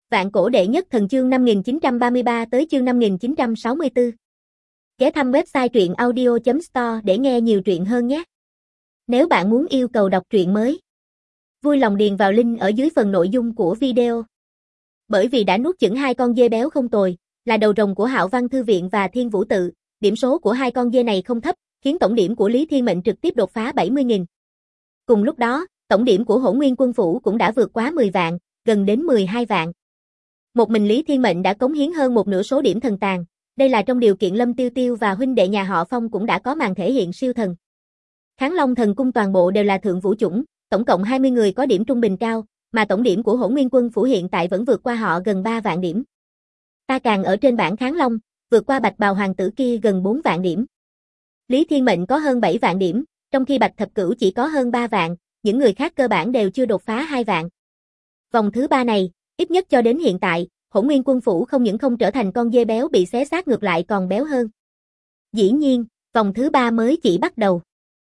Vạn cổ đệ nhất thần chương 5933 tới chương 5964. Ghé thăm website truyện audio.store để nghe nhiều truyện hơn nhé. Nếu bạn muốn yêu cầu đọc truyện mới, vui lòng điền vào link ở dưới phần nội dung của video. Bởi vì đã nuốt chửng hai con dê béo không tồi, là đầu rồng của Hạo Văn Thư Viện và Thiên Vũ Tự, điểm số của hai con dê này không thấp, khiến tổng điểm của Lý Thiên Mệnh trực tiếp đột phá 70.000. Cùng lúc đó, tổng điểm của Hỗn Nguyên Quân Phủ cũng đã vượt quá 10 vạn, gần đến 12 vạn. Một mình Lý Thiên Mệnh đã cống hiến hơn một nửa số điểm thần tàng, đây là trong điều kiện Lâm Tiêu Tiêu và huynh đệ nhà họ Phong cũng đã có màn thể hiện siêu thần. Kháng Long Thần Cung toàn bộ đều là thượng vũ chủng, tổng cộng 20 người có điểm trung bình cao, mà tổng điểm của Hỗn Nguyên Quân Phủ hiện tại vẫn vượt qua họ gần 3 vạn điểm. Ta càng ở trên bảng Kháng Long, vượt qua Bạch Bào Hoàng tử kia gần 4 vạn điểm. Lý Thiên Mệnh có hơn 7 vạn điểm, trong khi Bạch Thập Cửu chỉ có hơn 3 vạn, những người khác cơ bản đều chưa đột phá 2 vạn. Vòng thứ 3 này, ít nhất cho đến hiện tại, Hỗn Nguyên Quân Phủ không những không trở thành con dê béo bị xé xác ngược lại còn béo hơn. Dĩ nhiên, vòng thứ 3 mới chỉ bắt đầu.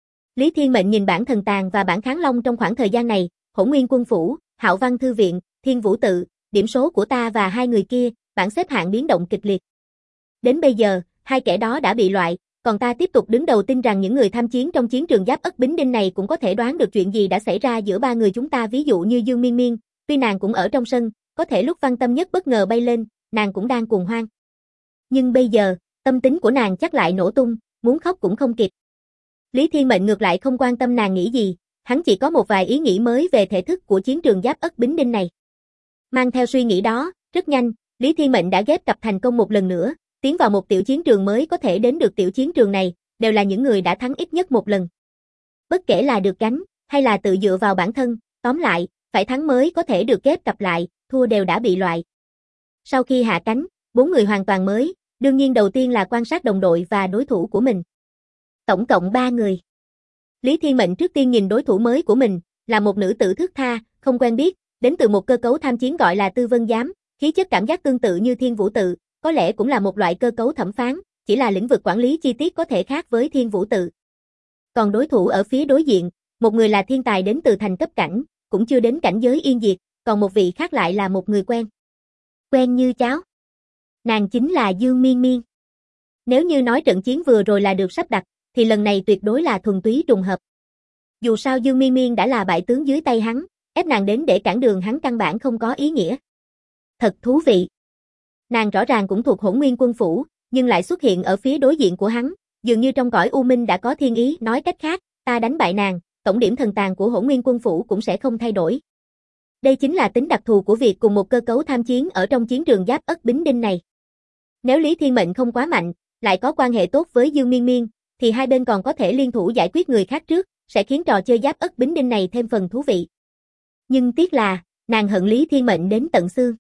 Lý Thiên Mệnh nhìn bảng thần tàng và bảng Kháng Long trong khoảng thời gian này, Hỗn Nguyên Quân Phủ, Hạo Văn Thư Viện, Thiên Vũ Tự, điểm số của ta và hai người kia, bảng xếp hạng biến động kịch liệt. Đến bây giờ, hai kẻ đó đã bị loại, còn ta tiếp tục đứng đầu, tin rằng những người tham chiến trong chiến trường Giáp Ất Bính Đinh này cũng có thể đoán được chuyện gì đã xảy ra giữa ba người chúng ta, ví dụ như Dương Miên Miên, tuy nàng cũng ở trong sân, có thể lúc Văn Tâm Nhất bất ngờ bay lên, nàng cũng đang cuồng hoang. Nhưng bây giờ, tâm tính của nàng chắc lại nổ tung, muốn khóc cũng không kịp. Lý Thiên Mệnh ngược lại không quan tâm nàng nghĩ gì, hắn chỉ có một vài ý nghĩ mới về thể thức của chiến trường Giáp Ất Bính Đinh này. Mang theo suy nghĩ đó, rất nhanh, Lý Thiên Mệnh đã ghép cặp thành công một lần nữa, tiến vào một tiểu chiến trường mới. Có thể đến được tiểu chiến trường này, đều là những người đã thắng ít nhất một lần. Bất kể là được gánh, hay là tự dựa vào bản thân, tóm lại, phải thắng mới có thể được ghép cặp lại, thua đều đã bị loại. Sau khi hạ cánh, 4 người hoàn toàn mới, đương nhiên đầu tiên là quan sát đồng đội và đối thủ của mình. Tổng cộng 3 người. Lý Thiên Mệnh trước tiên nhìn đối thủ mới của mình, là một nữ tử thước tha, không quen biết, đến từ một cơ cấu tham chiến gọi là Tư Vân Giám, khí chất cảm giác tương tự như Thiên Vũ Tự, có lẽ cũng là một loại cơ cấu thẩm phán, chỉ là lĩnh vực quản lý chi tiết có thể khác với Thiên Vũ Tự. Còn đối thủ ở phía đối diện, một người là thiên tài đến từ thành cấp cảnh, cũng chưa đến cảnh giới yên diệt, còn một vị khác lại là một người quen. Quen như cháo. Nàng chính là Dương Miên Miên. Nếu như nói trận chiến vừa rồi là được sắp đặt, thì lần này tuyệt đối là thuần túy trùng hợp. Dù sao Dương Miên Miên đã là bại tướng dưới tay hắn, ép nàng đến để cản đường hắn căn bản không có ý nghĩa. Thật thú vị. Nàng rõ ràng cũng thuộc Hỗn Nguyên Quân Phủ, nhưng lại xuất hiện ở phía đối diện của hắn, dường như trong cõi u minh đã có thiên ý, nói cách khác, ta đánh bại nàng, tổng điểm thần tàng của Hỗn Nguyên Quân Phủ cũng sẽ không thay đổi. Đây chính là tính đặc thù của việc cùng một cơ cấu tham chiến ở trong chiến trường Giáp Ất Bính Đinh này. Nếu Lý Thiên Mệnh không quá mạnh, lại có quan hệ tốt với Dương Miên Miên, thì hai bên còn có thể liên thủ giải quyết người khác trước, sẽ khiến trò chơi Giáp Ất Bính Đinh này thêm phần thú vị. Nhưng tiếc là, nàng hận Lý Thiên Mệnh đến tận xương.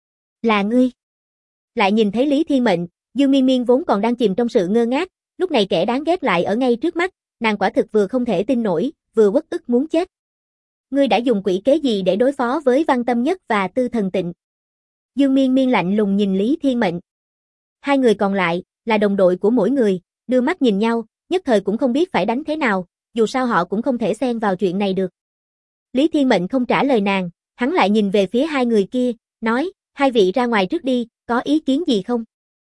Là ngươi. Lại nhìn thấy Lý Thiên Mệnh, Dương Miên Miên vốn còn đang chìm trong sự ngơ ngác, lúc này kẻ đáng ghét lại ở ngay trước mắt, nàng quả thực vừa không thể tin nổi, vừa uất ức muốn chết. Ngươi đã dùng quỷ kế gì để đối phó với Văn Tâm Nhất và Tư Thần Tịnh? Dương Miên Miên lạnh lùng nhìn Lý Thiên Mệnh. Hai người còn lại, là đồng đội của mỗi người, đưa mắt nhìn nhau, nhất thời cũng không biết phải đánh thế nào, dù sao họ cũng không thể xen vào chuyện này được. Lý Thiên Mệnh không trả lời nàng, hắn lại nhìn về phía hai người kia, nói, hai vị ra ngoài trước đi, có ý kiến gì không?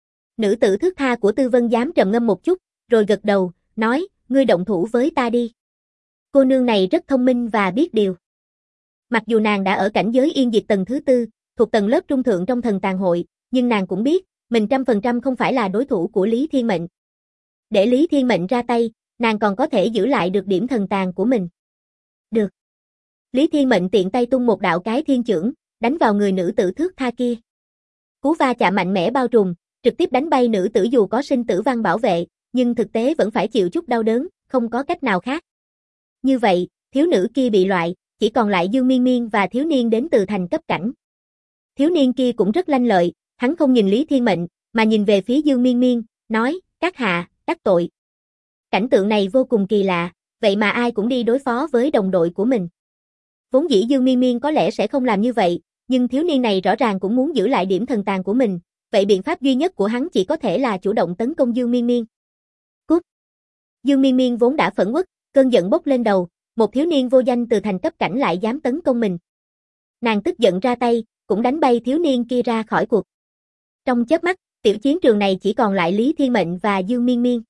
Nữ tử thước tha của Tư Vân Giám trầm ngâm một chút, rồi gật đầu, nói, ngươi động thủ với ta đi. Cô nương này rất thông minh và biết điều. Mặc dù nàng đã ở cảnh giới yên diệt tầng thứ 4, thuộc tầng lớp trung thượng trong thần tàng hội, nhưng nàng cũng biết, mình 100% không phải là đối thủ của Lý Thiên Mệnh. Để Lý Thiên Mệnh ra tay, nàng còn có thể giữ lại được điểm thần tàng của mình. Được. Lý Thiên Mệnh tiện tay tung một đạo cái thiên chưởng, đánh vào người nữ tử thước tha kia. Cú va chạm mạnh mẽ bao trùm, trực tiếp đánh bay nữ tử, dù có sinh tử văn bảo vệ, nhưng thực tế vẫn phải chịu chút đau đớn, không có cách nào khác. Như vậy, thiếu nữ kia bị loại, chỉ còn lại Dương Miên Miên và thiếu niên đến từ thành cấp cảnh. Thiếu niên kia cũng rất lanh lợi, hắn không nhìn Lý Thiên Mệnh, mà nhìn về phía Dương Miên Miên, nói, các hạ, đắc tội. Cảnh tượng này vô cùng kỳ lạ, vậy mà ai cũng đi đối phó với đồng đội của mình. Vốn dĩ Dương Miên Miên có lẽ sẽ không làm như vậy, nhưng thiếu niên này rõ ràng cũng muốn giữ lại điểm thần tàng của mình, vậy biện pháp duy nhất của hắn chỉ có thể là chủ động tấn công Dương Miên Miên. Cút! Dương Miên Miên vốn đã phẫn uất, cơn giận bốc lên đầu, một thiếu niên vô danh từ thành cấp cảnh lại dám tấn công mình. Nàng tức giận ra tay, cũng đánh bay thiếu niên kia ra khỏi cuộc. Trong chớp mắt, tiểu chiến trường này chỉ còn lại Lý Thiên Mệnh và Dương Miên Miên.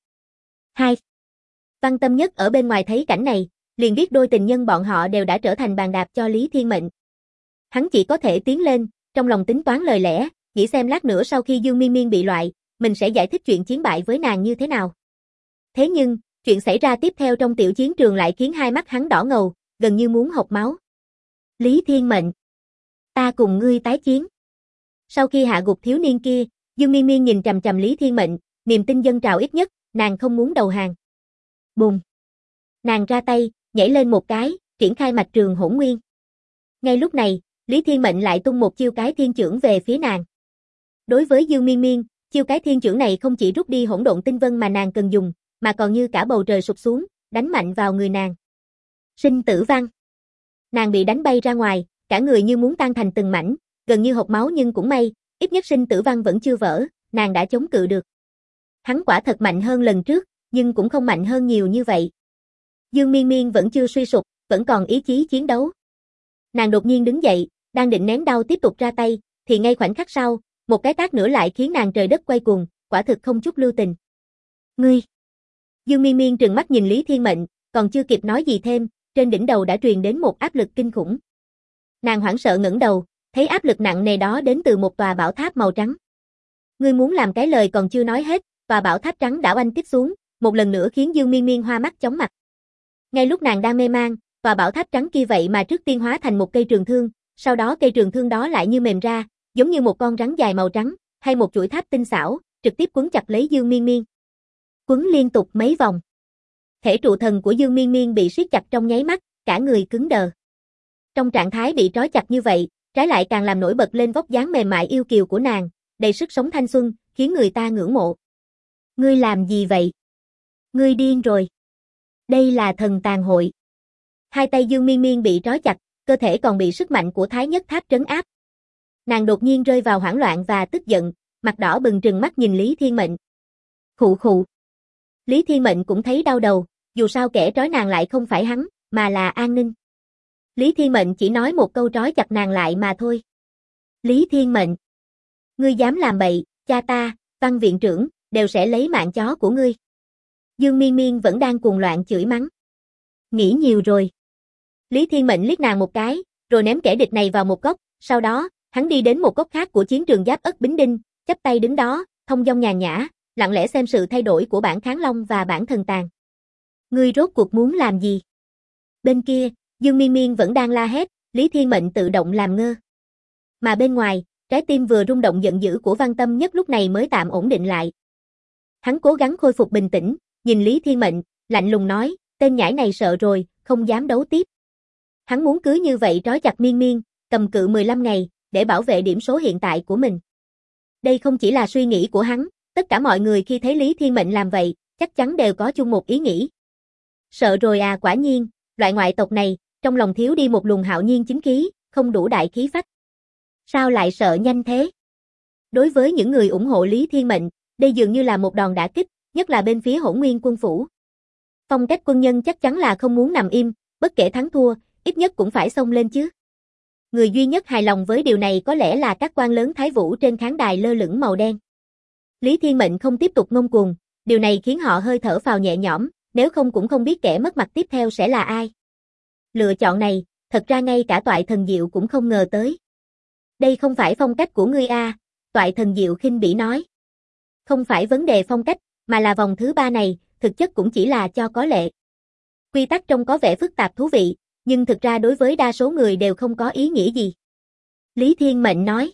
2. Văn Tâm Nhất ở bên ngoài thấy cảnh này, liền biết đôi tình nhân bọn họ đều đã trở thành bàn đạp cho Lý Thiên Mệnh. Hắn chỉ có thể tiến lên, trong lòng tính toán lời lẽ, nghĩ xem lát nữa sau khi Dương Miên Miên bị loại, mình sẽ giải thích chuyện chiến bại với nàng như thế nào. Thế nhưng, chuyện xảy ra tiếp theo trong tiểu chiến trường lại khiến hai mắt hắn đỏ ngầu, gần như muốn hộc máu. Lý Thiên Mệnh, ta cùng ngươi tái chiến. Sau khi hạ gục thiếu niên kia, Dương Miên Miên nhìn chằm chằm Lý Thiên Mệnh, niềm tin dâng trào ít nhất, nàng không muốn đầu hàng. Bùng! Nàng ra tay, nhảy lên một cái, triển khai mạch trường hỗn nguyên. Ngay lúc này, Lý Thiên Mệnh lại tung một chiêu cái thiên chưởng về phía nàng. Đối với Dương Miên Miên, chiêu cái thiên chưởng này không chỉ rút đi hỗn độn tinh vân mà nàng cần dùng, mà còn như cả bầu trời sụp xuống, đánh mạnh vào người nàng. Sinh tử văn. Nàng bị đánh bay ra ngoài, cả người như muốn tan thành từng mảnh, gần như hộc máu nhưng cũng may, ít nhất sinh tử văn vẫn chưa vỡ, nàng đã chống cự được. Hắn quả thật mạnh hơn lần trước, nhưng cũng không mạnh hơn nhiều như vậy. Dương Miên Miên vẫn chưa suy sụp, vẫn còn ý chí chiến đấu. Nàng đột nhiên đứng dậy, đang định nén đau tiếp tục ra tay, thì ngay khoảnh khắc sau, một cái tát nữa lại khiến nàng trời đất quay cuồng, quả thực không chút lưu tình. Ngươi! Dương Miên Miên trừng mắt nhìn Lý Thiên Mệnh, còn chưa kịp nói gì thêm, trên đỉnh đầu đã truyền đến một áp lực kinh khủng. Nàng hoảng sợ ngẩng đầu, thấy áp lực nặng nề đó đến từ một tòa bảo tháp màu trắng. Ngươi muốn làm cái lời còn chưa nói hết, tòa bảo tháp trắng đã oanh kích xuống, một lần nữa khiến Dương Miên Miên hoa mắt chóng mặt. Ngay lúc nàng đang mê man, tòa bảo tháp trắng kia vậy mà trước tiên hóa thành một cây trường thương, sau đó cây trường thương đó lại như mềm ra, giống như một con rắn dài màu trắng, hay một chuỗi tháp tinh xảo, trực tiếp quấn chặt lấy Dương Miên Miên. Quấn liên tục mấy vòng. Thể trụ thần của Dương Miên Miên bị siết chặt trong nháy mắt, cả người cứng đờ. Trong trạng thái bị trói chặt như vậy, trái lại càng làm nổi bật lên vóc dáng mềm mại yêu kiều của nàng, đầy sức sống thanh xuân, khiến người ta ngưỡng mộ. Ngươi làm gì vậy? Ngươi điên rồi. Đây là thần tàn hội. Hai tay Dương Miên Miên bị trói chặt, cơ thể còn bị sức mạnh của Thái Nhất Tháp trấn áp. Nàng đột nhiên rơi vào hoảng loạn và tức giận, mặt đỏ bừng trừng mắt nhìn Lý Thiên Mệnh. Khụ khụ. Lý Thiên Mệnh cũng thấy đau đầu, dù sao kẻ trói nàng lại không phải hắn, mà là An Ninh. Lý Thiên Mệnh chỉ nói một câu trói chặt nàng lại mà thôi. Lý Thiên Mệnh, ngươi dám làm bậy, cha ta, Văn viện trưởng, đều sẽ lấy mạng chó của ngươi. Dương Miên Miên vẫn đang cuồng loạn chửi mắng. Nghĩ nhiều rồi. Lý Thiên Mệnh liếc nàng một cái, rồi ném kẻ địch này vào một góc, sau đó, hắn đi đến một góc khác của chiến trường Giáp Ất Bính Đinh, chắp tay đứng đó, thông dong nhàn nhã, lặng lẽ xem sự thay đổi của bản Kháng Long và bản Thần Tàn. Ngươi rốt cuộc muốn làm gì? Bên kia, Dương Miên Miên vẫn đang la hét, Lý Thiên Mệnh tự động làm ngơ. Mà bên ngoài, trái tim vừa rung động giận dữ của Văn Tâm Nhất lúc này mới tạm ổn định lại. Hắn cố gắng khôi phục bình tĩnh, nhìn Lý Thiên Mệnh, lạnh lùng nói, tên nhãi này sợ rồi, không dám đấu tiếp. Hắn muốn cứ như vậy trói chặt Miên Miên, cầm cự 15 ngày, để bảo vệ điểm số hiện tại của mình. Đây không chỉ là suy nghĩ của hắn, tất cả mọi người khi thấy Lý Thiên Mệnh làm vậy, chắc chắn đều có chung một ý nghĩ. Sợ rồi à, quả nhiên, loại ngoại tộc này, trong lòng thiếu đi một luồng hạo nhiên chính khí, không đủ đại khí phách. Sao lại sợ nhanh thế? Đối với những người ủng hộ Lý Thiên Mệnh, đây dường như là một đòn đả kích, nhất là bên phía Hỗn Nguyên quân phủ. Phong cách quân nhân chắc chắn là không muốn nằm im, bất kể thắng thua, ít nhất cũng phải xông lên chứ. Người duy nhất hài lòng với điều này có lẽ là các quan lớn Thái Vũ trên khán đài lơ lửng màu đen. Lý Thiên Mệnh không tiếp tục ngông cuồng, điều này khiến họ hơi thở phào nhẹ nhõm, nếu không cũng không biết kẻ mất mặt tiếp theo sẽ là ai. Lựa chọn này, thật ra ngay cả Toại Thần Diệu cũng không ngờ tới. Đây không phải phong cách của ngươi à, Toại Thần Diệu khinh bỉ nói. Không phải vấn đề phong cách, mà là vòng thứ 3 này, thực chất cũng chỉ là cho có lệ. Quy tắc trông có vẻ phức tạp thú vị, nhưng thực ra đối với đa số người đều không có ý nghĩa gì. Lý Thiên Mệnh nói.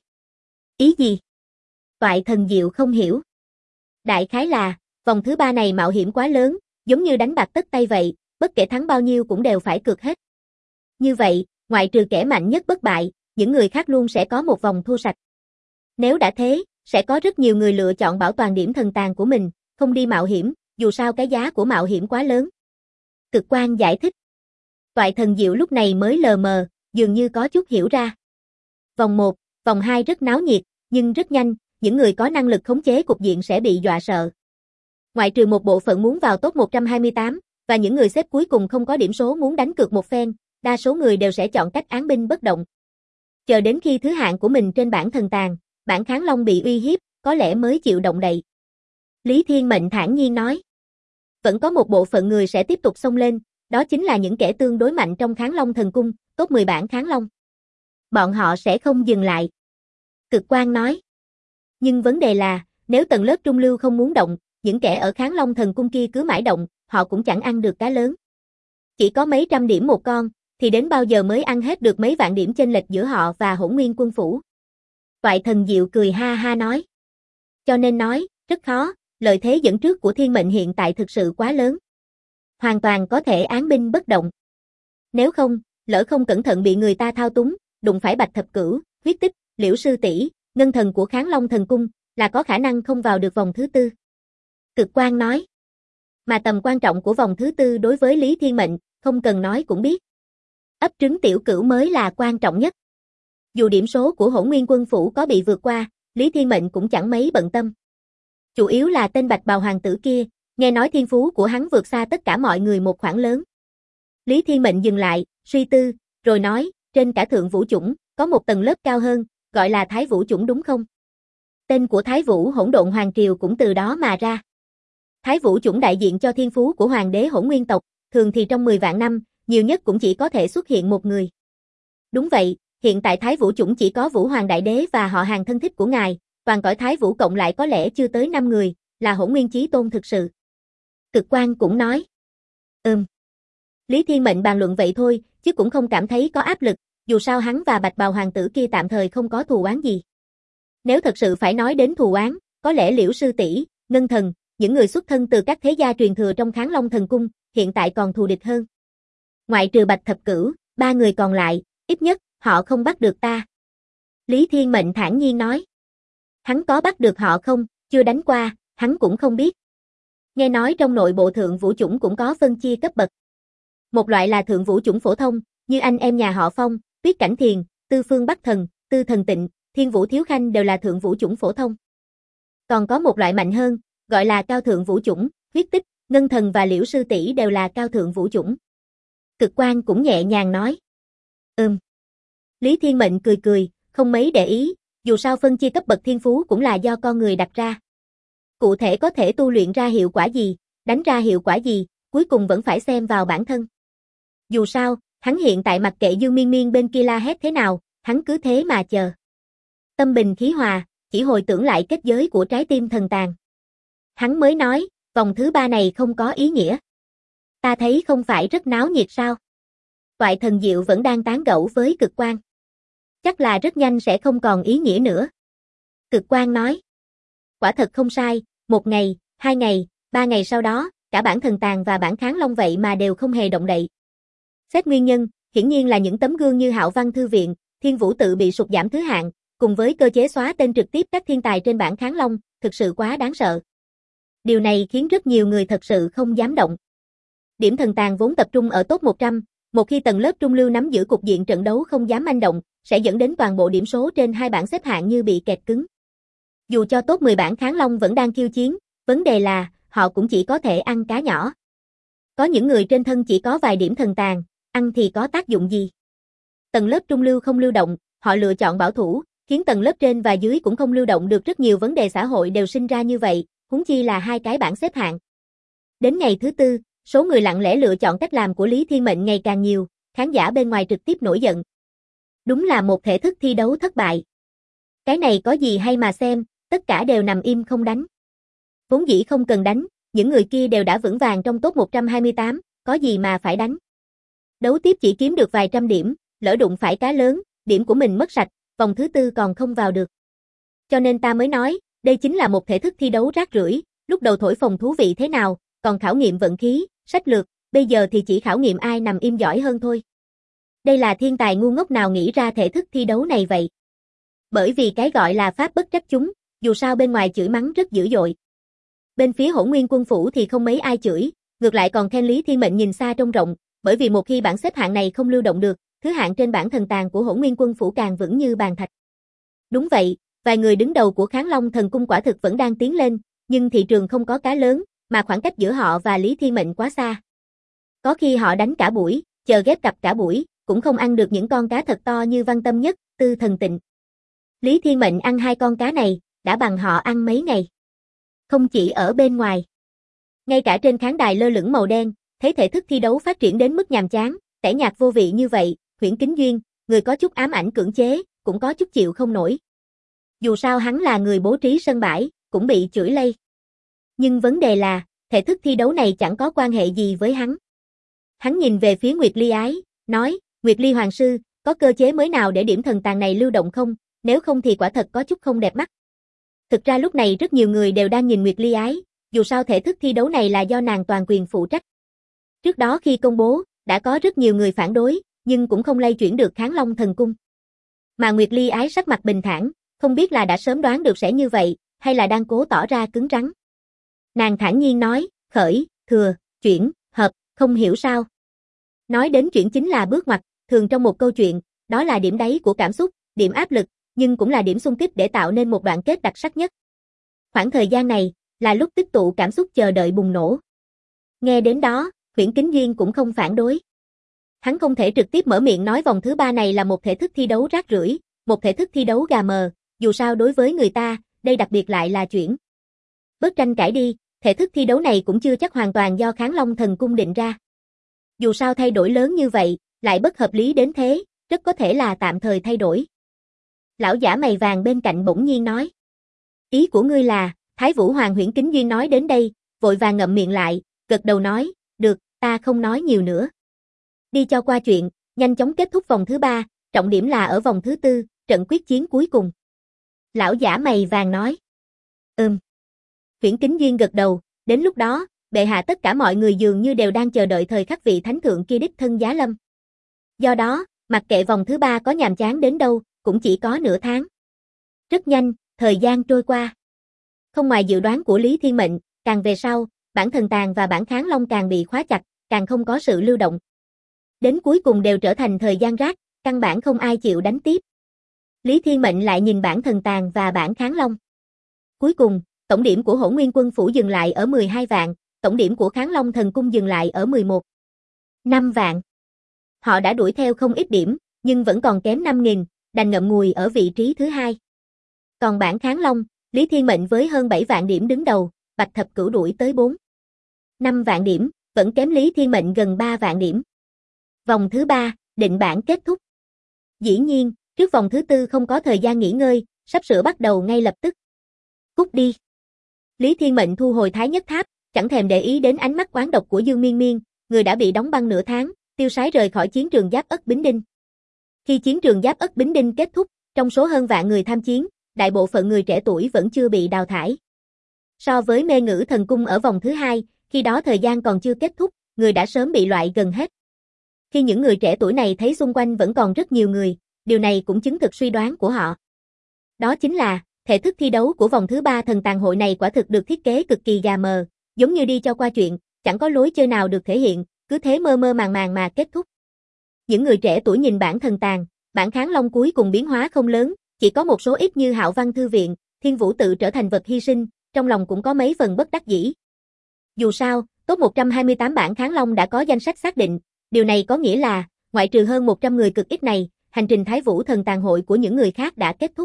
Ý gì? Toại Thần Diệu không hiểu. Đại khái là, vòng thứ 3 này mạo hiểm quá lớn, giống như đánh bạc tất tay vậy, bất kể thắng bao nhiêu cũng đều phải cược hết. Như vậy, ngoại trừ kẻ mạnh nhất bất bại, những người khác luôn sẽ có một vòng thua sạch. Nếu đã thế, sẽ có rất nhiều người lựa chọn bảo toàn điểm thần tàn của mình, không đi mạo hiểm, dù sao cái giá của mạo hiểm quá lớn. Cực Quan giải thích. Toại Thần Diệu lúc này mới lờ mờ, dường như có chút hiểu ra. Vòng 1, vòng 2 rất náo nhiệt, nhưng rất nhanh, những người có năng lực khống chế cục diện sẽ bị dọa sợ. Ngoại trừ một bộ phận muốn vào top 128, và những người xếp cuối cùng không có điểm số muốn đánh cược một phen, đa số người đều sẽ chọn cách án binh bất động. Chờ đến khi thứ hạng của mình trên bảng thần tàng, bảng Kháng Long bị uy hiếp, có lẽ mới chịu động đậy. Lý Thiên Mệnh thản nhiên nói. Vẫn có một bộ phận người sẽ tiếp tục xông lên, đó chính là những kẻ tương đối mạnh trong Kháng Long thần cung, top 10 bảng Kháng Long. Bọn họ sẽ không dừng lại. Cực Quang nói. Nhưng vấn đề là, nếu tầng lớp trung lưu không muốn động, những kẻ ở Kháng Long thần cung kia cứ mãi động, họ cũng chẳng ăn được cá lớn. Chỉ có mấy trăm điểm một con, thì đến bao giờ mới ăn hết được mấy vạn điểm chênh lệch giữa họ và Hỗn Nguyên Quân Phủ. Toại Thần Diệu cười ha ha nói. Cho nên nói, rất khó, lợi thế dẫn trước của Thiên Mệnh hiện tại thực sự quá lớn. Hoàn toàn có thể án binh bất động. Nếu không, lỡ không cẩn thận bị người ta thao túng, đụng phải Bạch Thập Cửu, Huyết Tích, Liễu Sư Tỷ, Ngân Thần của Kháng Long thần cung, là có khả năng không vào được vòng thứ tư. Cực Quang nói. Mà tầm quan trọng của vòng thứ tư đối với Lý Thiên Mệnh, không cần nói cũng biết. Ấp trứng tiểu cửu mới là quan trọng nhất. Dù điểm số của Hỗn Nguyên Quân Phủ có bị vượt qua, Lý Thiên Mệnh cũng chẳng mấy bận tâm. Chủ yếu là tên Bạch Bào hoàng tử kia, nghe nói thiên phú của hắn vượt xa tất cả mọi người một khoảng lớn. Lý Thiên Mệnh dừng lại, suy tư, rồi nói, trên cả thượng vũ chủng, có một tầng lớp cao hơn, gọi là Thái Vũ chủng đúng không? Tên của Thái Vũ Hỗn Độn Hoàng Triều cũng từ đó mà ra. Thái Vũ chủng đại diện cho thiên phú của hoàng đế Hỗn Nguyên tộc, thường thì trong 10 vạn năm, nhiều nhất cũng chỉ có thể xuất hiện một người. Đúng vậy, hiện tại Thái Vũ chủng chỉ có Vũ Hoàng Đại Đế và họ hàng thân thích của ngài, toàn cõi Thái Vũ cộng lại có lẽ chưa tới 5 người, là Hỗn Nguyên Chí Tôn thực sự. Cực Quang cũng nói. Lý Thiên Mệnh bàn luận vậy thôi, chứ cũng không cảm thấy có áp lực, dù sao hắn và Bạch Bào hoàng tử kia tạm thời không có thù oán gì. Nếu thật sự phải nói đến thù oán, có lẽ Liễu Sư Tỷ, Ngân Thần, những người xuất thân từ các thế gia truyền thừa trong Kháng Long thần cung, hiện tại còn thù địch hơn. Ngoại trừ Bạch Thập Cửu, 3 người còn lại, ít nhất, họ không bắt được ta. Lý Thiên Mệnh thản nhiên nói. Hắn có bắt được họ không, chưa đánh qua, hắn cũng không biết. Nghe nói trong nội bộ thượng vũ chủng cũng có phân chia cấp bậc. Một loại là thượng vũ chủng phổ thông, như anh em nhà họ Phong, Tuyết Cảnh Thiền, Tư Phương Bắc Thần, Tư Thần Tịnh, Thiên Vũ Thiếu Khanh đều là thượng vũ chủng phổ thông. Còn có một loại mạnh hơn, gọi là cao thượng vũ chủng, Huyết Tích, Ngân Thần và Liễu Sư Tỷ đều là cao thượng vũ chủng. Cực Quang cũng nhẹ nhàng nói. Lý Thiên Mệnh cười cười, không mấy để ý, dù sao phân chia cấp bậc thiên phú cũng là do con người đặt ra. Cụ thể có thể tu luyện ra hiệu quả gì, đánh ra hiệu quả gì, cuối cùng vẫn phải xem vào bản thân. Dù sao, hắn hiện tại mặc kệ Dương Miên Miên bên kia la hét thế nào, hắn cứ thế mà chờ. Tâm bình khí hòa, chỉ hồi tưởng lại kết giới của trái tim thần tàng. Hắn mới nói, vòng thứ 3 này không có ý nghĩa. Ta thấy không phải rất náo nhiệt sao? Toại Thần Diệu vẫn đang tán gẫu với Cực Quang. Chắc là rất nhanh sẽ không còn ý nghĩa nữa. Cực Quang nói. Quả thật không sai, 1 ngày, 2 ngày, 3 ngày sau đó, cả bản thần tàng và bản Kháng Long vậy mà đều không hề động đậy. Xét nguyên nhân, hiển nhiên là những tấm gương như Hạo Văn Thư Viện, Thiên Vũ Tự bị sụt giảm thứ hạng, cùng với cơ chế xóa tên trực tiếp các thiên tài trên bản Kháng Long, thực sự quá đáng sợ. Điều này khiến rất nhiều người thật sự không dám động. Điểm thần tàng vốn tập trung ở top 100, một khi tầng lớp trung lưu nắm giữ cục diện trận đấu không dám manh động, sẽ dẫn đến toàn bộ điểm số trên hai bảng xếp hạng như bị kẹt cứng. Dù cho top 10 bảng Kháng Long vẫn đang khiêu chiến, vấn đề là, họ cũng chỉ có thể ăn cá nhỏ. Có những người trên thân chỉ có vài điểm thần tàng, ăn thì có tác dụng gì? Tầng lớp trung lưu không lưu động, họ lựa chọn bảo thủ, khiến tầng lớp trên và dưới cũng không lưu động được, rất nhiều vấn đề xã hội đều sinh ra như vậy, huống chi là hai cái bảng xếp hạng. Đến ngày thứ tư, số người lặng lẽ lựa chọn cách làm của Lý Thiên Mệnh ngày càng nhiều, khán giả bên ngoài trực tiếp nổi giận. Đúng là một thể thức thi đấu thất bại. Cái này có gì hay mà xem, tất cả đều nằm im không đánh. Vốn dĩ không cần đánh, những người kia đều đã vững vàng trong top 128, có gì mà phải đánh. Đấu tiếp chỉ kiếm được vài trăm điểm, lỡ đụng phải cá lớn, điểm của mình mất sạch, vòng thứ tư còn không vào được. Cho nên ta mới nói, đây chính là một thể thức thi đấu rác rưởi, lúc đầu thổi phồng thú vị thế nào, còn khảo nghiệm vận khí, sách lược, bây giờ thì chỉ khảo nghiệm ai nằm im giỏi hơn thôi. Đây là thiên tài ngu ngốc nào nghĩ ra thể thức thi đấu này vậy? Bởi vì cái gọi là pháp bất trách chúng, dù sao bên ngoài chửi mắng rất dữ dội. Bên phía Hỗn Nguyên Quân Phủ thì không mấy ai chửi, ngược lại còn khen Lý Thiên Mệnh nhìn xa trông rộng, bởi vì một khi bảng xếp hạng này không lưu động được, thứ hạng trên bảng thần tàng của Hỗn Nguyên Quân Phủ càng vững như bàn thạch. Đúng vậy, vài người đứng đầu của Kháng Long thần cung quả thực vẫn đang tiến lên, nhưng thị trường không có cá lớn, mà khoảng cách giữa họ và Lý Thiên Mệnh quá xa. Có khi họ đánh cả buổi, chờ ghép cặp cả buổi, cũng không ăn được những con cá thật to như Văn Tâm Nhất, tư thần tịnh. Lý Thiên Mệnh ăn 2 con cá này, đã bằng họ ăn mấy ngày. Không chỉ ở bên ngoài. Ngay cả trên khán đài lơ lửng màu đen, thấy thể thức thi đấu phát triển đến mức nhàm chán, tẻ nhạt vô vị như vậy, Huyễn Kính Duyên, người có chút ám ảnh cưỡng chế, cũng có chút chịu không nổi. Dù sao hắn là người bố trí sân bãi, cũng bị chửi lây. Nhưng vấn đề là, thể thức thi đấu này chẳng có quan hệ gì với hắn. Hắn nhìn về phía Nguyệt Ly Ái, nói, Nguyệt Ly Hoàng Sư, có cơ chế mới nào để điểm thần tàng này lưu động không, nếu không thì quả thật có chút không đẹp mắt. Thực ra lúc này rất nhiều người đều đang nhìn Nguyệt Ly Ái, dù sao thể thức thi đấu này là do nàng toàn quyền phụ trách. Trước đó khi công bố, đã có rất nhiều người phản đối, nhưng cũng không lay chuyển được Kháng Long Thần Cung. Mà Nguyệt Ly Ái sắc mặt bình thản, không biết là đã sớm đoán được sẽ như vậy, hay là đang cố tỏ ra cứng rắn. Nàng thản nhiên nói, khởi, thừa, chuyển, hợp, không hiểu sao. Nói đến chuyển chính là bước ngoặt, thường trong một câu chuyện, đó là điểm đáy của cảm xúc, điểm áp lực, nhưng cũng là điểm xung kích để tạo nên một đoạn kết đặc sắc nhất. Khoảng thời gian này, là lúc tích tụ cảm xúc chờ đợi bùng nổ. Nghe đến đó, Huyễn Kính Duyên cũng không phản đối. Hắn không thể trực tiếp mở miệng nói vòng thứ 3 này là một thể thức thi đấu rác rưởi, một thể thức thi đấu gà mờ, dù sao đối với người ta, đây đặc biệt lại là chuyển. Bớt tranh cãi đi, thể thức thi đấu này cũng chưa chắc hoàn toàn do Kháng Long Thần Cung định ra. Dù sao thay đổi lớn như vậy, lại bất hợp lý đến thế, rất có thể là tạm thời thay đổi. Lão giả mày vàng bên cạnh bỗng nhiên nói. Ý của ngươi là, Thái Vũ Hoàng Huyễn Kính Duyên nói đến đây, vội vàng ngậm miệng lại, gật đầu nói, được, ta không nói nhiều nữa. Đi cho qua chuyện, nhanh chóng kết thúc vòng thứ 3, trọng điểm là ở vòng thứ 4, trận quyết chiến cuối cùng. Lão giả mày vàng nói. Huyễn Kính Duyên gật đầu, đến lúc đó, bệ hạ tất cả mọi người dường như đều đang chờ đợi thời khắc vị thánh thượng kia đích thân giá lâm. Do đó, mặc kệ vòng thứ 3 có nhàm chán đến đâu, cũng chỉ có nửa tháng. Rất nhanh, thời gian trôi qua. Không ngoài dự đoán của Lý Thiên Mệnh, càng về sau, bản thần tàng và bản Kháng Long càng bị khóa chặt, càng không có sự lưu động. Đến cuối cùng đều trở thành thời gian rác, căn bản không ai chịu đánh tiếp. Lý Thiên Mệnh lại nhìn bản thần tàng và bản Kháng Long. Cuối cùng, tổng điểm của Hỗn Nguyên Quân Phủ dừng lại ở 12 vạn, tổng điểm của Kháng Long Thần Cung dừng lại ở 11,5 vạn. Họ đã đuổi theo không ít điểm, nhưng vẫn còn kém 5.000, đành ngậm ngùi ở vị trí thứ 2. Còn bản Kháng Long, Lý Thiên Mệnh với hơn 7 vạn điểm đứng đầu, Bạch Thập Cửu đuổi tới 4,5 vạn điểm, vẫn kém Lý Thiên Mệnh gần 3 vạn điểm. Vòng thứ 3, định bản kết thúc. Dĩ nhiên, trước vòng thứ 4 không có thời gian nghỉ ngơi, sắp sửa bắt đầu ngay lập tức. Cút đi. Lý Thiên Mệnh thu hồi Thái Nhất Tháp, chẳng thèm để ý đến ánh mắt oán độc của Dương Miên Miên, người đã bị đóng băng nửa tháng, tiêu sái rời khỏi chiến trường Giáp Ất Bính Đinh. Khi chiến trường Giáp Ất Bính Đinh kết thúc, trong số hơn vạn người tham chiến, đại bộ phận người trẻ tuổi vẫn chưa bị đào thải. So với Mê Ngữ Thần Cung ở vòng thứ 2, khi đó thời gian còn chưa kết thúc, người đã sớm bị loại gần hết. Khi những người trẻ tuổi này thấy xung quanh vẫn còn rất nhiều người, điều này cũng chứng thực suy đoán của họ. Đó chính là, thể thức thi đấu của vòng thứ 3 thần tàng hội này quả thực được thiết kế cực kỳ gà mờ, giống như đi cho qua chuyện, chẳng có lối chơi nào được thể hiện, cứ thế mơ mơ màng màng mà kết thúc. Những người trẻ tuổi nhìn bản thần tàng, bản Kháng Long cuối cùng biến hóa không lớn, chỉ có một số ít như Hạo Văn Thư Viện, Thiên Vũ Tự trở thành vật hy sinh, trong lòng cũng có mấy phần bất đắc dĩ. Dù sao, top 128 bản Kháng Long đã có danh sách xác định, điều này có nghĩa là, ngoại trừ hơn 100 người cực ít này, hành trình Thái Vũ thần tàng hội của những người khác đã kết thúc.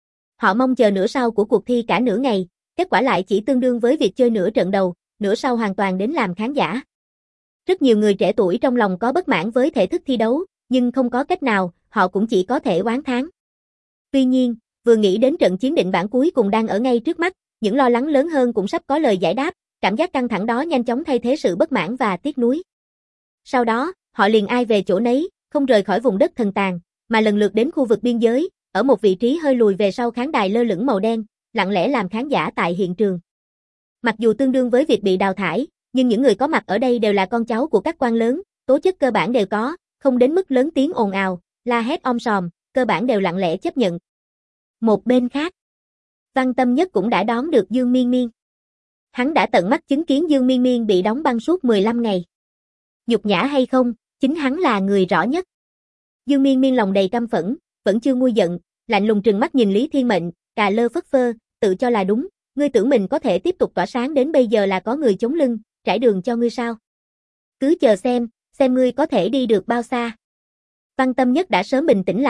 Họ mong chờ nửa sau của cuộc thi cả nửa ngày, kết quả lại chỉ tương đương với việc chơi nửa trận đầu, nửa sau hoàn toàn đến làm khán giả. Rất nhiều người trẻ tuổi trong lòng có bất mãn với thể thức thi đấu, nhưng không có cách nào, họ cũng chỉ có thể oán thán. Tuy nhiên, vừa nghĩ đến trận chiến định bản cuối cùng đang ở ngay trước mắt, những lo lắng lớn hơn cũng sắp có lời giải đáp, cảm giác căng thẳng đó nhanh chóng thay thế sự bất mãn và tiếc nuối. Sau đó, họ liền ai về chỗ nấy, không rời khỏi vùng đất thần tàng, mà lần lượt đến khu vực biên giới, ở một vị trí hơi lùi về sau khán đài lơ lửng màu đen, lặng lẽ làm khán giả tại hiện trường. Mặc dù tương đương với việc bị đào thải, nhưng những người có mặt ở đây đều là con cháu của các quan lớn, tố chất cơ bản đều có, không đến mức lớn tiếng ồn ào, la hét om sòm, cơ bản đều lặng lẽ chấp nhận. Một bên khác, Văn Tâm Nhất cũng đã đón được Dương Miên Miên. Hắn đã tận mắt chứng kiến Dương Miên Miên bị đóng băng suốt 15 ngày. Nhục nhã hay không, chính hắn là người rõ nhất. Dương Miên Miên lòng đầy căm phẫn, vẫn chưa nguôi giận, lạnh lùng trừng mắt nhìn Lý Thiên Mệnh, cà lơ phất phơ, tự cho là đúng, ngươi tưởng mình có thể tiếp tục tỏa sáng đến bây giờ là có người chống lưng, trải đường cho ngươi sao? Cứ chờ xem ngươi có thể đi được bao xa. Văn Tâm Nhất đã sớm bình tĩnh lại,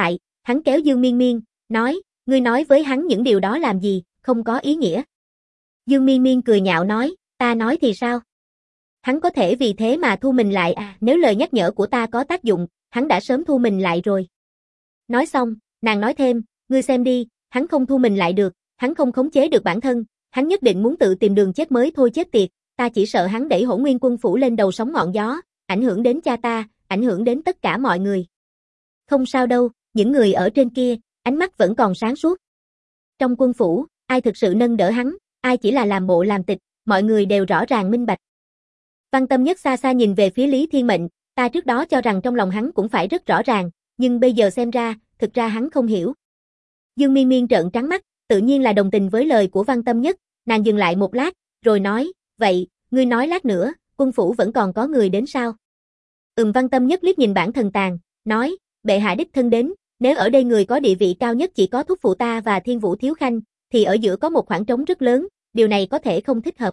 Hắn kéo Dương Miên Miên, nói, ngươi nói với hắn những điều đó làm gì, không có ý nghĩa. Dương Miên Miên cười nhạo nói, ta nói thì sao? Hắn có thể vì thế mà thu mình lại à, nếu lời nhắc nhở của ta có tác dụng, hắn đã sớm thu mình lại rồi. Nói xong, nàng nói thêm, ngươi xem đi, hắn không thu mình lại được, hắn không khống chế được bản thân, hắn nhất định muốn tự tìm đường chết mới thôi chết tiệt, ta chỉ sợ hắn đẩy Hỗn Nguyên Quân phủ lên đầu sóng ngọn gió, ảnh hưởng đến cha ta, ảnh hưởng đến tất cả mọi người. Không sao đâu, những người ở trên kia, ánh mắt vẫn còn sáng suốt. Trong quân phủ, ai thực sự nâng đỡ hắn, ai chỉ là làm bộ làm tịch, mọi người đều rõ ràng minh bạch. Văn Tâm Nhất xa xa nhìn về phía Lý Thiên Mệnh, ta trước đó cho rằng trong lòng hắn cũng phải rất rõ ràng, nhưng bây giờ xem ra, thực ra hắn không hiểu. Dương Miên Miên trợn trắng mắt, tự nhiên là đồng tình với lời của Văn Tâm Nhất, nàng dừng lại một lát, rồi nói, vậy, ngươi nói lát nữa, quân phủ vẫn còn có người đến sao? Văn Tâm Nhất liếc nhìn bản thần tàn, nói, bệ hạ đích thân đến, nếu ở đây người có địa vị cao nhất chỉ có thúc phụ ta và Thiên Vũ Thiếu Khanh, thì ở giữa có một khoảng trống rất lớn, điều này có thể không thích hợp.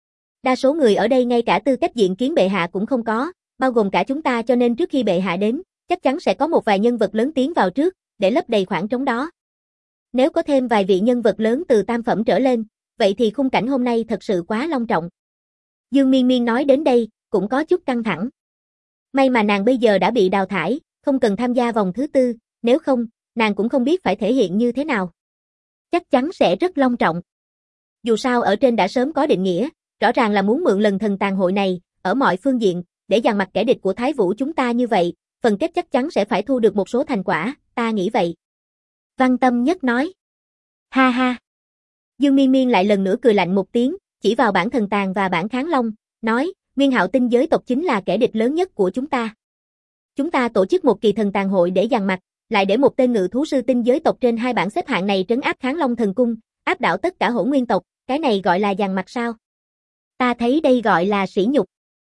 Đa số người ở đây ngay cả tư cách diện kiến bệ hạ cũng không có, bao gồm cả chúng ta, cho nên trước khi bệ hạ đến, chắc chắn sẽ có một vài nhân vật lớn tiến vào trước, để lấp đầy khoảng trống đó. Nếu có thêm vài vị nhân vật lớn từ tam phẩm trở lên, vậy thì khung cảnh hôm nay thật sự quá long trọng. Dương Miên Miên nói đến đây, cũng có chút căng thẳng. May mà nàng bây giờ đã bị đào thải, không cần tham gia vòng thứ tư, nếu không, nàng cũng không biết phải thể hiện như thế nào. Chắc chắn sẽ rất long trọng. Dù sao ở trên đã sớm có định nghĩa, rõ ràng là muốn mượn lần thần tàn hội này, ở mọi phương diện, để dằn mặt kẻ địch của Thái Vũ chúng ta như vậy, phần kết chắc chắn sẽ phải thu được một số thành quả, ta nghĩ vậy. Văn Tâm Nhất nói. Ha ha. Dương Miên Miên lại lần nữa cười lạnh một tiếng, chỉ vào bản thần tàn và bản kháng long, nói, Nguyên Hạo tinh giới tộc chính là kẻ địch lớn nhất của chúng ta. Chúng ta tổ chức một kỳ thần tàn hội để dằn mặt, lại để một tên ngự thú sư tinh giới tộc trên hai bảng xếp hạng này trấn áp Kháng Long thần cung, áp đảo tất cả Hỗn Nguyên tộc, cái này gọi là dằn mặt sao? Ta thấy đây gọi là sỉ nhục.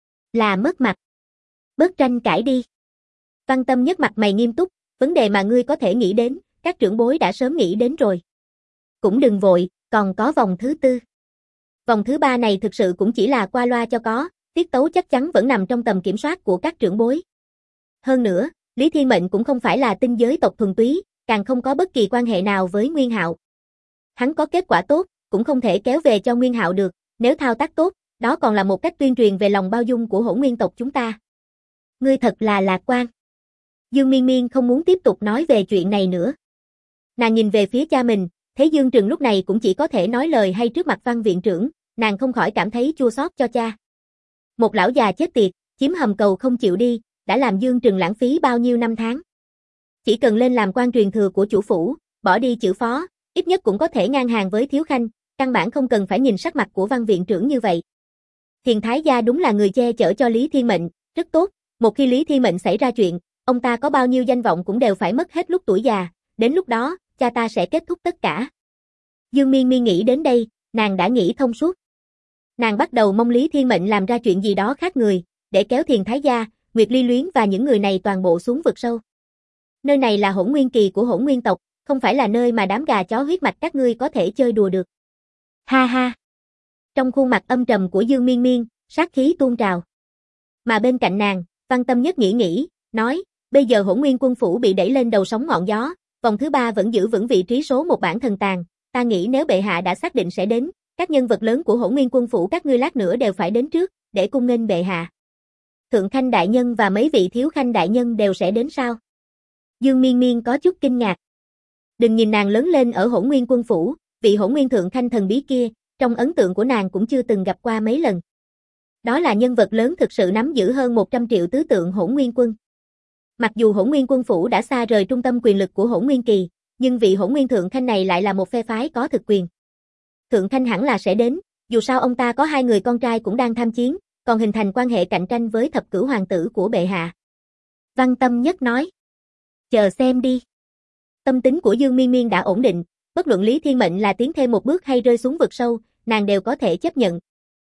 Là mất mặt. Bớt tranh cãi đi. Văn Tâm Nhất mặt mày nghiêm túc, vấn đề mà ngươi có thể nghĩ đến, các trưởng bối đã sớm nghĩ đến rồi. Cũng đừng vội, còn có vòng thứ tư. Vòng thứ ba này thực sự cũng chỉ là qua loa cho có, tiết tấu chắc chắn vẫn nằm trong tầm kiểm soát của các trưởng bối. Hơn nữa, Lý Thiên Mệnh cũng không phải là tinh giới tộc thuần túy, càng không có bất kỳ quan hệ nào với Nguyên Hạo. Hắn có kết quả tốt, cũng không thể kéo về cho Nguyên Hạo được, nếu thao tác tốt, đó còn là một cách tuyên truyền về lòng bao dung của Hỗn Nguyên tộc chúng ta. Ngươi thật là lạc quan. Dương Miên Miên không muốn tiếp tục nói về chuyện này nữa. Nàng nhìn về phía cha mình, thấy Dương Trừng lúc này cũng chỉ có thể nói lời hay trước mặt Văn viện trưởng, nàng không khỏi cảm thấy chua xót cho cha. Một lão già chết tiệt, chiếm hầm cầu không chịu đi, đã làm Dương Trừng lãng phí bao nhiêu năm tháng. Chỉ cần lên làm quan truyền thừa của chủ phủ, bỏ đi chữ phó, ít nhất cũng có thể ngang hàng với Thiếu Khanh, căn bản không cần phải nhìn sắc mặt của Văn viện trưởng như vậy. Thiền Thái gia đúng là người che chở cho Lý Thiên Mệnh, rất tốt, một khi Lý Thiên Mệnh xảy ra chuyện, ông ta có bao nhiêu danh vọng cũng đều phải mất hết lúc tuổi già, đến lúc đó, cha ta sẽ kết thúc tất cả. Dương Miên Miên nghĩ đến đây, nàng đã nghĩ thông suốt. Nàng bắt đầu mong Lý Thiên Mệnh làm ra chuyện gì đó khác người, để kéo Thiền Thái gia, Nguyệt Ly Luyến và những người này toàn bộ xuống vực sâu. Nơi này là Hỗn Nguyên kỳ của Hỗn Nguyên tộc, không phải là nơi mà đám gà chó huyết mạch các ngươi có thể chơi đùa được. Ha ha. Trong khuôn mặt âm trầm của Dương Miên Miên, sát khí tuôn trào. Mà bên cạnh nàng, Văn Tâm Nhất nghĩ, nói, bây giờ Hỗn Nguyên quân phủ bị đẩy lên đầu sóng ngọn gió, vòng thứ ba vẫn giữ vững vị trí số một bảng thần tàn, ta nghĩ nếu bệ hạ đã xác định sẽ đến, các nhân vật lớn của Hỗn Nguyên quân phủ các ngươi lát nữa đều phải đến trước, để cung nghênh bệ hạ. Thượng Khanh đại nhân và mấy vị thiếu khanh đại nhân đều sẽ đến sao? Dương Miên Miên có chút kinh ngạc. Đừng nhìn nàng lớn lên ở Hỗn Nguyên quân phủ, vị Hỗn Nguyên thượng khanh thần bí kia, trong ấn tượng của nàng cũng chưa từng gặp qua mấy lần. Đó là nhân vật lớn thực sự nắm giữ hơn 100 triệu tứ tượng Hỗn Nguyên quân. Mặc dù Hỗn Nguyên quân phủ đã xa rời trung tâm quyền lực của Hỗn Nguyên kỳ, nhưng vị Hỗn Nguyên thượng khanh này lại là một phe phái có thực quyền. Thượng khanh hẳn là sẽ đến, dù sao ông ta có hai người con trai cũng đang tham chiến, còn hình thành quan hệ cạnh tranh với thập cửu hoàng tử của bệ hạ. Văn Tâm Nhất nói. Chờ xem đi. Tâm tính của Dương Miên Miên đã ổn định, bất luận Lý Thiên Mệnh là tiến thêm một bước hay rơi xuống vực sâu, nàng đều có thể chấp nhận.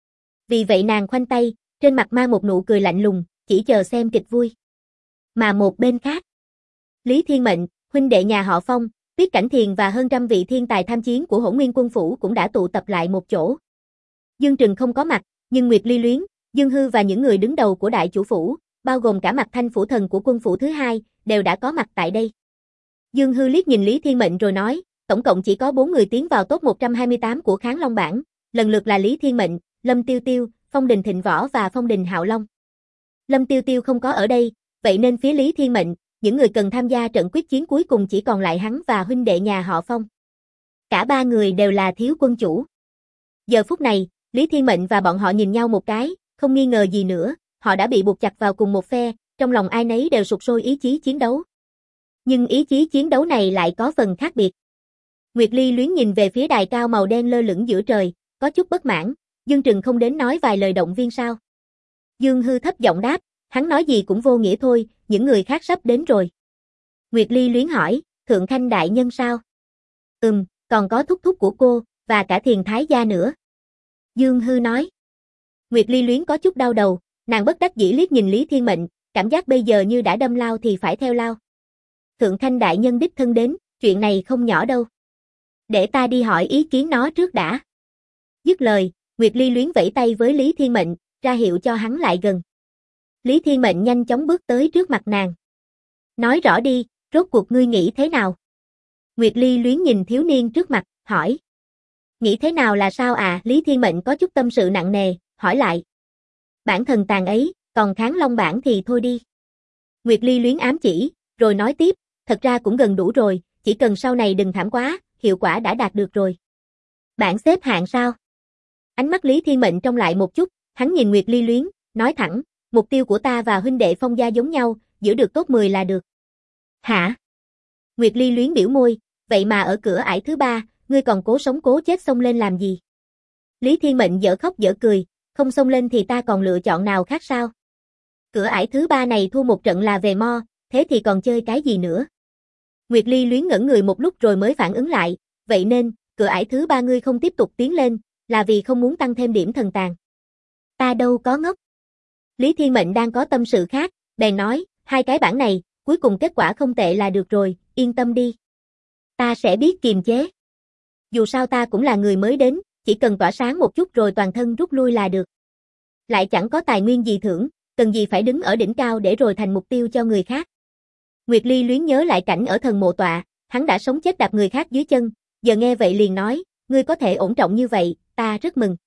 Vì vậy nàng khoanh tay, trên mặt mang một nụ cười lạnh lùng, chỉ chờ xem kịch vui. Mà một bên khác, Lý Thiên Mệnh, huynh đệ nhà họ Phong, Tiết Cảnh Thiền và hơn trăm vị thiên tài tham chiến của Hỗn Nguyên quân phủ cũng đã tụ tập lại một chỗ. Dương Trừng không có mặt, nhưng Nguyệt Ly Luyến, Dương Hư và những người đứng đầu của đại chủ phủ, bao gồm cả Mạc Thanh phủ thần của quân phủ thứ hai, đều đã có mặt tại đây. Dương Hư liếc nhìn Lý Thiên Mệnh rồi nói, tổng cộng chỉ có 4 người tiến vào top 128 của Kháng Long bảng, lần lượt là Lý Thiên Mệnh, Lâm Tiêu Tiêu, Phong Đình Thịnh Võ và Phong Đình Hạo Long. Lâm Tiêu Tiêu không có ở đây, vậy nên phía Lý Thiên Mệnh, những người cần tham gia trận quyết chiến cuối cùng chỉ còn lại hắn và huynh đệ nhà họ Phong. Cả ba người đều là thiếu quân chủ. Giờ phút này, Lý Thiên Mệnh và bọn họ nhìn nhau một cái, không nghi ngờ gì nữa, họ đã bị buộc chặt vào cùng một phe, trong lòng ai nấy đều sục sôi ý chí chiến đấu. Nhưng ý chí chiến đấu này lại có phần khác biệt. Nguyệt Ly luyến nhìn về phía đài cao màu đen lơ lửng giữa trời, có chút bất mãn, Dương Trừng không đến nói vài lời động viên sao? Dương Hư thấp giọng đáp, hắn nói gì cũng vô nghĩa thôi, những người khác sắp đến rồi. Nguyệt Ly luyến hỏi, Thượng Khanh đại nhân sao? Còn có thúc thúc của cô, và cả Thiền Thái gia nữa. Dương Hư nói. Nguyệt Ly luyến có chút đau đầu, nàng bất đắc dĩ liếc nhìn Lý Thiên Mệnh, cảm giác bây giờ như đã đâm lao thì phải theo lao. Thượng Khanh đại nhân đích thân đến, chuyện này không nhỏ đâu. Để ta đi hỏi ý kiến nó trước đã. Dứt lời, Nguyệt Ly luyến vẫy tay với Lý Thiên Mệnh, ra hiệu cho hắn lại gần. Lý Thiên Mệnh nhanh chóng bước tới trước mặt nàng. Nói rõ đi, rốt cuộc ngươi nghĩ thế nào? Nguyệt Ly luyến nhìn thiếu niên trước mặt, hỏi. Nghĩ thế nào là sao à? Lý Thiên Mệnh có chút tâm sự nặng nề, hỏi lại. Bản thần tàn ấy, còn Kháng Long bản thì thôi đi. Nguyệt Ly luyến ám chỉ, rồi nói tiếp, thật ra cũng gần đủ rồi, chỉ cần sau này đừng thảm quá, hiệu quả đã đạt được rồi. Bảng xếp hạng sao? Ánh mắt Lý Thiên Mệnh trông lại một chút, hắn nhìn Nguyệt Ly luyến, nói thẳng, mục tiêu của ta và huynh đệ Phong gia giống nhau, giữ được top 10 là được. Hả? Nguyệt Ly luyến biểu môi, vậy mà ở cửa ải thứ 3, ngươi còn cố sống cố chết xông lên làm gì? Lý Thiên Mệnh dở khóc dở cười, không xông lên thì ta còn lựa chọn nào khác sao? Cửa ải thứ 3 này thua một trận là về mo, thế thì còn chơi cái gì nữa? Nguyệt Ly luyến ngẩn người một lúc rồi mới phản ứng lại, vậy nên, cửa ải thứ 3 ngươi không tiếp tục tiến lên, là vì không muốn tăng thêm điểm thần tàn. Ta đâu có ngốc. Lý Thiên Mệnh đang có tâm sự khác, bèn nói, hai cái bảng này, cuối cùng kết quả không tệ là được rồi, yên tâm đi. Ta sẽ biết kiềm chế. Dù sao ta cũng là người mới đến, chỉ cần tỏa sáng một chút rồi toàn thân rút lui là được. Lại chẳng có tài nguyên gì thưởng, cần gì phải đứng ở đỉnh cao để rồi thành mục tiêu cho người khác. Nguyệt Ly luyến nhớ lại cảnh ở thần mộ tọa, hắn đã sống chết đạp người khác dưới chân, giờ nghe vậy liền nói, ngươi có thể ổn trọng như vậy, ta rất mừng.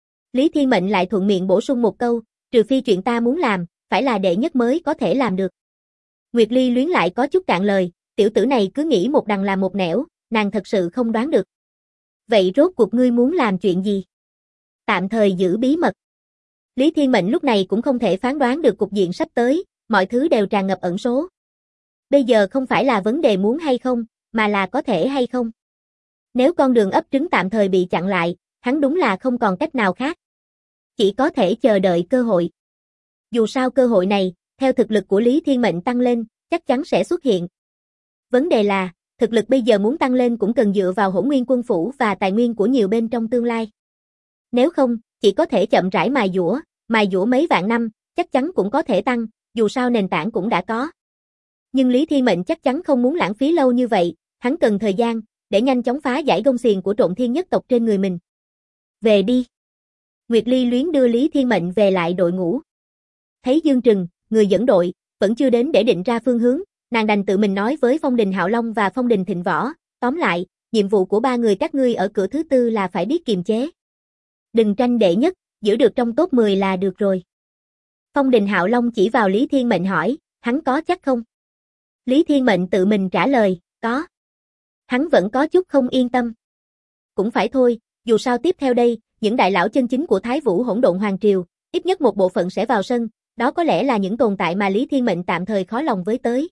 Lý Thiên Mệnh lại thuận miệng bổ sung một câu, trừ phi chuyện ta muốn làm, phải là đệ nhất mới có thể làm được. Nguyệt Ly luyến lại có chút cạn lời, tiểu tử này cứ nghĩ một đằng làm một nẻo, nàng thật sự không đoán được. Vậy rốt cuộc ngươi muốn làm chuyện gì? Tạm thời giữ bí mật. Lý Thiên Mệnh lúc này cũng không thể phán đoán được cục diện sắp tới, mọi thứ đều tràn ngập ẩn số. Bây giờ không phải là vấn đề muốn hay không, mà là có thể hay không. Nếu con đường ấp trứng tạm thời bị chặn lại, hắn đúng là không còn cách nào khác. Chỉ có thể chờ đợi cơ hội. Dù sao cơ hội này, theo thực lực của Lý Thiên Mệnh tăng lên, chắc chắn sẽ xuất hiện. Vấn đề là, thực lực bây giờ muốn tăng lên cũng cần dựa vào Hỗn Nguyên Quân phủ và tài nguyên của nhiều bên trong tương lai. Nếu không, chỉ có thể chậm rãi mài dũa mấy vạn năm, chắc chắn cũng có thể tăng, dù sao nền tảng cũng đã có. Nhưng Lý Thiên Mệnh chắc chắn không muốn lãng phí lâu như vậy, hắn cần thời gian, để nhanh chóng phá giải gông xiềng của Trộn Thiên nhất tộc trên người mình. Về đi. Nguyệt Ly luyến đưa Lý Thiên Mệnh về lại đội ngũ. Thấy Dương Trừng, người dẫn đội, vẫn chưa đến để định ra phương hướng, nàng đành tự mình nói với Phong Đình Hạo Long và Phong Đình Thịnh Võ, tóm lại, nhiệm vụ của ba người các ngươi ở cửa thứ 4 là phải biết kiềm chế. Đừng tranh đệ nhất, giữ được trong top 10 là được rồi. Phong Đình Hạo Long chỉ vào Lý Thiên Mệnh hỏi, hắn có chắc không? Lý Thiên Mệnh tự mình trả lời, có. Hắn vẫn có chút không yên tâm. Cũng phải thôi, dù sao tiếp theo đây, những đại lão chân chính của Thái Vũ Hỗn Độn Hoàng Triều, ít nhất một bộ phận sẽ vào sân, đó có lẽ là những tồn tại mà Lý Thiên Mệnh tạm thời khó lòng với tới.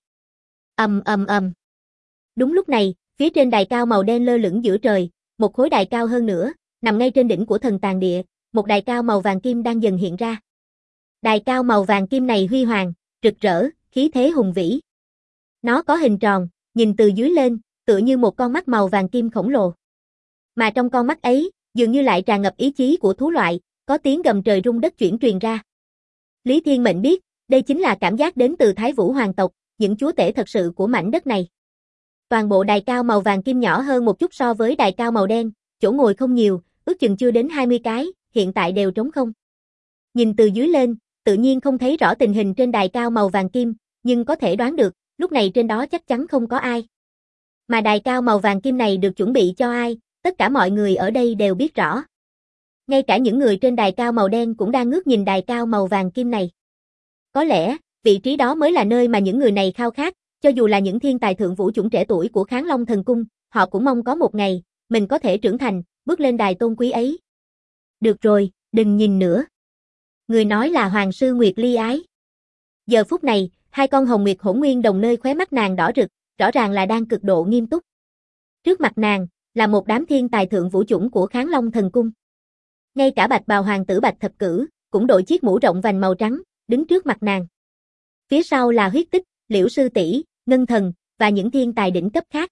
Đúng lúc này, phía trên đài cao màu đen lơ lửng giữa trời, một khối đài cao hơn nữa, nằm ngay trên đỉnh của thần tàn địa, một đài cao màu vàng kim đang dần hiện ra. Đài cao màu vàng kim này huy hoàng, rực rỡ, khí thế hùng vĩ. Nó có hình tròn, nhìn từ dưới lên, tựa như một con mắt màu vàng kim khổng lồ. Mà trong con mắt ấy, dường như lại tràn ngập ý chí của thú loại, có tiếng gầm trời rung đất chuyển truyền ra. Lý Thiên Mệnh biết, đây chính là cảm giác đến từ Thái Vũ hoàng tộc, những chúa tể thật sự của mảnh đất này. Toàn bộ đài cao màu vàng kim nhỏ hơn một chút so với đài cao màu đen, chỗ ngồi không nhiều, ước chừng chưa đến 20 cái, hiện tại đều trống không. Nhìn từ dưới lên, tự nhiên không thấy rõ tình hình trên đài cao màu vàng kim, nhưng có thể đoán được, lúc này trên đó chắc chắn không có ai. Mà đài cao màu vàng kim này được chuẩn bị cho ai, tất cả mọi người ở đây đều biết rõ. Ngay cả những người trên đài cao màu đen cũng đang ngước nhìn đài cao màu vàng kim này. Có lẽ, vị trí đó mới là nơi mà những người này khao khát, cho dù là những thiên tài thượng vũ chủng trẻ tuổi của Kháng Long Thần Cung, họ cũng mong có một ngày, mình có thể trưởng thành, bước lên đài tôn quý ấy. Được rồi, đừng nhìn nữa. Người nói là Hoàng sư Nguyệt Ly Ái. Giờ phút này, hai con hồng nguyệt hỗn nguyên đồng nơi khóe mắt nàng đỏ rực, rõ ràng là đang cực độ nghiêm túc. Trước mặt nàng, là một đám thiên tài thượng vũ chủng của Kháng Long Thần Cung. Ngay cả bạch bào hoàng tử Bạch Thập Cử, cũng đội chiếc mũ rộng vành màu trắng, đứng trước mặt nàng. Phía sau là Huyết Tích, Liễu Sư Tỷ, Ngân Thần, và những thiên tài đỉnh cấp khác.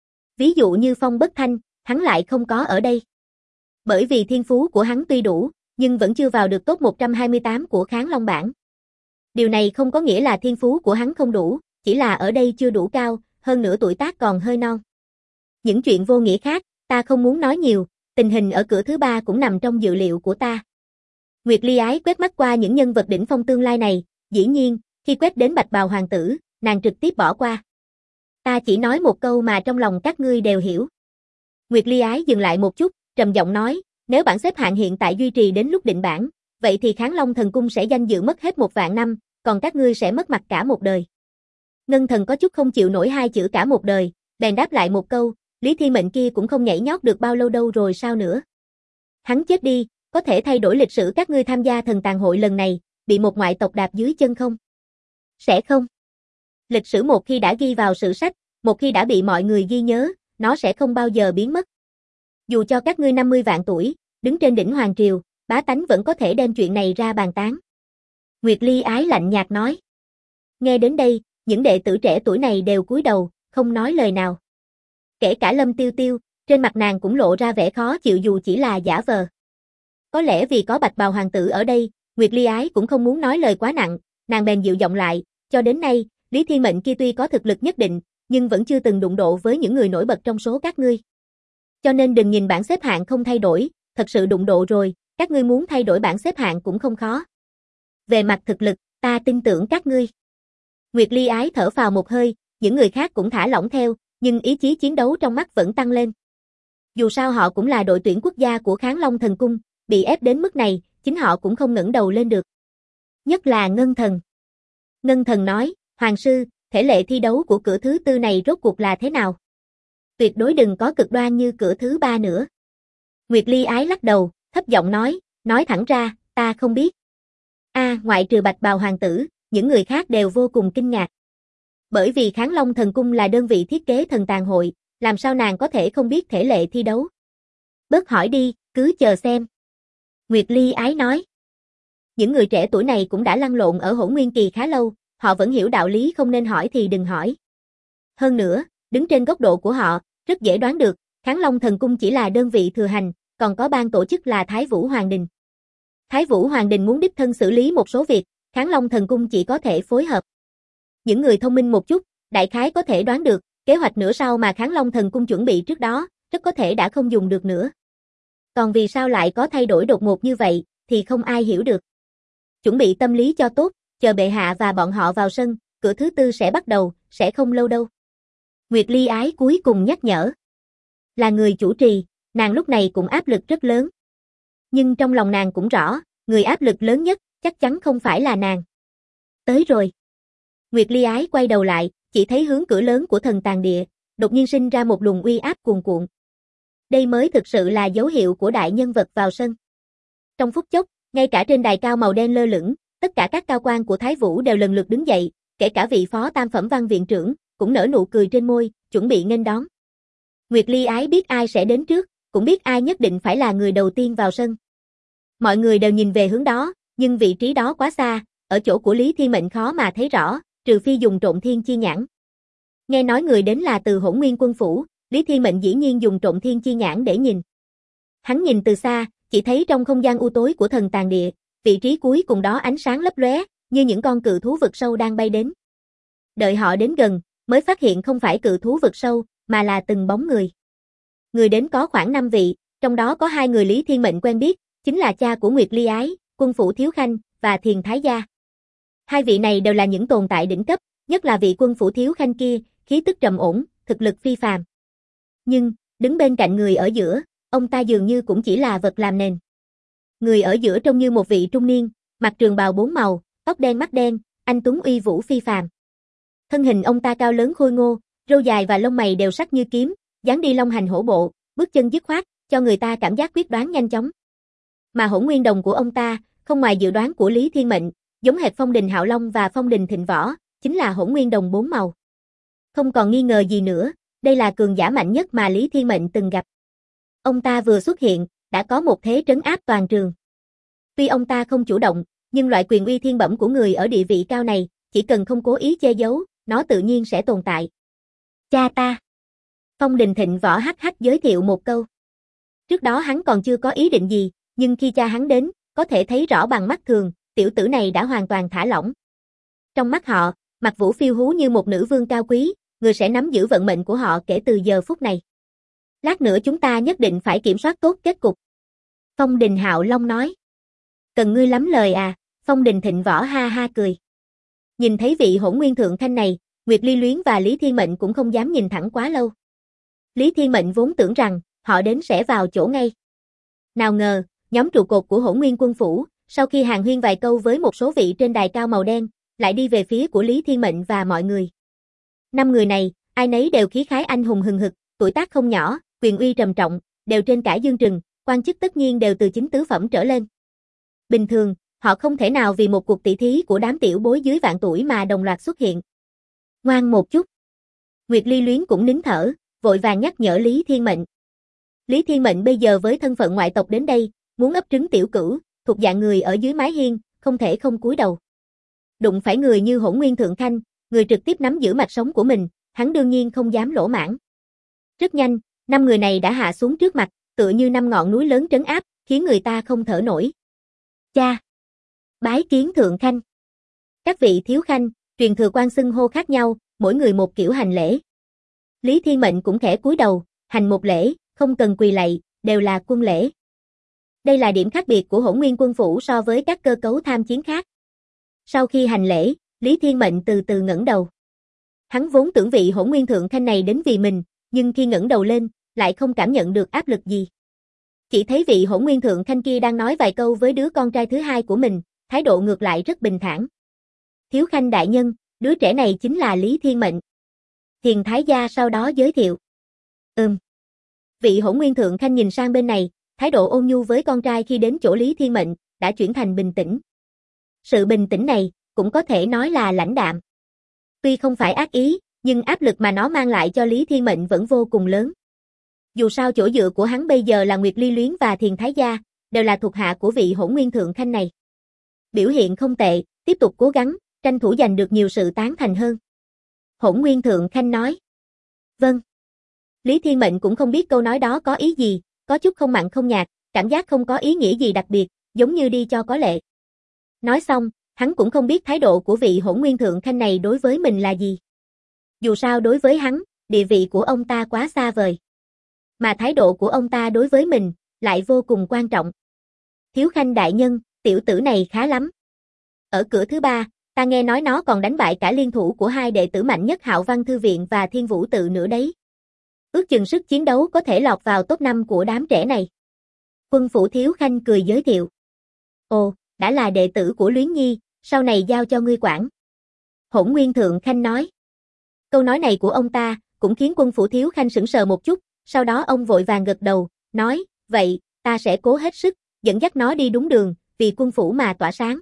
Ví dụ như Phong Bất Thanh, hắn lại không có ở đây. Bởi vì thiên phú của hắn tuy đủ, nhưng vẫn chưa vào được top 128 của Kháng Long bảng. Điều này không có nghĩa là thiên phú của hắn không đủ, chỉ là ở đây chưa đủ cao, hơn nữa tuổi tác còn hơi non. Những chuyện vô nghĩa khác, ta không muốn nói nhiều, tình hình ở cửa thứ 3 cũng nằm trong dự liệu của ta. Nguyệt Ly Ái quét mắt qua những nhân vật đỉnh phong tương lai này, dĩ nhiên, khi quét đến bạch bào hoàng tử, nàng trực tiếp bỏ qua. Ta chỉ nói một câu mà trong lòng các ngươi đều hiểu. Nguyệt Ly Ái dừng lại một chút, trầm giọng nói, nếu bảng xếp hạng hiện tại duy trì đến lúc định bảng, vậy thì Kháng Long Thần Cung sẽ danh dự mất hết 1.000 năm, còn các ngươi sẽ mất mặt cả một đời. Ngân Thần có chút không chịu nổi hai chữ cả một đời, bèn đáp lại một câu, Lý Thiên Mệnh kia cũng không nhảy nhót được bao lâu đâu rồi sao nữa. Hắn chết đi, có thể thay đổi lịch sử các ngươi tham gia thần tàn hội lần này, bị một ngoại tộc đạp dưới chân không? Sẽ không. Lịch sử một khi đã ghi vào sử sách, một khi đã bị mọi người ghi nhớ, nó sẽ không bao giờ biến mất. Dù cho các ngươi 50 vạn tuổi, đứng trên đỉnh hoàng triều, bá tánh vẫn có thể đem chuyện này ra bàn tán. Nguyệt Ly Ái lạnh nhạt nói. Nghe đến đây, những đệ tử trẻ tuổi này đều cúi đầu, không nói lời nào. Kể cả Lâm Tiêu Tiêu, trên mặt nàng cũng lộ ra vẻ khó chịu dù chỉ là giả vờ. Có lẽ vì có bạch bào hoàng tử ở đây, Nguyệt Ly Ái cũng không muốn nói lời quá nặng, nàng bèn dịu giọng lại, cho đến nay, Lý Thiên Mệnh kia tuy có thực lực nhất định, nhưng vẫn chưa từng đụng độ với những người nổi bật trong số các ngươi. Cho nên đừng nhìn bảng xếp hạng không thay đổi, thật sự đụng độ rồi, các ngươi muốn thay đổi bảng xếp hạng cũng không khó. Về mặt thực lực, ta tin tưởng các ngươi. Nguyệt Ly Ái thở phào một hơi, những người khác cũng thả lỏng theo, nhưng ý chí chiến đấu trong mắt vẫn tăng lên. Dù sao họ cũng là đội tuyển quốc gia của Kháng Long Thần Cung, bị ép đến mức này, chính họ cũng không ngẩng đầu lên được. Nhất là Ngân Thần. Ngân Thần nói, Hoàng sư, thể lệ thi đấu của cửa thứ 4 này rốt cuộc là thế nào? Tuyệt đối đừng có cực đoan như cửa thứ 3 nữa. Nguyệt Ly Ái lắc đầu, thấp giọng nói thẳng ra, ta không biết. Ngoại trừ bạch bào hoàng tử, những người khác đều vô cùng kinh ngạc. Bởi vì Kháng Long Thần Cung là đơn vị thiết kế thần tàn hội, làm sao nàng có thể không biết thể lệ thi đấu? Bớt hỏi đi, cứ chờ xem. Nguyệt Ly Ái nói. Những người trẻ tuổi này cũng đã lăn lộn ở Hỗn Nguyên Kỳ khá lâu, họ vẫn hiểu đạo lý không nên hỏi thì đừng hỏi. Hơn nữa, đứng trên góc độ của họ, rất dễ đoán được, Kháng Long Thần Cung chỉ là đơn vị thừa hành, còn có ban tổ chức là Thái Vũ Hoàng Đình. Thái Vũ Hoàng Đình muốn đích thân xử lý một số việc, Kháng Long Thần Cung chỉ có thể phối hợp. Những người thông minh một chút, đại khái có thể đoán được, kế hoạch nửa sau mà Kháng Long Thần Cung chuẩn bị trước đó, rất có thể đã không dùng được nữa. Còn vì sao lại có thay đổi đột ngột như vậy, thì không ai hiểu được. Chuẩn bị tâm lý cho tốt, chờ bệ hạ và bọn họ vào sân, cửa thứ 4 sẽ bắt đầu, sẽ không lâu đâu. Nguyệt Ly Ái cuối cùng nhắc nhở. Là người chủ trì, nàng lúc này cũng áp lực rất lớn. Nhưng trong lòng nàng cũng rõ, người áp lực lớn nhất, chắc chắn không phải là nàng. Tới rồi. Nguyệt Ly Ái quay đầu lại, chỉ thấy hướng cửa lớn của thần tàn địa, đột nhiên sinh ra một luồng uy áp cuồn cuộn. Đây mới thực sự là dấu hiệu của đại nhân vật vào sân. Trong phút chốc, ngay cả trên đài cao màu đen lơ lửng, tất cả các cao quan của Thái Vũ đều lần lượt đứng dậy, kể cả vị phó tam phẩm văn viện trưởng, cũng nở nụ cười trên môi, chuẩn bị nghênh đón. Nguyệt Ly Ái biết ai sẽ đến trước, cũng biết ai nhất định phải là người đầu tiên vào sân. Mọi người đều nhìn về hướng đó, nhưng vị trí đó quá xa, ở chỗ của Lý Thiên Mệnh khó mà thấy rõ, trừ phi dùng trộn thiên chi nhãn. Nghe nói người đến là từ Hỗn Nguyên Quân Phủ, Lý Thiên Mệnh dĩ nhiên dùng trộn thiên chi nhãn để nhìn. Hắn nhìn từ xa, chỉ thấy trong không gian u tối của thần tàn địa, vị trí cuối cùng đó ánh sáng lấp lóe, như những con cự thú vực sâu đang bay đến. Đợi họ đến gần, mới phát hiện không phải cự thú vực sâu, mà là từng bóng người. Người đến có khoảng 5 vị, trong đó có 2 người Lý Thiên Mệnh quen biết, chính là cha của Nguyệt Ly Ái, Quân Phủ Thiếu Khanh, và Thiền Thái Gia. 2 vị này đều là những tồn tại đỉnh cấp, nhất là vị Quân Phủ Thiếu Khanh kia, khí tức trầm ổn, thực lực phi phàm. Nhưng, đứng bên cạnh người ở giữa, ông ta dường như cũng chỉ là vật làm nền. Người ở giữa trông như một vị trung niên, mặc trường bào 4 màu, tóc đen mắt đen, anh tuấn uy vũ phi phàm. Thân hình ông ta cao lớn khôi ngô, râu dài và lông mày đều sắc như kiếm, dáng đi long hành hổ bộ, bước chân dứt khoát, cho người ta cảm giác quyết đoán nhanh chóng. Mà hỗn nguyên đồng của ông ta, không ngoài dự đoán của Lý Thiên Mệnh, giống hệt Phong Đình Hạo Long và Phong Đình Thịnh Võ, chính là hỗn nguyên đồng 4 màu. Không còn nghi ngờ gì nữa, đây là cường giả mạnh nhất mà Lý Thiên Mệnh từng gặp. Ông ta vừa xuất hiện, đã có một thế trấn áp toàn trường. Tuy ông ta không chủ động, nhưng loại quyền uy thiên bẩm của người ở địa vị cao này, chỉ cần không cố ý che giấu, nó tự nhiên sẽ tồn tại. Cha ta. Phong Đình Thịnh Võ hắc hắc giới thiệu một câu. Trước đó hắn còn chưa có ý định gì, nhưng khi cha hắn đến, có thể thấy rõ bằng mắt thường, tiểu tử này đã hoàn toàn thả lỏng. Trong mắt họ, Mạc Vũ phiêu hú như một nữ vương cao quý, người sẽ nắm giữ vận mệnh của họ kể từ giờ phút này. Lát nữa chúng ta nhất định phải kiểm soát tốt kết cục. Phong Đình Hạo Long nói. Cần ngươi lắm lời à, Phong Đình Thịnh Võ ha ha cười. Nhìn thấy vị hỗn nguyên thượng khanh này, Nguyệt Ly Luyến và Lý Thiên Mệnh cũng không dám nhìn thẳng quá lâu. Lý Thiên Mệnh vốn tưởng rằng, họ đến sẽ vào chỗ ngay. Nào ngờ, nhóm trụ cột của hỗn nguyên quân phủ, sau khi hàn huyên vài câu với một số vị trên đài cao màu đen, lại đi về phía của Lý Thiên Mệnh và mọi người. 5 người này, ai nấy đều khí khái anh hùng hừng hực, tuổi tác không nhỏ, quyền uy trầm trọng, đều trên cả dương trừng, quan chức tất nhiên đều từ chính tứ phẩm trở lên. Bình thường, họ không thể nào vì một cuộc tỷ thí của đám tiểu bối dưới vạn tuổi mà đồng loạt xuất hiện. Ngoan một chút. Nguyệt Ly Luyến cũng nín thở, vội vàng nhắc nhở Lý Thiên Mệnh. Lý Thiên Mệnh bây giờ với thân phận ngoại tộc đến đây, muốn ấp trứng tiểu cửu, thuộc dạng người ở dưới mái hiên, không thể không cúi đầu. Đụng phải người như Hỗn Nguyên Thượng Khanh, người trực tiếp nắm giữ mạch sống của mình, hắn đương nhiên không dám lỗ mãng. Rất nhanh, 5 người này đã hạ xuống trước mặt, tựa như 5 ngọn núi lớn trấn áp, khiến người ta không thở nổi. Cha! Bái kiến Thượng Khanh! Các vị thiếu khanh, truyền thừa quan xưng hô khác nhau, mỗi người một kiểu hành lễ. Lý Thiên Mệnh cũng khẽ cúi đầu, hành một lễ, không cần quỳ lạy, đều là quân lễ. Đây là điểm khác biệt của Hỗn Nguyên quân phủ so với các cơ cấu tham chiến khác. Sau khi hành lễ, Lý Thiên Mệnh từ từ ngẩng đầu. Hắn vốn tưởng vị Hỗn Nguyên Thượng Khanh này đến vì mình, nhưng khi ngẩng đầu lên, lại không cảm nhận được áp lực gì. Chỉ thấy vị Hỗn Nguyên Thượng Khanh kia đang nói vài câu với đứa con trai thứ hai của mình, thái độ ngược lại rất bình thản. Thiếu khanh đại nhân, đứa trẻ này chính là Lý Thiên Mệnh. Thiền Thái Gia sau đó giới thiệu. Vị Hỗn Nguyên Thượng Khanh nhìn sang bên này, thái độ ôn nhu với con trai khi đến chỗ Lý Thiên Mệnh, đã chuyển thành bình tĩnh. Sự bình tĩnh này, cũng có thể nói là lãnh đạm. Tuy không phải ác ý, nhưng áp lực mà nó mang lại cho Lý Thiên Mệnh vẫn vô cùng lớn. Dù sao chỗ dựa của hắn bây giờ là Nguyệt Ly Luyến và Thiền Thái Gia, đều là thuộc hạ của vị Hỗn Nguyên Thượng Khanh này. Biểu hiện không tệ, tiếp tục cố gắng, tranh thủ giành được nhiều sự tán thành hơn. Hỗn Nguyên Thượng Khanh nói. Vâng. Lý Thiên Mệnh cũng không biết câu nói đó có ý gì, có chút không mặn không nhạt, cảm giác không có ý nghĩa gì đặc biệt, giống như đi cho có lệ. Nói xong, hắn cũng không biết thái độ của vị Hỗn Nguyên Thượng Khanh này đối với mình là gì. Dù sao đối với hắn, địa vị của ông ta quá xa vời. Mà thái độ của ông ta đối với mình, lại vô cùng quan trọng. Thiếu khanh đại nhân, tiểu tử này khá lắm. Ở cửa thứ 3, ta nghe nói nó còn đánh bại cả liên thủ của 2 đệ tử mạnh nhất Hạo Văn Thư Viện và Thiên Vũ Tự nữa đấy. Ước chừng sức chiến đấu có thể lọt vào top 5 của đám trẻ này. Quân phủ thiếu khanh cười giới thiệu. Ồ, đã là đệ tử của Luyến Nhi, sau này giao cho ngươi quản. Hỗn Nguyên Thượng Khanh nói. Câu nói này của ông ta, cũng khiến quân phủ thiếu khanh sững sờ một chút, sau đó ông vội vàng gật đầu, nói, vậy, ta sẽ cố hết sức, dẫn dắt nó đi đúng đường, vì quân phủ mà tỏa sáng.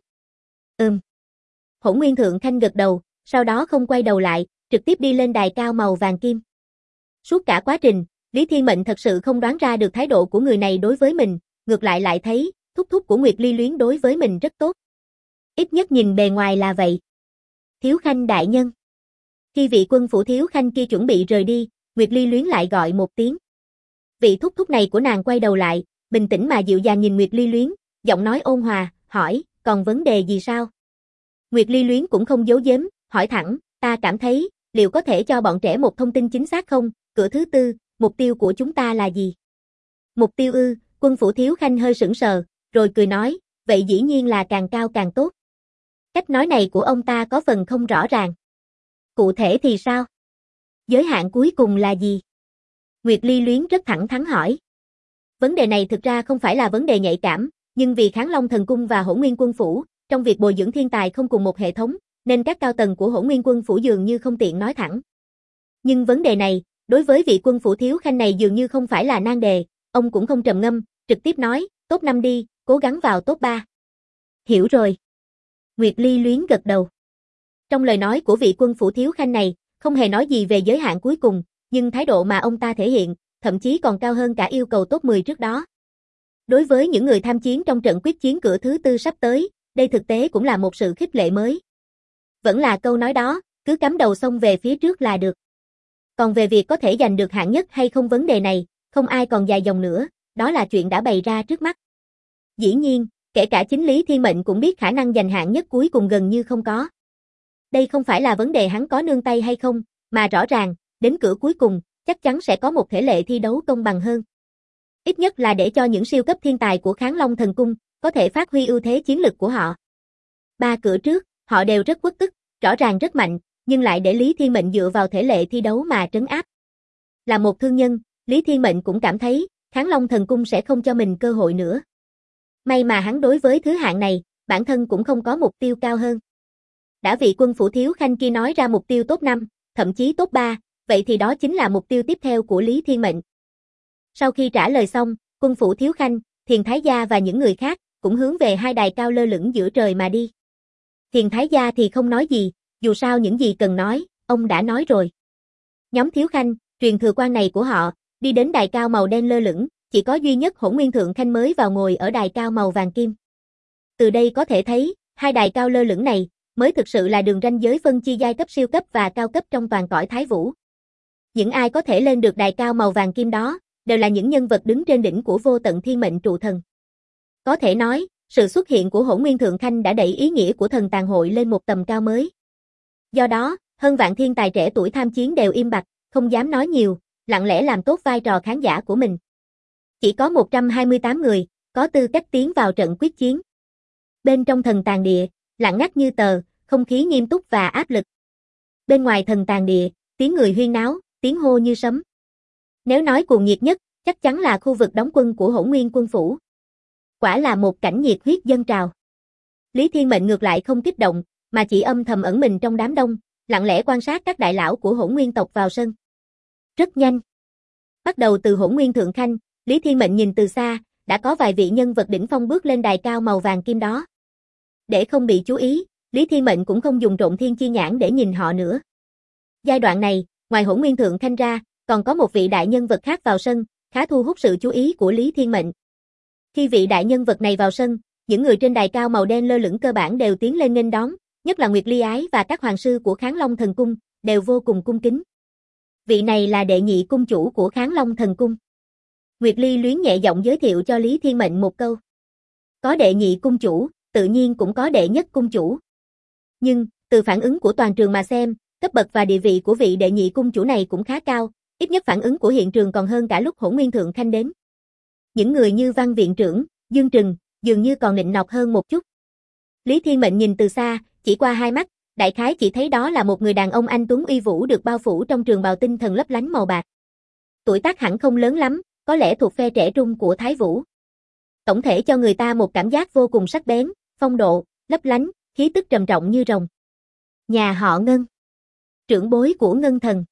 Hỗn Nguyên Thượng Khanh gật đầu, sau đó không quay đầu lại, trực tiếp đi lên đài cao màu vàng kim. Suốt cả quá trình, Lý Thiên Mệnh thật sự không đoán ra được thái độ của người này đối với mình, ngược lại thấy, thúc thúc của Nguyệt Ly Luyến đối với mình rất tốt. Ít nhất nhìn bề ngoài là vậy. Thiếu khanh đại nhân. Khi vị quân phủ thiếu khanh kia chuẩn bị rời đi, Nguyệt Ly Luyến lại gọi một tiếng. Vị thúc thúc này của nàng quay đầu lại, bình tĩnh mà dịu dàng nhìn Nguyệt Ly Luyến, giọng nói ôn hòa, hỏi, còn vấn đề gì sao? Nguyệt Ly Luyến cũng không giấu giếm, hỏi thẳng, ta cảm thấy, liệu có thể cho bọn trẻ một thông tin chính xác không? Cửa thứ 4, mục tiêu của chúng ta là gì? Mục tiêu ư? Quân phủ thiếu khanh hơi sững sờ, rồi cười nói, vậy dĩ nhiên là càng cao càng tốt. Cách nói này của ông ta có phần không rõ ràng. Cụ thể thì sao? Giới hạn cuối cùng là gì? Nguyệt Ly Luyến rất thẳng thắn hỏi. Vấn đề này thực ra không phải là vấn đề nhạy cảm, nhưng vì Kháng Long Thần Cung và Hỗn Nguyên Quân Phủ, trong việc bồi dưỡng thiên tài không cùng một hệ thống, nên các cao tầng của Hỗn Nguyên Quân Phủ dường như không tiện nói thẳng. Nhưng vấn đề này, đối với vị quân phủ thiếu khanh này dường như không phải là nan đề, ông cũng không trầm ngâm, trực tiếp nói, top 5 đi, cố gắng vào top 3. Hiểu rồi. Nguyệt Ly Luyến gật đầu. Trong lời nói của vị quân phủ thiếu khanh này, không hề nói gì về giới hạn cuối cùng, nhưng thái độ mà ông ta thể hiện, thậm chí còn cao hơn cả yêu cầu top 10 trước đó. Đối với những người tham chiến trong trận quyết chiến cửa thứ 4 sắp tới, đây thực tế cũng là một sự khích lệ mới. Vẫn là câu nói đó, cứ cắm đầu xông về phía trước là được. Còn về việc có thể giành được hạng nhất hay không vấn đề này, không ai còn dài dòng nữa, đó là chuyện đã bày ra trước mắt. Dĩ nhiên, kể cả chính Lý Thiên Mệnh cũng biết khả năng giành hạng nhất cuối cùng gần như không có. Đây không phải là vấn đề hắn có nương tay hay không, mà rõ ràng, đến cửa cuối cùng, chắc chắn sẽ có một thể lệ thi đấu công bằng hơn. Ít nhất là để cho những siêu cấp thiên tài của Kháng Long Thần Cung, có thể phát huy ưu thế chiến lực của họ. 3 cửa trước, họ đều rất uất ức, rõ ràng rất mạnh, nhưng lại để Lý Thiên Mệnh dựa vào thể lệ thi đấu mà trấn áp. Là một thương nhân, Lý Thiên Mệnh cũng cảm thấy, Kháng Long Thần Cung sẽ không cho mình cơ hội nữa. May mà hắn đối với thứ hạng này, bản thân cũng không có mục tiêu cao hơn. Đã vị quân phủ thiếu khanh kia nói ra mục tiêu top 5, thậm chí top 3, vậy thì đó chính là mục tiêu tiếp theo của Lý Thiên Mệnh. Sau khi trả lời xong, quân phủ thiếu khanh, Thiền Thái Gia và những người khác, cũng hướng về hai đài cao lơ lửng giữa trời mà đi. Thiền Thái Gia thì không nói gì, dù sao những gì cần nói, ông đã nói rồi. Nhóm thiếu khanh, truyền thừa quan này của họ, đi đến đài cao màu đen lơ lửng, chỉ có duy nhất Hỗn Nguyên Thượng Khanh mới vào ngồi ở đài cao màu vàng kim. Từ đây có thể thấy, hai đài cao lơ lửng này, mới thực sự là đường ranh giới phân chia giai cấp siêu cấp và cao cấp trong toàn cõi Thái Vũ. Những ai có thể lên được đài cao màu vàng kim đó, đều là những nhân vật đứng trên đỉnh của vô tận thiên mệnh trụ thần. Có thể nói, sự xuất hiện của Hỗn Nguyên Thượng Khanh đã đẩy ý nghĩa của thần tàn hội lên một tầm cao mới. Do đó, hơn vạn thiên tài trẻ tuổi tham chiến đều im bặt, không dám nói nhiều, lặng lẽ làm tốt vai trò khán giả của mình. Chỉ có 128 người, có tư cách tiến vào trận quyết chiến. Bên trong thần tàn địa, lặng ngắt như tờ, không khí nghiêm túc và áp lực. Bên ngoài thần tàn địa, tiếng người huyên náo, tiếng hô như sấm. Nếu nói cuồng nhiệt nhất, chắc chắn là khu vực đóng quân của Hỗn Nguyên Quân Phủ. Quả là một cảnh nhiệt huyết dâng trào. Lý Thiên Mệnh ngược lại không kích động, mà chỉ âm thầm ẩn mình trong đám đông, lặng lẽ quan sát các đại lão của Hỗn Nguyên tộc vào sân. Rất nhanh. Bắt đầu từ Hỗn Nguyên Thượng Khanh, Lý Thiên Mệnh nhìn từ xa, đã có vài vị nhân vật đỉnh phong bước lên đài cao màu vàng kim đó. Để không bị chú ý, Lý Thiên Mệnh cũng không dùng trộn thiên chi nhãn để nhìn họ nữa. Giai đoạn này, ngoài Hỗn Nguyên Thượng Khanh ra, còn có một vị đại nhân vật khác vào sân, khá thu hút sự chú ý của Lý Thiên Mệnh. Khi vị đại nhân vật này vào sân, những người trên đài cao màu đen lơ lửng cơ bản đều tiến lên nghênh đón, nhất là Nguyệt Ly Ái và các hoàng sư của Kháng Long Thần Cung, đều vô cùng cung kính. Vị này là đệ nhị cung chủ của Kháng Long Thần Cung. Nguyệt Ly Luyến nhẹ giọng giới thiệu cho Lý Thiên Mệnh một câu. Có đệ nhị cung chủ, tự nhiên cũng có đệ nhất cung chủ. Nhưng, từ phản ứng của toàn trường mà xem, cấp bậc và địa vị của vị đệ nhị cung chủ này cũng khá cao, ít nhất phản ứng của hiện trường còn hơn cả lúc Hỗn Nguyên Thượng Khanh đến. Những người như Văn Viện Trưởng, Dương Trừng, dường như còn nịnh nọt hơn một chút. Lý Thiên Mệnh nhìn từ xa, chỉ qua hai mắt, đại khái chỉ thấy đó là một người đàn ông anh tuấn uy vũ được bao phủ trong trường bào tinh thần lấp lánh màu bạc. Tuổi tác hẳn không lớn lắm, có lẽ thuộc phe trẻ trung của Thái Vũ. Tổng thể cho người ta một cảm giác vô cùng sắc bén, phong độ, lấp lánh, khí tức trầm trọng như rồng. Nhà họ Ngân. Trưởng bối của Ngân Thần.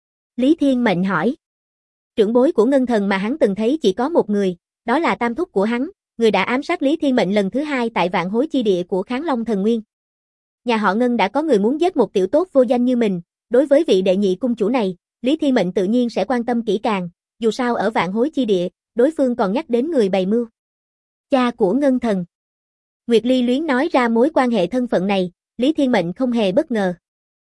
Lý Thiên Mệnh hỏi. Trưởng bối của Ngân Thần mà hắn từng thấy chỉ có một người, đó là tam thúc của hắn, người đã ám sát Lý Thiên Mệnh lần thứ hai tại Vạn Hối chi địa của Kháng Long Thần Nguyên. Nhà họ Ngân đã có người muốn giết một tiểu tốt vô danh như mình, đối với vị đệ nhị cung chủ này, Lý Thiên Mệnh tự nhiên sẽ quan tâm kỹ càng, dù sao ở Vạn Hối chi địa, đối phương còn nhắc đến người bày mưu. Cha của Ngân Thần. Nguyệt Ly Luyến nói ra mối quan hệ thân phận này, Lý Thiên Mệnh không hề bất ngờ.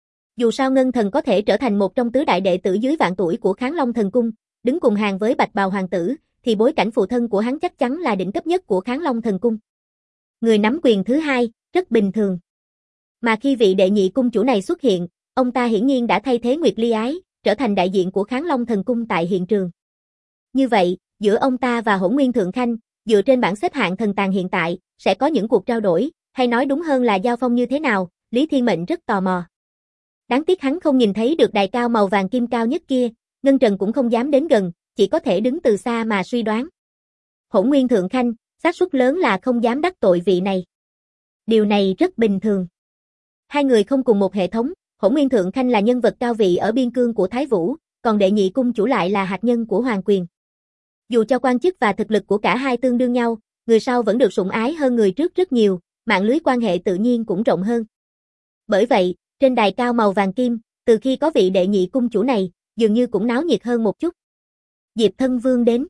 Dù sao Ngân Thần có thể trở thành một trong tứ đại đệ tử dưới vạn tuổi của Kháng Long Thần Cung, đứng cùng hàng với Bạch Bào Hoàng tử, thì bối cảnh phụ thân của hắn chắc chắn là đỉnh cấp nhất của Kháng Long Thần Cung. Người nắm quyền thứ hai, rất bình thường. Mà khi vị đệ nhị cung chủ này xuất hiện, ông ta hiển nhiên đã thay thế Nguyệt Ly Ái, trở thành đại diện của Kháng Long Thần Cung tại hiện trường. Như vậy, giữa ông ta và Hỗn Nguyên Thượng Khanh, dựa trên bảng xếp hạng thần tàng hiện tại, sẽ có những cuộc trao đổi, hay nói đúng hơn là giao phong như thế nào, Lý Thiên Mệnh rất tò mò. Đáng tiếc hắn không nhìn thấy được đài cao màu vàng kim cao nhất kia, Ngân Trần cũng không dám đến gần, chỉ có thể đứng từ xa mà suy đoán. Hỗn Nguyên Thượng Khanh, xác suất lớn là không dám đắc tội vị này. Điều này rất bình thường. Hai người không cùng một hệ thống, Hỗn Nguyên Thượng Khanh là nhân vật cao vị ở biên cương của Thái Vũ, còn đệ nhị cung chủ lại là hạt nhân của hoàng quyền. Dù cho quan chức và thực lực của cả hai tương đương nhau, người sau vẫn được sủng ái hơn người trước rất nhiều, mạng lưới quan hệ tự nhiên cũng rộng hơn. Bởi vậy, trên đài cao màu vàng kim, từ khi có vị đệ nhị cung chủ này, dường như cũng náo nhiệt hơn một chút. Diệp Thân Vương đến.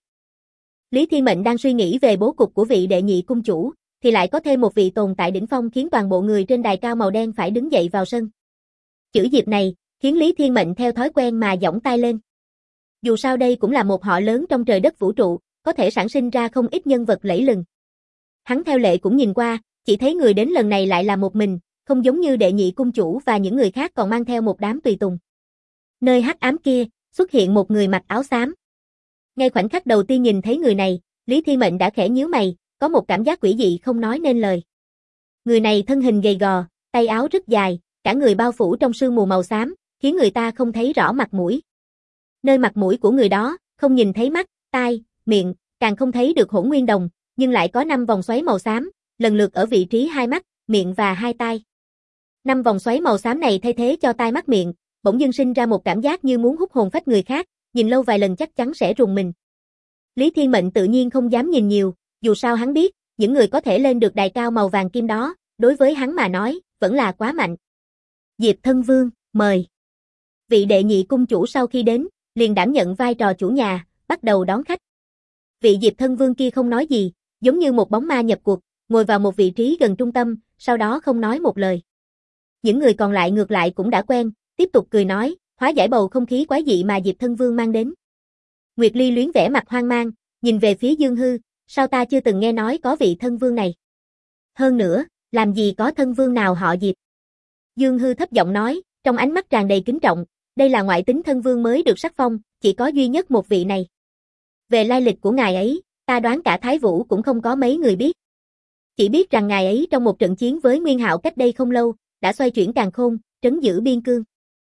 Lý Thiên Mệnh đang suy nghĩ về bố cục của vị đệ nhị cung chủ, thì lại có thêm một vị tồn tại đỉnh phong khiến toàn bộ người trên đài cao màu đen phải đứng dậy vào sân. Chữ Diệp này, khiến Lý Thiên Mệnh theo thói quen mà giỏng tay lên. Dù sao đây cũng là một họ lớn trong trời đất vũ trụ, có thể sản sinh ra không ít nhân vật lẫy lừng. Hắn theo lệ cũng nhìn qua, chỉ thấy người đến lần này lại là một mình, không giống như đệ nhị cung chủ và những người khác còn mang theo một đám tùy tùng. Nơi hắc ám kia, xuất hiện một người mặc áo xám. Ngay khoảnh khắc đầu tiên nhìn thấy người này, Lý Thiên Mệnh đã khẽ nhíu mày, có một cảm giác quỷ dị không nói nên lời. Người này thân hình gầy gò, tay áo rất dài, cả người bao phủ trong sương mù màu xám, khiến người ta không thấy rõ mặt mũi. Nơi mặt mũi của người đó, không nhìn thấy mắt, tai, miệng, càng không thấy được hỗn nguyên đồng, nhưng lại có 5 vòng xoáy màu xám, lần lượt ở vị trí hai mắt, miệng và hai tai. 5 vòng xoáy màu xám này thay thế cho tai mắt miệng, bỗng dưng sinh ra một cảm giác như muốn hút hồn phách người khác, nhìn lâu vài lần chắc chắn sẽ rùng mình. Lý Thiên Mệnh tự nhiên không dám nhìn nhiều, dù sao hắn biết, những người có thể lên được đài cao màu vàng kim đó, đối với hắn mà nói, vẫn là quá mạnh. Diệp Thân Vương, mời. Vị đệ nhị cung chủ sau khi đến, liền đảm nhận vai trò chủ nhà, bắt đầu đón khách. Vị Diệp Thân Vương kia không nói gì, giống như một bóng ma nhập cuộc, ngồi vào một vị trí gần trung tâm, sau đó không nói một lời. Những người còn lại ngược lại cũng đã quen, tiếp tục cười nói, hóa giải bầu không khí quái dị mà Diệp Thân Vương mang đến. Nguyệt Ly Luyến vẻ mặt hoang mang, nhìn về phía Dương Hư, sao ta chưa từng nghe nói có vị thân vương này. Hơn nữa, làm gì có thân vương nào họ Diệp. Dương Hư thấp giọng nói, trong ánh mắt tràn đầy kính trọng, đây là ngoại tính thân vương mới được sắc phong, chỉ có duy nhất một vị này. Về lai lịch của ngài ấy, ta đoán cả Thái Vũ cũng không có mấy người biết. Chỉ biết rằng ngài ấy trong một trận chiến với Nguyên Hạo cách đây không lâu, đã xoay chuyển càn khôn, trấn giữ biên cương.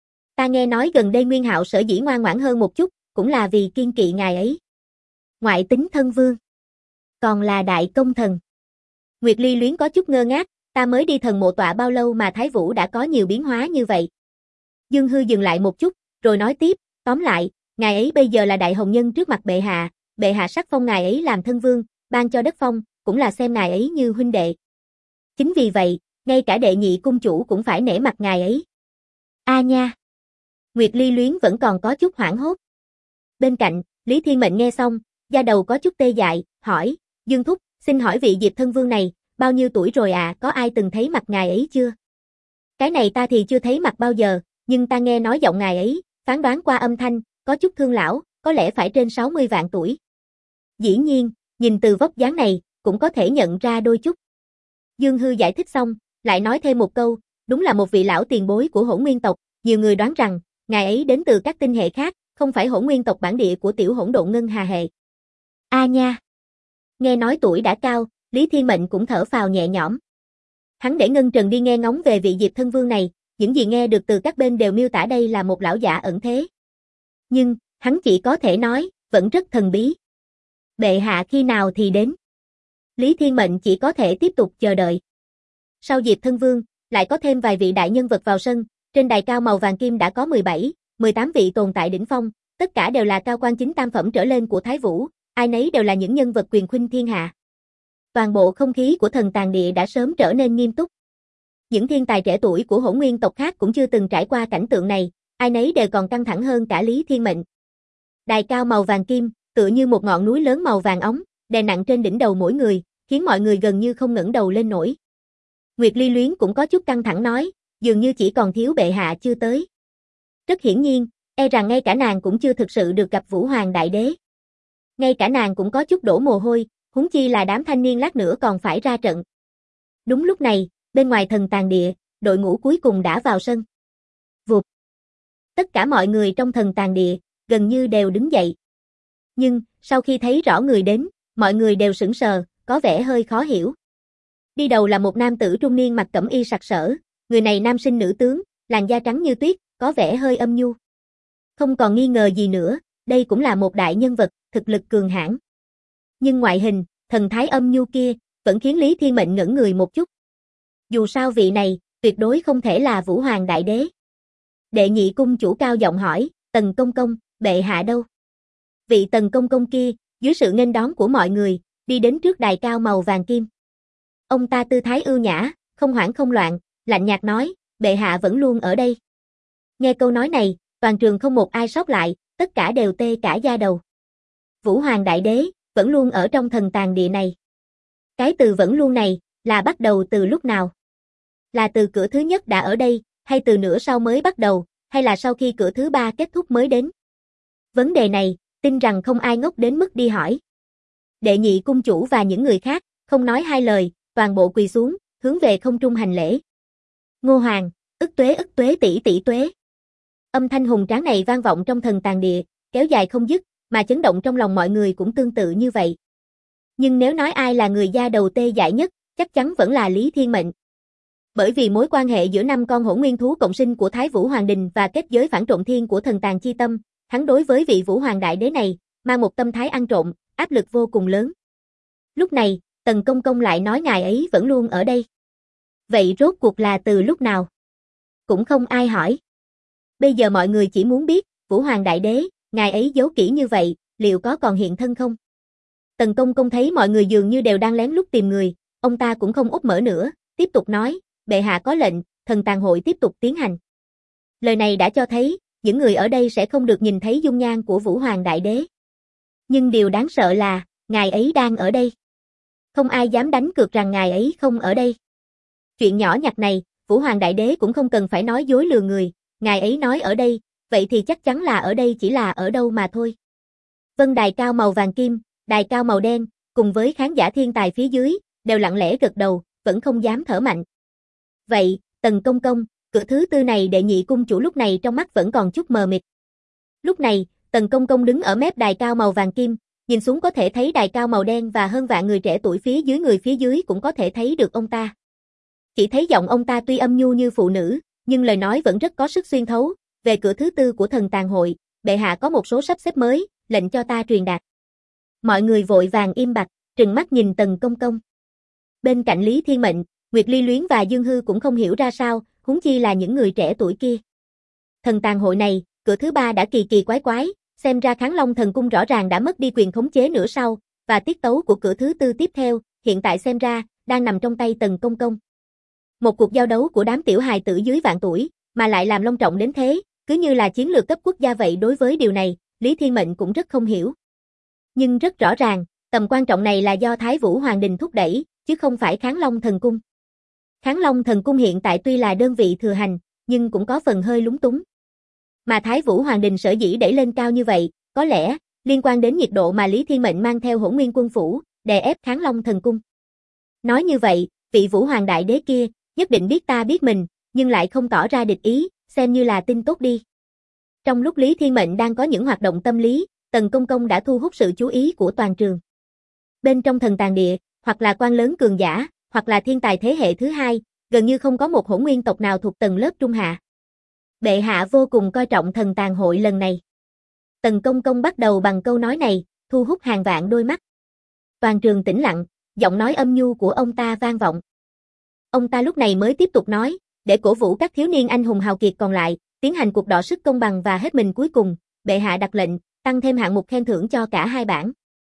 Ta nghe nói gần đây Nguyên Hạo sở dĩ ngoan ngoãn hơn một chút, cũng là vì kiên kỵ ngài ấy. Ngoại tính thân vương. Còn là đại công thần. Nguyệt Ly Luyến có chút ngơ ngác, ta mới đi thần mộ tọa bao lâu mà Thái Vũ đã có nhiều biến hóa như vậy. Dương Hư dừng lại một chút, rồi nói tiếp, tóm lại, ngài ấy bây giờ là đại hồng nhân trước mặt bệ hạ sắc phong ngài ấy làm thân vương, ban cho đất phong, cũng là xem ngài ấy như huynh đệ. Chính vì vậy, ngay cả đệ nhị cung chủ cũng phải nể mặt ngài ấy. A nha. Nguyệt Ly Luyến vẫn còn có chút hoảng hốt. Bên cạnh, Lý Thiên Mệnh nghe xong, da đầu có chút tê dại, hỏi, Dương Thúc, xin hỏi vị Diệp Thân Vương này, bao nhiêu tuổi rồi à, có ai từng thấy mặt ngài ấy chưa? Cái này ta thì chưa thấy mặt bao giờ, nhưng ta nghe nói giọng ngài ấy, phán đoán qua âm thanh, có chút thương lão, có lẽ phải trên 60 vạn tuổi. Dĩ nhiên, nhìn từ vóc dáng này, cũng có thể nhận ra đôi chút. Dương Hư giải thích xong, lại nói thêm một câu, đúng là một vị lão tiền bối của Hỗn Nguyên tộc, nhiều người đoán rằng, ngài ấy đến từ các tinh hệ khác, không phải Hỗn Nguyên tộc bản địa của tiểu hỗn độn ngân hà hệ. A nha. Nghe nói tuổi đã cao, Lý Thiên Mệnh cũng thở phào nhẹ nhõm. Hắn để Ngân Trần đi nghe ngóng về vị Diệp Thân Vương này, những gì nghe được từ các bên đều miêu tả đây là một lão giả ẩn thế. Nhưng, hắn chỉ có thể nói, vẫn rất thần bí. Bệ hạ khi nào thì đến? Lý Thiên Mệnh chỉ có thể tiếp tục chờ đợi. Sau Diệp Thân Vương, lại có thêm vài vị đại nhân vật vào sân, trên đài cao màu vàng kim đã có 17, 18 vị tồn tại đỉnh phong, tất cả đều là cao quan chính tam phẩm trở lên của Thái Vũ, ai nấy đều là những nhân vật quyền khuynh thiên hạ. Toàn bộ không khí của thần tàng địa đã sớm trở nên nghiêm túc. Những thiên tài trẻ tuổi của Hỗn Nguyên tộc khác cũng chưa từng trải qua cảnh tượng này, ai nấy đều còn căng thẳng hơn cả Lý Thiên Mệnh. Đài cao màu vàng kim, tựa như một ngọn núi lớn màu vàng óng, đè nặng trên đỉnh đầu mỗi người, khiến mọi người gần như không ngẩng đầu lên nổi. Nguyệt Ly Luyến cũng có chút căng thẳng nói, dường như chỉ còn thiếu bệ hạ chưa tới. Rất hiển nhiên, e rằng ngay cả nàng cũng chưa thực sự được gặp Vũ Hoàng Đại Đế. Ngay cả nàng cũng có chút đổ mồ hôi, huống chi là đám thanh niên lát nữa còn phải ra trận. Đúng lúc này, bên ngoài thần tàng địa, đội ngũ cuối cùng đã vào sân. Vụt. Tất cả mọi người trong thần tàng địa, gần như đều đứng dậy. Nhưng, sau khi thấy rõ người đến, mọi người đều sững sờ, có vẻ hơi khó hiểu. Đi đầu là một nam tử trung niên mặc cẩm y sặc sỡ, người này nam sinh nữ tướng, làn da trắng như tuyết, có vẻ hơi âm nhu. Không còn nghi ngờ gì nữa, đây cũng là một đại nhân vật, thực lực cường hãn. Nhưng ngoại hình, thần thái âm nhu kia, vẫn khiến Lý Thiên Mệnh ngẩn người một chút. Dù sao vị này, tuyệt đối không thể là Vũ Hoàng Đại Đế. Đệ nhị cung chủ cao giọng hỏi, Tần Công Công, bệ hạ đâu? Vị Tần Công Công kia, dưới sự nghênh đón của mọi người, đi đến trước đài cao màu vàng kim. Ông ta tư thái ưu nhã, không hoảng không loạn, lạnh nhạt nói, bệ hạ vẫn luôn ở đây. Nghe câu nói này, toàn trường không một ai sót lại, tất cả đều tê cả da đầu. Vũ Hoàng Đại Đế, vẫn luôn ở trong thần tàng địa này. Cái từ vẫn luôn này, là bắt đầu từ lúc nào? Là từ cửa thứ nhất đã ở đây, hay từ nửa sau mới bắt đầu, hay là sau khi cửa thứ ba kết thúc mới đến? Vấn đề này, tin rằng không ai ngốc đến mức đi hỏi. Đệ nhị cung chủ và những người khác, không nói hai lời, toàn bộ quỳ xuống, hướng về không trung hành lễ. Ngô Hoàng, ức tuế tỷ tỷ tuế. Âm thanh hùng tráng này vang vọng trong thần tàng địa, kéo dài không dứt, mà chấn động trong lòng mọi người cũng tương tự như vậy. Nhưng nếu nói ai là người da đầu tê dại nhất, chắc chắn vẫn là Lý Thiên Mệnh. Bởi vì mối quan hệ giữa 5 con hỗn nguyên thú cộng sinh của Thái Vũ Hoàng Đình và kết giới phản trộn thiên của thần tàng chi tâm, hắn đối với vị Vũ Hoàng Đại Đế này, mang một tâm thái ăn trộm, áp lực vô cùng lớn. Lúc này, Tần Công Công lại nói ngài ấy vẫn luôn ở đây. Vậy rốt cuộc là từ lúc nào? Cũng không ai hỏi. Bây giờ mọi người chỉ muốn biết, Vũ Hoàng Đại Đế, ngài ấy giấu kỹ như vậy, liệu có còn hiện thân không? Tần Công Công thấy mọi người dường như đều đang lén lút tìm người, ông ta cũng không úp mở nữa, tiếp tục nói, bệ hạ có lệnh, thần tàng hội tiếp tục tiến hành. Lời này đã cho thấy, những người ở đây sẽ không được nhìn thấy dung nhan của Vũ Hoàng Đại Đế. Nhưng điều đáng sợ là, ngài ấy đang ở đây. Không ai dám đánh cược rằng ngài ấy không ở đây. Chuyện nhỏ nhặt này, Vũ Hoàng Đại Đế cũng không cần phải nói dối lừa người, ngài ấy nói ở đây, vậy thì chắc chắn là ở đây, chỉ là ở đâu mà thôi. Vân đài cao màu vàng kim, đài cao màu đen, cùng với khán giả thiên tài phía dưới, đều lặng lẽ gật đầu, vẫn không dám thở mạnh. Vậy, Tần Công Công, cửa thứ tư này đệ nhị cung chủ lúc này trong mắt vẫn còn chút mờ mịt. Lúc này, Tần Công Công đứng ở mép đài cao màu vàng kim, nhìn xuống có thể thấy đài cao màu đen và hơn vạn người trẻ tuổi phía dưới, người phía dưới cũng có thể thấy được ông ta. Chỉ thấy giọng ông ta tuy âm nhu như phụ nữ, nhưng lời nói vẫn rất có sức xuyên thấu, về cửa thứ tư của thần tàng hội, bệ hạ có một số sắp xếp mới, lệnh cho ta truyền đạt. Mọi người vội vàng im bặt, trừng mắt nhìn Tần Công Công. Bên cạnh Lý Thiên Mệnh, Nguyệt Ly Luyến và Dương Hư cũng không hiểu ra sao, huống chi là những người trẻ tuổi kia. Thần tàng hội này, cửa thứ ba đã kỳ kỳ quái quái, xem ra Kháng Long Thần Cung rõ ràng đã mất đi quyền khống chế nửa sau, và tiết tấu của cửa thứ tư tiếp theo, hiện tại xem ra, đang nằm trong tay Tần Công Công. Một cuộc giao đấu của đám tiểu hài tử dưới vạn tuổi, mà lại làm long trọng đến thế, cứ như là chiến lược cấp quốc gia vậy. Đối với điều này, Lý Thiên Mệnh cũng rất không hiểu. Nhưng rất rõ ràng, tầm quan trọng này là do Thái Vũ Hoàng Đình thúc đẩy, chứ không phải Kháng Long Thần Cung. Kháng Long Thần Cung hiện tại tuy là đơn vị thừa hành, nhưng cũng có phần hơi lúng túng. Mà Thái Vũ Hoàng Đình sở dĩ đẩy lên cao như vậy, có lẽ liên quan đến nhiệt độ mà Lý Thiên Mệnh mang theo Hỗn Nguyên Quân phủ, đè ép Kháng Long Thần Cung. Nói như vậy, vị Vũ Hoàng Đại Đế kia, nhất định biết ta biết mình, nhưng lại không tỏ ra địch ý, xem như là tin tốt đi. Trong lúc Lý Thiên Mệnh đang có những hoạt động tâm lý, Tần Công Công đã thu hút sự chú ý của toàn trường. Bên trong thần tàng địa, hoặc là quan lớn cường giả, hoặc là thiên tài thế hệ thứ hai, gần như không có một hỗn nguyên tộc nào thuộc tầng lớp trung hạ. Bệ hạ vô cùng coi trọng thần tàng hội lần này. Tần Công Công bắt đầu bằng câu nói này, thu hút hàng vạn đôi mắt. Toàn trường tĩnh lặng, giọng nói âm nhu của ông ta vang vọng. Ông ta lúc này mới tiếp tục nói, để cổ vũ các thiếu niên anh hùng hào kiệt còn lại, tiến hành cuộc đọ sức công bằng và hết mình cuối cùng, bệ hạ đặt lệnh, tăng thêm hạng mục khen thưởng cho cả hai bảng.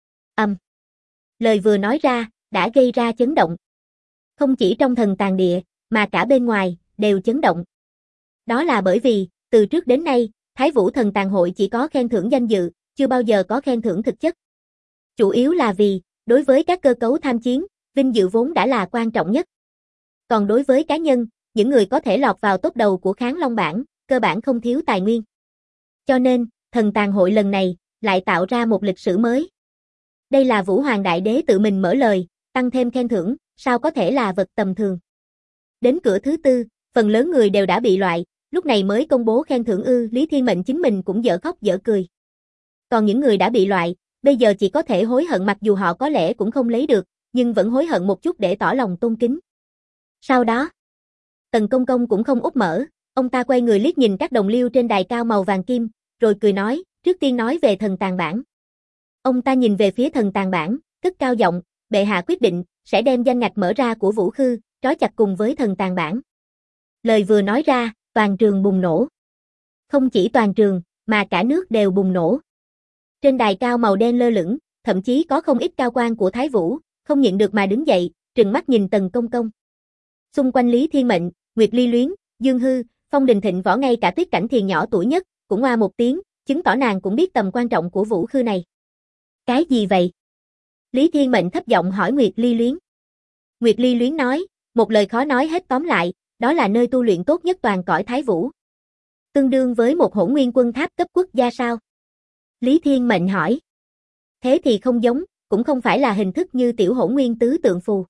Lời vừa nói ra, đã gây ra chấn động. Không chỉ trong thần tàng địa, mà cả bên ngoài, đều chấn động. Đó là bởi vì, từ trước đến nay, Thái Vũ Thần Tàng Hội chỉ có khen thưởng danh dự, chưa bao giờ có khen thưởng thực chất. Chủ yếu là vì, đối với các cơ cấu tham chiến, vinh dự vốn đã là quan trọng nhất. Còn đối với cá nhân, những người có thể lọt vào top đầu của Kháng Long bảng, cơ bản không thiếu tài nguyên. Cho nên, Thần Tàng Hội lần này, lại tạo ra một lịch sử mới. Đây là Vũ Hoàng Đại Đế tự mình mở lời, tăng thêm khen thưởng, sao có thể là vật tầm thường. Đến cửa thứ tư, phần lớn người đều đã bị loại, lúc này mới công bố khen thưởng ư. Lý Thiên Mệnh chính mình cũng dở khóc dở cười. Còn những người đã bị loại, bây giờ chỉ có thể hối hận, mặc dù họ có lẽ cũng không lấy được, nhưng vẫn hối hận một chút để tỏ lòng tôn kính. Sau đó, Tần Công Công cũng không úp mở, Ông ta quay người liếc nhìn các đồng liêu trên đài cao màu vàng kim, rồi cười nói, trước tiên nói về thần tàn bản. Ông ta nhìn về phía thần tàn bản, cất cao giọng, bệ hạ quyết định, sẽ đem danh ngạch mở ra của Vũ Khư, trói chặt cùng với thần tàn bản. Lời vừa nói ra, toàn trường bùng nổ. Không chỉ toàn trường, mà cả nước đều bùng nổ. Trên đài cao màu đen lơ lửng, thậm chí có không ít cao quan của Thái Vũ, không nhịn được mà đứng dậy, trừng mắt nhìn Tần Công Công. Xung quanh Lý Thiên Mệnh, Nguyệt Ly Luyến, Dương Hư, Phong Đình Thịnh Võ ngay cả Tuyết Cảnh Thiền nhỏ tuổi nhất, cũng oa một tiếng, chứng tỏ nàng cũng biết tầm quan trọng của Vũ Khư này. Cái gì vậy? Lý Thiên Mệnh thấp giọng hỏi Nguyệt Ly Luyến. Nguyệt Ly Luyến nói, một lời khó nói hết tóm lại, đó là nơi tu luyện tốt nhất toàn cõi Thái Vũ. Tương đương với một Hỗn Nguyên Quân Tháp cấp quốc gia sao? Lý Thiên Mệnh hỏi. Thế thì không giống, cũng không phải là hình thức như tiểu Hỗn Nguyên tứ tượng phù.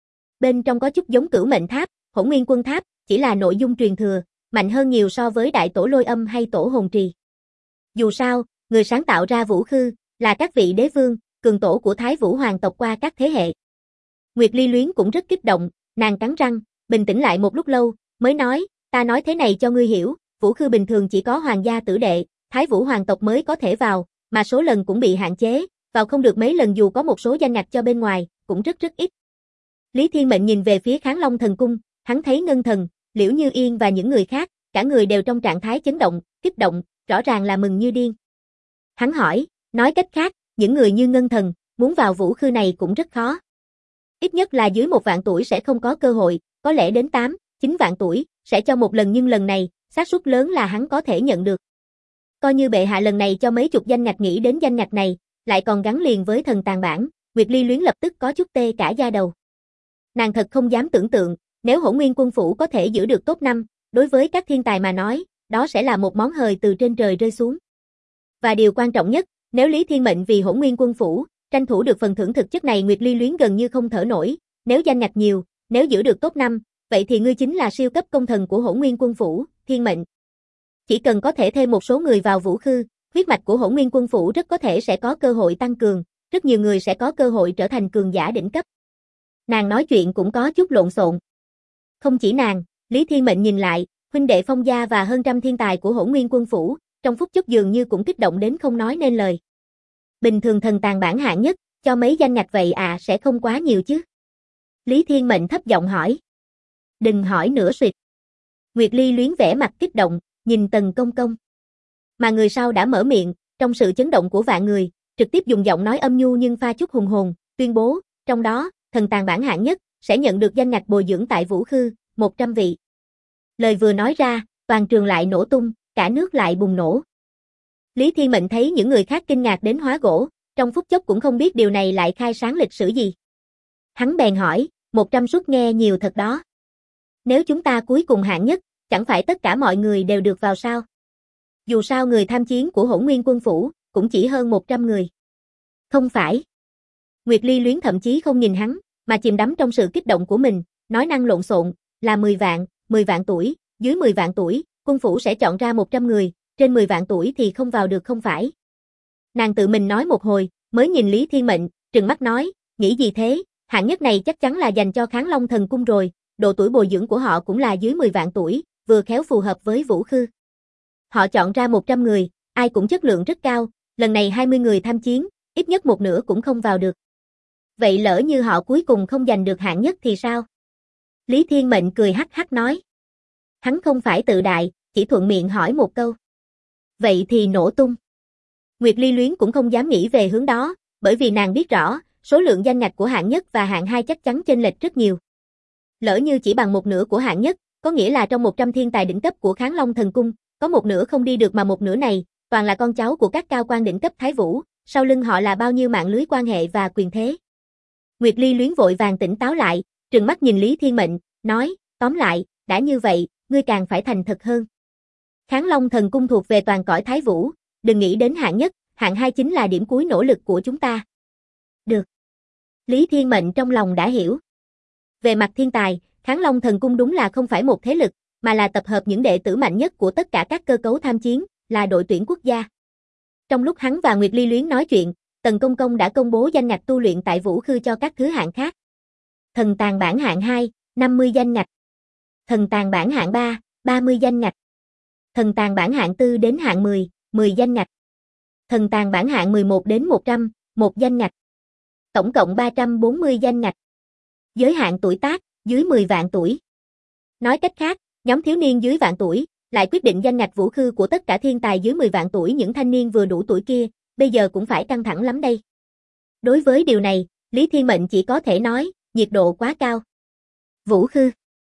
Bên trong có chút giống Cửu Mệnh Tháp, Hỗn Nguyên Quân Tháp, chỉ là nội dung truyền thừa, mạnh hơn nhiều so với Đại Tổ Lôi Âm hay Tổ Hồn Trì. Dù sao, người sáng tạo ra Vũ Khư, là các vị đế vương, cường tổ của Thái Vũ hoàng tộc qua các thế hệ. Nguyệt Ly Luyến cũng rất kích động, nàng cắn răng, bình tĩnh lại một lúc lâu, mới nói, ta nói thế này cho ngươi hiểu, Vũ Khư bình thường chỉ có hoàng gia tử đệ, Thái Vũ hoàng tộc mới có thể vào, mà số lần cũng bị hạn chế, vào không được mấy lần dù có một số danh ngạch cho bên ngoài, cũng rất ít. Lý Thiên Mệnh nhìn về phía Kháng Long Thần Cung, hắn thấy Ngân Thần, Liễu Như Yên và những người khác, cả người đều trong trạng thái chấn động, kích động, rõ ràng là mừng như điên. Hắn hỏi, nói cách khác, những người như Ngân Thần, muốn vào Vũ Khư này cũng rất khó. Ít nhất là dưới 1 vạn tuổi sẽ không có cơ hội, có lẽ đến 8, 9 vạn tuổi, sẽ cho một lần nhưng lần này, xác suất lớn là hắn có thể nhận được. Coi như bệ hạ lần này cho mấy chục danh ngạch nghĩ đến danh ngạch này, lại còn gắn liền với thần tàn bản, Nguyệt Ly Luyến lập tức có chút tê cả da đầu. Nàng thật không dám tưởng tượng, nếu Hỗn Nguyên Quân Phủ có thể giữ được top 5, đối với các thiên tài mà nói, đó sẽ là một món hời từ trên trời rơi xuống. Và điều quan trọng nhất, nếu Lý Thiên Mệnh vì Hỗn Nguyên Quân Phủ, tranh thủ được phần thưởng thực chất này Nguyệt Ly Luyến gần như không thở nổi, nếu danh ngạch nhiều, nếu giữ được top 5, vậy thì ngươi chính là siêu cấp công thần của Hỗn Nguyên Quân Phủ, Thiên Mệnh. Chỉ cần có thể thêm một số người vào Vũ Khư, huyết mạch của Hỗn Nguyên Quân Phủ rất có thể sẽ có cơ hội tăng cường, rất nhiều người sẽ có cơ hội trở thành cường giả đỉnh cấp. Nàng nói chuyện cũng có chút lộn xộn. Không chỉ nàng, Lý Thiên Mệnh nhìn lại, huynh đệ Phong gia và hơn trăm thiên tài của Hỗn Nguyên Quân Phủ, trong phút chốc dường như cũng kích động đến không nói nên lời. Bình thường thần tàn bản hạng nhất, cho mấy danh ngạch vậy sẽ không quá nhiều chứ? Lý Thiên Mệnh thấp giọng hỏi. Đừng hỏi nữa suyệt. Nguyệt Ly Luyến vẻ mặt kích động, nhìn Tần Công Công. Mà người sau đã mở miệng, trong sự chấn động của vạn người, trực tiếp dùng giọng nói âm nhu nhưng pha chút hùng hồn, tuyên bố, trong đó, thần tàn bản hạng nhất, sẽ nhận được danh ngạch bồi dưỡng tại Vũ Khư, 100 vị. Lời vừa nói ra, toàn trường lại nổ tung, cả nước lại bùng nổ. Lý Thiên Mệnh thấy những người khác kinh ngạc đến hóa gỗ, trong phút chốc cũng không biết điều này lại khai sáng lịch sử gì. Hắn bèn hỏi, 100 suất nghe nhiều thật đó. Nếu chúng ta cuối cùng hạng nhất, chẳng phải tất cả mọi người đều được vào sao? Dù sao người tham chiến của Hỗn Nguyên Quân Phủ, cũng chỉ hơn 100 người. Không phải. Nguyệt Ly Luyến thậm chí không nhìn hắn, mà chìm đắm trong sự kích động của mình, nói năng lộn xộn, là 10 vạn tuổi, dưới 10 vạn tuổi, quân phủ sẽ chọn ra 100 người, trên 10 vạn tuổi thì không vào được không phải. Nàng tự mình nói một hồi, mới nhìn Lý Thiên Mệnh, trừng mắt nói, nghĩ gì thế, hạng nhất này chắc chắn là dành cho Kháng Long Thần Cung rồi, độ tuổi bồi dưỡng của họ cũng là dưới 10 vạn tuổi, vừa khéo phù hợp với Vũ Khư. Họ chọn ra 100 người, ai cũng chất lượng rất cao, lần này 20 người tham chiến, ít nhất một nửa cũng không vào được. Vậy lỡ như họ cuối cùng không giành được hạng nhất thì sao? Lý Thiên Mệnh cười hắc hắc nói. Hắn không phải tự đại, chỉ thuận miệng hỏi một câu. Vậy thì nổ tung. Nguyệt Ly Luyến cũng không dám nghĩ về hướng đó, bởi vì nàng biết rõ, số lượng danh ngạch của hạng nhất và hạng 2 chắc chắn chênh lệch rất nhiều. Lỡ như chỉ bằng một nửa của hạng nhất, có nghĩa là trong 100 thiên tài đỉnh cấp của Kháng Long Thần Cung, có một nửa không đi được mà một nửa này, toàn là con cháu của các cao quan đỉnh cấp Thái Vũ, sau lưng họ là bao nhiêu mạng lưới quan hệ và quyền thế. Nguyệt Ly Luyến vội vàng tỉnh táo lại, trừng mắt nhìn Lý Thiên Mệnh, nói, tóm lại, đã như vậy, ngươi càng phải thành thật hơn. Kháng Long Thần Cung thuộc về toàn cõi Thái Vũ, đừng nghĩ đến hạng nhất, hạng 2 chính là điểm cuối nỗ lực của chúng ta. Được. Lý Thiên Mệnh trong lòng đã hiểu. Về mặt thiên tài, Kháng Long Thần Cung đúng là không phải một thế lực, mà là tập hợp những đệ tử mạnh nhất của tất cả các cơ cấu tham chiến, là đội tuyển quốc gia. Trong lúc hắn và Nguyệt Ly Luyến nói chuyện, Tần Công Công đã công bố danh ngạch tu luyện tại Vũ Khư cho các thứ hạng khác. Thần tàn bản hạng 2, 50 danh ngạch. Thần tàn bản hạng 3, 30 danh ngạch. Thần tàng bản hạng 4 đến hạng 10, 10 danh ngạch. Thần tàng bản hạng 11 đến 100, 1 danh ngạch. Tổng cộng 340 danh ngạch. Giới hạn tuổi tác, dưới 10 vạn tuổi. Nói cách khác, nhóm thiếu niên dưới vạn tuổi, lại quyết định danh ngạch vũ khư của tất cả thiên tài dưới 10 vạn tuổi những thanh niên vừa đủ tuổi kia, bây giờ cũng phải căng thẳng lắm đây. Đối với điều này, Lý Thiên Mệnh chỉ có thể nói, nhiệt độ quá cao. Vũ khư.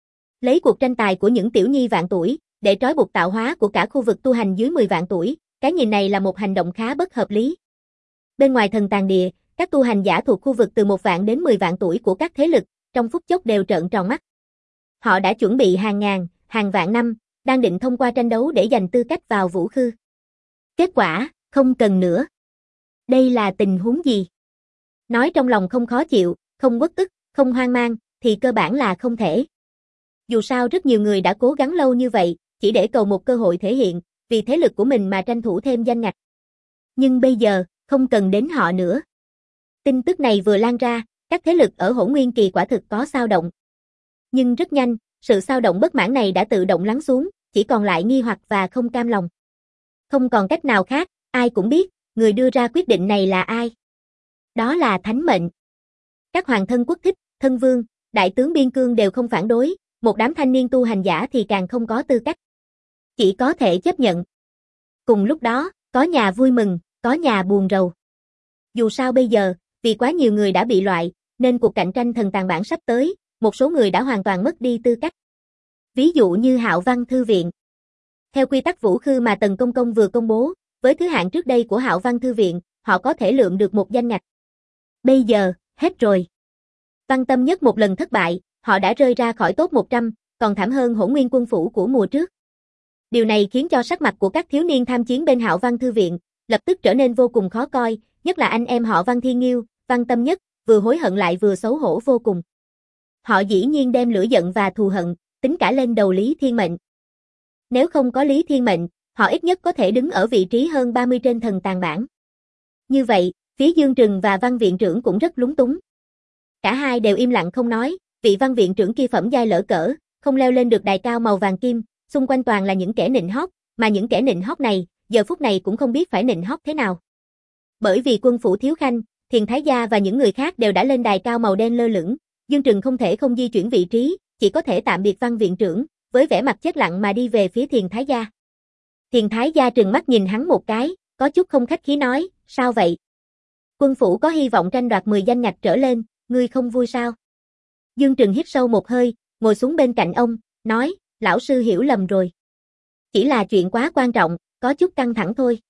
Lấy cuộc tranh tài của những tiểu nhi vạn tuổi, để trói buộc tạo hóa của cả khu vực tu hành dưới 10 vạn tuổi, cái nhìn này là một hành động khá bất hợp lý. Bên ngoài thần tàng địa, các tu hành giả thuộc khu vực từ 1 vạn đến 10 vạn tuổi của các thế lực, trong phút chốc đều trợn tròn mắt. Họ đã chuẩn bị hàng ngàn, hàng vạn năm, đang định thông qua tranh đấu để giành tư cách vào vũ khư. Kết quả, không cần nữa. Đây là tình huống gì? Nói trong lòng không khó chịu, không uất ức, không hoang mang, thì cơ bản là không thể. Dù sao rất nhiều người đã cố gắng lâu như vậy, chỉ để cầu một cơ hội thể hiện, vì thế lực của mình mà tranh thủ thêm danh ngạch. Nhưng bây giờ, không cần đến họ nữa. Tin tức này vừa lan ra, các thế lực ở Hỗn Nguyên Kỳ quả thực có xao động. Nhưng rất nhanh, sự xao động bất mãn này đã tự động lắng xuống, chỉ còn lại nghi hoặc và không cam lòng. Không còn cách nào khác, ai cũng biết, người đưa ra quyết định này là ai. Đó là Thánh Mệnh. Các hoàng thân quốc thích, thân vương, đại tướng biên cương đều không phản đối, một đám thanh niên tu hành giả thì càng không có tư cách. Chỉ có thể chấp nhận. Cùng lúc đó, có nhà vui mừng, có nhà buồn rầu. Dù sao bây giờ, vì quá nhiều người đã bị loại, nên cuộc cạnh tranh thần tàng bản sắp tới, một số người đã hoàn toàn mất đi tư cách. Ví dụ như Hạo Văn Thư Viện. Theo quy tắc vũ khư mà Tần Công Công vừa công bố, với thứ hạng trước đây của Hạo Văn Thư Viện, họ có thể lượm được một danh ngạch. Bây giờ, hết rồi. Văn Tâm Nhất một lần thất bại, họ đã rơi ra khỏi top 100, còn thảm hơn Hỗn Nguyên Quân Phủ của mùa trước. Điều này khiến cho sắc mặt của các thiếu niên tham chiến bên Hạo Văn Thư Viện, lập tức trở nên vô cùng khó coi, nhất là anh em họ Văn Thiên Nghiêu, Văn Tâm Nhất, vừa hối hận lại vừa xấu hổ vô cùng. Họ dĩ nhiên đem lửa giận và thù hận, tính cả lên đầu Lý Thiên Mệnh. Nếu không có Lý Thiên Mệnh, họ ít nhất có thể đứng ở vị trí hơn 30 trên thần tàng bảng. Như vậy, phía Dương Trừng và Văn Viện Trưởng cũng rất lúng túng. Cả hai đều im lặng không nói, vị Văn Viện Trưởng kia phẩm giai lỡ cỡ, không leo lên được đài cao màu vàng kim, xung quanh toàn là những kẻ nịnh hót, mà những kẻ nịnh hót này, giờ phút này cũng không biết phải nịnh hót thế nào. Bởi vì Quân Phủ Thiếu Khanh, Thiền Thái Gia và những người khác đều đã lên đài cao màu đen lơ lửng, Dương Trừng không thể không di chuyển vị trí, chỉ có thể tạm biệt Văn Viện Trưởng, với vẻ mặt chết lặng mà đi về phía Thiền Thái Gia. Thiền Thái Gia trừng mắt nhìn hắn một cái, có chút không khách khí nói, sao vậy? Quân Phủ có hy vọng tranh đoạt 10 danh ngạch trở lên, ngươi không vui sao? Dương Trừng hít sâu một hơi, ngồi xuống bên cạnh ông, nói, lão sư hiểu lầm rồi. Chỉ là chuyện quá quan trọng, có chút căng thẳng thôi.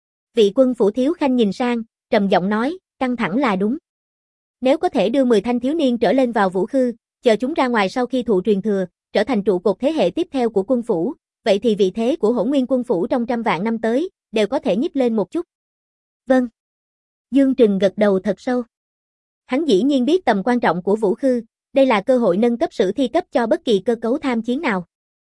Vị Quân Phủ Thiếu Khanh nhìn sang, trầm giọng nói, căng thẳng là đúng. Nếu có thể đưa 10 thanh thiếu niên trở lên vào vũ khư, chờ chúng ra ngoài sau khi thụ truyền thừa, trở thành trụ cột thế hệ tiếp theo của quân phủ, vậy thì vị thế của Hỗn Nguyên Quân Phủ trong trăm vạn năm tới, đều có thể nhích lên một chút. Vâng. Dương Trừng gật đầu thật sâu. Hắn dĩ nhiên biết tầm quan trọng của vũ khư, đây là cơ hội nâng cấp sử thi cấp cho bất kỳ cơ cấu tham chiến nào.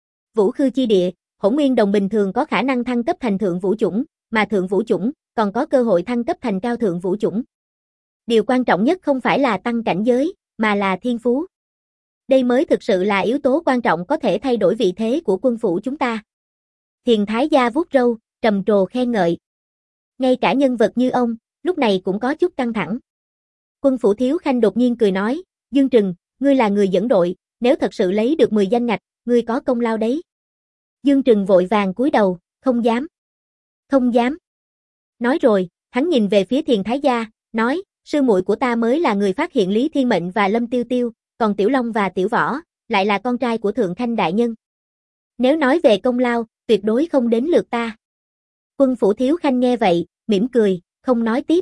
Vũ khư chi địa, Hỗn Nguyên đồng bình thường có khả năng thăng cấp thành thượng vũ chủng, mà thượng vũ chủng còn có cơ hội thăng cấp thành cao thượng vũ chủng. Điều quan trọng nhất không phải là tăng cảnh giới, mà là thiên phú. Đây mới thực sự là yếu tố quan trọng có thể thay đổi vị thế của quân phủ chúng ta. Thiền Thái Gia vuốt râu, trầm trồ khen ngợi. Ngay cả nhân vật như ông, lúc này cũng có chút căng thẳng. Quân phủ Thiếu Khanh đột nhiên cười nói, Dương Trừng, ngươi là người dẫn đội, nếu thật sự lấy được 10 danh ngạch, ngươi có công lao đấy. Dương Trừng vội vàng cúi đầu, không dám. Không dám. Nói rồi, hắn nhìn về phía Thiền Thái Gia, nói, sư muội của ta mới là người phát hiện Lý Thiên Mệnh và Lâm Tiêu Tiêu, còn Tiểu Long và Tiểu Võ, lại là con trai của Thượng Khanh Đại Nhân. Nếu nói về công lao, tuyệt đối không đến lượt ta. Quân phủ Thiếu Khanh nghe vậy, mỉm cười, không nói tiếp.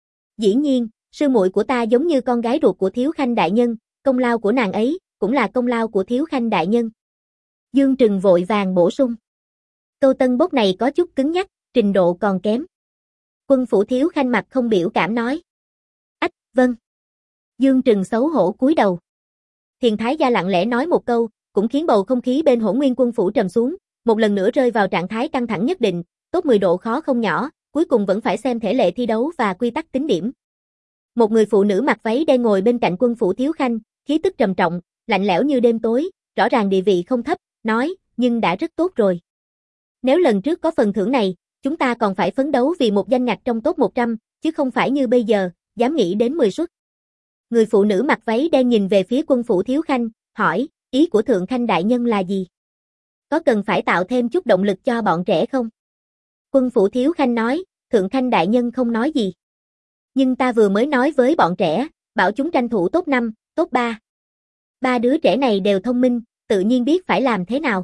Dĩ nhiên, sư muội của ta giống như con gái ruột của Thiếu Khanh Đại Nhân, công lao của nàng ấy, cũng là công lao của Thiếu Khanh Đại Nhân. Dương Trừng vội vàng bổ sung. Câu tân bốc này có chút cứng nhắc, trình độ còn kém. Quân phủ Thiếu Khanh mặt không biểu cảm nói. Ách, vâng. Dương Trừng xấu hổ cúi đầu. Thiền Thái Gia lặng lẽ nói một câu, cũng khiến bầu không khí bên Hỗn Nguyên Quân Phủ trầm xuống, một lần nữa rơi vào trạng thái căng thẳng nhất định, top 10 độ khó không nhỏ, cuối cùng vẫn phải xem thể lệ thi đấu và quy tắc tính điểm. Một người phụ nữ mặc váy đen ngồi bên cạnh Quân Phủ Thiếu Khanh, khí tức trầm trọng, lạnh lẽo như đêm tối, rõ ràng địa vị không thấp, nói, nhưng đã rất tốt rồi. Nếu lần trước có phần thưởng này, chúng ta còn phải phấn đấu vì một danh ngạch trong top 100, chứ không phải như bây giờ, dám nghĩ đến 10 suất. Người phụ nữ mặc váy đen nhìn về phía Quân phủ Thiếu Khanh, hỏi, ý của Thượng Khanh đại nhân là gì? Có cần phải tạo thêm chút động lực cho bọn trẻ không? Quân phủ Thiếu Khanh nói, Thượng Khanh đại nhân không nói gì. Nhưng ta vừa mới nói với bọn trẻ, bảo chúng tranh thủ top 5, top 3. Ba đứa trẻ này đều thông minh, tự nhiên biết phải làm thế nào.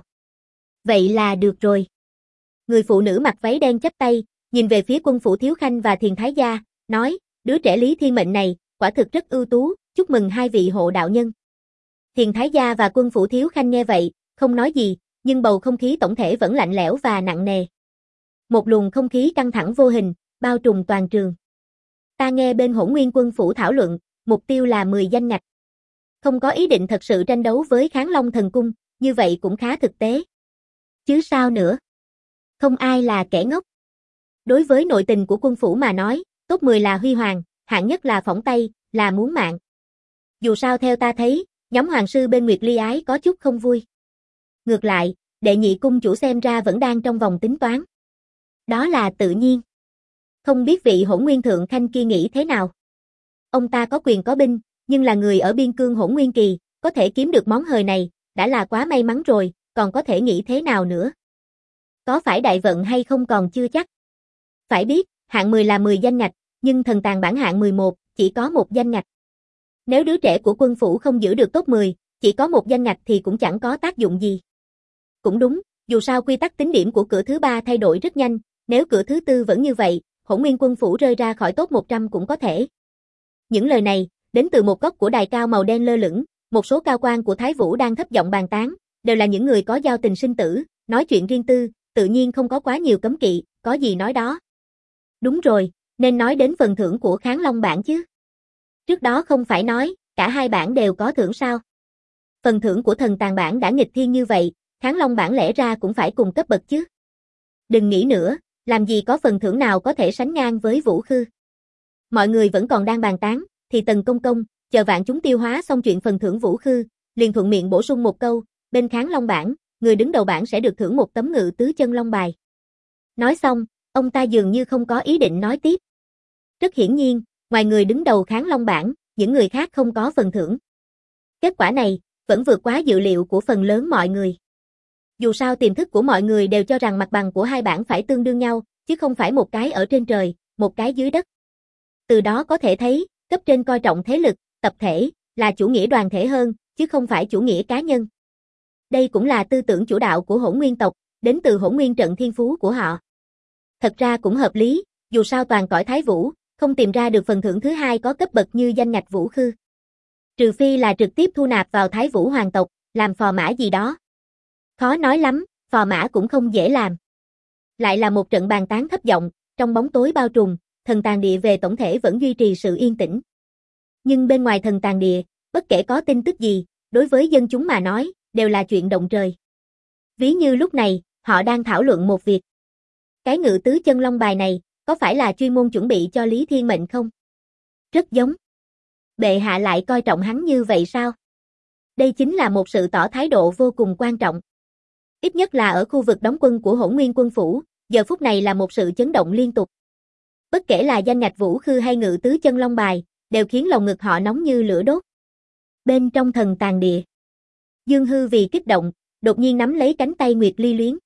Vậy là được rồi. Người phụ nữ mặc váy đen chắp tay, nhìn về phía Quân phủ Thiếu Khanh và Thiền Thái Gia, nói, đứa trẻ Lý Thiên Mệnh này, quả thực rất ưu tú, chúc mừng hai vị hộ đạo nhân. Thiền Thái Gia và Quân phủ Thiếu Khanh nghe vậy, không nói gì, nhưng bầu không khí tổng thể vẫn lạnh lẽo và nặng nề. Một luồng không khí căng thẳng vô hình, bao trùm toàn trường. Ta nghe bên Hỗn Nguyên Quân phủ thảo luận, mục tiêu là 10 danh ngạch. Không có ý định thật sự tranh đấu với Kháng Long Thần Cung, như vậy cũng khá thực tế. Chứ sao nữa? Không ai là kẻ ngốc. Đối với nội tình của quân phủ mà nói, top 10 là huy hoàng, hạng nhất là phỏng tay, là muốn mạng. Dù sao theo ta thấy, nhóm hoàng sư bên Nguyệt Ly Ái có chút không vui. Ngược lại, đệ nhị cung chủ xem ra vẫn đang trong vòng tính toán. Đó là tự nhiên. Không biết vị Hỗn Nguyên Thượng Khanh kia nghĩ thế nào. Ông ta có quyền có binh, nhưng là người ở biên cương Hỗn Nguyên Kỳ, có thể kiếm được món hời này, đã là quá may mắn rồi, còn có thể nghĩ thế nào nữa. Có phải đại vận hay không còn chưa chắc. Phải biết, hạng 10 là 10 danh ngạch, nhưng thần tàng bảng hạng 11, chỉ có một danh ngạch. Nếu đứa trẻ của quân phủ không giữ được top 10, chỉ có một danh ngạch thì cũng chẳng có tác dụng gì. Cũng đúng, dù sao quy tắc tính điểm của cửa thứ 3 thay đổi rất nhanh, nếu cửa thứ 4 vẫn như vậy, Hỗn Nguyên Quân phủ rơi ra khỏi top 100 cũng có thể. Những lời này, đến từ một góc của đài cao màu đen lơ lửng, một số cao quan của Thái Vũ đang thấp giọng bàn tán, đều là những người có giao tình sinh tử, nói chuyện riêng tư, tự nhiên không có quá nhiều cấm kỵ, có gì nói đó. Đúng rồi, nên nói đến phần thưởng của Kháng Long bảng chứ. Trước đó không phải nói, cả hai bảng đều có thưởng sao. Phần thưởng của thần tàng bảng đã nghịch thiên như vậy, Kháng Long bảng lẽ ra cũng phải cùng cấp bậc chứ. Đừng nghĩ nữa, làm gì có phần thưởng nào có thể sánh ngang với Vũ Khư. Mọi người vẫn còn đang bàn tán, thì Tần Công Công, chờ vạn chúng tiêu hóa xong chuyện phần thưởng Vũ Khư, liền thuận miệng bổ sung một câu, bên Kháng Long bảng, người đứng đầu bảng sẽ được thưởng một tấm ngự tứ chân long bài. Nói xong, ông ta dường như không có ý định nói tiếp. Rất hiển nhiên, ngoài người đứng đầu Kháng Long bảng, những người khác không có phần thưởng. Kết quả này, vẫn vượt quá dự liệu của phần lớn mọi người. Dù sao tiềm thức của mọi người đều cho rằng mặt bằng của hai bảng phải tương đương nhau, chứ không phải một cái ở trên trời, một cái dưới đất. Từ đó có thể thấy, cấp trên coi trọng thế lực, tập thể, là chủ nghĩa đoàn thể hơn, chứ không phải chủ nghĩa cá nhân. Đây cũng là tư tưởng chủ đạo của Hỗn Nguyên tộc, đến từ Hỗn Nguyên trận thiên phú của họ. Thật ra cũng hợp lý, dù sao toàn cõi Thái Vũ, không tìm ra được phần thưởng thứ hai có cấp bậc như danh ngạch Vũ Khư. Trừ phi là trực tiếp thu nạp vào Thái Vũ hoàng tộc, làm phò mã gì đó. Khó nói lắm, phò mã cũng không dễ làm. Lại là một trận bàn tán thấp giọng, trong bóng tối bao trùm, thần tàng địa về tổng thể vẫn duy trì sự yên tĩnh. Nhưng bên ngoài thần tàng địa, bất kể có tin tức gì, đối với dân chúng mà nói, đều là chuyện động trời. Ví như lúc này, họ đang thảo luận một việc. Cái ngự tứ chân long bài này, có phải là chuyên môn chuẩn bị cho Lý Thiên Mệnh không? Rất giống. Bệ hạ lại coi trọng hắn như vậy sao? Đây chính là một sự tỏ thái độ vô cùng quan trọng. Ít nhất là ở khu vực đóng quân của Hỗn Nguyên Quân phủ, giờ phút này là một sự chấn động liên tục. Bất kể là danh ngạch Vũ Khư hay ngự tứ chân long bài, đều khiến lòng ngực họ nóng như lửa đốt. Bên trong thần tàng địa, Dương Hư vì kích động, đột nhiên nắm lấy cánh tay Nguyệt Ly Luyến.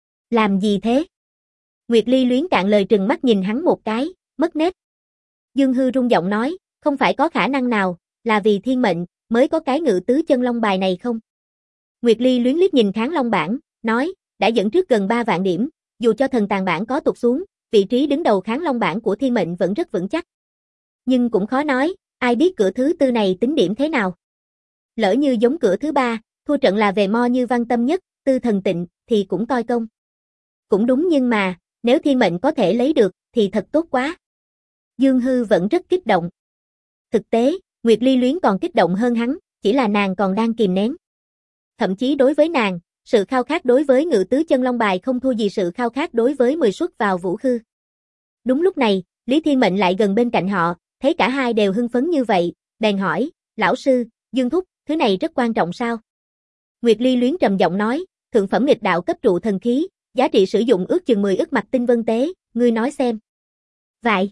Làm gì thế? Nguyệt Ly Luyến cạn lời trừng mắt nhìn hắn một cái, mất nét. Dương Hư rung giọng nói, không phải có khả năng nào, là vì thiên mệnh, mới có cái ngự tứ chân long bài này không? Nguyệt Ly Luyến liếc nhìn Kháng Long bảng, nói, đã dẫn trước gần 3 vạn điểm, dù cho thần tàng bảng có tụt xuống, vị trí đứng đầu Kháng Long bảng của thiên mệnh vẫn rất vững chắc. Nhưng cũng khó nói, ai biết cửa thứ 4 này tính điểm thế nào. Lỡ như giống cửa thứ 3, thua trận là về mo như Văn Tâm Nhất, Tư Thần Tịnh, thì cũng toi công. Cũng đúng nhưng mà, nếu thiên mệnh có thể lấy được, thì thật tốt quá. Dương Hư vẫn rất kích động. Thực tế, Nguyệt Ly Luyến còn kích động hơn hắn, chỉ là nàng còn đang kìm nén. Thậm chí đối với nàng, sự khao khát đối với ngự tứ chân long bài không thua gì sự khao khát đối với 10 suất vào Vũ Khư. Đúng lúc này, Lý Thiên Mệnh lại gần bên cạnh họ, thấy cả hai đều hưng phấn như vậy, bèn hỏi, lão sư, Dương Thúc, thứ này rất quan trọng sao? Nguyệt Ly Luyến trầm giọng nói, thượng phẩm nghịch đạo cấp trụ thần khí, giá trị sử dụng ước chừng 10 ức mặt tinh vân tế, ngươi nói xem. Vậy.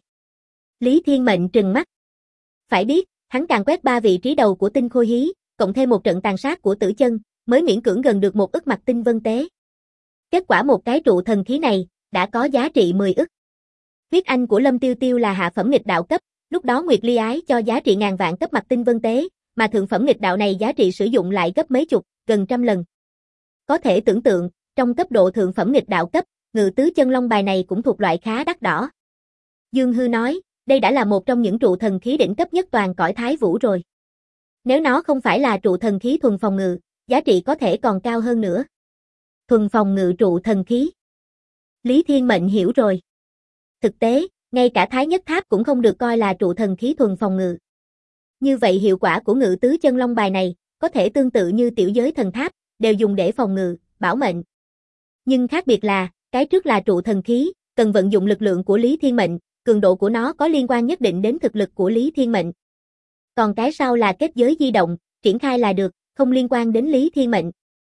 Lý Thiên Mệnh trừng mắt. Phải biết, hắn càng quét 3 vị trí đầu của tinh khôi hí, cộng thêm một trận tàn sát của tử chân, mới miễn cưỡng gần được 1 ức mặt tinh vân tế. Kết quả một cái trụ thần khí này, đã có giá trị 10 ức. Huyết Anh của Lâm Tiêu Tiêu là hạ phẩm nghịch đạo cấp, lúc đó Nguyệt Ly Ái cho giá trị ngàn vạn cấp mặt tinh vân tế, mà thượng phẩm nghịch đạo này giá trị sử dụng lại gấp mấy chục, gần trăm lần. Có thể tưởng tượng, trong cấp độ thượng phẩm nghịch đạo cấp, Ngự Tứ Chân Long bài này cũng thuộc loại khá đắt đỏ. Dương Hư nói, đây đã là một trong những trụ thần khí đỉnh cấp nhất toàn cõi Thái Vũ rồi. Nếu nó không phải là trụ thần khí thuần phòng ngự, giá trị có thể còn cao hơn nữa. Thuần phòng ngự trụ thần khí. Lý Thiên Mệnh hiểu rồi. Thực tế, ngay cả Thái Nhất Tháp cũng không được coi là trụ thần khí thuần phòng ngự. Như vậy hiệu quả của Ngự Tứ Chân Long bài này, có thể tương tự như tiểu giới thần tháp, đều dùng để phòng ngự, bảo mệnh. Nhưng khác biệt là, cái trước là trụ thần khí, cần vận dụng lực lượng của Lý Thiên Mệnh, cường độ của nó có liên quan nhất định đến thực lực của Lý Thiên Mệnh. Còn cái sau là kết giới di động, triển khai là được, không liên quan đến Lý Thiên Mệnh.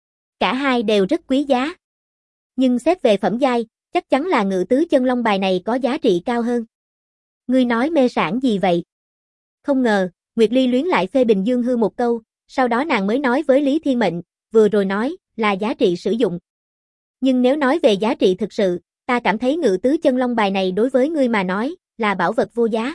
Cả hai đều rất quý giá. Nhưng xét về phẩm giai, chắc chắn là Ngự Tứ Chân Long bài này có giá trị cao hơn. Ngươi nói mê sảng gì vậy? Không ngờ, Nguyệt Ly Luyến lại phê bình Dương Hư một câu, sau đó nàng mới nói với Lý Thiên Mệnh, vừa rồi nói, là giá trị sử dụng. Nhưng nếu nói về giá trị thực sự, ta cảm thấy Ngự Tứ Chân Long bài này đối với ngươi mà nói, là bảo vật vô giá.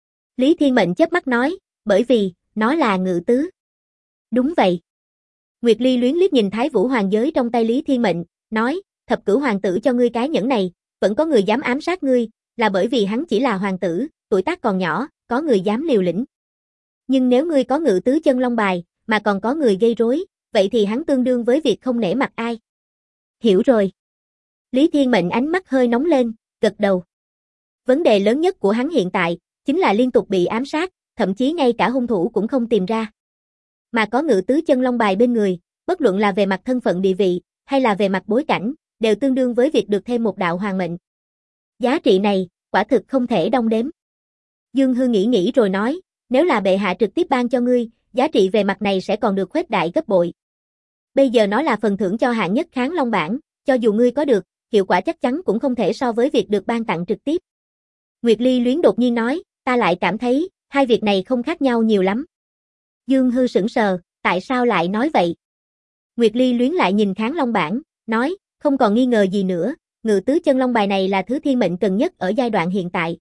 Lý Thiên Mệnh chớp mắt nói, bởi vì, nó là ngự tứ. Đúng vậy. Nguyệt Ly Luyến liếc nhìn Thái Vũ Hoàng giới trong tay Lý Thiên Mệnh, nói, thập cửu hoàng tử cho ngươi cái nhẫn này, vẫn có người dám ám sát ngươi, là bởi vì hắn chỉ là hoàng tử, tuổi tác còn nhỏ, có người dám liều lĩnh. Nhưng nếu ngươi có Ngự Tứ Chân Long bài, mà còn có người gây rối, vậy thì hắn tương đương với việc không nể mặt ai. Hiểu rồi. Lý Thiên Mệnh ánh mắt hơi nóng lên, gật đầu. Vấn đề lớn nhất của hắn hiện tại, chính là liên tục bị ám sát, thậm chí ngay cả hung thủ cũng không tìm ra. Mà có Ngự Tứ Chân Long bài bên người, bất luận là về mặt thân phận địa vị, hay là về mặt bối cảnh, đều tương đương với việc được thêm một đạo hoàng mệnh. Giá trị này, quả thực không thể đong đếm. Dương Hư nghĩ rồi nói, nếu là bệ hạ trực tiếp ban cho ngươi, giá trị về mặt này sẽ còn được khuếch đại gấp bội. Bây giờ nó là phần thưởng cho hạng nhất Kháng Long bản, cho dù ngươi có được, hiệu quả chắc chắn cũng không thể so với việc được ban tặng trực tiếp. Nguyệt Ly Luyến đột nhiên nói, ta lại cảm thấy, hai việc này không khác nhau nhiều lắm. Dương Hư sững sờ, tại sao lại nói vậy? Nguyệt Ly Luyến lại nhìn Kháng Long bản, nói, không còn nghi ngờ gì nữa, Ngự Tứ Chân Long bài này là thứ thiên mệnh cần nhất ở giai đoạn hiện tại.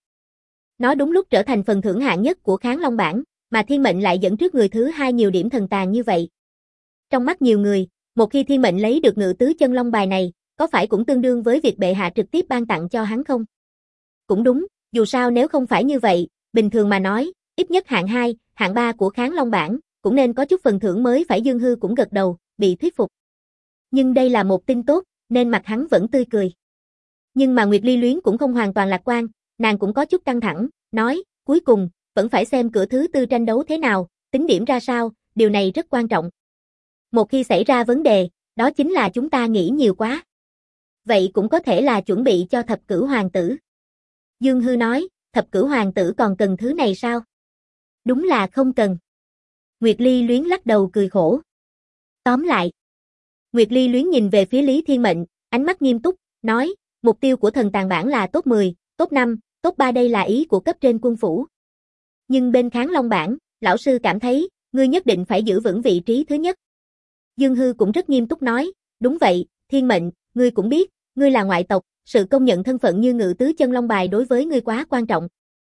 Nó đúng lúc trở thành phần thưởng hạng nhất của Kháng Long bản, mà thiên mệnh lại dẫn trước người thứ hai nhiều điểm thần tàn như vậy. Trong mắt nhiều người, một khi thiên mệnh lấy được Ngự Tứ Chân Long bài này, có phải cũng tương đương với việc bệ hạ trực tiếp ban tặng cho hắn không? Cũng đúng, dù sao nếu không phải như vậy, bình thường mà nói, ít nhất hạng 2, hạng 3 của Kháng Long bản, cũng nên có chút phần thưởng mới phải. Dương Hư cũng gật đầu, bị thuyết phục. Nhưng đây là một tin tốt, nên mặt hắn vẫn tươi cười. Nhưng mà Nguyệt Ly Luyến cũng không hoàn toàn lạc quan, nàng cũng có chút căng thẳng, nói, cuối cùng, vẫn phải xem cửa thứ tư tranh đấu thế nào, tính điểm ra sao, điều này rất quan trọng. Một khi xảy ra vấn đề, đó chính là chúng ta nghĩ nhiều quá. Vậy cũng có thể là chuẩn bị cho thập cửu hoàng tử. Dương Hư nói, thập cửu hoàng tử còn cần thứ này sao? Đúng là không cần. Nguyệt Ly Luyến lắc đầu cười khổ. Tóm lại. Nguyệt Ly Luyến nhìn về phía Lý Thiên Mệnh, ánh mắt nghiêm túc, nói, mục tiêu của thần tàng bản là top 10, top 5, top 3 đây là ý của cấp trên quân phủ. Nhưng bên Kháng Long bản, lão sư cảm thấy, ngươi nhất định phải giữ vững vị trí thứ nhất. Dương Hư cũng rất nghiêm túc nói, đúng vậy, Thiên Mệnh, ngươi cũng biết, ngươi là ngoại tộc, sự công nhận thân phận như Ngự Tứ Chân Long bài đối với ngươi quá quan trọng.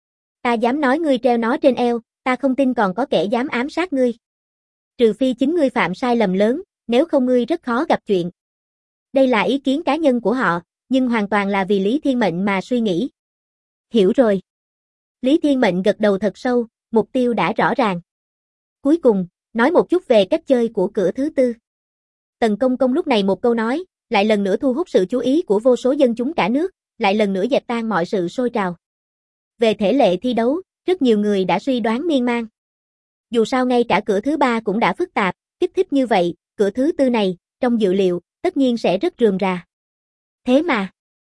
Ta dám nói ngươi treo nó trên eo, ta không tin còn có kẻ dám ám sát ngươi. Trừ phi chính ngươi phạm sai lầm lớn, nếu không ngươi rất khó gặp chuyện. Đây là ý kiến cá nhân của họ, nhưng hoàn toàn là vì Lý Thiên Mệnh mà suy nghĩ. Hiểu rồi. Lý Thiên Mệnh gật đầu thật sâu, mục tiêu đã rõ ràng. Cuối cùng, nói một chút về cách chơi của cửa thứ tư. Tần Công Công lúc này một câu nói, lại lần nữa thu hút sự chú ý của vô số dân chúng cả nước, lại lần nữa dẹp tan mọi sự sôi trào. Về thể lệ thi đấu, rất nhiều người đã suy đoán miên man. Dù sao ngay cả cửa thứ ba cũng đã phức tạp, kích thích như vậy, cửa thứ tư này, trong dự liệu, tất nhiên sẽ rất rườm rà. Thế mà,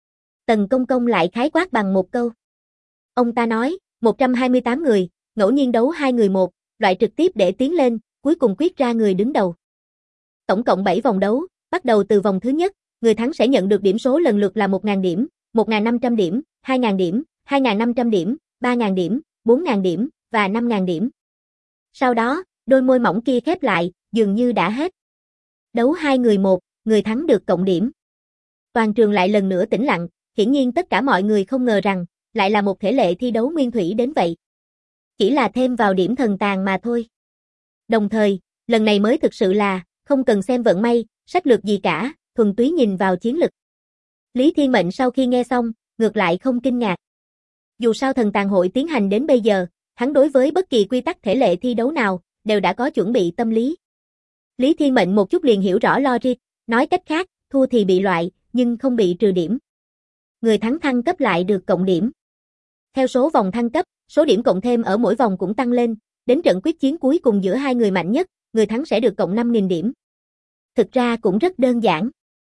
Tần Công Công lại khái quát bằng một câu. Ông ta nói, 128 người, ngẫu nhiên đấu 2 người một, loại trực tiếp để tiến lên, cuối cùng quyết ra người đứng đầu. Tổng cộng 7 vòng đấu, Bắt đầu từ vòng thứ nhất, người thắng sẽ nhận được điểm số lần lượt là 1.000 điểm, 1.500 điểm, 2.000 điểm, 2.500 điểm, 3.000 điểm, 4.000 điểm, và 5.000 điểm. Sau đó, đôi môi mỏng kia khép lại, dường như đã hết. Đấu 2 người 1, người thắng được cộng điểm. Toàn trường lại lần nữa tĩnh lặng, hiển nhiên tất cả mọi người không ngờ rằng, lại là một thể lệ thi đấu nguyên thủy đến vậy. Chỉ là thêm vào điểm thần tàng mà thôi. Đồng thời, lần này mới thực sự là, không cần xem vận may, sách lược gì cả, thuần túy nhìn vào chiến lực. Lý Thiên Mệnh sau khi nghe xong, ngược lại không kinh ngạc. Dù sao thần tàng hội tiến hành đến bây giờ, hắn đối với bất kỳ quy tắc thể lệ thi đấu nào, đều đã có chuẩn bị tâm lý. Lý Thiên Mệnh một chút liền hiểu rõ logic, nói cách khác, thua thì bị loại, nhưng không bị trừ điểm. Người thắng thăng cấp lại được cộng điểm. Theo số vòng thăng cấp, số điểm cộng thêm ở mỗi vòng cũng tăng lên, đến trận quyết chiến cuối cùng giữa hai người mạnh nhất, người thắng sẽ được cộng 5.000 điểm. Thực ra cũng rất đơn giản.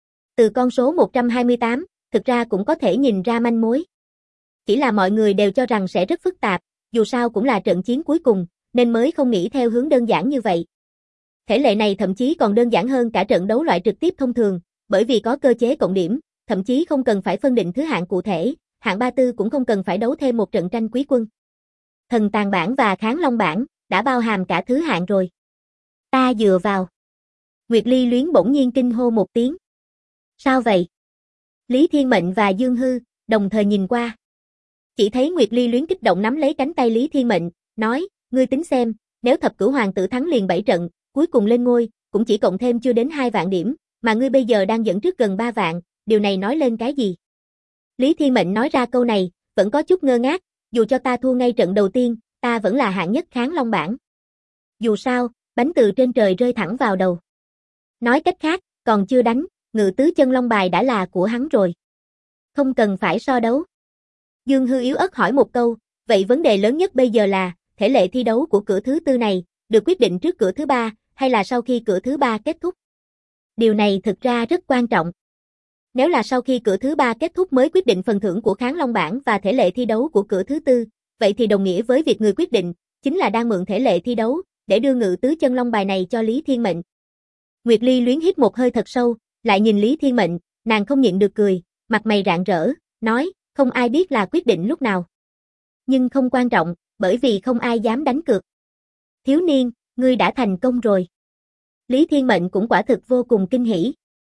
Từ con số 128, thực ra cũng có thể nhìn ra manh mối. Chỉ là mọi người đều cho rằng sẽ rất phức tạp, dù sao cũng là trận chiến cuối cùng, nên mới không nghĩ theo hướng đơn giản như vậy. Thể lệ này thậm chí còn đơn giản hơn cả trận đấu loại trực tiếp thông thường, bởi vì có cơ chế cộng điểm, thậm chí không cần phải phân định thứ hạng cụ thể, hạng 34 cũng không cần phải đấu thêm một trận tranh quý quân. Thần tàng bảng và kháng long bảng, đã bao hàm cả thứ hạng rồi. Ta dựa vào. Nguyệt Ly Luyến bỗng nhiên kinh hô một tiếng. Sao vậy? Lý Thiên Mệnh và Dương Hư, đồng thời nhìn qua. Chỉ thấy Nguyệt Ly Luyến kích động nắm lấy cánh tay Lý Thiên Mệnh, nói, ngươi tính xem, nếu thập cửu hoàng tử thắng liền 7 trận, cuối cùng lên ngôi, cũng chỉ cộng thêm chưa đến 2 vạn điểm, mà ngươi bây giờ đang dẫn trước gần 3 vạn, điều này nói lên cái gì? Lý Thiên Mệnh nói ra câu này, vẫn có chút ngơ ngác, dù cho ta thua ngay trận đầu tiên, ta vẫn là hạng nhất kháng long bảng. Dù sao, bánh từ trên trời rơi thẳng vào đầu. Nói cách khác, còn chưa đánh, ngự tứ chân long bài đã là của hắn rồi. Không cần phải so đấu. Dương Hư yếu ớt hỏi một câu, vậy vấn đề lớn nhất bây giờ là, thể lệ thi đấu của cửa thứ tư này, được quyết định trước cửa thứ ba, hay là sau khi cửa thứ ba kết thúc? Điều này thực ra rất quan trọng. Nếu là sau khi cửa thứ ba kết thúc mới quyết định phần thưởng của kháng long bảng và thể lệ thi đấu của cửa thứ tư, vậy thì đồng nghĩa với việc người quyết định, chính là đang mượn thể lệ thi đấu, để đưa ngự tứ chân long bài này cho Lý Thiên Mệnh. Nguyệt Ly Luyến hít một hơi thật sâu, lại nhìn Lý Thiên Mệnh, nàng không nhịn được cười, mặt mày rạng rỡ, nói, không ai biết là quyết định lúc nào. Nhưng không quan trọng, bởi vì không ai dám đánh cược. Thiếu niên, ngươi đã thành công rồi. Lý Thiên Mệnh cũng quả thực vô cùng kinh hỉ.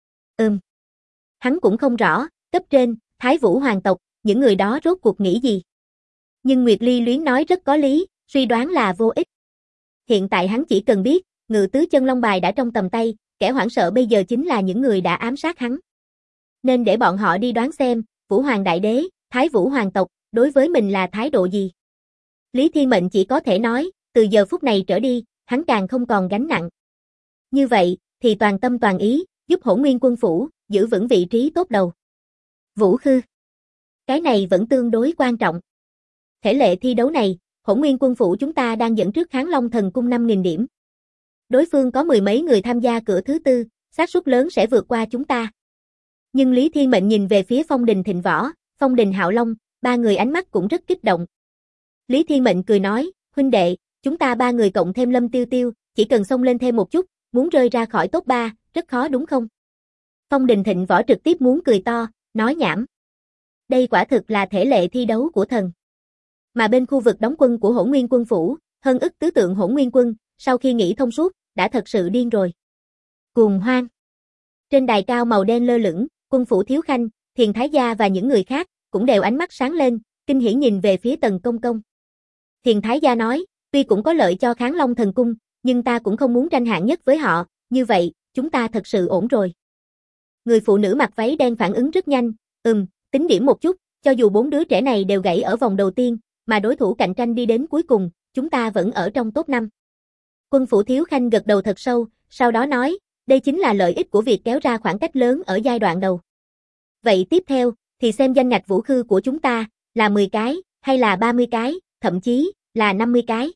Hắn cũng không rõ, cấp trên, Thái Vũ hoàng tộc, những người đó rốt cuộc nghĩ gì. Nhưng Nguyệt Ly Luyến nói rất có lý, suy đoán là vô ích. Hiện tại hắn chỉ cần biết, ngự tứ chân long bài đã trong tầm tay, kẻ hoảng sợ bây giờ chính là những người đã ám sát hắn. Nên để bọn họ đi đoán xem, Vũ Hoàng Đại Đế, Thái Vũ hoàng tộc, đối với mình là thái độ gì. Lý Thiên Mệnh chỉ có thể nói, từ giờ phút này trở đi, hắn càng không còn gánh nặng. Như vậy, thì toàn tâm toàn ý, giúp Hỗn Nguyên Quân Phủ, giữ vững vị trí tốt đầu. Vũ Khư. Cái này vẫn tương đối quan trọng. Thể lệ thi đấu này, Hỗn Nguyên Quân Phủ chúng ta đang dẫn trước Kháng Long Thần Cung 5.000 điểm. Đối phương có mười mấy người tham gia cửa thứ tư, xác suất lớn sẽ vượt qua chúng ta. Nhưng Lý Thiên Mệnh nhìn về phía Phong Đình Thịnh Võ, Phong Đình Hạo Long, ba người ánh mắt cũng rất kích động. Lý Thiên Mệnh cười nói, huynh đệ, chúng ta ba người cộng thêm Lâm Tiêu Tiêu, chỉ cần xông lên thêm một chút, muốn rơi ra khỏi top 3, rất khó đúng không? Phong Đình Thịnh Võ trực tiếp muốn cười to, nói nhảm. Đây quả thực là thể lệ thi đấu của thần. Mà bên khu vực đóng quân của Hỗn Nguyên Quân Phủ, hơn ức tứ tượng Hỗn Nguyên Quân, sau khi nghĩ thông suốt, đã thật sự điên rồi. Cuồng hoang. Trên đài cao màu đen lơ lửng, Quân Phủ Thiếu Khanh, Thiền Thái Gia và những người khác, cũng đều ánh mắt sáng lên, kinh hỉ nhìn về phía Tần Công Công. Thiền Thái Gia nói, tuy cũng có lợi cho Kháng Long Thần Cung, nhưng ta cũng không muốn tranh hạng nhất với họ, như vậy, chúng ta thật sự ổn rồi. Người phụ nữ mặc váy đen phản ứng rất nhanh, tính điểm một chút, cho dù 4 đứa trẻ này đều gãy ở vòng đầu tiên, mà đối thủ cạnh tranh đi đến cuối cùng, chúng ta vẫn ở trong top 5. Quân Phủ Thiếu Khanh gật đầu thật sâu, sau đó nói, đây chính là lợi ích của việc kéo ra khoảng cách lớn ở giai đoạn đầu. Vậy tiếp theo, thì xem danh ngạch Vũ Khư của chúng ta, là 10 cái, hay là 30 cái, thậm chí, là 50 cái.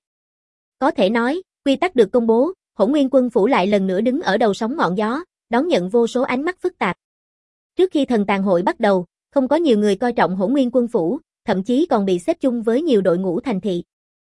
Có thể nói, quy tắc được công bố, Hỗn Nguyên Quân Phủ lại lần nữa đứng ở đầu sóng ngọn gió, đón nhận vô số ánh mắt phức tạp. Trước khi thần tàng hội bắt đầu, không có nhiều người coi trọng Hỗn Nguyên Quân Phủ, thậm chí còn bị xếp chung với nhiều đội ngũ thành thị.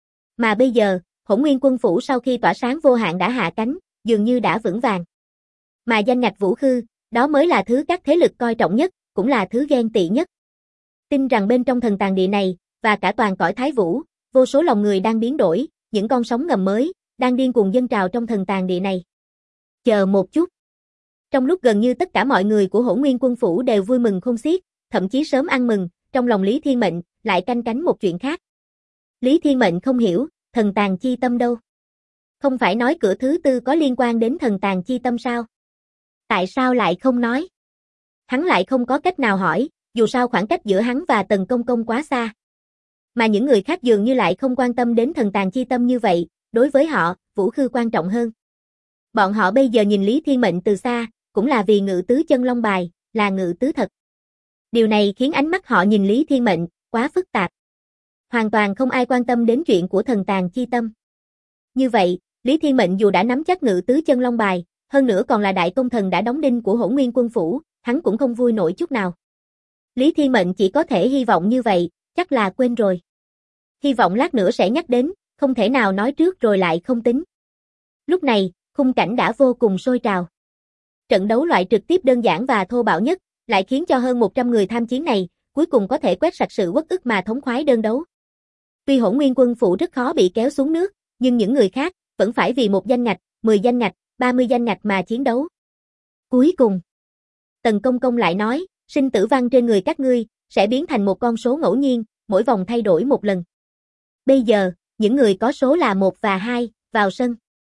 Mà bây giờ, Hỗn Nguyên Quân Phủ sau khi tỏa sáng vô hạn đã hạ cánh, dường như đã vững vàng. Mà danh ngạch vũ khư, đó mới là thứ các thế lực coi trọng nhất, cũng là thứ ghen tị nhất. Tin rằng bên trong thần tàng địa này, và cả toàn cõi Thái Vũ, vô số lòng người đang biến đổi, những con sóng ngầm mới, đang điên cuồng dâng trào trong thần tàng địa này. Chờ một chút. Trong lúc gần như tất cả mọi người của Hỗn Nguyên Quân Phủ đều vui mừng khôn xiết, thậm chí sớm ăn mừng, trong lòng Lý Thiên Mệnh lại canh cánh một chuyện khác. Lý Thiên Mệnh không hiểu, thần tàng chi tâm đâu? Không phải nói cửa thứ tư có liên quan đến thần tàng chi tâm sao? Tại sao lại không nói? Hắn lại không có cách nào hỏi, dù sao khoảng cách giữa hắn và Tần Công Công quá xa. Mà những người khác dường như lại không quan tâm đến thần tàng chi tâm như vậy, đối với họ, vũ khư quan trọng hơn. Bọn họ bây giờ nhìn Lý Thiên Mệnh từ xa, cũng là vì ngự tứ chân long bài, là ngự tứ thật. Điều này khiến ánh mắt họ nhìn Lý Thiên Mệnh quá phức tạp. Hoàn toàn không ai quan tâm đến chuyện của thần tàng chi tâm. Như vậy, Lý Thiên Mệnh dù đã nắm chắc ngự tứ chân long bài, hơn nữa còn là đại công thần đã đóng đinh của Hỗn Nguyên Quân Phủ, hắn cũng không vui nổi chút nào. Lý Thiên Mệnh chỉ có thể hy vọng như vậy, chắc là quên rồi. Hy vọng lát nữa sẽ nhắc đến, không thể nào nói trước rồi lại không tính. Lúc này, khung cảnh đã vô cùng sôi trào. Trận đấu loại trực tiếp đơn giản và thô bạo nhất, lại khiến cho hơn 100 người tham chiến này, cuối cùng có thể quét sạch sự uất ức mà thống khoái đơn đấu. Tuy Hỗn Nguyên Quân Phủ rất khó bị kéo xuống nước, nhưng những người khác, vẫn phải vì một danh ngạch, 10 danh ngạch, 30 danh ngạch mà chiến đấu. Cuối cùng, Tần Công Công lại nói, sinh tử văn trên người các ngươi, sẽ biến thành một con số ngẫu nhiên, mỗi vòng thay đổi một lần. Bây giờ, những người có số là 1 và 2, vào sân.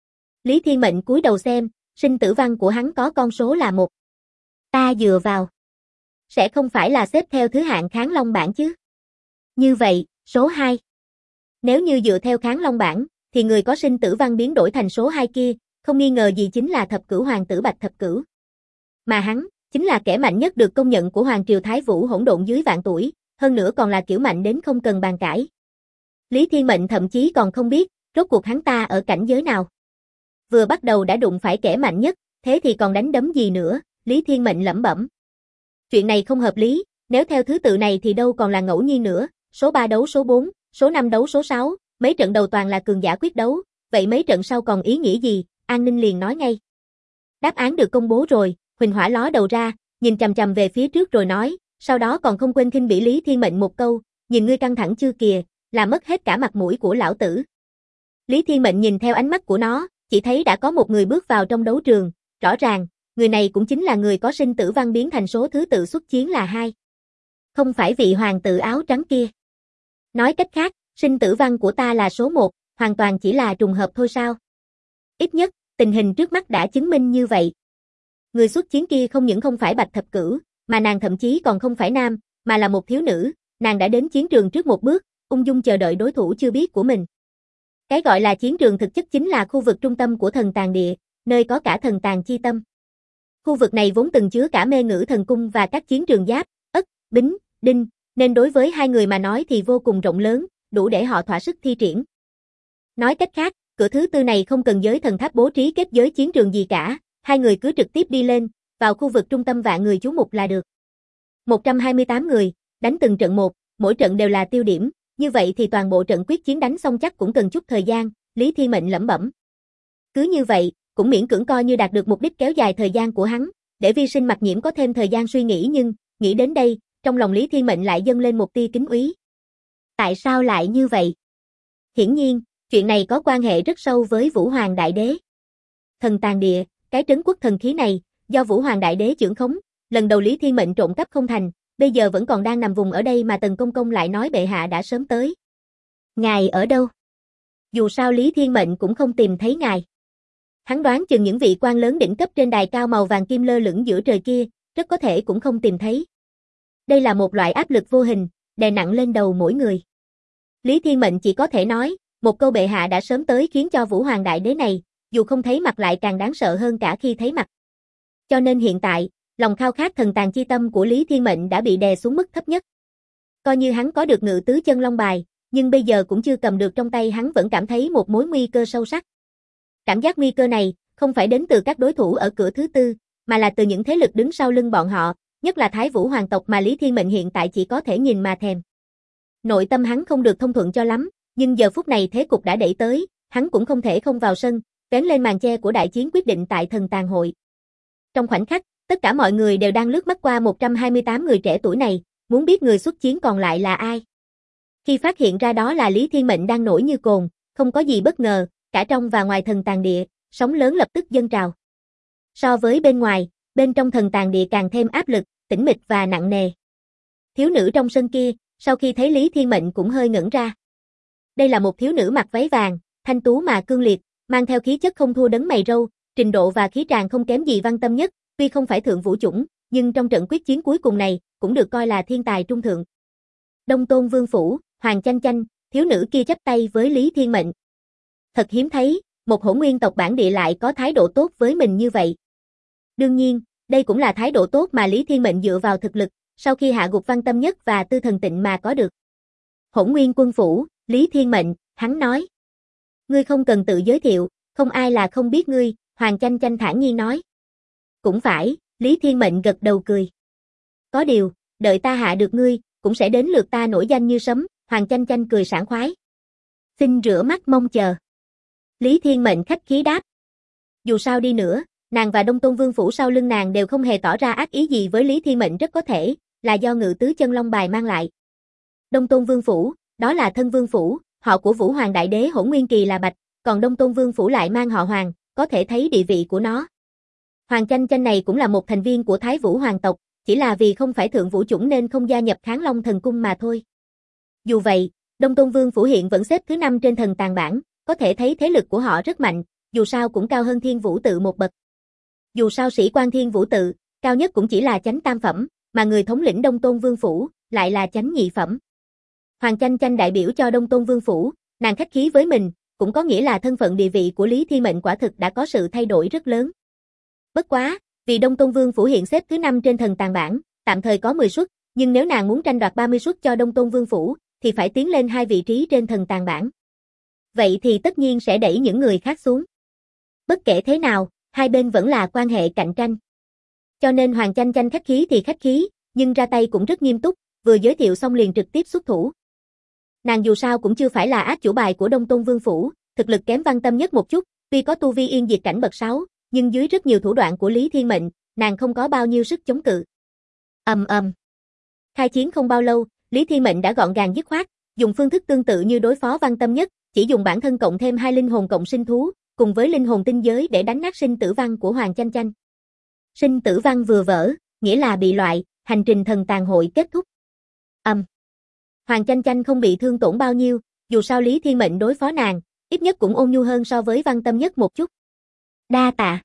Lý Thiên Mệnh cúi đầu xem, sinh tử văn của hắn có con số là 1. Ta dựa vào. Sẽ không phải là xếp theo thứ hạng Kháng Long bảng chứ? Như vậy, số 2. Nếu như dựa theo Kháng Long bảng, thì người có sinh tử văn biến đổi thành số 2 kia, không nghi ngờ gì chính là thập cửu hoàng tử Bạch Thập Cửu. Mà hắn, chính là kẻ mạnh nhất được công nhận của Hoàng triều Thái Vũ hỗn độn dưới vạn tuổi, hơn nữa còn là kiểu mạnh đến không cần bàn cãi. Lý Thiên Mệnh thậm chí còn không biết, rốt cuộc hắn ta ở cảnh giới nào. Vừa bắt đầu đã đụng phải kẻ mạnh nhất, thế thì còn đánh đấm gì nữa, Lý Thiên Mệnh lẩm bẩm. Chuyện này không hợp lý, nếu theo thứ tự này thì đâu còn là ngẫu nhiên nữa, số 3 đấu số 4, số 5 đấu số 6, mấy trận đầu toàn là cường giả quyết đấu, vậy mấy trận sau còn ý nghĩa gì, An Ninh liền nói ngay. Đáp án được công bố rồi, Huỳnh Hỏa ló đầu ra, nhìn chằm chằm về phía trước rồi nói, sau đó còn không quên khinh bỉ Lý Thiên Mệnh một câu, nhìn ngươi căng thẳng chưa kìa, là mất hết cả mặt mũi của lão tử. Lý Thiên Mệnh nhìn theo ánh mắt của nó, chỉ thấy đã có một người bước vào trong đấu trường, rõ ràng, người này cũng chính là người có sinh tử văn biến thành số thứ tự xuất chiến là 2. Không phải vị hoàng tử áo trắng kia. Nói cách khác, sinh tử văn của ta là số 1, hoàn toàn chỉ là trùng hợp thôi sao? Ít nhất, tình hình trước mắt đã chứng minh như vậy. Người xuất chiến kia không những không phải Bạch Thập Cửu, mà nàng thậm chí còn không phải nam, mà là một thiếu nữ, nàng đã đến chiến trường trước một bước, ung dung chờ đợi đối thủ chưa biết của mình. Cái gọi là chiến trường thực chất chính là khu vực trung tâm của thần tàng địa, nơi có cả thần tàng chi tâm. Khu vực này vốn từng chứa cả mê ngữ thần cung và các chiến trường giáp, ất, bính, đinh, nên đối với hai người mà nói thì vô cùng rộng lớn, đủ để họ thỏa sức thi triển. Nói cách khác, cửa thứ tư này không cần giới thần tháp bố trí kết giới chiến trường gì cả, hai người cứ trực tiếp đi lên, vào khu vực trung tâm vạn người chú mục là được. 128 người, đánh từng trận một, mỗi trận đều là tiêu điểm, như vậy thì toàn bộ trận quyết chiến đánh xong chắc cũng cần chút thời gian, Lý Thiên Mệnh lẩm bẩm. Cứ như vậy, cũng miễn cưỡng coi như đạt được mục đích kéo dài thời gian của hắn, để vi sinh Mặc Nhiễm có thêm thời gian suy nghĩ nhưng, nghĩ đến đây, trong lòng Lý Thiên Mệnh lại dâng lên một tia kính úy. Tại sao lại như vậy? Hiển nhiên, chuyện này có quan hệ rất sâu với Vũ Hoàng Đại Đế. Thần tàng địa, cái trấn quốc thần khí này, do Vũ Hoàng Đại Đế chưởng khống, lần đầu Lý Thiên Mệnh trộm cắp không thành, bây giờ vẫn còn đang nằm vùng ở đây mà Tần Công Công lại nói bệ hạ đã sớm tới. Ngài ở đâu? Dù sao Lý Thiên Mệnh cũng không tìm thấy ngài. Hắn đoán chừng những vị quan lớn đỉnh cấp trên đài cao màu vàng kim lơ lửng giữa trời kia, rất có thể cũng không tìm thấy. Đây là một loại áp lực vô hình, đè nặng lên đầu mỗi người. Lý Thiên Mệnh chỉ có thể nói, một câu bệ hạ đã sớm tới khiến cho Vũ Hoàng Đại Đế này, dù không thấy mặt lại càng đáng sợ hơn cả khi thấy mặt. Cho nên hiện tại, lòng khao khát thần tàng chi tâm của Lý Thiên Mệnh đã bị đè xuống mức thấp nhất. Coi như hắn có được ngự tứ chân long bài, nhưng bây giờ cũng chưa cầm được trong tay hắn vẫn cảm thấy một mối nguy cơ sâu sắc. Cảm giác nguy cơ này, không phải đến từ các đối thủ ở cửa thứ tư, mà là từ những thế lực đứng sau lưng bọn họ, nhất là Thái Vũ hoàng tộc mà Lý Thiên Mệnh hiện tại chỉ có thể nhìn mà thèm. Nội tâm hắn không được thông thuận cho lắm, nhưng giờ phút này thế cục đã đẩy tới, hắn cũng không thể không vào sân, vén lên màn che của đại chiến quyết định tại thần tàng hội. Trong khoảnh khắc, tất cả mọi người đều đang lướt mắt qua 128 người trẻ tuổi này, muốn biết người xuất chiến còn lại là ai. Khi phát hiện ra đó là Lý Thiên Mệnh đang nổi như cồn, không có gì bất ngờ, cả trong và ngoài thần tàng địa, sóng lớn lập tức dâng trào. So với bên ngoài, bên trong thần tàng địa càng thêm áp lực, tĩnh mịch và nặng nề. Thiếu nữ trong sân kia, sau khi thấy Lý Thiên Mệnh cũng hơi ngẩn ra. Đây là một thiếu nữ mặc váy vàng, thanh tú mà cương liệt, mang theo khí chất không thua đấng mày râu, trình độ và khí tràng không kém gì Văn Tâm Nhất, tuy không phải thượng vũ chủng, nhưng trong trận quyết chiến cuối cùng này, cũng được coi là thiên tài trung thượng. Đông Tôn Vương phủ, Hoàng Chanh Chanh, thiếu nữ kia chắp tay với Lý Thiên Mệnh. Thật hiếm thấy, một hỗn nguyên tộc bản địa lại có thái độ tốt với mình như vậy. Đương nhiên, đây cũng là thái độ tốt mà Lý Thiên Mệnh dựa vào thực lực, sau khi hạ gục Văn Tâm Nhất và Tư Thần Tịnh mà có được. Hỗn nguyên quân phủ, Lý Thiên Mệnh, hắn nói. Ngươi không cần tự giới thiệu, không ai là không biết ngươi, Hoàng Chanh Chanh thản nhiên nói. Cũng phải, Lý Thiên Mệnh gật đầu cười. Có điều, đợi ta hạ được ngươi, cũng sẽ đến lượt ta nổi danh như sấm, Hoàng Chanh Chanh cười sảng khoái. Xin rửa mắt mong chờ. Lý Thiên Mệnh khách khí đáp. Dù sao đi nữa, nàng và Đông Tôn Vương phủ sau lưng nàng đều không hề tỏ ra ác ý gì với Lý Thiên Mệnh, rất có thể là do Ngự Tứ Chân Long bài mang lại. Đông Tôn Vương phủ, đó là thân vương phủ, họ của Vũ Hoàng Đại Đế hỗn nguyên kỳ là Bạch, còn Đông Tôn Vương phủ lại mang họ Hoàng, có thể thấy địa vị của nó. Hoàng Chanh Chanh này cũng là một thành viên của Thái Vũ Hoàng tộc, chỉ là vì không phải thượng vũ chủng nên không gia nhập Kháng Long Thần Cung mà thôi. Dù vậy, Đông Tôn Vương phủ hiện vẫn xếp thứ 5 trên thần tàng bảng, có thể thấy thế lực của họ rất mạnh, dù sao cũng cao hơn Thiên Vũ Tự một bậc. Dù sao sĩ quan Thiên Vũ Tự, cao nhất cũng chỉ là chánh tam phẩm, mà người thống lĩnh Đông Tôn Vương phủ lại là chánh nhị phẩm. Hoàng Chanh Chanh đại biểu cho Đông Tôn Vương phủ, nàng khách khí với mình, cũng có nghĩa là thân phận địa vị của Lý Thiên Mệnh quả thực đã có sự thay đổi rất lớn. Bất quá, vì Đông Tôn Vương phủ hiện xếp thứ 5 trên thần tàng bảng, tạm thời có 10 suất, nhưng nếu nàng muốn tranh đoạt 30 suất cho Đông Tôn Vương phủ, thì phải tiến lên 2 vị trí trên thần tàng bảng. Vậy thì tất nhiên sẽ đẩy những người khác xuống. Bất kể thế nào, hai bên vẫn là quan hệ cạnh tranh. Cho nên Hoàng Chanh Chanh khách khí thì khách khí, nhưng ra tay cũng rất nghiêm túc, vừa giới thiệu xong liền trực tiếp xuất thủ. Nàng dù sao cũng chưa phải là át chủ bài của Đông Tôn Vương phủ, thực lực kém Văn Tâm Nhất một chút, tuy có tu vi yên diệt cảnh bậc 6, nhưng dưới rất nhiều thủ đoạn của Lý Thiên Mệnh, nàng không có bao nhiêu sức chống cự. Khai chiến không bao lâu, Lý Thiên Mệnh đã gọn gàng dứt khoát, dùng phương thức tương tự như đối phó Văn Tâm Nhất, chỉ dùng bản thân cộng thêm 2 linh hồn cộng sinh thú, cùng với linh hồn tinh giới để đánh nát sinh tử văn của Hoàng Chanh Chanh. Sinh tử văn vừa vỡ, nghĩa là bị loại, hành trình thần tàng hội kết thúc. Hoàng Chanh Chanh không bị thương tổn bao nhiêu, dù sao Lý Thiên Mệnh đối phó nàng, ít nhất cũng ôn nhu hơn so với Văn Tâm Nhất một chút. Đa tạ.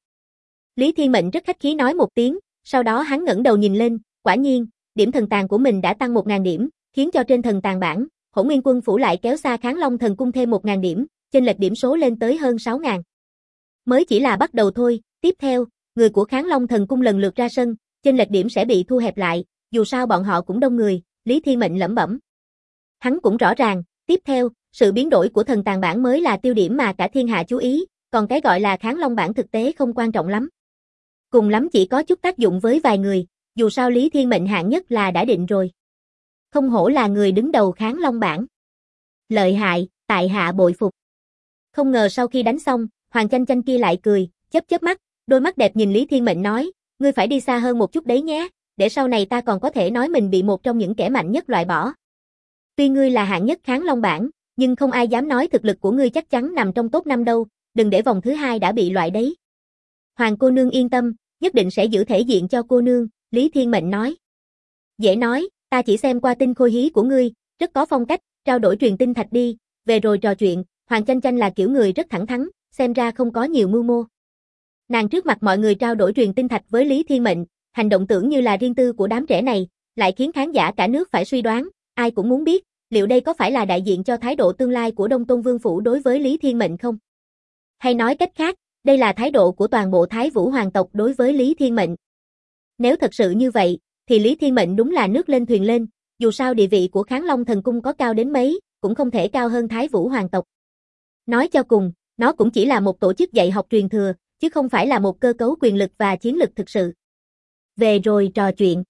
Lý Thiên Mệnh rất khách khí nói một tiếng, sau đó hắn ngẩng đầu nhìn lên, quả nhiên, điểm thần tàng của mình đã tăng 1000 điểm, khiến cho trên thần tàng bảng, Hỗn Nguyên Quân phủ lại kéo xa Kháng Long Thần Cung thêm 1000 điểm, chênh lệch điểm số lên tới hơn 6000. Mới chỉ là bắt đầu thôi, tiếp theo, người của Kháng Long Thần Cung lần lượt ra sân, chênh lệch điểm sẽ bị thu hẹp lại, dù sao bọn họ cũng đông người, Lý Thiên Mệnh lẩm bẩm. Hắn cũng rõ ràng, tiếp theo, sự biến đổi của thần tàng bảng mới là tiêu điểm mà cả thiên hạ chú ý, còn cái gọi là Kháng Long bảng thực tế không quan trọng lắm. Cùng lắm chỉ có chút tác dụng với vài người, dù sao Lý Thiên Mệnh hạng nhất là đã định rồi. Không hổ là người đứng đầu Kháng Long bảng. Lợi hại, tại hạ bội phục. Không ngờ sau khi đánh xong, Hoàng Chanh Chanh kia lại cười, chớp chớp mắt, đôi mắt đẹp nhìn Lý Thiên Mệnh nói, ngươi phải đi xa hơn một chút đấy nhé, để sau này ta còn có thể nói mình bị một trong những kẻ mạnh nhất loại bỏ. Tuy ngươi là hạng nhất Kháng Long bảng, nhưng không ai dám nói thực lực của ngươi chắc chắn nằm trong top 5 đâu, đừng để vòng thứ 2 đã bị loại đấy. Hoàng cô nương yên tâm, nhất định sẽ giữ thể diện cho cô nương, Lý Thiên Mệnh nói. Dễ nói, ta chỉ xem qua tinh khôi hí của ngươi, rất có phong cách, trao đổi truyền tinh thạch đi, về rồi trò chuyện, Hoàng Chanh Chanh là kiểu người rất thẳng thắn, xem ra không có nhiều mưu mô. Nàng trước mặt mọi người trao đổi truyền tinh thạch với Lý Thiên Mệnh, hành động tưởng như là riêng tư của đám trẻ này, lại khiến khán giả cả nước phải suy đoán, ai cũng muốn biết, liệu đây có phải là đại diện cho thái độ tương lai của Đông Tôn Vương phủ đối với Lý Thiên Mệnh không? Hay nói cách khác, đây là thái độ của toàn bộ Thái Vũ Hoàng tộc đối với Lý Thiên Mệnh. Nếu thật sự như vậy, thì Lý Thiên Mệnh đúng là nước lên thuyền lên, dù sao địa vị của Kháng Long Thần Cung có cao đến mấy, cũng không thể cao hơn Thái Vũ Hoàng tộc. Nói cho cùng, nó cũng chỉ là một tổ chức dạy học truyền thừa, chứ không phải là một cơ cấu quyền lực và chiến lực thực sự. Về rồi trò chuyện.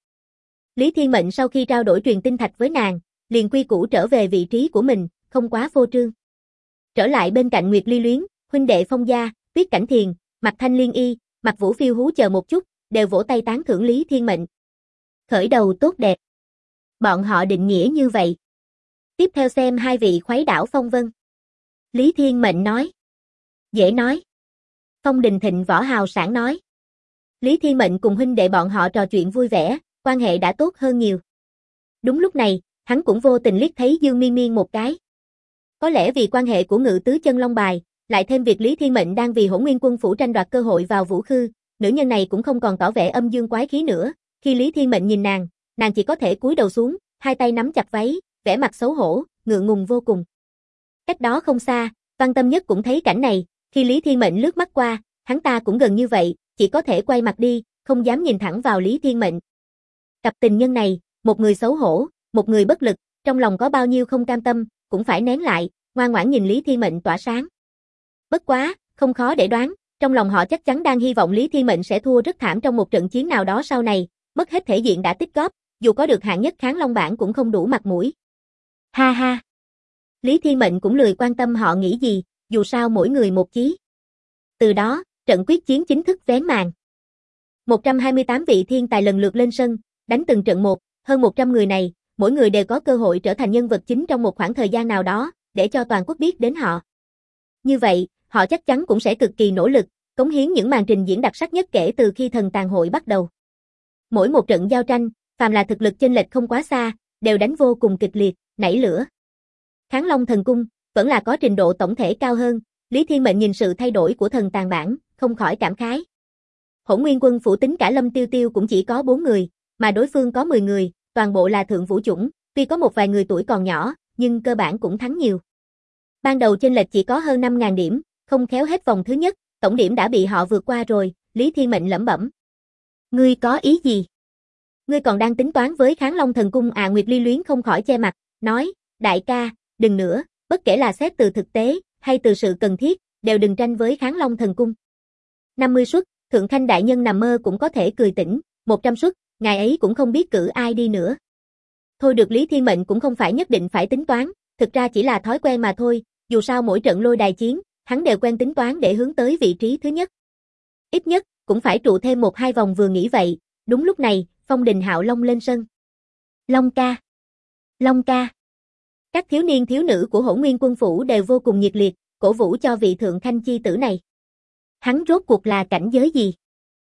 Lý Thiên Mệnh sau khi trao đổi truyền tinh thạch với nàng, liền quy củ trở về vị trí của mình, không quá phô trương. Trở lại bên cạnh Nguyệt Ly Luyến, huynh đệ Phong Gia, Tuyết Cảnh Thiền, Mạc Thanh Liên Y, Mạc Vũ Phiêu Hú chờ một chút, đều vỗ tay tán thưởng Lý Thiên Mệnh. Khởi đầu tốt đẹp. Bọn họ định nghĩa như vậy. Tiếp theo xem hai vị khuấy đảo phong vân. Lý Thiên Mệnh nói. Dễ nói. Phong Đình Thịnh võ hào sảng nói. Lý Thiên Mệnh cùng huynh đệ bọn họ trò chuyện vui vẻ, quan hệ đã tốt hơn nhiều. Đúng lúc này, hắn cũng vô tình liếc thấy Dương Miên Miên một cái. Có lẽ vì quan hệ của Ngự Tứ Chân Long Bài, lại thêm việc Lý Thiên Mệnh đang vì Hỗn Nguyên Quân phủ tranh đoạt cơ hội vào Vũ Khư, nữ nhân này cũng không còn tỏ vẻ âm dương quái khí nữa. Khi Lý Thiên Mệnh nhìn nàng chỉ có thể cúi đầu xuống, hai tay nắm chặt váy, vẻ mặt xấu hổ, ngượng ngùng vô cùng. Cách đó không xa, Văn Tâm Nhất cũng thấy cảnh này, khi Lý Thiên Mệnh lướt mắt qua, hắn ta cũng gần như vậy, chỉ có thể quay mặt đi, không dám nhìn thẳng vào Lý Thiên Mệnh. Cặp tình nhân này, một người xấu hổ, một người bất lực, trong lòng có bao nhiêu không cam tâm, cũng phải nén lại, ngoan ngoãn nhìn Lý Thiên Mệnh tỏa sáng. Bất quá, không khó để đoán, trong lòng họ chắc chắn đang hy vọng Lý Thiên Mệnh sẽ thua rất thảm trong một trận chiến nào đó sau này, mất hết thể diện đã tích góp, dù có được hạng nhất Kháng Long bảng cũng không đủ mặt mũi. Ha ha. Lý Thiên Mệnh cũng lười quan tâm họ nghĩ gì, dù sao mỗi người một chí. Từ đó, trận quyết chiến chính thức vén màn. 128 vị thiên tài lần lượt lên sân, đánh từng trận một, hơn 100 người này, mỗi người đều có cơ hội trở thành nhân vật chính trong một khoảng thời gian nào đó, để cho toàn quốc biết đến họ. Như vậy, họ chắc chắn cũng sẽ cực kỳ nỗ lực, cống hiến những màn trình diễn đặc sắc nhất kể từ khi thần tàn hội bắt đầu. Mỗi một trận giao tranh, phàm là thực lực chênh lệch không quá xa, đều đánh vô cùng kịch liệt, nảy lửa. Kháng Long thần cung, vẫn là có trình độ tổng thể cao hơn, Lý Thiên Mệnh nhìn sự thay đổi của thần tàn bản, không khỏi cảm khái. Hỗn Nguyên Quân phủ tính cả Lâm Tiêu Tiêu cũng chỉ có 4 người, mà đối phương có 10 người, toàn bộ là thượng vũ chủng, tuy có một vài người tuổi còn nhỏ, nhưng cơ bản cũng thắng nhiều. Ban đầu chênh lệch chỉ có hơn 5.000 điểm, không khéo hết vòng thứ nhất, tổng điểm đã bị họ vượt qua rồi, Lý Thiên Mệnh lẩm bẩm. Ngươi có ý gì? Ngươi còn đang tính toán với Kháng Long thần cung à? Nguyệt Ly Luyến không khỏi che mặt, nói, đại ca, đừng nữa, bất kể là xét từ thực tế, hay từ sự cần thiết, đều đừng tranh với Kháng Long thần cung. 50 suất, Thượng Khanh đại nhân nằm mơ cũng có thể cười tỉnh, 100 suất, ngài ấy cũng không biết cử ai đi nữa. Thôi được, Lý Thiên Mệnh cũng không phải nhất định phải tính toán, thực ra chỉ là thói quen mà thôi, dù sao mỗi trận lôi đài chiến, hắn đều quen tính toán để hướng tới vị trí thứ nhất. Ít nhất, cũng phải trụ thêm 1-2 vòng vừa nghĩ vậy, đúng lúc này, Phong Đình Hạo Long lên sân. Long ca! Long ca! Các thiếu niên thiếu nữ của Hỗn Nguyên Quân phủ đều vô cùng nhiệt liệt, cổ vũ cho vị Thượng Khanh chi tử này. Hắn rốt cuộc là cảnh giới gì?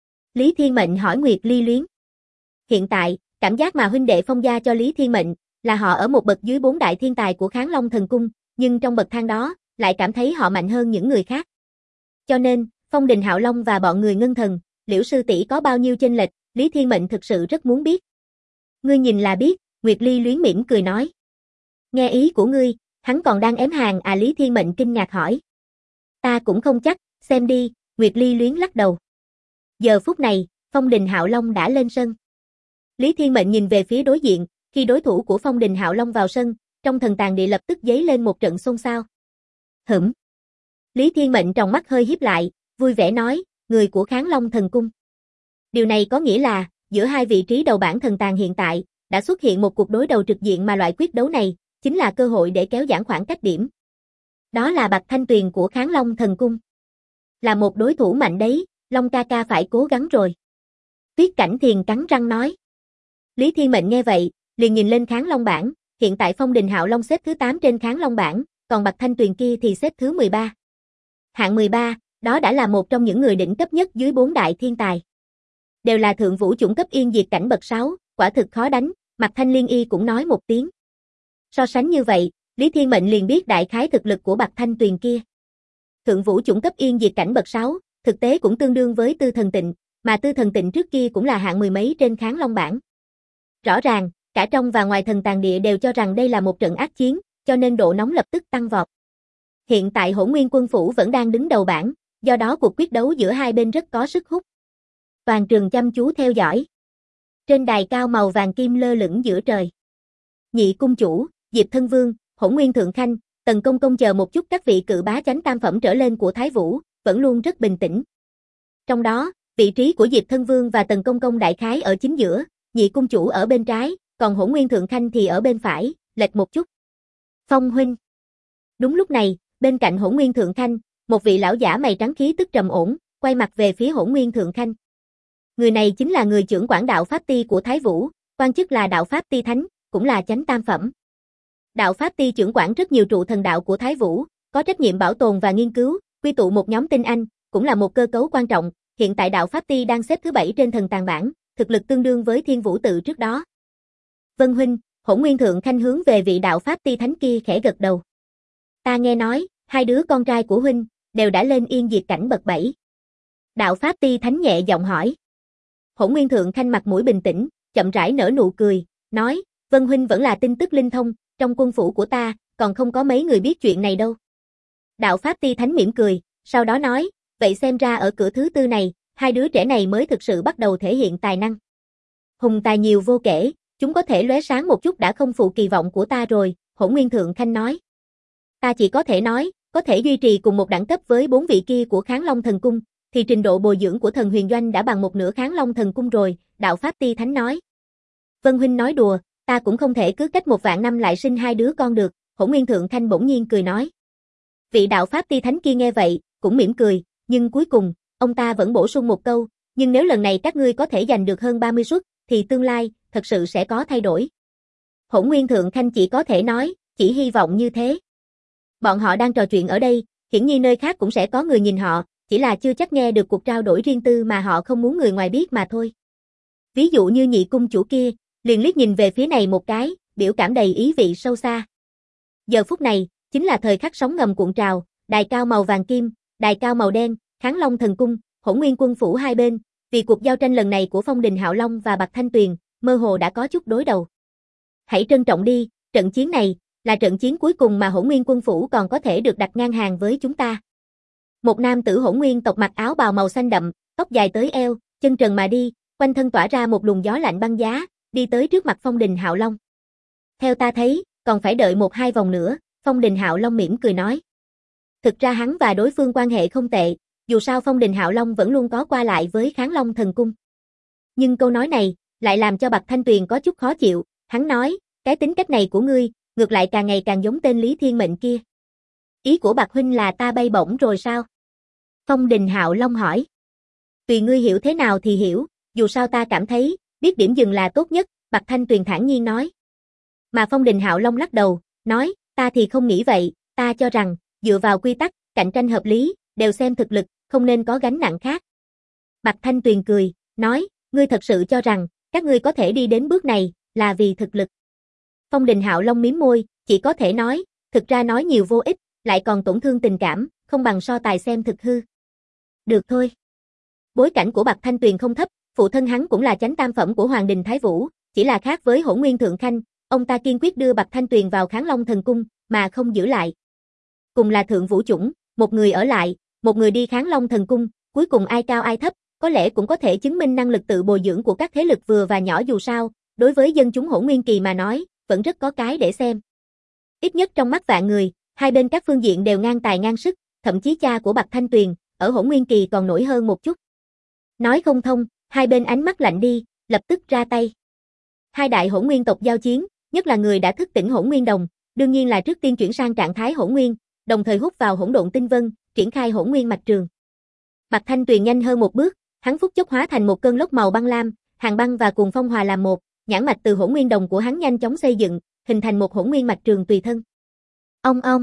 Lý Thiên Mệnh hỏi Nguyệt Ly Luyến. Hiện tại, cảm giác mà huynh đệ Phong gia cho Lý Thiên Mệnh, là họ ở một bậc dưới 4 đại thiên tài của Kháng Long thần cung, nhưng trong bậc thang đó, lại cảm thấy họ mạnh hơn những người khác. Cho nên, Phong Đình Hạo Long và bọn người ngân thần, Liễu sư tỷ có bao nhiêu chênh lệch, Lý Thiên Mệnh thực sự rất muốn biết. Ngươi nhìn là biết, Nguyệt Ly Luyến mỉm cười nói. Nghe ý của ngươi, hắn còn đang ém hàng à? Lý Thiên Mệnh kinh ngạc hỏi. Ta cũng không chắc, xem đi, Nguyệt Ly Luyến lắc đầu. Giờ phút này, Phong Đình Hạo Long đã lên sân. Lý Thiên Mệnh nhìn về phía đối diện, khi đối thủ của Phong Đình Hạo Long vào sân, trong thần tàng địa lập tức dấy lên một trận xôn xao. Hửm. Lý Thiên Mệnh tròng mắt hơi híp lại, vui vẻ nói, người của Kháng Long thần cung. Điều này có nghĩa là, giữa hai vị trí đầu bảng thần tàng hiện tại, đã xuất hiện một cuộc đối đầu trực diện mà loại quyết đấu này, chính là cơ hội để kéo giãn khoảng cách điểm. Đó là Bạch Thanh Tuyền của Kháng Long thần cung. Là một đối thủ mạnh đấy, Long ca ca phải cố gắng rồi. Tuyết Cảnh Thiền cắn răng nói. Lý Thiên Mệnh nghe vậy, liền nhìn lên Kháng Long bảng, hiện tại Phong Đình Hạo Long xếp thứ 8 trên Kháng Long bảng, còn Bạch Thanh Tuyền kia thì xếp thứ 13. Hạng 13, đó đã là một trong những người đỉnh cấp nhất dưới 4 đại thiên tài. Đều là thượng vũ chủng cấp yên diệt cảnh bậc 6, quả thực khó đánh, Mạc Thanh Liên Y cũng nói một tiếng. So sánh như vậy, Lý Thiên Mệnh liền biết đại khái thực lực của Bạch Thanh Tuyền kia. Thượng vũ chủng cấp yên diệt cảnh bậc 6, thực tế cũng tương đương với Tư Thần Tịnh, mà Tư Thần Tịnh trước kia cũng là hạng 10 mấy trên Kháng Long bảng. Rõ ràng, cả trong và ngoài thần tàng địa đều cho rằng đây là một trận ác chiến, cho nên độ nóng lập tức tăng vọt. Hiện tại Hỗn Nguyên Quân phủ vẫn đang đứng đầu bảng, do đó cuộc quyết đấu giữa hai bên rất có sức hút. Toàn trường chăm chú theo dõi. Trên đài cao màu vàng kim lơ lửng giữa trời. Nhị cung chủ, Diệp Thân Vương, Hỗn Nguyên Thượng Khanh, Tần Công Công chờ một chút các vị cự bá chánh tam phẩm trở lên của Thái Vũ, vẫn luôn rất bình tĩnh. Trong đó, vị trí của Diệp Thân Vương và Tần Công Công đại khái ở chính giữa, nhị cung chủ ở bên trái, còn Hỗn Nguyên Thượng Khanh thì ở bên phải, lệch một chút. Phong huynh. Đúng lúc này, bên cạnh Hỗn Nguyên Thượng Khanh, một vị lão giả mày trắng khí tức trầm ổn, quay mặt về phía Hỗn Nguyên Thượng Khanh. Người này chính là người trưởng quản đạo Pháp Ti của Thái Vũ, quan chức là đạo Pháp Ti Thánh, cũng là chánh tam phẩm. Đạo Pháp Ti trưởng quản rất nhiều trụ thần đạo của Thái Vũ, có trách nhiệm bảo tồn và nghiên cứu, quy tụ một nhóm tinh anh, cũng là một cơ cấu quan trọng. Hiện tại đạo Pháp Ti đang xếp thứ 7 trên thần tàng bảng, thực lực tương đương với Thiên Vũ tự trước đó. Vân huynh, Hỗn Nguyên Thượng Khanh hướng về vị đạo Pháp Ti Thánh kia khẽ gật đầu. Ta nghe nói, hai đứa con trai của huynh đều đã lên yên diệt cảnh bậc 7. Đạo Pháp Ti Thánh nhẹ giọng hỏi. Hỗn Nguyên Thượng Khanh mặt mũi bình tĩnh, chậm rãi nở nụ cười, nói, Vân huynh vẫn là tin tức linh thông, trong quân phủ của ta, còn không có mấy người biết chuyện này đâu. Đạo Pháp Ti Thánh mỉm cười, sau đó nói, vậy xem ra ở cửa thứ tư này, hai đứa trẻ này mới thực sự bắt đầu thể hiện tài năng. Hùng tài nhiều vô kể, chúng có thể lóe sáng một chút đã không phụ kỳ vọng của ta rồi, Hỗn Nguyên Thượng Khanh nói. Ta chỉ có thể nói, có thể duy trì cùng một đẳng cấp với 4 vị kia của Kháng Long Thần Cung, thì trình độ bồi dưỡng của thần huyền doanh đã bằng một nửa Kháng Long Thần Cung rồi, đạo Pháp Ti Thánh nói. Vân huynh nói đùa, ta cũng không thể cứ cách 1.000 năm lại sinh hai đứa con được, Hỗn Nguyên Thượng Khanh bỗng nhiên cười nói. Vị đạo Pháp Ti Thánh kia nghe vậy, cũng mỉm cười, nhưng cuối cùng, ông ta vẫn bổ sung một câu, nhưng nếu lần này các ngươi có thể giành được hơn 30 suất, thì tương lai, thật sự sẽ có thay đổi. Hỗn Nguyên Thượng Khanh chỉ có thể nói, chỉ hy vọng như thế. Bọn họ đang trò chuyện ở đây, hiển nhiên nơi khác cũng sẽ có người nhìn họ, chỉ là chưa chắc nghe được cuộc trao đổi riêng tư mà họ không muốn người ngoài biết mà thôi. Ví dụ như nhị cung chủ kia, liền liếc nhìn về phía này một cái, biểu cảm đầy ý vị sâu xa. Giờ phút này, chính là thời khắc sóng ngầm cuộn trào, đài cao màu vàng kim, đài cao màu đen, Kháng Long Thần Cung, Hỗn Nguyên quân phủ hai bên, vì cuộc giao tranh lần này của Phong Đình Hạo Long và Bạch Thanh Tuyền, mơ hồ đã có chút đối đầu. Hãy trân trọng đi, trận chiến này, là trận chiến cuối cùng mà Hỗn Nguyên quân phủ còn có thể được đặt ngang hàng với chúng ta. Một nam tử Hỗn Nguyên tộc mặc áo bào màu xanh đậm, tóc dài tới eo, chân trần mà đi, quanh thân tỏa ra một luồng gió lạnh băng giá, đi tới trước mặt Phong Đình Hạo Long. Theo ta thấy, còn phải đợi 1-2 vòng nữa, Phong Đình Hạo Long mỉm cười nói. Thực ra hắn và đối phương quan hệ không tệ, dù sao Phong Đình Hạo Long vẫn luôn có qua lại với Kháng Long Thần Cung. Nhưng câu nói này, lại làm cho Bạch Thanh Tuyền có chút khó chịu, hắn nói, cái tính cách này của ngươi, ngược lại càng ngày càng giống tên Lý Thiên Mệnh kia. Ý của Bạch huynh là ta bay bổng rồi sao? Phong Đình Hạo Long hỏi. Tùy ngươi hiểu thế nào thì hiểu, dù sao ta cảm thấy, biết điểm dừng là tốt nhất, Bạch Thanh Tuyền thản nhiên nói. Mà Phong Đình Hạo Long lắc đầu, nói, ta thì không nghĩ vậy, ta cho rằng, dựa vào quy tắc, cạnh tranh hợp lý, đều xem thực lực, không nên có gánh nặng khác. Bạch Thanh Tuyền cười, nói, ngươi thật sự cho rằng, các ngươi có thể đi đến bước này, là vì thực lực. Phong Đình Hạo Long mím môi, chỉ có thể nói, thực ra nói nhiều vô ích, lại còn tổn thương tình cảm, không bằng so tài xem thực hư. Được thôi. Bối cảnh của Bạch Thanh Tuyền không thấp, phụ thân hắn cũng là chánh tam phẩm của Hoàng Đình Thái Vũ, chỉ là khác với Hỗn Nguyên Thượng Khanh, ông ta kiên quyết đưa Bạch Thanh Tuyền vào Kháng Long Thần Cung, mà không giữ lại. Cùng là thượng vũ chủng, một người ở lại, một người đi Kháng Long Thần Cung, cuối cùng ai cao ai thấp, có lẽ cũng có thể chứng minh năng lực tự bồi dưỡng của các thế lực vừa và nhỏ dù sao, đối với dân chúng Hỗn Nguyên Kỳ mà nói, vẫn rất có cái để xem. Ít nhất trong mắt vạn người, hai bên các phương diện đều ngang tài ngang sức, thậm chí cha của Bạch Thanh Tuyền, ở Hỗn Nguyên Kỳ còn nổi hơn một chút. Nói không thông, hai bên ánh mắt lạnh đi, lập tức ra tay. Hai đại Hỗn Nguyên tộc giao chiến, nhất là người đã thức tỉnh Hỗn Nguyên Đồng, đương nhiên là trước tiên chuyển sang trạng thái Hỗn Nguyên, đồng thời hút vào hỗn độn tinh vân, triển khai Hỗn Nguyên mạch trường. Bạch Thanh Tuyền nhanh hơn một bước, hắn phút chốc hóa thành một cơn lốc màu băng lam, hàng băng và cuồng phong hòa làm một, nhãn mạch từ Hỗn Nguyên Đồng của hắn nhanh chóng xây dựng, hình thành một Hỗn Nguyên mạch trường tùy thân. Ong ong.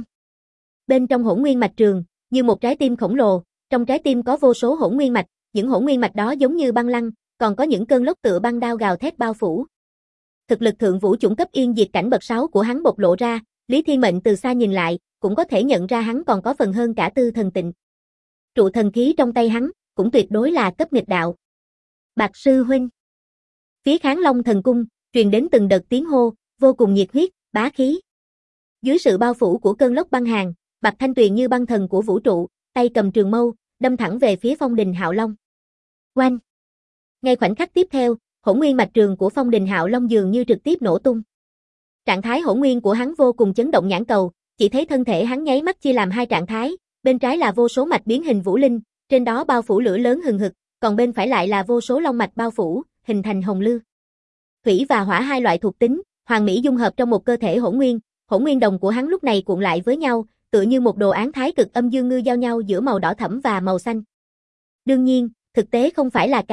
Bên trong Hỗn Nguyên mạch trường, như một trái tim khổng lồ, trong trái tim có vô số Hỗn Nguyên mạch, những Hỗn Nguyên mạch đó giống như băng lăng, còn có những cơn lốc tựa băng đao gào thét bao phủ. Thực lực thượng vũ chủng cấp yên diệt cảnh bậc 6 của hắn bộc lộ ra, Lý Thiên Mệnh từ xa nhìn lại, cũng có thể nhận ra hắn còn có phần hơn cả Tư Thần Tịnh. Trụ thần khí trong tay hắn, cũng tuyệt đối là cấp nghịch đạo. Bạch sư huynh. Phía Kháng Long Thần Cung, truyền đến từng đợt tiếng hô, vô cùng nhiệt huyết, bá khí. Dưới sự bao phủ của cơn lốc băng hàn, Bạch Thanh Tuyền như băng thần của vũ trụ, tay cầm trường mâu, đâm thẳng về phía Phong Đình Hạo Long. Oanh! Ngay khoảnh khắc tiếp theo, Hỗn Nguyên mạch trường của Phong Đình Hạo Long dường như trực tiếp nổ tung. Trạng thái Hỗn Nguyên của hắn vô cùng chấn động nhãn cầu, chỉ thấy thân thể hắn nháy mắt chia làm hai trạng thái, bên trái là vô số mạch biến hình vũ linh, trên đó bao phủ lửa lớn hừng hực, còn bên phải lại là vô số long mạch bao phủ, hình thành hồng lư. Thủy và hỏa hai loại thuộc tính, hoàn mỹ dung hợp trong một cơ thể Hỗn Nguyên đồng của hắn lúc này cuộn lại với nhau, tựa như một đồ án thái cực âm dương ngư giao nhau giữa màu đỏ thẫm và màu xanh. Đương nhiên, thực tế không phải là cá,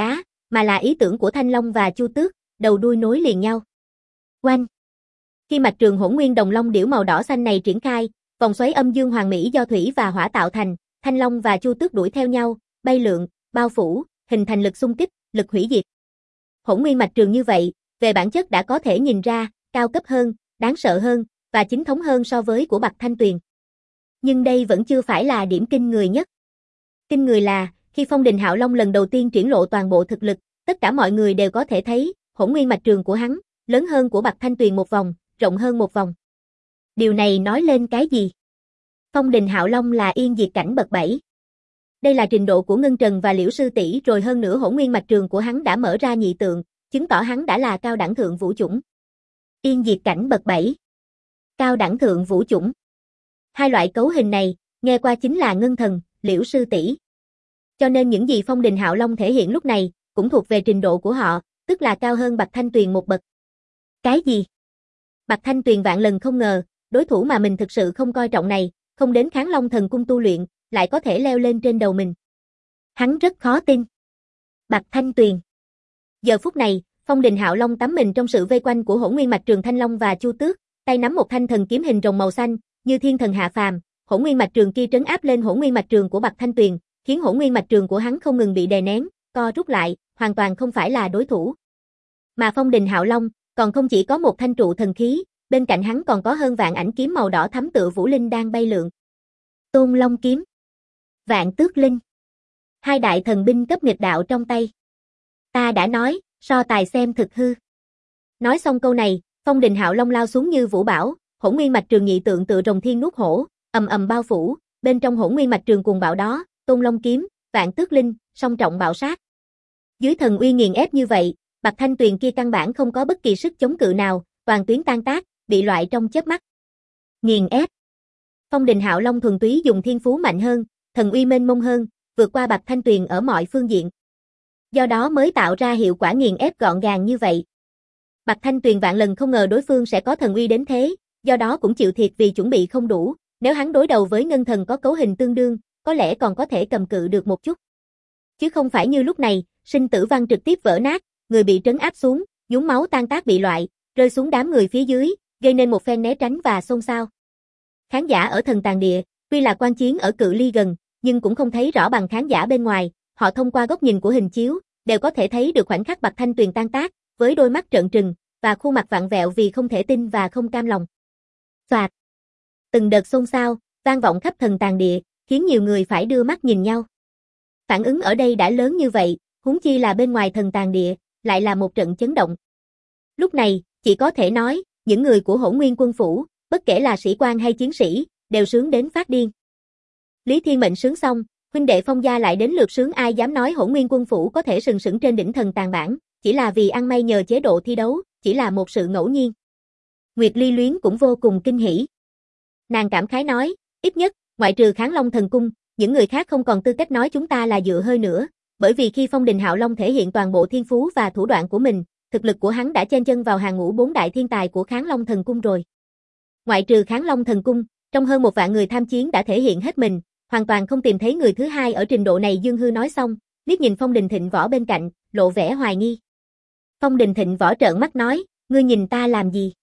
mà là ý tưởng của Thanh Long và Chu Tước, đầu đuôi nối liền nhau. Oanh! Khi mạch trường hỗn nguyên đồng long điểu màu đỏ xanh này triển khai, vòng xoáy âm dương hoàn mỹ do thủy và hỏa tạo thành, Thanh Long và Chu Tước đuổi theo nhau, bay lượn, bao phủ, hình thành lực xung kích, lực hủy diệt. Hỗn nguyên mạch trường như vậy, về bản chất đã có thể nhìn ra, cao cấp hơn, đáng sợ hơn, và chính thống hơn so với của Bạch Thanh Tuyền. Nhưng đây vẫn chưa phải là điểm kinh người nhất. Kinh người là, khi Phong Đình Hạo Long lần đầu tiên triển lộ toàn bộ thực lực, tất cả mọi người đều có thể thấy, hỗn nguyên mạch trường của hắn, lớn hơn của Bạch Thanh Tuyền một vòng, rộng hơn một vòng. Điều này nói lên cái gì? Phong Đình Hạo Long là yên diệt cảnh bậc 7. Đây là trình độ của Ngân Trần và Liễu Sư tỷ, rồi hơn nữa hỗn nguyên mạch trường của hắn đã mở ra nhị tượng, chứng tỏ hắn đã là cao đẳng thượng vũ chủng. Yên diệt cảnh bậc 7. Cao đẳng thượng vũ chủng. Hai loại cấu hình này, nghe qua chính là Ngân Thần, Liễu Sư tỷ. Cho nên những gì Phong Đình Hạo Long thể hiện lúc này, cũng thuộc về trình độ của họ, tức là cao hơn Bạch Thanh Tuyền một bậc. Cái gì? Bạch Thanh Tuyền vạn lần không ngờ, đối thủ mà mình thực sự không coi trọng này, không đến Kháng Long Thần Cung tu luyện, lại có thể leo lên trên đầu mình. Hắn rất khó tin. Bạch Thanh Tuyền. Giờ phút này, Phong Đình Hạo Long tắm mình trong sự vây quanh của hỗn nguyên mạch trường Thanh Long và Chu Tước, tay nắm một thanh thần kiếm hình rồng màu xanh, như thiên thần hạ phàm, hỗn nguyên mạch trường kia trấn áp lên hỗn nguyên mạch trường của Bạch Thanh Tuyền, khiến hỗn nguyên mạch trường của hắn không ngừng bị đè nén, co rút lại, hoàn toàn không phải là đối thủ. Mà Phong Đình Hạo Long còn không chỉ có một thanh trụ thần khí, bên cạnh hắn còn có hơn vạn ảnh kiếm màu đỏ thắm tựa vũ linh đang bay lượn. Tôn Long kiếm, Vạn Tước Linh, hai đại thần binh cấp nghịch đạo trong tay. Ta đã nói, so tài xem thực hư. Nói xong câu này, Phong Đình Hạo Long lao xuống như vũ bão, hỗn nguyên mạch trường nhị tượng tựa rồng thiên nuốt hổ, ầm ầm bao phủ, bên trong hỗn nguyên mạch trường cuồng bạo đó, Tôn Long kiếm, Vạn Tước Linh, song trọng bạo sát. Dưới thần uy nghiền ép như vậy, Bạch Thanh Tuyền kia căn bản không có bất kỳ sức chống cự nào, toàn tuyến tan tác, bị loại trong chớp mắt. Nghiền ép. Phong Đình Hạo Long thuần túy dùng thiên phú mạnh hơn, thần uy mênh mông hơn, vượt qua Bạch Thanh Tuyền ở mọi phương diện. Do đó mới tạo ra hiệu quả nghiền ép gọn gàng như vậy. Bạch Thanh Tuyền vạn lần không ngờ đối phương sẽ có thần uy đến thế, do đó cũng chịu thiệt vì chuẩn bị không đủ, nếu hắn đối đầu với Ngân Thần có cấu hình tương đương, có lẽ còn có thể cầm cự được một chút. Chứ không phải như lúc này, sinh tử văn trực tiếp vỡ nát, người bị trấn áp xuống, nhúng máu tan tác bị loại, rơi xuống đám người phía dưới, gây nên một phen né tránh và xôn xao. Khán giả ở Thần Tàng Địa, tuy là quan chiến ở cự ly gần, nhưng cũng không thấy rõ bằng khán giả bên ngoài, họ thông qua góc nhìn của hình chiếu, đều có thể thấy được khoảnh khắc Bạch Thanh Tuyền tan tác, với đôi mắt trợn trừng, và khuôn mặt vặn vẹo vì không thể tin và không cam lòng. Soạt. Từng đợt xôn xao, vang vọng khắp Thần Tàng Địa, khiến nhiều người phải đưa mắt nhìn nhau. Phản ứng ở đây đã lớn như vậy, huống chi là bên ngoài Thần Tàng Địa, lại là một trận chấn động. Lúc này, chỉ có thể nói, những người của Hỗn Nguyên Quân Phủ, bất kể là sĩ quan hay chiến sĩ, đều sướng đến phát điên. Lý Thiên Mệnh sướng xong, huynh đệ Phong gia lại đến lượt sướng, ai dám nói Hỗn Nguyên Quân Phủ có thể sừng sững trên đỉnh Thần Tàng bảng, chỉ là vì ăn may nhờ chế độ thi đấu, chỉ là một sự ngẫu nhiên. Nguyệt Ly Luyến cũng vô cùng kinh hỉ. Nàng cảm khái nói, ít nhất, ngoại trừ Kháng Long Thần Cung, những người khác không còn tư cách nói chúng ta là dựa hơi nữa, bởi vì khi Phong Đình Hạo Long thể hiện toàn bộ thiên phú và thủ đoạn của mình, thực lực của hắn đã chen chân vào hàng ngũ 4 đại thiên tài của Kháng Long Thần Cung rồi. Ngoại trừ Kháng Long Thần Cung, trong hơn 1 vạn người tham chiến đã thể hiện hết mình, hoàn toàn không tìm thấy người thứ hai ở trình độ này. Dương Hư nói xong, liếc nhìn Phong Đình Thịnh Võ bên cạnh, lộ vẻ hoài nghi. Phong Đình Thịnh Võ trợn mắt nói, ngươi nhìn ta làm gì?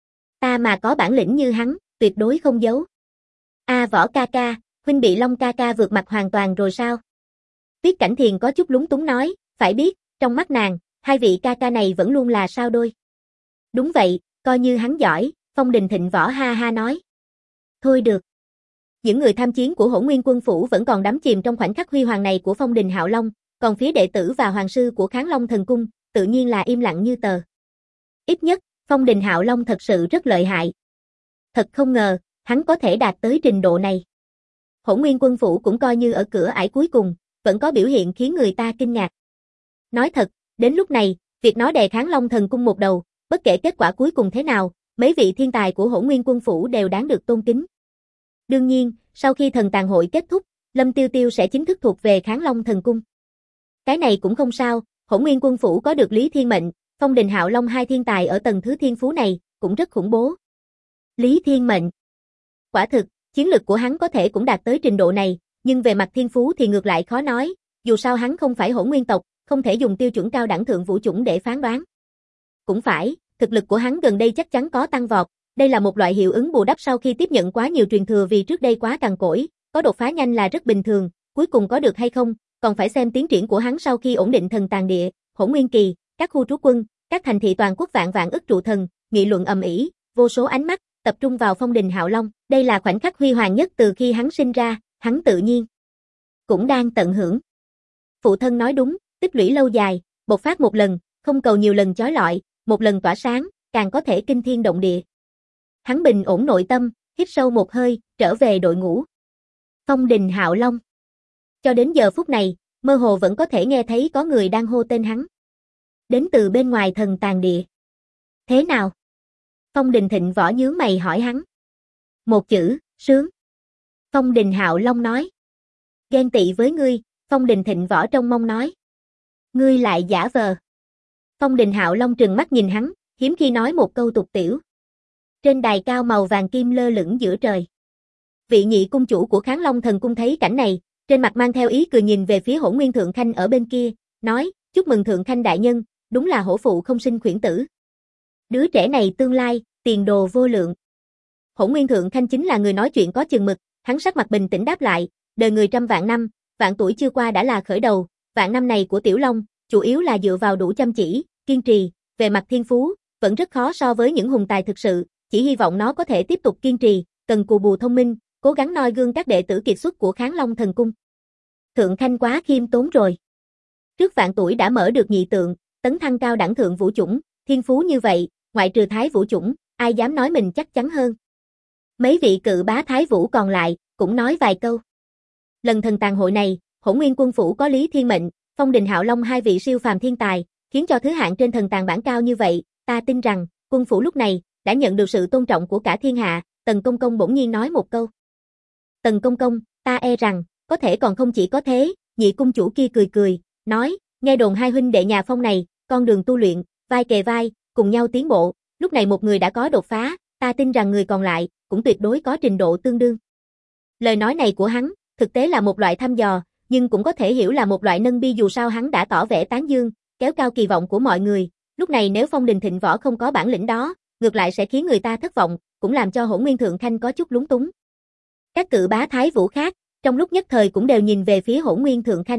Ta mà có bản lĩnh như hắn, tuyệt đối không giấu. Võ ca ca, huynh bị Long ca ca vượt mặt hoàn toàn rồi sao? Tuyết Cảnh Thiền có chút lúng túng nói, phải biết, trong mắt nàng, hai vị ca ca này vẫn luôn là sao đôi. Đúng vậy, coi như hắn giỏi, Phong Đình Thịnh Võ ha ha nói. Thôi được. Những người tham chiến của Hỗn Nguyên Quân Phủ vẫn còn đắm chìm trong khoảnh khắc huy hoàng này của Phong Đình Hạo Long, còn phía đệ tử và hoàng sư của Kháng Long Thần Cung, tự nhiên là im lặng như tờ. Ít nhất, Phong Đình Hạo Long thật sự rất lợi hại. Thật không ngờ, hắn có thể đạt tới trình độ này. Hỗn Nguyên Quân Phủ cũng coi như ở cửa ải cuối cùng, vẫn có biểu hiện khiến người ta kinh ngạc. Nói thật, đến lúc này, việc nó đè Kháng Long Thần Cung một đầu, bất kể kết quả cuối cùng thế nào, mấy vị thiên tài của Hỗn Nguyên Quân Phủ đều đáng được tôn kính. Đương nhiên, sau khi thần tàng hội kết thúc, Lâm Tiêu Tiêu sẽ chính thức thuộc về Kháng Long Thần Cung. Cái này cũng không sao, Hỗn Nguyên Quân Phủ có được Lý Thiên Mệnh, Phong Đình Hạo Long hai thiên tài ở tầng thứ thiên phú này, cũng rất khủng bố. Lý Thiên Mệnh. Quả thực, chiến lực của hắn có thể cũng đạt tới trình độ này, nhưng về mặt thiên phú thì ngược lại khó nói, dù sao hắn không phải Hỗn Nguyên tộc, không thể dùng tiêu chuẩn cao đẳng thượng vũ chủng để phán đoán. Cũng phải, thực lực của hắn gần đây chắc chắn có tăng vọt, đây là một loại hiệu ứng bù đắp sau khi tiếp nhận quá nhiều truyền thừa vì trước đây quá cằn cỗi, có đột phá nhanh là rất bình thường, cuối cùng có được hay không, còn phải xem tiến triển của hắn sau khi ổn định thần tàng địa, Hỗn Nguyên Kỳ, các khu trú quân, các thành thị toàn quốc vạn vạn ức trụ thần, nghị luận ầm ĩ, vô số ánh mắt tập trung vào Phong Đình Hạo Long, đây là khoảnh khắc huy hoàng nhất từ khi hắn sinh ra, hắn tự nhiên cũng đang tận hưởng. Phụ thân nói đúng, tích lũy lâu dài, bộc phát một lần, không cầu nhiều lần chói lọi, một lần tỏa sáng, càng có thể kinh thiên động địa. Hắn bình ổn nội tâm, hít sâu một hơi, trở về đội ngũ. Phong Đình Hạo Long. Cho đến giờ phút này, mơ hồ vẫn có thể nghe thấy có người đang hô tên hắn. Đến từ bên ngoài thần tàng địa. Thế nào? Phong Đình Thịnh Võ nhướng mày hỏi hắn. Một chữ, sướng. Phong Đình Hạo Long nói. Ghen tị với ngươi, Phong Đình Thịnh Võ trông mong nói. Ngươi lại giả vờ. Phong Đình Hạo Long trừng mắt nhìn hắn, hiếm khi nói một câu tục tiểu. Trên đài cao màu vàng kim lơ lửng giữa trời. Vị nhị cung chủ của Kháng Long Thần Cung thấy cảnh này, trên mặt mang theo ý cười nhìn về phía Hỗn Nguyên Thượng Khanh ở bên kia, nói, chúc mừng Thượng Khanh đại nhân, đúng là hổ phụ không sinh khuyển tử. Đứa trẻ này tương lai, tiền đồ vô lượng. Hỗn Nguyên Thượng Khanh chính là người nói chuyện có chừng mực, hắn sắc mặt bình tĩnh đáp lại, đời người trăm vạn năm, vạn tuổi chưa qua đã là khởi đầu, vạn năm này của Tiểu Long, chủ yếu là dựa vào đủ chăm chỉ, kiên trì, về mặt thiên phú, vẫn rất khó so với những hùng tài thực sự, chỉ hy vọng nó có thể tiếp tục kiên trì, cần cù bù thông minh, cố gắng noi gương các đệ tử kiệt xuất của Kháng Long Thần Cung. Thượng Khanh quá khiêm tốn rồi. Trước vạn tuổi đã mở được nhị tượng, tấn thăng cao đẳng thượng vũ chủng, thiên phú như vậy, ngoại trừ Thái Vũ chủng, ai dám nói mình chắc chắn hơn. Mấy vị cự bá Thái Vũ còn lại, cũng nói vài câu. Lần thần tàng hội này, Hỗn Nguyên Quân phủ có Lý Thiên Mệnh, Phong Đình Hạo Long hai vị siêu phàm thiên tài, khiến cho thứ hạng trên thần tàng bảng cao như vậy, ta tin rằng, quân phủ lúc này, đã nhận được sự tôn trọng của cả thiên hạ, Tần Công Công bỗng nhiên nói một câu. Tần Công Công, ta e rằng, có thể còn không chỉ có thế, nhị cung chủ kia cười cười, nói, nghe đồn hai huynh đệ nhà Phong này, con đường tu luyện, vai kề vai, cùng nhau tiến bộ, lúc này một người đã có đột phá, ta tin rằng người còn lại, cũng tuyệt đối có trình độ tương đương. Lời nói này của hắn, thực tế là một loại thăm dò, nhưng cũng có thể hiểu là một loại nâng bi dù sao hắn đã tỏ vẻ tán dương, kéo cao kỳ vọng của mọi người, lúc này nếu Phong Đình Thịnh Võ không có bản lĩnh đó, ngược lại sẽ khiến người ta thất vọng, cũng làm cho Hỗn Nguyên Thượng Khanh có chút lúng túng. Các cự bá Thái Vũ khác, trong lúc nhất thời cũng đều nhìn về phía Hỗn Nguyên Thượng Khanh.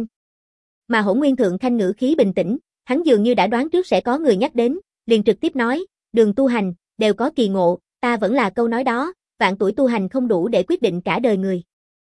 Mà Hỗn Nguyên Thượng Khanh ngữ khí bình tĩnh, hắn dường như đã đoán trước sẽ có người nhắc đến, liền trực tiếp nói, đường tu hành, đều có kỳ ngộ, ta vẫn là câu nói đó, vạn tuổi tu hành không đủ để quyết định cả đời người.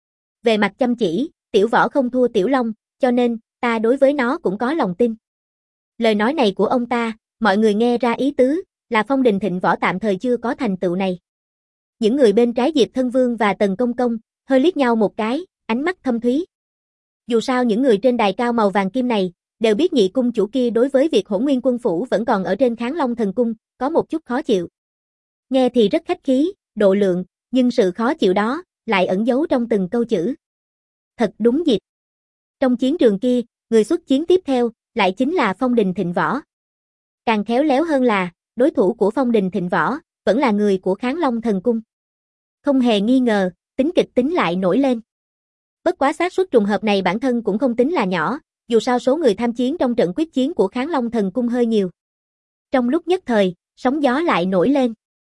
Về mặt chăm chỉ, Tiểu Võ không thua Tiểu Long, cho nên, ta đối với nó cũng có lòng tin. Lời nói này của ông ta, mọi người nghe ra ý tứ, là Phong Đình Thịnh Võ tạm thời chưa có thành tựu này. Những người bên trái Diệp Thân Vương và Tần Công Công, hơi liếc nhau một cái, ánh mắt thâm thúy. Dù sao những người trên đài cao màu vàng kim này, đều biết nhị cung chủ kia đối với việc Hỗn Nguyên Quân phủ vẫn còn ở trên Kháng Long Thần Cung, có một chút khó chịu. Nghe thì rất khách khí, độ lượng, nhưng sự khó chịu đó, lại ẩn giấu trong từng câu chữ. Thật đúng dịp. Trong chiến trường kia, người xuất chiến tiếp theo, lại chính là Phong Đình Thịnh Võ. Càng khéo léo hơn là, đối thủ của Phong Đình Thịnh Võ, vẫn là người của Kháng Long Thần Cung. Không hề nghi ngờ, tính kịch tính lại nổi lên. Bất quá xác suất trùng hợp này bản thân cũng không tính là nhỏ, dù sao số người tham chiến trong trận quyết chiến của Kháng Long Thần Cung hơi nhiều. Trong lúc nhất thời, sóng gió lại nổi lên.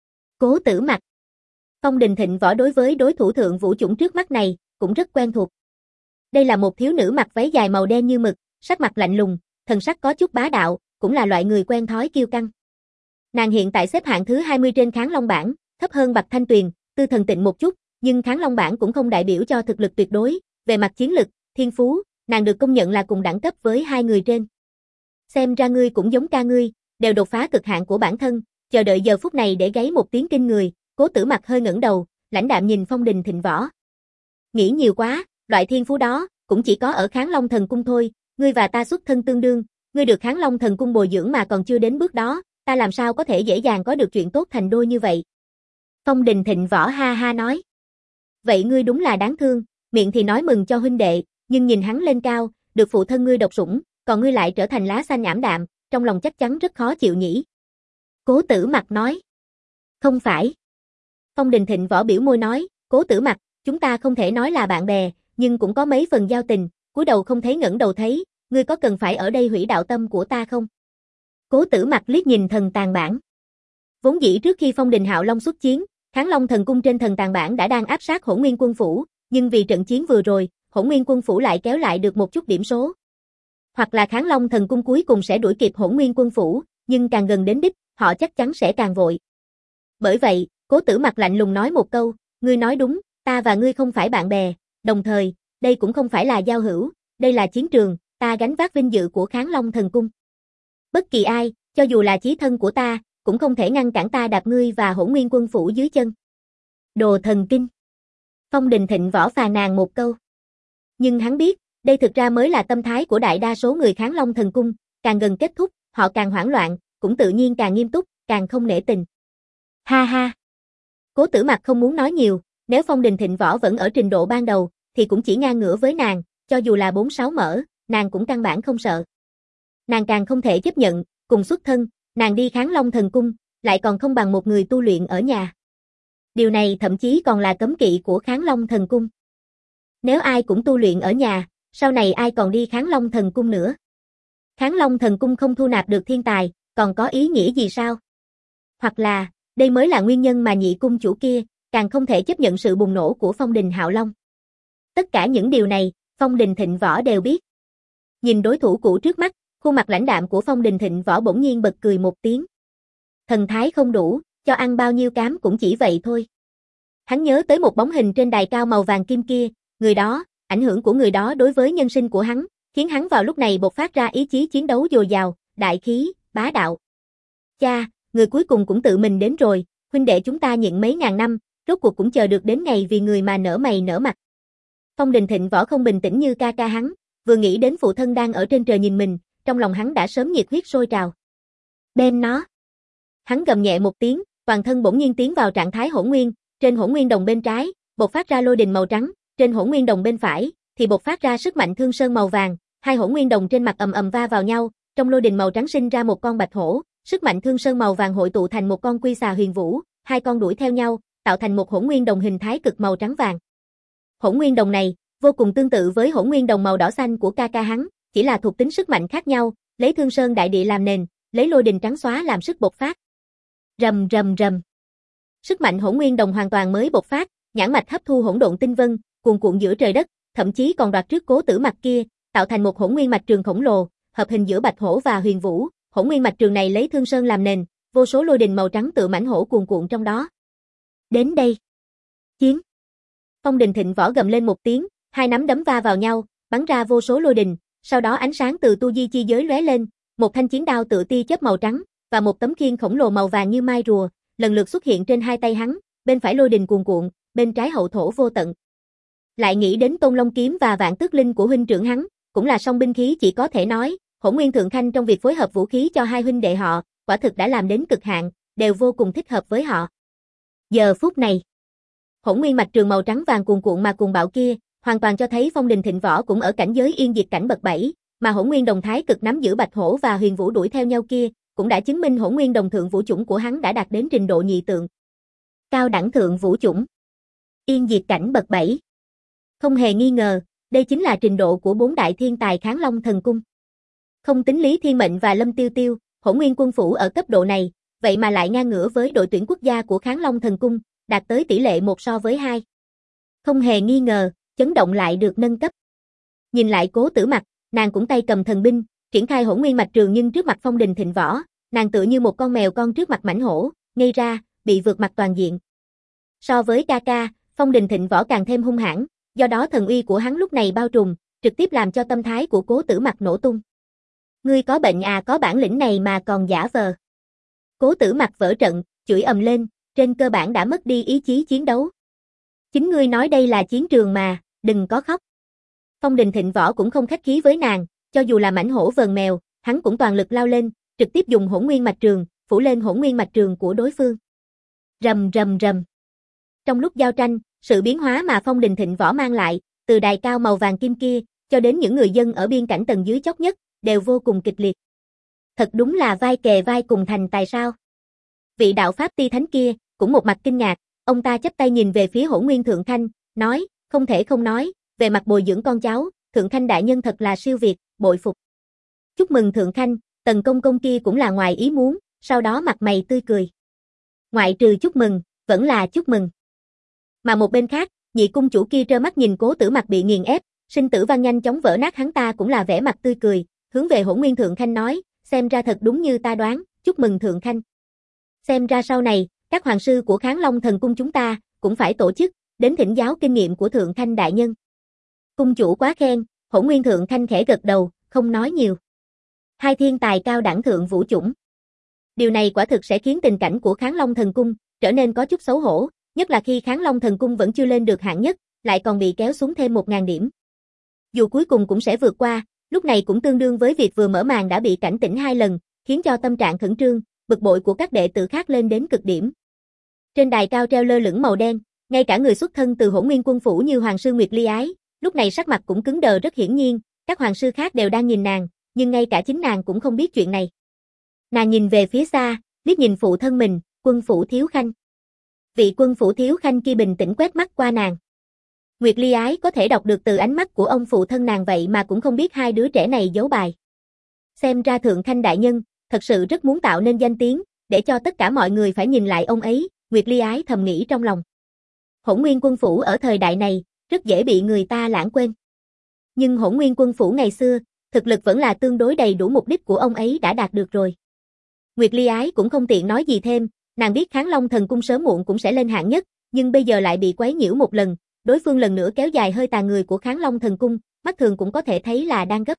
Cố Tử Mặc. Phong Đình Thịnh Võ đối với đối thủ thượng vũ chủng trước mắt này, cũng rất quen thuộc. Đây là một thiếu nữ mặc váy dài màu đen như mực, sắc mặt lạnh lùng, thần sắc có chút bá đạo, cũng là loại người quen thói kiêu căng. Nàng hiện tại xếp hạng thứ 20 trên Kháng Long bảng, thấp hơn Bạch Thanh Tuyền, Tư Thần Tịnh một chút, nhưng Kháng Long bảng cũng không đại biểu cho thực lực tuyệt đối, về mặt chiến lực, thiên phú, nàng được công nhận là cùng đẳng cấp với hai người trên. Xem ra ngươi cũng giống ca ngươi, đều đột phá cực hạn của bản thân, chờ đợi giờ phút này để gáy một tiếng kinh người, Cố Tử Mặc hơi ngẩng đầu, lãnh đạm nhìn Phong Đình Thịnh Võ. Nghĩ nhiều quá, loại thiên phú đó, cũng chỉ có ở Kháng Long Thần Cung thôi, ngươi và ta xuất thân tương đương, ngươi được Kháng Long Thần Cung bồi dưỡng mà còn chưa đến bước đó, ta làm sao có thể dễ dàng có được chuyện tốt thành đôi như vậy. Phong Đình Thịnh Võ ha ha nói. Vậy ngươi đúng là đáng thương, miệng thì nói mừng cho huynh đệ, nhưng nhìn hắn lên cao, được phụ thân ngươi độc sủng, còn ngươi lại trở thành lá xanh ảm đạm, trong lòng chắc chắn rất khó chịu nhỉ. Cố Tử Mặc nói. Không phải. Phong Đình Thịnh Võ biểu môi nói, Cố Tử Mặc, chúng ta không thể nói là bạn bè, nhưng cũng có mấy phần giao tình, cúi đầu không thấy ngẩng đầu thấy, ngươi có cần phải ở đây hủy đạo tâm của ta không? Cố Tử Mặc liếc nhìn thần tàng bản. Vốn dĩ trước khi Phong Đình Hạo Long xuất chiến, Kháng Long thần cung trên thần tàng bản đã đang áp sát Hỗn Nguyên quân phủ, nhưng vì trận chiến vừa rồi, Hỗn Nguyên quân phủ lại kéo lại được một chút điểm số. Hoặc là Kháng Long thần cung cuối cùng sẽ đuổi kịp Hỗn Nguyên quân phủ, nhưng càng gần đến đích, họ chắc chắn sẽ càng vội. Bởi vậy, Cố Tử Mặc lạnh lùng nói một câu, ngươi nói đúng, ta và ngươi không phải bạn bè, đồng thời, đây cũng không phải là giao hữu, đây là chiến trường, ta gánh vác vinh dự của Kháng Long thần cung. Bất kỳ ai, cho dù là chí thân của ta, cũng không thể ngăn cản ta đạp ngươi và Hỗn Nguyên quân phủ dưới chân. Đồ thần kinh. Phong Đình Thịnh Võ phàn nàn một câu. Nhưng hắn biết, đây thực ra mới là tâm thái của đại đa số người Kháng Long thần cung, càng gần kết thúc, họ càng hoảng loạn, cũng tự nhiên càng nghiêm túc, càng không nể tình. Ha ha. Cố Tử Mặc không muốn nói nhiều, nếu Phong Đình Thịnh Võ vẫn ở trình độ ban đầu, thì cũng chỉ ngang ngửa với nàng, cho dù là 4-6 mở, nàng cũng căn bản không sợ. Nàng càng không thể chấp nhận, cùng xuất thân, nàng đi Kháng Long thần cung, lại còn không bằng một người tu luyện ở nhà. Điều này thậm chí còn là cấm kỵ của Kháng Long thần cung. Nếu ai cũng tu luyện ở nhà, sau này ai còn đi Kháng Long thần cung nữa? Kháng Long thần cung không thu nạp được thiên tài, còn có ý nghĩa gì sao? Hoặc là, đây mới là nguyên nhân mà nhị cung chủ kia, càng không thể chấp nhận sự bùng nổ của Phong Đình Hạo Long. Tất cả những điều này, Phong Đình Thịnh Võ đều biết. Nhìn đối thủ cũ trước mắt, khuôn mặt lãnh đạm của Phong Đình Thịnh Võ bỗng nhiên bật cười một tiếng. Thần thái không đủ, cho ăn bao nhiêu cám cũng chỉ vậy thôi. Hắn nhớ tới một bóng hình trên đài cao màu vàng kim kia, người đó, ảnh hưởng của người đó đối với nhân sinh của hắn, khiến hắn vào lúc này bộc phát ra ý chí chiến đấu dồi dào, đại khí, bá đạo. Cha, người cuối cùng cũng tự mình đến rồi, huynh đệ chúng ta nhịn mấy ngàn năm, rốt cuộc cũng chờ được đến ngày vì người mà nở mày nở mặt. Phong Đình Thịnh Võ không bình tĩnh như ca ca hắn, vừa nghĩ đến phụ thân đang ở trên trời nhìn mình, trong lòng hắn đã sớm nhiệt huyết sôi trào. Bên nó. Hắn gầm nhẹ một tiếng, toàn thân bỗng nhiên tiến vào trạng thái hỗn nguyên, trên hỗn nguyên đồng bên trái, bộc phát ra lôi đình màu trắng, trên hỗn nguyên đồng bên phải, thì bộc phát ra sức mạnh thương sơn màu vàng, hai hỗn nguyên đồng trên mặt ầm ầm va vào nhau, trong lôi đình màu trắng sinh ra một con bạch hổ, sức mạnh thương sơn màu vàng hội tụ thành một con quy xà huyền vũ, hai con đuổi theo nhau, tạo thành một hỗn nguyên đồng hình thái cực màu trắng vàng. Hỗn nguyên đồng này, vô cùng tương tự với hỗn nguyên đồng màu đỏ xanh của ca ca hắn, chỉ là thuộc tính sức mạnh khác nhau, lấy thương sơn đại địa làm nền, lấy lôi đình trắng xóa làm sức bộc phát. Rầm rầm rầm. Sức mạnh hỗn nguyên đồng hoàn toàn mới bộc phát, nhãn mạch hấp thu hỗn độn tinh vân, cuồn cuộn giữa trời đất, thậm chí còn đoạt trước Cố Tử Mặc kia, tạo thành một hỗn nguyên mạch trường khổng lồ, hợp hình giữa bạch hổ và huyền vũ, hỗn nguyên mạch trường này lấy thương sơn làm nền, vô số lôi đình màu trắng tự mãnh hổ cuồn cuộn trong đó. Đến đây. Chiến. Phong Đình Thịnh Võ gầm lên một tiếng, hai nắm đấm va vào nhau, bắn ra vô số lôi đình, sau đó ánh sáng từ tu di chi giới lóe lên, một thanh chiến đao tự tia chớp màu trắng và một tấm khiên khổng lồ màu vàng như mai rùa, lần lượt xuất hiện trên hai tay hắn, bên phải lôi đình cuồn cuộn, bên trái hậu thổ vô tận. Lại nghĩ đến Tôn Long kiếm và Vạn Tước Linh của huynh trưởng hắn, cũng là song binh khí chỉ có thể nói, Hỗn Nguyên Thượng Khanh trong việc phối hợp vũ khí cho hai huynh đệ họ, quả thực đã làm đến cực hạn, đều vô cùng thích hợp với họ. Giờ phút này, Hỗn Nguyên mạch trường màu trắng vàng cuồn cuộn mà cuồng bạo kia, hoàn toàn cho thấy Phong Đình Thịnh Võ cũng ở cảnh giới yên diệt cảnh bậc 7, mà Hỗn Nguyên đồng thái cực nắm giữ bạch hổ và huyền vũ đuổi theo nhau kia, cũng đã chứng minh Hỗn Nguyên đồng thượng vũ chủng của hắn đã đạt đến trình độ nhị tượng. Cao đẳng thượng vũ chủng. Yên diệt cảnh bậc 7. Không hề nghi ngờ, đây chính là trình độ của bốn đại thiên tài Kháng Long thần cung. Không tính Lý Thiên Mệnh và Lâm Tiêu Tiêu, Hỗn Nguyên quân phủ ở cấp độ này, vậy mà lại ngang ngửa với đội tuyển quốc gia của Kháng Long thần cung, đạt tới tỷ lệ 1:2. Không hề nghi ngờ, chấn động lại được nâng cấp. Nhìn lại Cố Tử Mặc, nàng cũng tay cầm thần binh, triển khai Hỗn Nguyên mạch trường, nhưng trước mặt Phong Đình Thịnh Võ, nàng tựa như một con mèo con trước mặt mãnh hổ, ngây ra, bị vượt mặt toàn diện. So với ca ca, Phong Đình Thịnh Võ càng thêm hung hãn, do đó thần uy của hắn lúc này bao trùm, trực tiếp làm cho tâm thái của Cố Tử Mặc nổ tung. Ngươi có bệnh à, có bản lĩnh này mà còn giả vờ. Cố Tử Mặc vỡ trận, chửi ầm lên, trên cơ bản đã mất đi ý chí chiến đấu. Chính ngươi nói đây là chiến trường mà, đừng có khóc. Phong Đình Thịnh Võ cũng không khách khí với nàng, cho dù là mãnh hổ vờn mèo, hắn cũng toàn lực lao lên, trực tiếp dùng Hỗn Nguyên mạch trường, phủ lên Hỗn Nguyên mạch trường của đối phương. Rầm rầm rầm. Trong lúc giao tranh, sự biến hóa mà Phong Đình Thịnh Võ mang lại, từ đài cao màu vàng kim kia, cho đến những người dân ở biên cảnh tầng dưới chót nhất, đều vô cùng kịch liệt. Thật đúng là vai kề vai cùng thành tài sao. Vị đạo pháp ti thánh kia, cũng một mặt kinh ngạc, ông ta chắp tay nhìn về phía Hỗn Nguyên Thượng Khanh, nói, không thể không nói, về mặt bồi dưỡng con cháu, Thượng Khanh đại nhân thật là siêu việt, bội phục. Chúc mừng Thượng Khanh, Tần công công kia cũng là ngoài ý muốn, sau đó mặt mày tươi cười. Ngoại trừ chúc mừng, vẫn là chúc mừng. Mà một bên khác, nhị cung chủ kia trơ mắt nhìn Cố Tử Mặc bị nghiền ép, sinh tử văn nhanh chóng vỡ nát, hắn ta cũng là vẻ mặt tươi cười, hướng về Hỗn Nguyên Thượng Khanh nói, xem ra thật đúng như ta đoán, chúc mừng Thượng Khanh. Xem ra sau này, các hoàng sư của Kháng Long Thần Cung chúng ta cũng phải tổ chức đến thỉnh giáo kinh nghiệm của Thượng Khanh đại nhân. Cung chủ quá khen, Hỗn Nguyên Thượng Khanh khẽ gật đầu, không nói nhiều. Hai thiên tài cao đẳng thượng vũ chủng. Điều này quả thực sẽ khiến tình cảnh của Kháng Long Thần Cung trở nên có chút xấu hổ, nhất là khi Kháng Long Thần Cung vẫn chưa lên được hạng nhất, lại còn bị kéo xuống thêm 1000 điểm. Dù cuối cùng cũng sẽ vượt qua, lúc này cũng tương đương với việc vừa mở màn đã bị cảnh tỉnh 2 lần, khiến cho tâm trạng khẩn trương, bực bội của các đệ tử khác lên đến cực điểm. Trên đài cao treo lơ lửng màu đen, ngay cả người xuất thân từ Hỗn Nguyên Quân phủ như Hoàng sư Nguyệt Ly Ái, lúc này sắc mặt cũng cứng đờ, rất hiển nhiên, các hoàng sư khác đều đang nhìn nàng, nhưng ngay cả chính nàng cũng không biết chuyện này. Nàng nhìn về phía xa, liếc nhìn phụ thân mình, Quân phủ Thiếu Khanh. Vị Quân phủ Thiếu Khanh kia bình tĩnh quét mắt qua nàng. Nguyệt Ly Ái có thể đọc được từ ánh mắt của ông phụ thân nàng vậy mà cũng không biết hai đứa trẻ này giấu bài. Xem ra Thượng Khanh đại nhân, thật sự rất muốn tạo nên danh tiếng, để cho tất cả mọi người phải nhìn lại ông ấy, Nguyệt Ly Ái thầm nghĩ trong lòng. Hỗn Nguyên Quân phủ ở thời đại này, rất dễ bị người ta lãng quên. Nhưng Hỗn Nguyên Quân phủ ngày xưa, thực lực vẫn là tương đối đầy đủ, mục đích của ông ấy đã đạt được rồi. Nguyệt Ly Ái cũng không tiện nói gì thêm, nàng biết Kháng Long Thần Cung sớm muộn cũng sẽ lên hạng nhất, nhưng bây giờ lại bị quấy nhiễu một lần, đối phương lần nữa kéo dài hơi tàn người của Kháng Long Thần Cung, mắt thường cũng có thể thấy là đang gấp.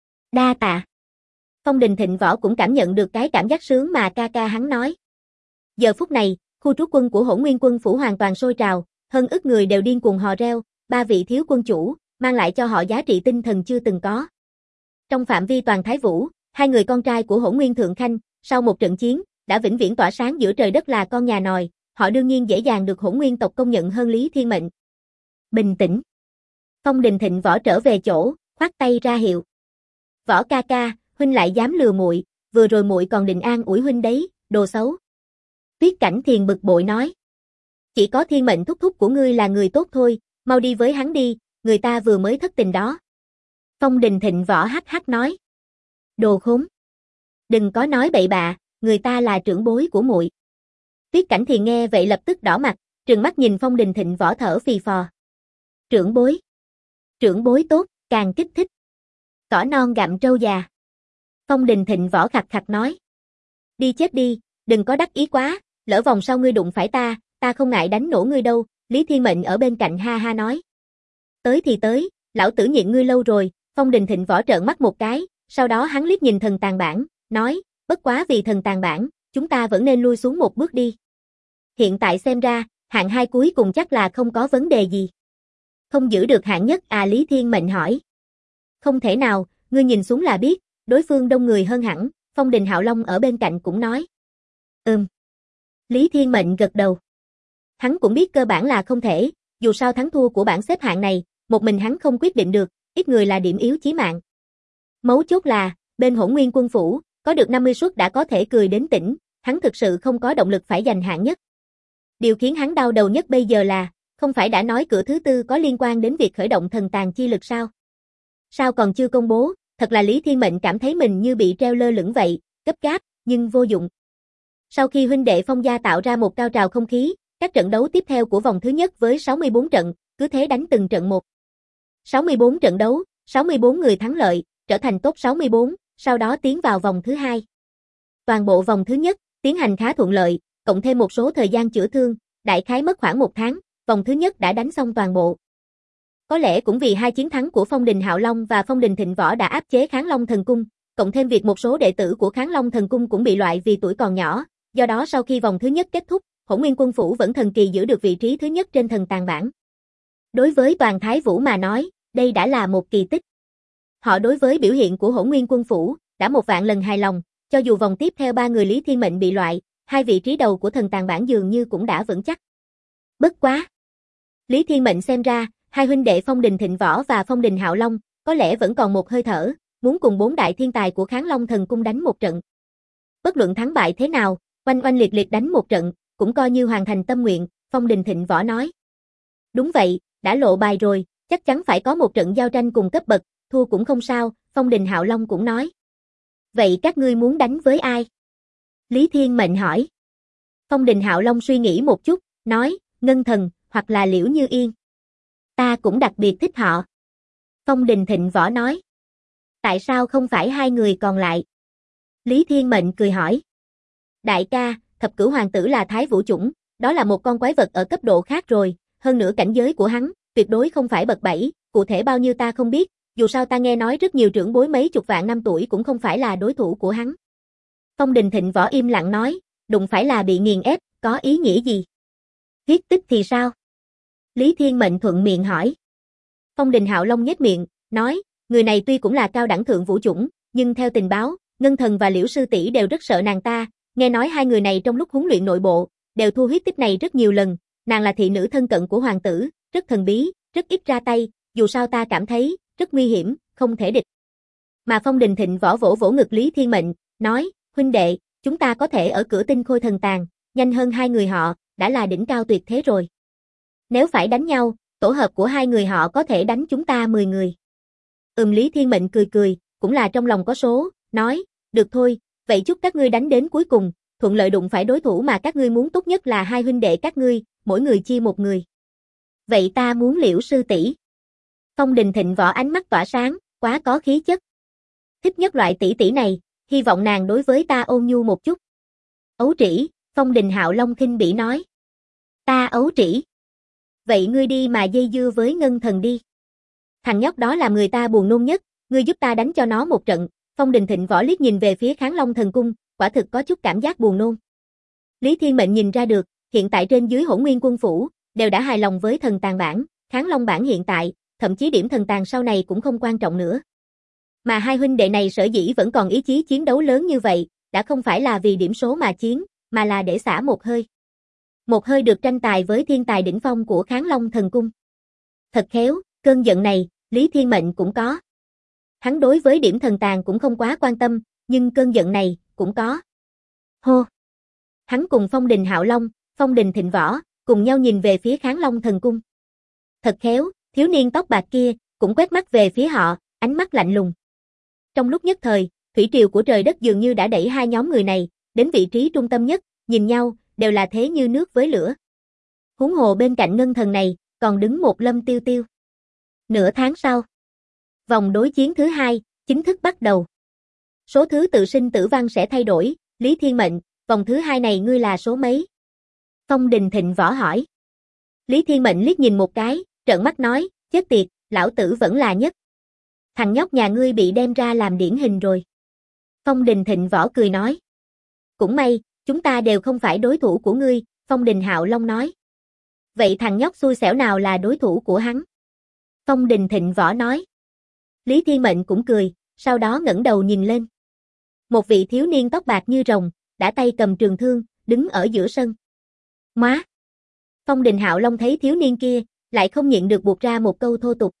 Đa tạ. Phong Đình Thịnh Võ cũng cảm nhận được cái cảm giác sướng mà ca ca hắn nói. Giờ phút này, khu trú quân của Hỗn Nguyên Quân phủ hoàn toàn sôi trào, hơn ức người đều điên cuồng hò reo, 3 vị thiếu quân chủ, mang lại cho họ giá trị tinh thần chưa từng có. Trong phạm vi toàn Thái Vũ, hai người con trai của Hỗn Nguyên Thượng Khanh, sau một trận chiến, đã vĩnh viễn tỏa sáng giữa trời đất, là con nhà nòi, họ đương nhiên dễ dàng được Hỗn Nguyên tộc công nhận hơn Lý Thiên Mệnh. Bình tĩnh. Phong Đình Thịnh Võ trở về chỗ, khoát tay ra hiệu. Võ ca ca, huynh lại dám lừa muội, vừa rồi muội còn định an ủi huynh đấy, đồ xấu. Tuyết Cảnh Thiền bực bội nói. Chỉ có Thiên Mệnh thúc thúc của ngươi là người tốt thôi, mau đi với hắn đi, người ta vừa mới thất tình đó. Phong Đình Thịnh Võ hắc hắc nói. Đồ khốn. Đừng có nói bậy bạ, người ta là trưởng bối của muội. Tuyết Cảnh Thiền nghe vậy lập tức đỏ mặt, trừng mắt nhìn Phong Đình Thịnh Võ thở phì phò. Trưởng bối. Trưởng bối tốt, càng kích thích. Cỏ non gặm trâu già. Phong Đình Thịnh Võ khặt khặt nói. Đi chết đi, đừng có đắc ý quá, lỡ vòng sau ngươi đụng phải ta không ngại đánh nổ ngươi đâu, Lý Thiên Mệnh ở bên cạnh ha ha nói. Tới thì tới, lão tử nhịn ngươi lâu rồi, Phong Đình Thịnh Võ trợn mắt một cái, sau đó hắn liếc nhìn thần tàn bản, nói, bất quá vì thần tàn bản, chúng ta vẫn nên lui xuống một bước đi. Hiện tại xem ra, hạng 2 cuối cùng chắc là không có vấn đề gì. Không giữ được hạng nhất à, Lý Thiên Mệnh hỏi. Không thể nào, ngươi nhìn xuống là biết, đối phương đông người hơn hẳn, Phong Đình Hạo Long ở bên cạnh cũng nói. Lý Thiên Mệnh gật đầu. Hắn cũng biết cơ bản là không thể, dù sao thắng thua của bảng xếp hạng này, một mình hắn không quyết định được, ít người là điểm yếu chí mạng. Mấu chốt là, bên Hỗn Nguyên Quân phủ, có được 50 suất đã có thể cười đến tỉnh, hắn thực sự không có động lực phải giành hạng nhất. Điều khiến hắn đau đầu nhất bây giờ là, không phải đã nói cửa thứ tư có liên quan đến việc khởi động thần tàn chi lực sao? Sao còn chưa công bố, thật là Lý Thiên Mệnh cảm thấy mình như bị treo lơ lửng vậy, gấp gáp, nhưng vô dụng. Sau khi huynh đệ Phong gia tạo ra một cao trào không khí, các trận đấu tiếp theo của vòng thứ nhất với 64 trận, cứ thế đánh từng trận một. 64 trận đấu, 64 người thắng lợi, trở thành top 64, sau đó tiến vào vòng thứ hai. Toàn bộ vòng thứ nhất, tiến hành khá thuận lợi, cộng thêm một số thời gian chữa thương, đại khái mất khoảng 1 tháng, vòng thứ nhất đã đánh xong toàn bộ. Có lẽ cũng vì 2 chiến thắng của Phong Đình Hạo Long và Phong Đình Thịnh Võ đã áp chế Kháng Long Thần Cung, cộng thêm việc một số đệ tử của Kháng Long Thần Cung cũng bị loại vì tuổi còn nhỏ, do đó sau khi vòng thứ nhất kết thúc, Hỗn Nguyên Quân phủ vẫn thần kỳ giữ được vị trí thứ nhất trên thần tàn bảng. Đối với toàn Thái Vũ mà nói, đây đã là một kỳ tích. Họ đối với biểu hiện của Hỗn Nguyên Quân phủ đã 1.000.000 lần hài lòng, cho dù vòng tiếp theo 3 người Lý Thiên Mệnh bị loại, 2 vị trí đầu của thần tàn bảng dường như cũng đã vững chắc. Bất quá, Lý Thiên Mệnh xem ra, hai huynh đệ Phong Đình Thịnh Võ và Phong Đình Hạo Long có lẽ vẫn còn một hơi thở, muốn cùng 4 đại thiên tài của Kháng Long Thần Cung đánh một trận. Bất luận thắng bại thế nào, oanh oanh liệt liệt đánh một trận, cũng coi như hoàn thành tâm nguyện, Phong Đình Thịnh Võ nói. Đúng vậy, đã lộ bài rồi, chắc chắn phải có một trận giao tranh cùng cấp bậc, thua cũng không sao, Phong Đình Hạo Long cũng nói. Vậy các ngươi muốn đánh với ai? Lý Thiên Mệnh hỏi. Phong Đình Hạo Long suy nghĩ một chút, nói, Ngân Thần, hoặc là Liễu Như Yên. Ta cũng đặc biệt thích họ. Phong Đình Thịnh Võ nói. Tại sao không phải hai người còn lại? Lý Thiên Mệnh cười hỏi. Đại ca, Thập Cửu Hoàng tử là Thái Vũ chủng, đó là một con quái vật ở cấp độ khác rồi, hơn nữa cảnh giới của hắn, tuyệt đối không phải bậc 7, cụ thể bao nhiêu ta không biết, dù sao ta nghe nói rất nhiều trưởng bối mấy chục vạn năm tuổi cũng không phải là đối thủ của hắn. Phong Đình Thịnh Võ im lặng nói, đụng phải là bị nghiền ép, có ý nghĩa gì? Viết tích thì sao? Lý Thiên Mệnh thuận miệng hỏi. Phong Đình Hạo Long nhếch miệng, nói, người này tuy cũng là cao đẳng thượng vũ chủng, nhưng theo tình báo, Ngân Thần và Liễu sư tỷ đều rất sợ nàng ta, nghe nói hai người này trong lúc huấn luyện nội bộ, đều thu huyết tích này rất nhiều lần, nàng là thị nữ thân cận của hoàng tử, rất thần bí, rất ít ra tay, dù sao ta cảm thấy, rất nguy hiểm, không thể địch. Mà Phong Đình Thịnh Võ vỗ vỗ ngực Lý Thiên Mệnh, nói, huynh đệ, chúng ta có thể ở cửa Tinh Khôi Thần Tàng, nhanh hơn hai người họ, đã là đỉnh cao tuyệt thế rồi. Nếu phải đánh nhau, tổ hợp của hai người họ có thể đánh chúng ta 10 người. Lý Thiên Mệnh cười cười, cũng là trong lòng có số, nói, được thôi, vậy chúc các ngươi đánh đến cuối cùng, thuận lợi đụng phải đối thủ mà các ngươi muốn, tốt nhất là hai huynh đệ các ngươi, mỗi người chia một người. Vậy ta muốn Liễu sư tỷ. Phong Đình Thịnh Võ ánh mắt tỏa sáng, quá có khí chất. Thích nhất loại tỷ tỷ này, hy vọng nàng đối với ta ôn nhu một chút. Ấu trĩ, Phong Đình Hạo Long khinh bỉ nói. Ta ấu trĩ. Vậy ngươi đi mà dây dưa với Ngân Thần đi. Thằng nhóc đó làm người ta buồn nôn nhất, ngươi giúp ta đánh cho nó một trận. Phong Đình Thịnh Võ liếc nhìn về phía Kháng Long Thần Cung, quả thực có chút cảm giác buồn nôn. Lý Thiên Mệnh nhìn ra được, hiện tại trên dưới Hỗn Nguyên quân phủ, đều đã hài lòng với thần tàng bản, Kháng Long bản hiện tại, thậm chí điểm thần tàng sau này cũng không quan trọng nữa. Mà hai huynh đệ này sở dĩ vẫn còn ý chí chiến đấu lớn như vậy, đã không phải là vì điểm số mà chiến, mà là để xả một hơi. Một hơi được tranh tài với thiên tài đỉnh phong của Kháng Long Thần Cung. Thật khéo, cơn giận này, Lý Thiên Mệnh cũng có. Hắn đối với điểm thần tàng cũng không quá quan tâm, nhưng cơn giận này, cũng có. Hô! Hắn cùng Phong Đình Hạo Long, Phong Đình Thịnh Võ, cùng nhau nhìn về phía Kháng Long Thần Cung. Thật khéo, thiếu niên tóc bạc kia, cũng quét mắt về phía họ, ánh mắt lạnh lùng. Trong lúc nhất thời, thủy triều của trời đất dường như đã đẩy hai nhóm người này, đến vị trí trung tâm nhất, nhìn nhau, đều là thế như nước với lửa. Huống hồ bên cạnh Ngân Thần này, còn đứng một Lâm Tiêu Tiêu. Nửa tháng sau, vòng đối chiến thứ hai, chính thức bắt đầu. Số thứ tự sinh tử văn sẽ thay đổi, Lý Thiên Mệnh, vòng thứ hai này ngươi là số mấy? Phong Đình Thịnh Võ hỏi. Lý Thiên Mệnh liếc nhìn một cái, trợn mắt nói, chết tiệt, lão tử vẫn là nhất. Thằng nhóc nhà ngươi bị đem ra làm điển hình rồi. Phong Đình Thịnh Võ cười nói. Cũng may, chúng ta đều không phải đối thủ của ngươi, Phong Đình Hạo Long nói. Vậy thằng nhóc xui xẻo nào là đối thủ của hắn? Phong Đình Thịnh Võ nói. Lý Thiên Mệnh cũng cười, sau đó ngẩng đầu nhìn lên. Một vị thiếu niên tóc bạc như rồng, đã tay cầm trường thương, đứng ở giữa sân. Má! Phong Đình Hạo Long thấy thiếu niên kia, lại không nhịn được buột ra một câu thô tục.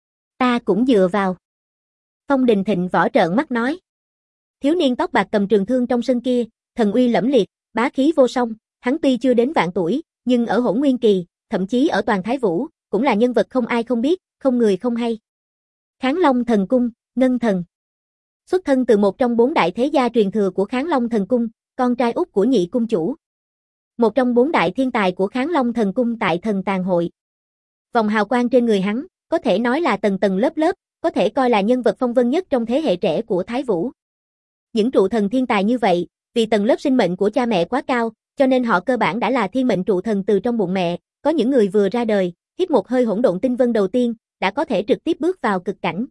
Ta cũng dựa vào. Phong Đình Thịnh Võ trợn mắt nói. Thiếu niên tóc bạc cầm trường thương trong sân kia, thần uy lẫm liệt, bá khí vô song, hắn tuy chưa đến vạn tuổi, nhưng ở Hỗn Nguyên kỳ, thậm chí ở toàn Thái Vũ, cũng là nhân vật không ai không biết, không người không hay. Kháng Long Thần Cung, Ngân Thần. Xuất thân từ một trong 4 đại thế gia truyền thừa của Kháng Long Thần Cung, con trai út của nhị cung chủ. Một trong 4 đại thiên tài của Kháng Long Thần Cung tại Thần Tàng Hội. Vòng hào quang trên người hắn, có thể nói là tầng tầng lớp lớp, có thể coi là nhân vật phong vân nhất trong thế hệ trẻ của Thái Vũ. Những trụ thần thiên tài như vậy, vì tầng lớp sinh mệnh của cha mẹ quá cao, cho nên họ cơ bản đã là thiên mệnh trụ thần từ trong bụng mẹ, có những người vừa ra đời, hít một hơi hỗn độn tinh vân đầu tiên, đã có thể trực tiếp bước vào cực cảnh.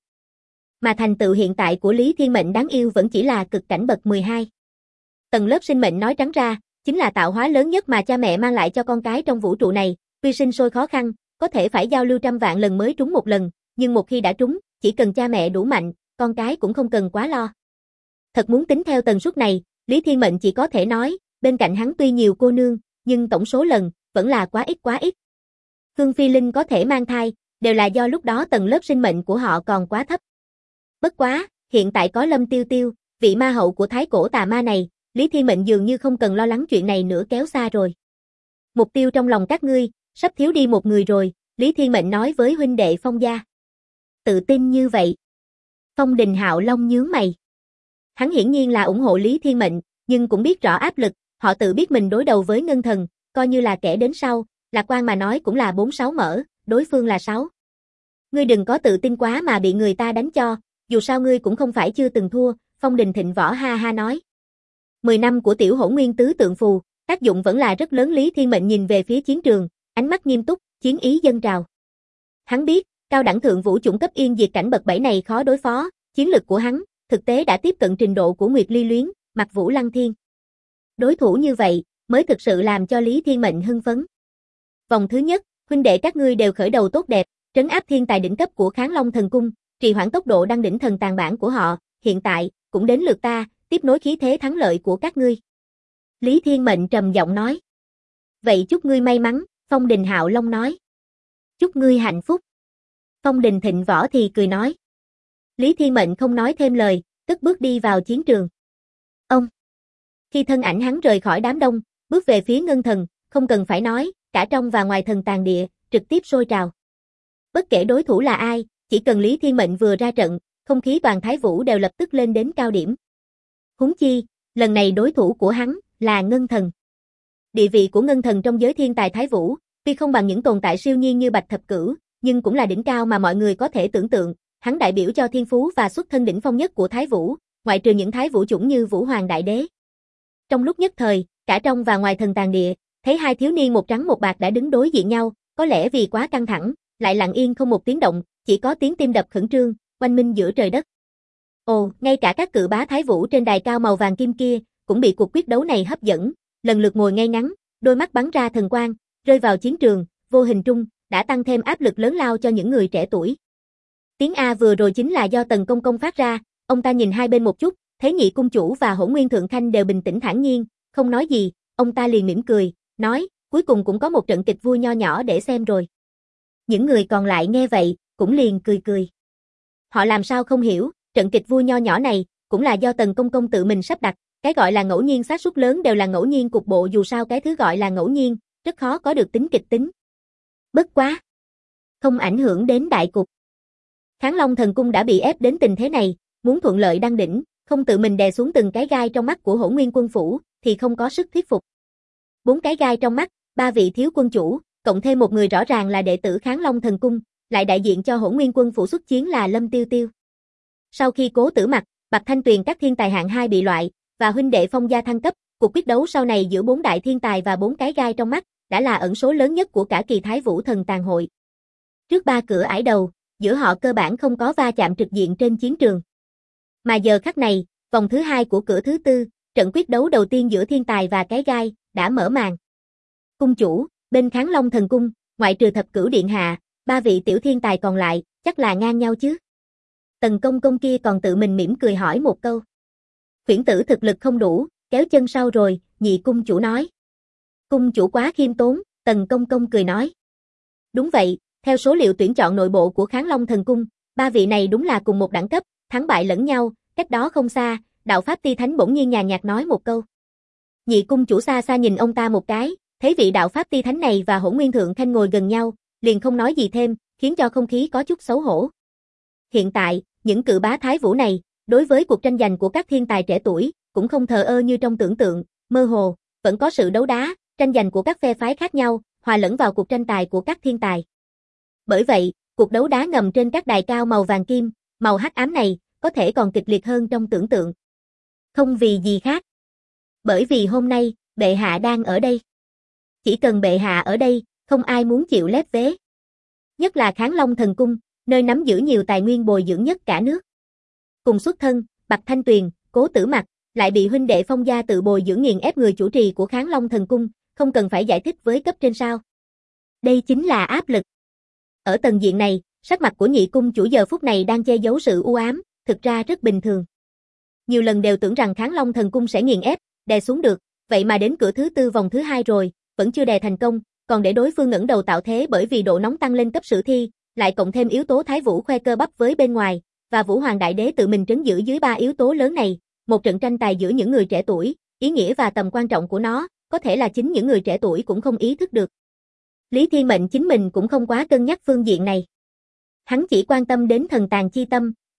Mà thành tựu hiện tại của Lý Thiên Mệnh đáng yêu vẫn chỉ là cực cảnh bậc 12. Tầng lớp sinh mệnh nói trắng ra, chính là tạo hóa lớn nhất mà cha mẹ mang lại cho con cái trong vũ trụ này, tuy sinh sôi khó khăn, có thể phải giao lưu trăm vạn lần mới trúng một lần, nhưng một khi đã trúng, chỉ cần cha mẹ đủ mạnh, con cái cũng không cần quá lo. Thật muốn tính theo tần suất này, Lý Thiên Mệnh chỉ có thể nói, bên cạnh hắn tuy nhiều cô nương, nhưng tổng số lần, vẫn là quá ít quá ít. Hương Phi Linh có thể mang thai, đều là do lúc đó tầng lớp sinh mệnh của họ còn quá thấp. Bất quá, hiện tại có Lâm Tiêu Tiêu, vị ma hậu của thái cổ tà ma này, Lý Thiên Mệnh dường như không cần lo lắng chuyện này nữa kéo xa rồi. Mục tiêu trong lòng các ngươi, sắp thiếu đi một người rồi, Lý Thiên Mệnh nói với huynh đệ Phong gia. Tự tin như vậy. Phong Đình Hạo Long nhướng mày. Hắn hiển nhiên là ủng hộ Lý Thiên Mệnh, nhưng cũng biết rõ áp lực, họ tự biết mình đối đầu với Ngân Thần, coi như là kẻ đến sau, lạc quan mà nói cũng là 4-6 mở, đối phương là 6. Ngươi đừng có tự tin quá mà bị người ta đánh cho, dù sao ngươi cũng không phải chưa từng thua, Phong Đình Thịnh Võ ha ha nói. 10 năm của tiểu hỗn nguyên tứ tượng phù, tác dụng vẫn là rất lớn. Lý Thiên Mệnh nhìn về phía chiến trường, ánh mắt nghiêm túc, chiến ý dâng trào. Hắn biết, cao đẳng thượng vũ chủng cấp yên diệt cảnh bậc 7 này khó đối phó, chiến lực của hắn, thực tế đã tiếp cận trình độ của Nguyệt Ly Luyến, Mặc Vũ Lăng Thiên. Đối thủ như vậy, mới thực sự làm cho Lý Thiên Mệnh hưng phấn. Vòng thứ nhất, huynh đệ các ngươi đều khởi đầu tốt đẹp, trấn áp thiên tài đỉnh cấp của Kháng Long Thần Cung, trì hoãn tốc độ đăng đỉnh thần tàn bản của họ, hiện tại, cũng đến lượt ta, tiếp nối khí thế thắng lợi của các ngươi. Lý Thiên Mệnh trầm giọng nói. Vậy chúc ngươi may mắn, Phong Đình Hạo Long nói. Chúc ngươi hạnh phúc. Phong Đình Thịnh Võ thì cười nói. Lý Thiên Mệnh không nói thêm lời, cất bước đi vào chiến trường. Ông. Khi thân ảnh hắn rời khỏi đám đông, bước về phía Ngân Thần, không cần phải nói, cả trong và ngoài thần tàn địa, trực tiếp sôi trào. Bất kể đối thủ là ai, chỉ cần Lý Thiên Mệnh vừa ra trận, không khí toàn Thái Vũ đều lập tức lên đến cao điểm. Huống chi, lần này đối thủ của hắn là Ngân Thần. Địa vị của Ngân Thần trong giới thiên tài Thái Vũ, tuy không bằng những tồn tại siêu nhiên như Bạch Thập Cửu, nhưng cũng là đỉnh cao mà mọi người có thể tưởng tượng, hắn đại biểu cho thiên phú và xuất thân đỉnh phong nhất của Thái Vũ, ngoại trừ những Thái Vũ chủng như Vũ Hoàng Đại Đế. Trong lúc nhất thời, cả trong và ngoài thần tàn địa, thấy hai thiếu niên một trắng một bạc đã đứng đối diện nhau, có lẽ vì quá căng thẳng, lại lặng yên không một tiếng động, chỉ có tiếng tim đập khẩn trương, oanh minh giữa trời đất. Ồ, ngay cả các cự bá Thái Vũ trên đài cao màu vàng kim kia, cũng bị cuộc quyết đấu này hấp dẫn, lần lượt ngồi ngay ngắn, đôi mắt bắn ra thần quang, rơi vào chiến trường, vô hình trung, đã tăng thêm áp lực lớn lao cho những người trẻ tuổi. Tiếng A vừa rồi chính là do Tần Công Công phát ra, ông ta nhìn hai bên một chút, thấy Nhị Cung Chủ và Hỗn Nguyên Thượng Khanh đều bình tĩnh thản nhiên, không nói gì, ông ta liền mỉm cười, nói, cuối cùng cũng có một trận kịch vui nho nhỏ để xem rồi. Những người còn lại nghe vậy, cũng liền cười cười. Họ làm sao không hiểu, trận kịch vui nho nhỏ này, cũng là do Tần Công Công tự mình sắp đặt, cái gọi là ngẫu nhiên xác suất lớn đều là ngẫu nhiên cục bộ, dù sao cái thứ gọi là ngẫu nhiên, rất khó có được tính kịch tính. Bất quá, không ảnh hưởng đến đại cục. Kháng Long Thần Cung đã bị ép đến tình thế này, muốn thuận lợi đăng đỉnh, không tự mình đè xuống từng cái gai trong mắt của Hỗn Nguyên Quân Phủ, thì không có sức thuyết phục. 4 cái gai trong mắt, 3 vị thiếu quân chủ, cộng thêm một người rõ ràng là đệ tử Kháng Long Thần Cung, lại đại diện cho Hỗn Nguyên Quân Phủ xuất chiến là Lâm Tiêu Tiêu. Sau khi Cố Tử Mặc, Bạch Thanh Tuyền các thiên tài hạng 2 bị loại, và huynh đệ Phong gia thăng cấp, cuộc quyết đấu sau này giữa 4 đại thiên tài và 4 cái gai trong mắt, đã là ẩn số lớn nhất của cả kỳ Thái Vũ Thần Tàn Hội. Trước 3 cửa ải đầu, giữa họ cơ bản không có va chạm trực diện trên chiến trường. Mà giờ khắc này, vòng thứ 2 của cửa thứ 4, trận quyết đấu đầu tiên giữa thiên tài và cái gai, đã mở màn. Cung chủ, bên Kháng Long Thần Cung, ngoại trừ Thập Cửu Điện Hạ, 3 vị tiểu thiên tài còn lại, chắc là ngang nhau chứ? Tần Công Công kia còn tự mình mỉm cười hỏi một câu. Khuyển tử thực lực không đủ, kéo chân sau rồi, Nhị Cung chủ nói. Cung chủ quá khiêm tốn, Tần Công Công cười nói. Đúng vậy, theo số liệu tuyển chọn nội bộ của Kháng Long Thần Cung, 3 vị này đúng là cùng một đẳng cấp, thắng bại lẫn nhau, cách đó không xa, Đạo Pháp Ti Thánh bỗng nhiên nhàn nhạt nói một câu. Nhị Cung chủ xa xa nhìn ông ta một cái, thấy vị Đạo Pháp Ti Thánh này và Hỗn Nguyên Thượng Khanh ngồi gần nhau, liền không nói gì thêm, khiến cho không khí có chút xấu hổ. Hiện tại, những cự bá Thái Vũ này, đối với cuộc tranh giành của các thiên tài trẻ tuổi, cũng không thờ ơ như trong tưởng tượng, mơ hồ, vẫn có sự đấu đá, tranh giành của các phe phái khác nhau, hòa lẫn vào cuộc tranh tài của các thiên tài. Bởi vậy, cuộc đấu đá ngầm trên các đài cao màu vàng kim, màu hắc ám này, có thể còn kịch liệt hơn trong tưởng tượng. Không vì gì khác. Bởi vì hôm nay, bệ hạ đang ở đây. Chỉ cần bệ hạ ở đây, không ai muốn chịu lép vế. Nhất là Kháng Long Thần Cung, nơi nắm giữ nhiều tài nguyên bồi dưỡng nhất cả nước. Cùng xuất thân, Bạch Thanh Tuyền, Cố Tử Mặc, lại bị huynh đệ Phong gia tự bồi dưỡng nghiền ép người chủ trì của Kháng Long Thần Cung, không cần phải giải thích với cấp trên sao. Đây chính là áp lực. Ở tầng diện này, sắc mặt của Nhị Cung chủ giờ phút này đang che giấu sự u ám, thực ra rất bình thường. Nhiều lần đều tưởng rằng Kháng Long Thần Cung sẽ nghiền ép, đè xuống được, vậy mà đến cửa thứ 4 vòng thứ 2 rồi, vẫn chưa đè thành công, còn để đối phương ngẩng đầu tạo thế bởi vì độ nóng tăng lên cấp sử thi, lại cộng thêm yếu tố Thái Vũ khoe cơ bắp với bên ngoài, và Vũ Hoàng Đại Đế tự mình trấn giữ dưới 3 yếu tố lớn này, một trận tranh tài giữa những người trẻ tuổi, ý nghĩa và tầm quan trọng của nó, có thể là chính những người trẻ tuổi cũng không ý thức được. Lý Thiên Mệnh chính mình cũng không quá cân nhắc phương diện này. Hắn chỉ quan tâm đến thần tàn chi tâm,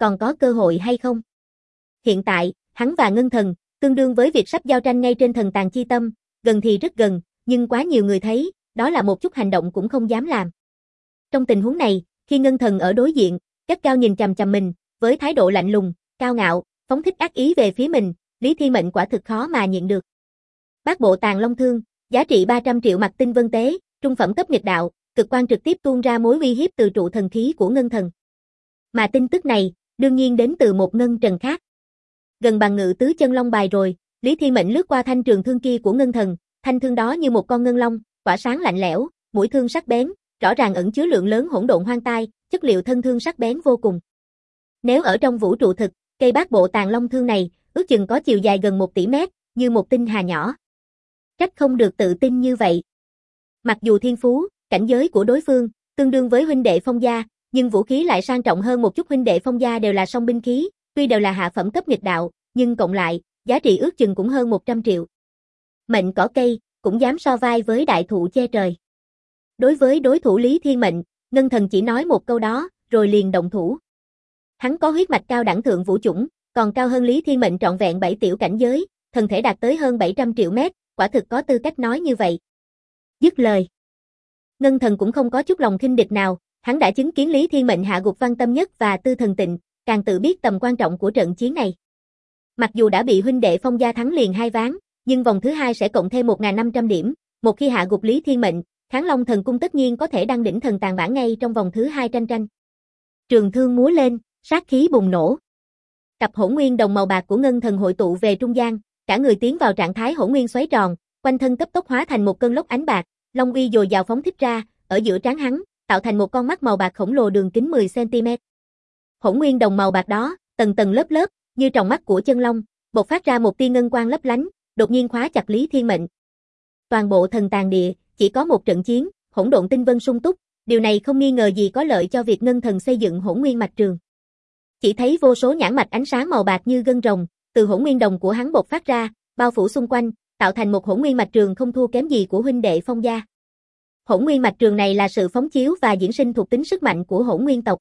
còn có cơ hội hay không? Hiện tại, hắn và Ngân Thần, tương đương với việc sắp giao tranh ngay trên thần tàng chi tâm, gần thì rất gần, nhưng quá nhiều người thấy, đó là một chút hành động cũng không dám làm. Trong tình huống này, khi Ngân Thần ở đối diện, gắt cao nhìn chằm chằm mình, với thái độ lạnh lùng, cao ngạo, phóng thích ác ý về phía mình, Lý Thiên Mệnh quả thực khó mà nhịn được. Bát bộ tàng long thương, giá trị 300 triệu mặt tinh vân tế, trung phẩm cấp nghịch đạo, cực quan trực tiếp tuôn ra mối uy hiếp từ trụ thần khí của Ngân Thần. Mà tin tức này, đương nhiên đến từ một ngân trần khác. Gần bằng ngự tứ chân long bài rồi, Lý Thiên Mệnh lướt qua thanh trường thương kia của Ngân Thần, thanh thương đó như một con ngân long, tỏa sáng lạnh lẽo, mũi thương sắc bén, rõ ràng ẩn chứa lượng lớn hỗn độn hoang tai, chất liệu thân thương sắc bén vô cùng. Nếu ở trong vũ trụ thực, cây bát bộ tàng long thương này, ước chừng có chiều dài gần 1 tỷ mét, như một tinh hà nhỏ. Trách không được tự tin như vậy. Mặc dù thiên phú, cảnh giới của đối phương, tương đương với huynh đệ Phong gia, nhưng vũ khí lại sang trọng hơn một chút. Huynh đệ Phong gia đều là song binh khí, tuy đều là hạ phẩm cấp nghịch đạo, nhưng cộng lại, giá trị ước chừng cũng hơn 100 triệu. Mệnh cỏ cây, cũng dám so vai với đại thụ che trời. Đối với đối thủ Lý Thiên Mệnh, Ngân Thần chỉ nói một câu đó, rồi liền động thủ. Hắn có huyết mạch cao đẳng thượng vũ chủng, còn cao hơn Lý Thiên Mệnh trọn vẹn 7 tiểu cảnh giới, thân thể đạt tới hơn 700 triệu mét, quả thực có tư cách nói như vậy. Dứt lời. Ngân Thần cũng không có chút lòng khinh địch nào, hắn đã chứng kiến Lý Thiên Mệnh hạ gục Văn Tâm Nhất và Tư Thần Tịnh, càng tự biết tầm quan trọng của trận chiến này. Mặc dù đã bị huynh đệ Phong gia thắng liền 2 ván, nhưng vòng thứ 2 sẽ cộng thêm 1.500 điểm, một khi hạ gục Lý Thiên Mệnh, Kháng Long Thần Cung tất nhiên có thể đăng đỉnh thần tàng bảng ngay trong vòng thứ 2 tranh. Trường thương múa lên, sát khí bùng nổ. Cặp hỗn nguyên đồng màu bạc của Ngân Thần hội tụ về trung gian, cả người tiến vào trạng thái hỗn nguyên xoáy tròn, quanh thân cấp tốc hóa thành một cơn lốc ánh bạc, long uy dồi dào phóng thích ra, ở giữa trán hắn, tạo thành một con mắt màu bạc khổng lồ đường kính 10 cm. Hỗn nguyên đồng màu bạc đó, tầng tầng lớp lớp, như tròng mắt của chân long, bộc phát ra một tia ngân quang lấp lánh, đột nhiên khóa chặt Lý Thiên Mệnh. Toàn bộ thần tàng địa, chỉ có một trận chiến, hỗn độn tinh vân sung túc, điều này không nghi ngờ gì có lợi cho việc Ngân Thần xây dựng hỗn nguyên mạch trường. Chỉ thấy vô số nhãn mạch ánh sáng màu bạc như gân rồng, từ hỗn nguyên đồng của hắn bộc phát ra, bao phủ xung quanh, tạo thành một hỗn nguyên mạch trường không thua kém gì của huynh đệ Phong gia. Hỗn nguyên mạch trường này là sự phóng chiếu và diễn sinh thuộc tính sức mạnh của hỗn nguyên tộc.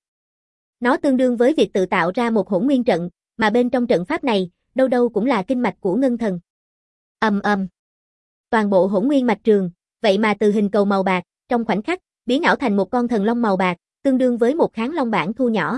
Nó tương đương với việc tự tạo ra một hỗn nguyên trận, mà bên trong trận pháp này, đâu đâu cũng là kinh mạch của Ngân Thần. Toàn bộ hỗn nguyên mạch trường, vậy mà từ hình cầu màu bạc, trong khoảnh khắc, biến ảo thành một con thần long màu bạc, tương đương với một kháng long bản thu nhỏ.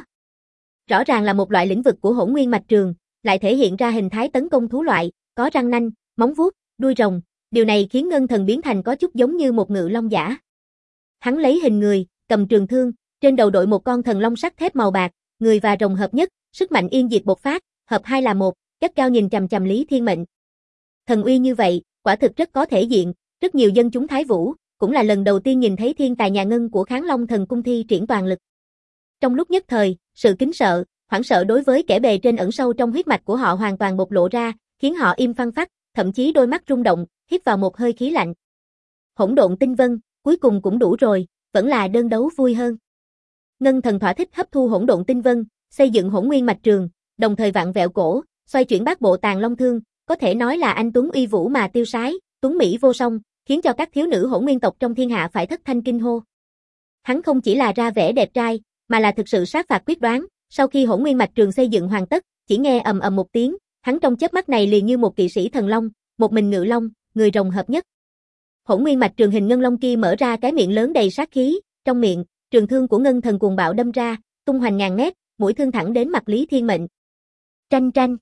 Rõ ràng là một loại lĩnh vực của hỗn nguyên mạch trường, lại thể hiện ra hình thái tấn công thú loại, có răng nanh, móng vuốt, đuôi rồng, điều này khiến Ngân Thần biến thành có chút giống như một ngự long giả. Hắn lấy hình người, cầm trường thương, trên đầu đội một con thần long sắt thép màu bạc, người và rồng hợp nhất, sức mạnh yên diệt bộc phát, hợp hai là một, gắt cao nhìn chằm chằm Lý Thiên Mệnh. Thần uy như vậy, quả thực rất có thể diện, rất nhiều dân chúng Thái Vũ, cũng là lần đầu tiên nhìn thấy thiên tài nhà Ngân của Kháng Long Thần Cung thi triển toàn lực. Trong lúc nhất thời, sự kính sợ, hoảng sợ đối với kẻ bề trên ẩn sâu trong huyết mạch của họ hoàn toàn bộc lộ ra, khiến họ im phăng phắc, thậm chí đôi mắt rung động, hít vào một hơi khí lạnh. Hỗn độn tinh vân, cuối cùng cũng đủ rồi, vẫn là đơn đấu vui hơn. Ngân Thần thỏa thích hấp thu hỗn độn tinh vân, xây dựng hỗn nguyên mạch trường, đồng thời vặn vẹo cổ, xoay chuyển bát bộ tàng long thương, có thể nói là anh tuấn uy vũ mà tiêu sái, tuấn mỹ vô song, khiến cho các thiếu nữ hỗn nguyên tộc trong thiên hạ phải thất thanh kinh hô. Hắn không chỉ là ra vẻ đẹp trai, mà là thực sự sát phạt quyết đoán, sau khi hỗn nguyên mạch trường xây dựng hoàn tất, chỉ nghe ầm ầm một tiếng, hắn trong chớp mắt này liền như một kỵ sĩ thần long, một mình ngự long, người rồng hợp nhất. Hỗn nguyên mạch trường hình ngân long kia mở ra cái miệng lớn đầy sát khí, trong miệng, trường thương của Ngân Thần cuồng bạo đâm ra, tung hoành ngàn mét, mũi thương thẳng đến mặt Lý Thiên Mệnh. Tranh tranh,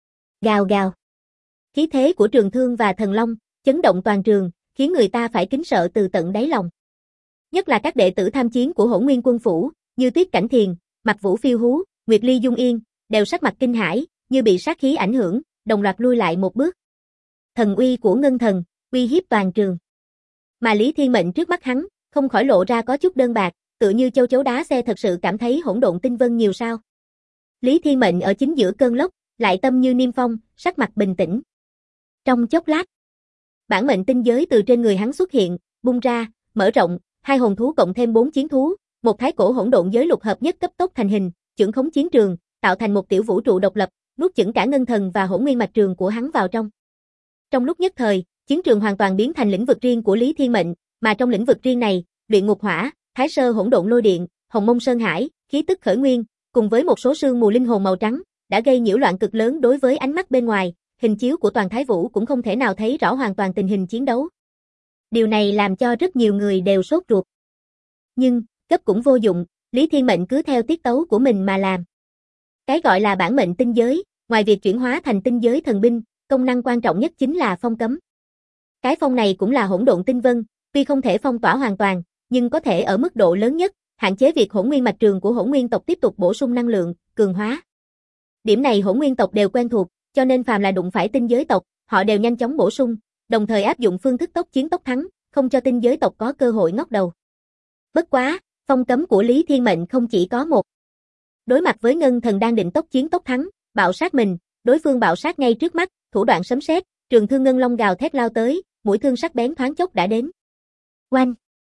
gào gào. Khí thế của trường thương và thần long chấn động toàn trường, khiến người ta phải kính sợ từ tận đáy lòng. Nhất là các đệ tử tham chiến của Hỗn Nguyên Quân phủ, như Tuyết Cảnh Thiền, Mạc Vũ Phiêu Hú, Nguyệt Ly Dung Yên, đều sắc mặt kinh hãi, như bị sát khí ảnh hưởng, đồng loạt lui lại một bước. Thần uy của Ngân Thần, uy hiếp toàn trường. Mà Lý Thiên Mệnh trước mắt hắn, không khỏi lộ ra có chút đơn bạc, tựa như châu chấu đá xe thật sự cảm thấy hỗn độn tinh vân nhiều sao. Lý Thiên Mệnh ở chính giữa cơn lốc, lại tâm như niêm phong, sắc mặt bình tĩnh. Trong chốc lát, bản mệnh tinh giới từ trên người hắn xuất hiện, bung ra, mở rộng, 2 hồn thú cộng thêm 4 chiến thú, một thái cổ hỗn độn giới lục hợp nhất cấp tốc thành hình, chưởng khống chiến trường, tạo thành một tiểu vũ trụ độc lập, nuốt chửng cả Ngân Thần và hỗn nguyên mạch trường của hắn vào trong. Trong lúc nhất thời, chiến trường hoàn toàn biến thành lĩnh vực riêng của Lý Thiên Mệnh, mà trong lĩnh vực riêng này, luyện ngục hỏa, thái sơ hỗn độn lôi điện, hồng mông sơn hải, khí tức khởi nguyên, cùng với một số sương mù linh hồn màu trắng, đã gây nhiễu loạn cực lớn đối với ánh mắt bên ngoài, hình chiếu của toàn Thái Vũ cũng không thể nào thấy rõ hoàn toàn tình hình chiến đấu. Điều này làm cho rất nhiều người đều sốt ruột. Nhưng, gấp cũng vô dụng, Lý Thiên Mệnh cứ theo tiết tấu của mình mà làm. Cái gọi là bản mệnh tinh giới, ngoài việc chuyển hóa thành tinh giới thần binh, công năng quan trọng nhất chính là phong cấm. Cái phong này cũng là hỗn độn tinh vân, tuy không thể phong tỏa hoàn toàn, nhưng có thể ở mức độ lớn nhất, hạn chế việc hỗn nguyên mạch trường của hỗn nguyên tộc tiếp tục bổ sung năng lượng, cường hóa. Điểm này hỗn nguyên tộc đều quen thuộc, cho nên phàm là đụng phải tinh giới tộc, họ đều nhanh chóng bổ sung, đồng thời áp dụng phương thức tốc chiến tốc thắng, không cho tinh giới tộc có cơ hội ngóc đầu. Bất quá, phong cấm của Lý Thiên Mệnh không chỉ có một. Đối mặt với Ngân Thần đang định tốc chiến tốc thắng, bạo sát mình, đối phương bạo sát ngay trước mắt, thủ đoạn sấm sét, trường thương ngân long gào thét lao tới, mũi thương sắc bén thoáng chốc đã đến. Oanh!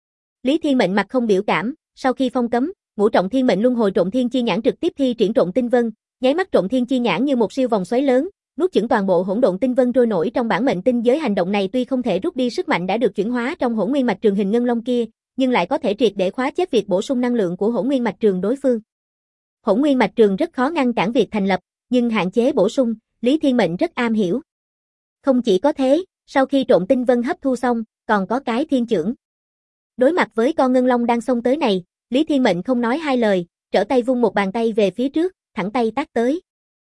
Lý Thiên Mệnh mặt không biểu cảm, sau khi phong cấm, Ngũ Trọng Thiên Mệnh Luân Hồi Trộn Thiên Chi Nhãn trực tiếp thi triển Trộn Tinh Vân, nháy mắt Trộn Thiên Chi Nhãn như một siêu vòng xoáy lớn, nuốt chửng toàn bộ hỗn độn tinh vân trôi nổi trong bản mệnh tinh giới. Hành động này tuy không thể rút đi sức mạnh đã được chuyển hóa trong hỗn nguyên mạch trường hình ngân long kia, nhưng lại có thể triệt để khóa chết việc bổ sung năng lượng của hỗn nguyên mạch trường đối phương. Hỗn nguyên mạch trường rất khó ngăn cản việc thành lập, nhưng hạn chế bổ sung, Lý Thiên Mệnh rất am hiểu. Không chỉ có thế, sau khi Trộn Tinh Vân hấp thu xong, còn có cái thiên chưởng. Đối mặt với con ngân long đang xông tới này, Lý Thiên Mệnh không nói hai lời, trở tay vung một bàn tay về phía trước, thẳng tay tát tới.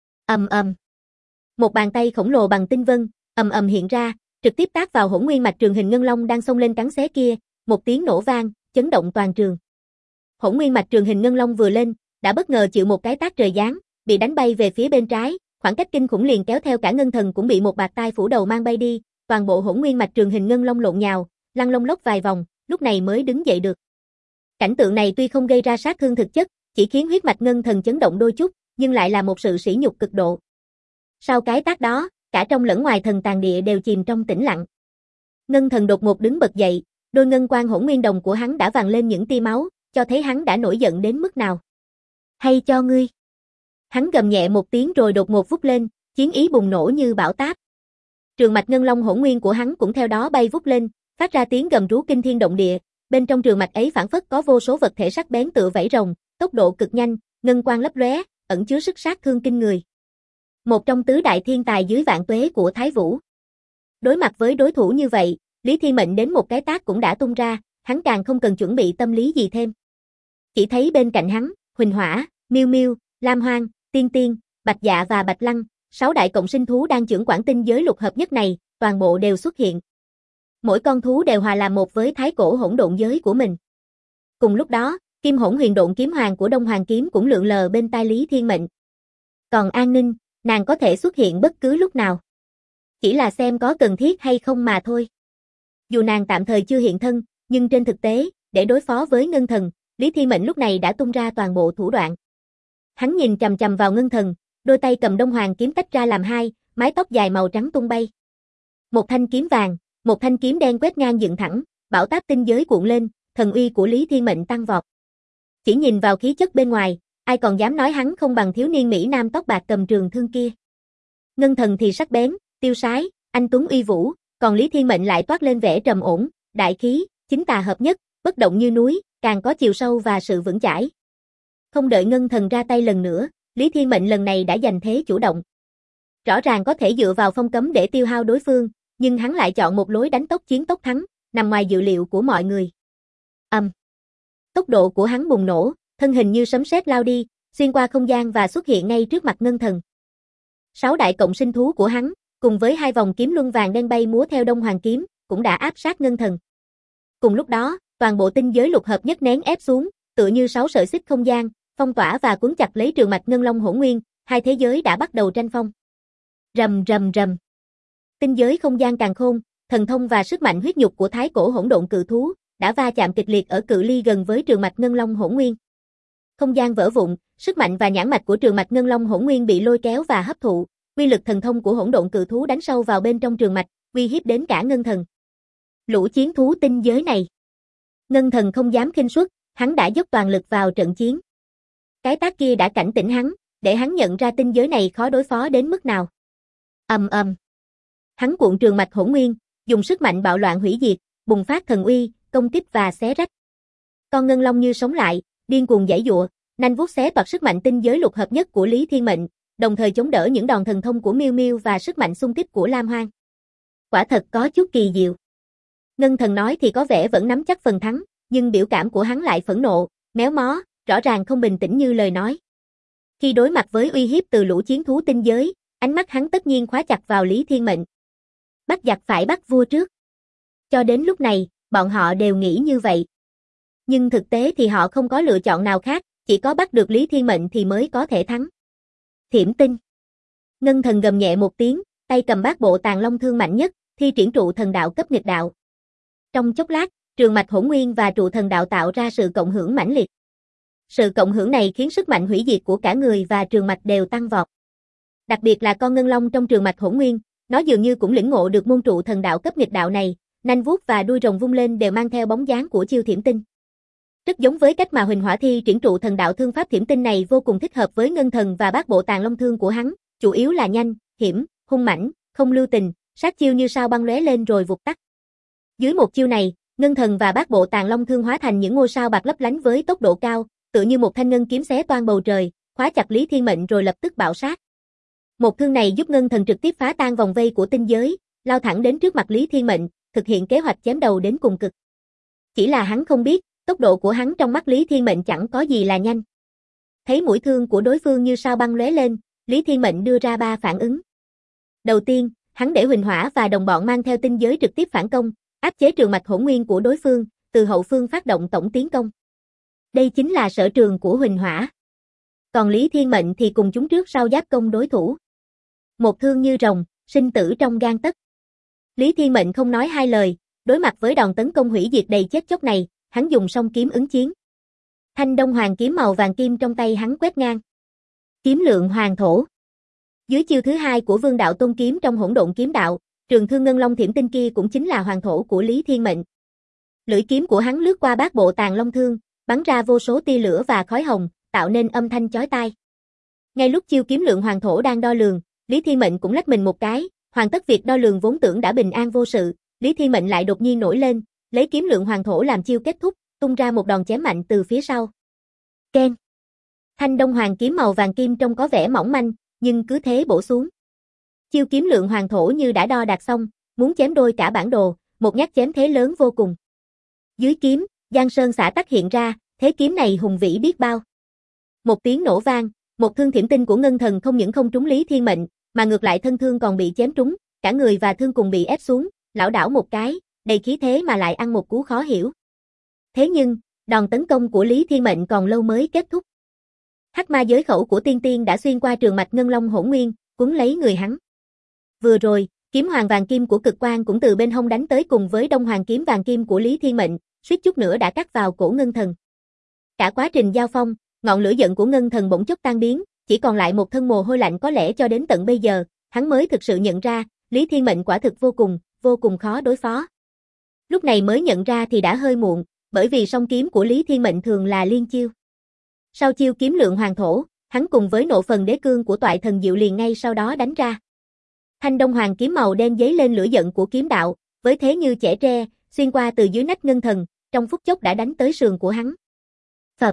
Ầm ầm. Một bàn tay khổng lồ bằng tinh vân, ầm ầm hiện ra, trực tiếp tát vào hỗn nguyên mạch trường hình ngân long đang xông lên cắn xé kia, một tiếng nổ vang, chấn động toàn trường. Hỗn nguyên mạch trường hình ngân long vừa lên, đã bất ngờ chịu một cái tát trời giáng, bị đánh bay về phía bên trái, khoảng cách kinh khủng liền kéo theo cả ngân thần cũng bị một bạt tai phủ đầu mang bay đi, toàn bộ hỗn nguyên mạch trường hình ngân long lộn nhào, lăn lông lốc vài vòng, lúc này mới đứng dậy được. Cảnh tượng này tuy không gây ra sát thương thực chất, chỉ khiến huyết mạch ngân thần chấn động đôi chút, nhưng lại là một sự sỉ nhục cực độ. Sau cái tát đó, cả trong lẫn ngoài thần tàng địa đều chìm trong tĩnh lặng. Ngân thần đột ngột đứng bật dậy, đôi ngân quan hỗn nguyên đồng của hắn đã vàng lên những tia máu, cho thấy hắn đã nổi giận đến mức nào. Hay cho ngươi. Hắn gầm nhẹ một tiếng rồi đột ngột vút lên, chiến ý bùng nổ như bão táp. Trường mạch ngân long hỗn nguyên của hắn cũng theo đó bay vút lên, phát ra tiếng gầm rú kinh thiên động địa, bên trong trường mạch ấy phảng phất có vô số vật thể sắc bén tựa vảy rồng, tốc độ cực nhanh, ngân quang lấp lóe, ẩn chứa sức sát thương kinh người. Một trong tứ đại thiên tài dưới vạn tuế của Thái Vũ. Đối mặt với đối thủ như vậy, Lý Thiên Mệnh đến một cái tát cũng đã tung ra, hắn càng không cần chuẩn bị tâm lý gì thêm. Chỉ thấy bên cạnh hắn, Huỳnh Hỏa, Miêu Miêu, Lam Hoang, Tiên Tiên, Bạch Dạ và Bạch Lăng, 6 đại cộng sinh thú đang chưởng quản tinh giới lục hợp nhất này, toàn bộ đều xuất hiện. Mỗi con thú đều hòa làm một với thái cổ hỗn độn giới của mình. Cùng lúc đó, Kim Hỗn Huyền Độn Kiếm Hoàng của Đông Hoàng Kiếm cũng lượn lờ bên tai Lý Thiên Mệnh. Còn An Ninh, nàng có thể xuất hiện bất cứ lúc nào. Chỉ là xem có cần thiết hay không mà thôi. Dù nàng tạm thời chưa hiện thân, nhưng trên thực tế, để đối phó với Ngân Thần, Lý Thiên Mệnh lúc này đã tung ra toàn bộ thủ đoạn. Hắn nhìn chằm chằm vào Ngân Thần, đôi tay cầm Đông Hoàng Kiếm tách ra làm hai, mái tóc dài màu trắng tung bay. Một thanh kiếm vàng, một thanh kiếm đen quét ngang dựng thẳng, bão táp tinh giới cuộn lên, thần uy của Lý Thiên Mệnh tăng vọt. Chỉ nhìn vào khí chất bên ngoài, ai còn dám nói hắn không bằng thiếu niên Mỹ Nam tóc bạc cầm trường thương kia. Ngân Thần thì sắc bén, tiêu sái, anh tuấn uy vũ, còn Lý Thiên Mệnh lại toát lên vẻ trầm ổn, đại khí, chính tà hợp nhất, bất động như núi, càng có chiều sâu và sự vững chãi. Không đợi Ngân Thần ra tay lần nữa, Lý Thiên Mệnh lần này đã giành thế chủ động. Rõ ràng có thể dựa vào phong cấm để tiêu hao đối phương, nhưng hắn lại chọn một lối đánh tốc chiến tốc thắng, nằm ngoài dự liệu của mọi người. Tốc độ của hắn bùng nổ, thân hình như sấm sét lao đi, xuyên qua không gian và xuất hiện ngay trước mặt Ngân Thần. 6 đại cộng sinh thú của hắn, cùng với 2 vòng kiếm luân vàng đen bay múa theo Đông Hoàng Kiếm, cũng đã áp sát Ngân Thần. Cùng lúc đó, toàn bộ tinh giới lục hợp nhất nén ép xuống, tựa như 6 sợi xích không gian, phong tỏa và cuốn chặt lấy trường mạch ngân long hỗn nguyên, hai thế giới đã bắt đầu tranh phong. Rầm rầm rầm. Tinh giới không gian càn khôn, thần thông và sức mạnh huyết nhục của thái cổ hỗn độn cự thú đã va chạm kịch liệt ở cự ly gần với trường mạch ngân long hỗn nguyên. Không gian vỡ vụn, sức mạnh và nhãn mạch của trường mạch ngân long hỗn nguyên bị lôi kéo và hấp thụ, uy lực thần thông của hỗn độn cự thú đánh sâu vào bên trong trường mạch, uy hiếp đến cả Ngân Thần. Lũ chiến thú tinh giới này. Ngân Thần không dám khinh suất, hắn đã dốc toàn lực vào trận chiến. Cái tác kia đã cảnh tỉnh hắn, để hắn nhận ra tinh giới này khó đối phó đến mức nào. Hắn cuộn trường mạch hỗn nguyên, dùng sức mạnh bạo loạn hủy diệt, bùng phát thần uy, công kích và xé rách. Con ngân long như sống lại, điên cuồng giãy giụa, Nanh vuốt xé toạc sức mạnh tinh giới lục hợp nhất của Lý Thiên Mệnh, đồng thời chống đỡ những đòn thần thông của Miêu Miêu và sức mạnh xung kích của Lam Hoang. Quả thật có chút kỳ diệu. Ngân Thần nói thì có vẻ vẫn nắm chắc phần thắng, nhưng biểu cảm của hắn lại phẫn nộ, méo mó, rõ ràng không bình tĩnh như lời nói. Khi đối mặt với uy hiếp từ lũ chiến thú tinh giới, ánh mắt hắn tất nhiên khóa chặt vào Lý Thiên Mệnh. Bắt giặc phải bắt vua trước. Cho đến lúc này, bọn họ đều nghĩ như vậy. Nhưng thực tế thì họ không có lựa chọn nào khác, chỉ có bắt được Lý Thiên Mệnh thì mới có thể thắng. Thiểm tinh. Ngân Thần gầm nhẹ một tiếng, tay cầm bát bộ tàng long thương mạnh nhất, thi triển trụ thần đạo cấp nghịch đạo. Trong chốc lát, trường mạch hỗn nguyên và trụ thần đạo tạo ra sự cộng hưởng mãnh liệt. Sự cộng hưởng này khiến sức mạnh hủy diệt của cả người và trường mạch đều tăng vọt. Đặc biệt là con ngân long trong trường mạch hỗn nguyên, nó dường như cũng lĩnh ngộ được môn trụ thần đạo cấp nghịch đạo này, nanh vuốt và đuôi rồng vung lên đều mang theo bóng dáng của chiêu thiểm tinh. Rất giống với cách mà Huỳnh Hỏa thi triển trụ thần đạo thương pháp thiểm tinh này vô cùng thích hợp với Ngân Thần và bát bộ tàng long thương của hắn, chủ yếu là nhanh, hiểm, hung mãnh, không lưu tình, sát chiêu như sao băng lóe lên rồi vụt tắt. Dưới một chiêu này, Ngân Thần và bát bộ tàng long thương hóa thành những ngôi sao bạc lấp lánh với tốc độ cao, tựa như một thanh ngân kiếm xé toang bầu trời, khóa chặt Lý Thiên Mệnh rồi lập tức bạo sát. Một thương này giúp Ngân Thần trực tiếp phá tan vòng vây của tinh giới, lao thẳng đến trước mặt Lý Thiên Mệnh, thực hiện kế hoạch chém đầu đến cùng cực. Chỉ là hắn không biết, tốc độ của hắn trong mắt Lý Thiên Mệnh chẳng có gì là nhanh. Thấy mũi thương của đối phương như sao băng lóe lên, Lý Thiên Mệnh đưa ra 3 phản ứng. Đầu tiên, hắn để Huỳnh Hỏa và đồng bọn mang theo tinh giới trực tiếp phản công, áp chế trường mạch hỗn nguyên của đối phương, từ hậu phương phát động tổng tiến công. Đây chính là sở trường của Huỳnh Hỏa. Còn Lý Thiên Mệnh thì cùng chúng trước sau giáp công đối thủ. Một thương như rồng, sinh tử trong gang tấc. Lý Thiên Mệnh không nói hai lời, đối mặt với đòn tấn công hủy diệt đầy chết chóc này, hắn dùng song kiếm ứng chiến. Thanh Đông Hoàng kiếm màu vàng kim trong tay hắn quét ngang. Kiếm lượng hoàng thổ. Dưới chiêu thứ hai của Vương Đạo Tôn kiếm trong Hỗn Độn kiếm đạo, trường thương ngân long thiểm tinh kia cũng chính là hoàng thổ của Lý Thiên Mệnh. Lưỡi kiếm của hắn lướt qua bát bộ tàng long thương, bắn ra vô số tia lửa và khói hồng, tạo nên âm thanh chói tai. Ngay lúc chiêu kiếm lượng hoàng thổ đang đo lường, Lý Thiên Mệnh cũng lách mình một cái, hoàn tất việc đo lường vốn tưởng đã bình an vô sự, Lý Thiên Mệnh lại đột nhiên nổi lên, lấy kiếm lượng hoàng thổ làm chiêu kết thúc, tung ra một đòn chém mạnh từ phía sau. Keng. Thanh Đông Hoàng kiếm màu vàng kim trông có vẻ mỏng manh, nhưng cứ thế bổ xuống. Chiêu kiếm lượng hoàng thổ như đã đo đạc xong, muốn chém đôi cả bản đồ, một nhát chém thế lớn vô cùng. Dưới kiếm, Giang Sơn xã tắc hiện ra, thế kiếm này hùng vĩ biết bao. Một tiếng nổ vang, một thương thiểm tinh của Ngân Thần không những không trúng Lý Thiên Mệnh, mà ngược lại thân thương còn bị chém trúng, cả người và thương cùng bị ép xuống, lảo đảo một cái, đầy khí thế mà lại ăn một cú khó hiểu. Thế nhưng, đòn tấn công của Lý Thiên Mệnh còn lâu mới kết thúc. Hắc ma giới khẩu của tiên tiên đã xuyên qua trường mạch ngân long hỗn nguyên, cuốn lấy người hắn. Vừa rồi, kiếm hoàng vàng kim của cực quang cũng từ bên hông đánh tới cùng với đông hoàng kiếm vàng kim của Lý Thiên Mệnh, suýt chút nữa đã cắt vào cổ Ngân Thần. Cả quá trình giao phong, ngọn lửa giận của Ngân Thần bỗng chốc tan biến, chỉ còn lại một thân mồ hôi lạnh, có lẽ cho đến tận bây giờ, hắn mới thực sự nhận ra, Lý Thiên Mệnh quả thực vô cùng khó đối phó. Lúc này mới nhận ra thì đã hơi muộn, bởi vì song kiếm của Lý Thiên Mệnh thường là liên chiêu. Sau chiêu kiếm lượng hoàng thổ, hắn cùng với nộ phần đế cương của toại thần diệu liền ngay sau đó đánh ra. Thanh Đông Hoàng kiếm màu đen dấy lên lửa giận của kiếm đạo, với thế như chẻ tre, xuyên qua từ dưới nách Ngân Thần, trong phút chốc đã đánh tới sườn của hắn. Phập.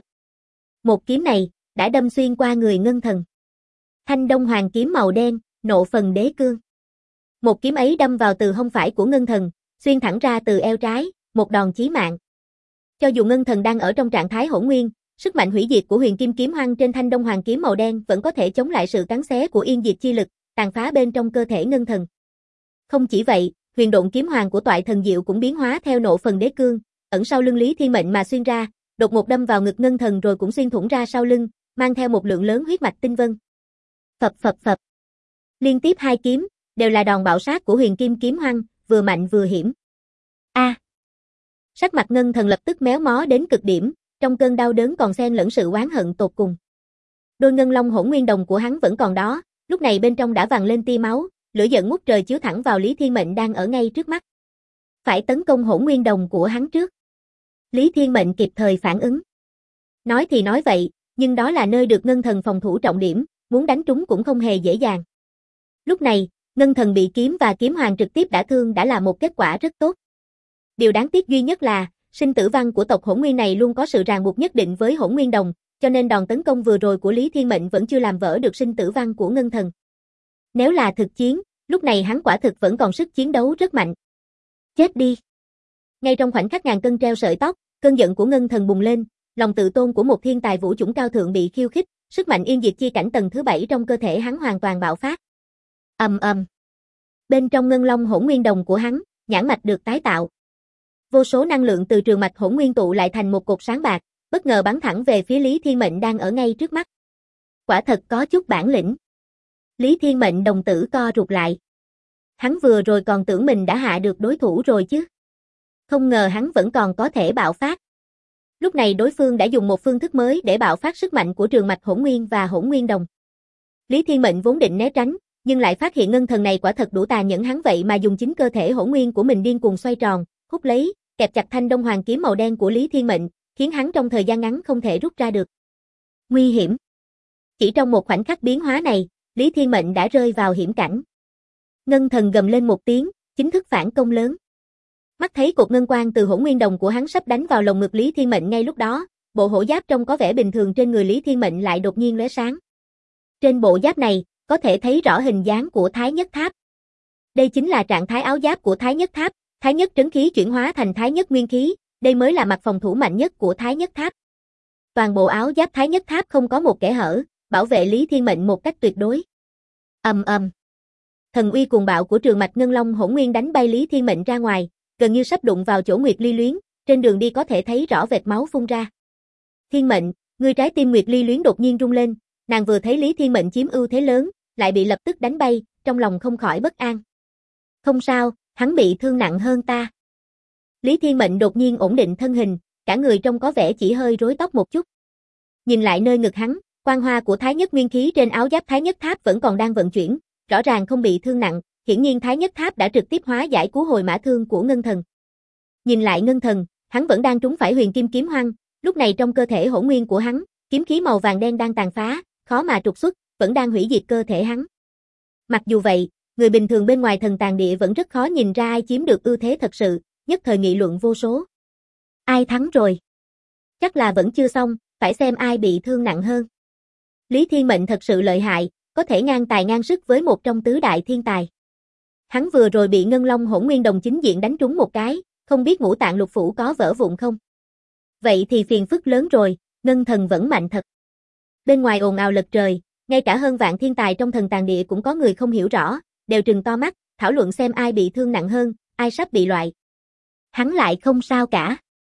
Một kiếm này đã đâm xuyên qua người Ngân Thần. Thanh Đông Hoàng kiếm màu đen, nộ phần đế cương. Một kiếm ấy đâm vào từ hông phải của Ngân Thần, xuyên thẳng ra từ eo trái, một đòn chí mạng. Cho dù Ngân Thần đang ở trong trạng thái hỗn nguyên, sức mạnh hủy diệt của huyền kim kiếm hoang trên Thanh Đông Hoàng kiếm màu đen vẫn có thể chống lại sự cắn xé của yên diệt chi lực, tàn phá bên trong cơ thể Ngân Thần. Không chỉ vậy, huyền độn kiếm hoàng của toại thần diệu cũng biến hóa theo nộ phần đế cương, ẩn sau lưng Lý Thiên Mệnh mà xuyên ra, đột ngột đâm vào ngực Ngân Thần rồi cũng xuyên thủng ra sau lưng, mang theo một lượng lớn huyết mạch tinh vân. Phập phập phập. Liên tiếp hai kiếm, đều là đòn bạo sát của huyền kim kiếm hoang, vừa mạnh vừa hiểm. A. Sắc mặt Ngân Thần lập tức méo mó đến cực điểm, trong cơn đau đớn còn xen lẫn sự oán hận tột cùng. Đôi ngân long hỗn nguyên đồng của hắn vẫn còn đó, lúc này bên trong đã vằn lên tia máu, lửa giận ngút trời chiếu thẳng vào Lý Thiên Mệnh đang ở ngay trước mắt. Phải tấn công hỗn nguyên đồng của hắn trước. Lý Thiên Mệnh kịp thời phản ứng. Nói thì nói vậy, nhưng đó là nơi được Ngân Thần phòng thủ trọng điểm, muốn đánh trúng cũng không hề dễ dàng. Lúc này, Ngân Thần bị kiếm và kiếm hoàng trực tiếp đả thương đã là một kết quả rất tốt. Điều đáng tiếc duy nhất là, sinh tử văn của tộc hỗn nguyên này luôn có sự ràng buộc nhất định với hỗn nguyên đồng, cho nên đòn tấn công vừa rồi của Lý Thiên Mệnh vẫn chưa làm vỡ được sinh tử văn của Ngân Thần. Nếu là thực chiến, lúc này hắn quả thực vẫn còn sức chiến đấu rất mạnh. Chết đi! Ngay trong khoảnh khắc ngàn cân treo sợi tóc, cơn giận của Ngân Thần bùng lên, lòng tự tôn của một thiên tài vũ chủng cao thượng bị khiêu khích, sức mạnh yên diệt chi cảnh tầng thứ 7 trong cơ thể hắn hoàn toàn bạo phát. Ầm ầm. Bên trong ngân long hỗn nguyên đồng của hắn, nhãn mạch được tái tạo. Vô số năng lượng từ trường mạch hỗn nguyên tụ lại thành một cột sáng bạc, bất ngờ bắn thẳng về phía Lý Thiên Mệnh đang ở ngay trước mắt. Quả thật có chút bản lĩnh. Lý Thiên Mệnh đồng tử co rụt lại. Hắn vừa rồi còn tưởng mình đã hạ được đối thủ rồi chứ. Không ngờ hắn vẫn còn có thể bạo phát. Lúc này đối phương đã dùng một phương thức mới để bạo phát sức mạnh của trường mạch hỗn nguyên và hỗn nguyên đồng. Lý Thiên Mệnh vốn định né tránh, nhưng lại phát hiện ngân thần này quả thật đủ tà nhẫn, hắn vậy mà dùng chính cơ thể hỗn nguyên của mình điên cuồng xoay tròn, hút lấy, kẹp chặt thanh đông hoàng kiếm màu đen của Lý Thiên Mệnh, khiến hắn trong thời gian ngắn không thể rút ra được. Nguy hiểm. Chỉ trong một khoảnh khắc biến hóa này, Lý Thiên Mệnh đã rơi vào hiểm cảnh. Ngân thần gầm lên một tiếng, chính thức phản công lớn. Mắt thấy cột ngân quang từ hỗn nguyên đồng của hắn sắp đánh vào lồng ngực Lý Thiên Mệnh ngay lúc đó, bộ hổ giáp trông có vẻ bình thường trên người Lý Thiên Mệnh lại đột nhiên lóe sáng. Trên bộ giáp này, có thể thấy rõ hình dáng của Thái Nhất Tháp. Đây chính là trạng thái áo giáp của Thái Nhất Tháp, Thái Nhất trấn khí chuyển hóa thành Thái Nhất nguyên khí, đây mới là mặt phòng thủ mạnh nhất của Thái Nhất Tháp. Toàn bộ áo giáp Thái Nhất Tháp không có một kẽ hở, bảo vệ Lý Thiên Mệnh một cách tuyệt đối. Ầm ầm. Thần uy cuồng bạo của trường mạch ngân long hỗn nguyên đánh bay Lý Thiên Mệnh ra ngoài, gần như sắp đụng vào chỗ Nguyệt Ly Luyến, trên đường đi có thể thấy rõ vệt máu phun ra. Thiên Mệnh, người trái tim Nguyệt Ly Luyến đột nhiên rung lên, nàng vừa thấy Lý Thiên Mệnh chiếm ưu thế lớn, lại bị lập tức đánh bay, trong lòng không khỏi bất an. Không sao, hắn bị thương nặng hơn ta. Lý Thiên Mệnh đột nhiên ổn định thân hình, cả người trông có vẻ chỉ hơi rối tóc một chút. Nhìn lại nơi ngực hắn, quang hoa của Thái Nhất nguyên khí trên áo giáp Thái Nhất Tháp vẫn còn đang vận chuyển, rõ ràng không bị thương nặng, hiển nhiên Thái Nhất Tháp đã trực tiếp hóa giải cú hồi mã thương của Ngân Thần. Nhìn lại Ngân Thần, hắn vẫn đang trúng phải huyền kim kiếm hoăng, lúc này trong cơ thể hỗn nguyên của hắn, kiếm khí màu vàng đen đang tàn phá, khó mà trục xuất, vẫn đang hủy diệt cơ thể hắn. Mặc dù vậy, người bình thường bên ngoài thần tàng địa vẫn rất khó nhìn ra ai chiếm được ưu thế thật sự, nhất thời nghị luận vô số. Ai thắng rồi? Chắc là vẫn chưa xong, phải xem ai bị thương nặng hơn. Lý Thiên Mệnh thật sự lợi hại, có thể ngang tài ngang sức với một trong tứ đại thiên tài. Hắn vừa rồi bị ngân long hỗn nguyên đồng chính diện đánh trúng một cái, không biết ngũ tạng lục phủ có vỡ vụn không? Vậy thì phiền phức lớn rồi, Ngân Thần vẫn mạnh thật. Bên ngoài ồn ào lật trời, ngay cả hơn vạn thiên tài trong thần tàng địa cũng có người không hiểu rõ, đều trừng to mắt, thảo luận xem ai bị thương nặng hơn, ai sắp bị loại. Hắn lại không sao cả.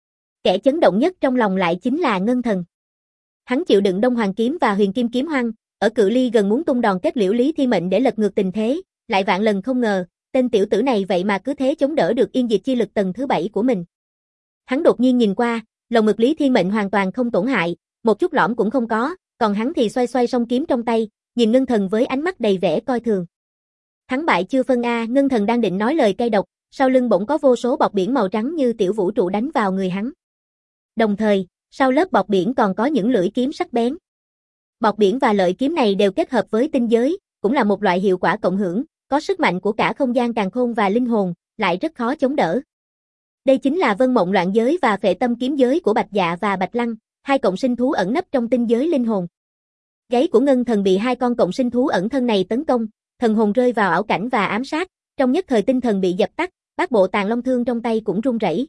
Kẻ chấn động nhất trong lòng lại chính là Ngân Thần. Hắn chịu đựng đông hoàng kiếm và huyền kim kiếm hoăng, ở cự ly gần muốn tung đòn kết liễu Lý Thiên Mệnh để lật ngược tình thế, lại vạn lần không ngờ, tên tiểu tử này vậy mà cứ thế chống đỡ được yên diệt chi lực tầng thứ 7 của mình. Hắn đột nhiên nhìn qua, lồng ngực Lý Thiên Mệnh hoàn toàn không tổn hại, một chút lõm cũng không có, còn hắn thì xoay xoay song kiếm trong tay, nhìn Ngân Thần với ánh mắt đầy vẻ coi thường. Thắng bại chưa phân a, Ngân Thần đang định nói lời cay độc, sau lưng bỗng có vô số bọt biển màu trắng như tiểu vũ trụ đánh vào người hắn. Đồng thời, sau lớp bọt biển còn có những lưỡi kiếm sắc bén. Bọt biển và lợi kiếm này đều kết hợp với tinh giới, cũng là một loại hiệu quả cộng hưởng, có sức mạnh của cả không gian càn khôn và linh hồn, lại rất khó chống đỡ. Đây chính là Vân Mộng Loạn Giới và Phệ Tâm Kiếm Giới của Bạch Dạ và Bạch Lăng, hai cộng sinh thú ẩn nấp trong tinh giới linh hồn. Gáy của Ngân Thần bị hai con cộng sinh thú ẩn thân này tấn công, thần hồn rơi vào ảo cảnh và ám sát, trong nhất thời tinh thần bị dập tắt, bát bộ tàng long thương trong tay cũng run rẩy.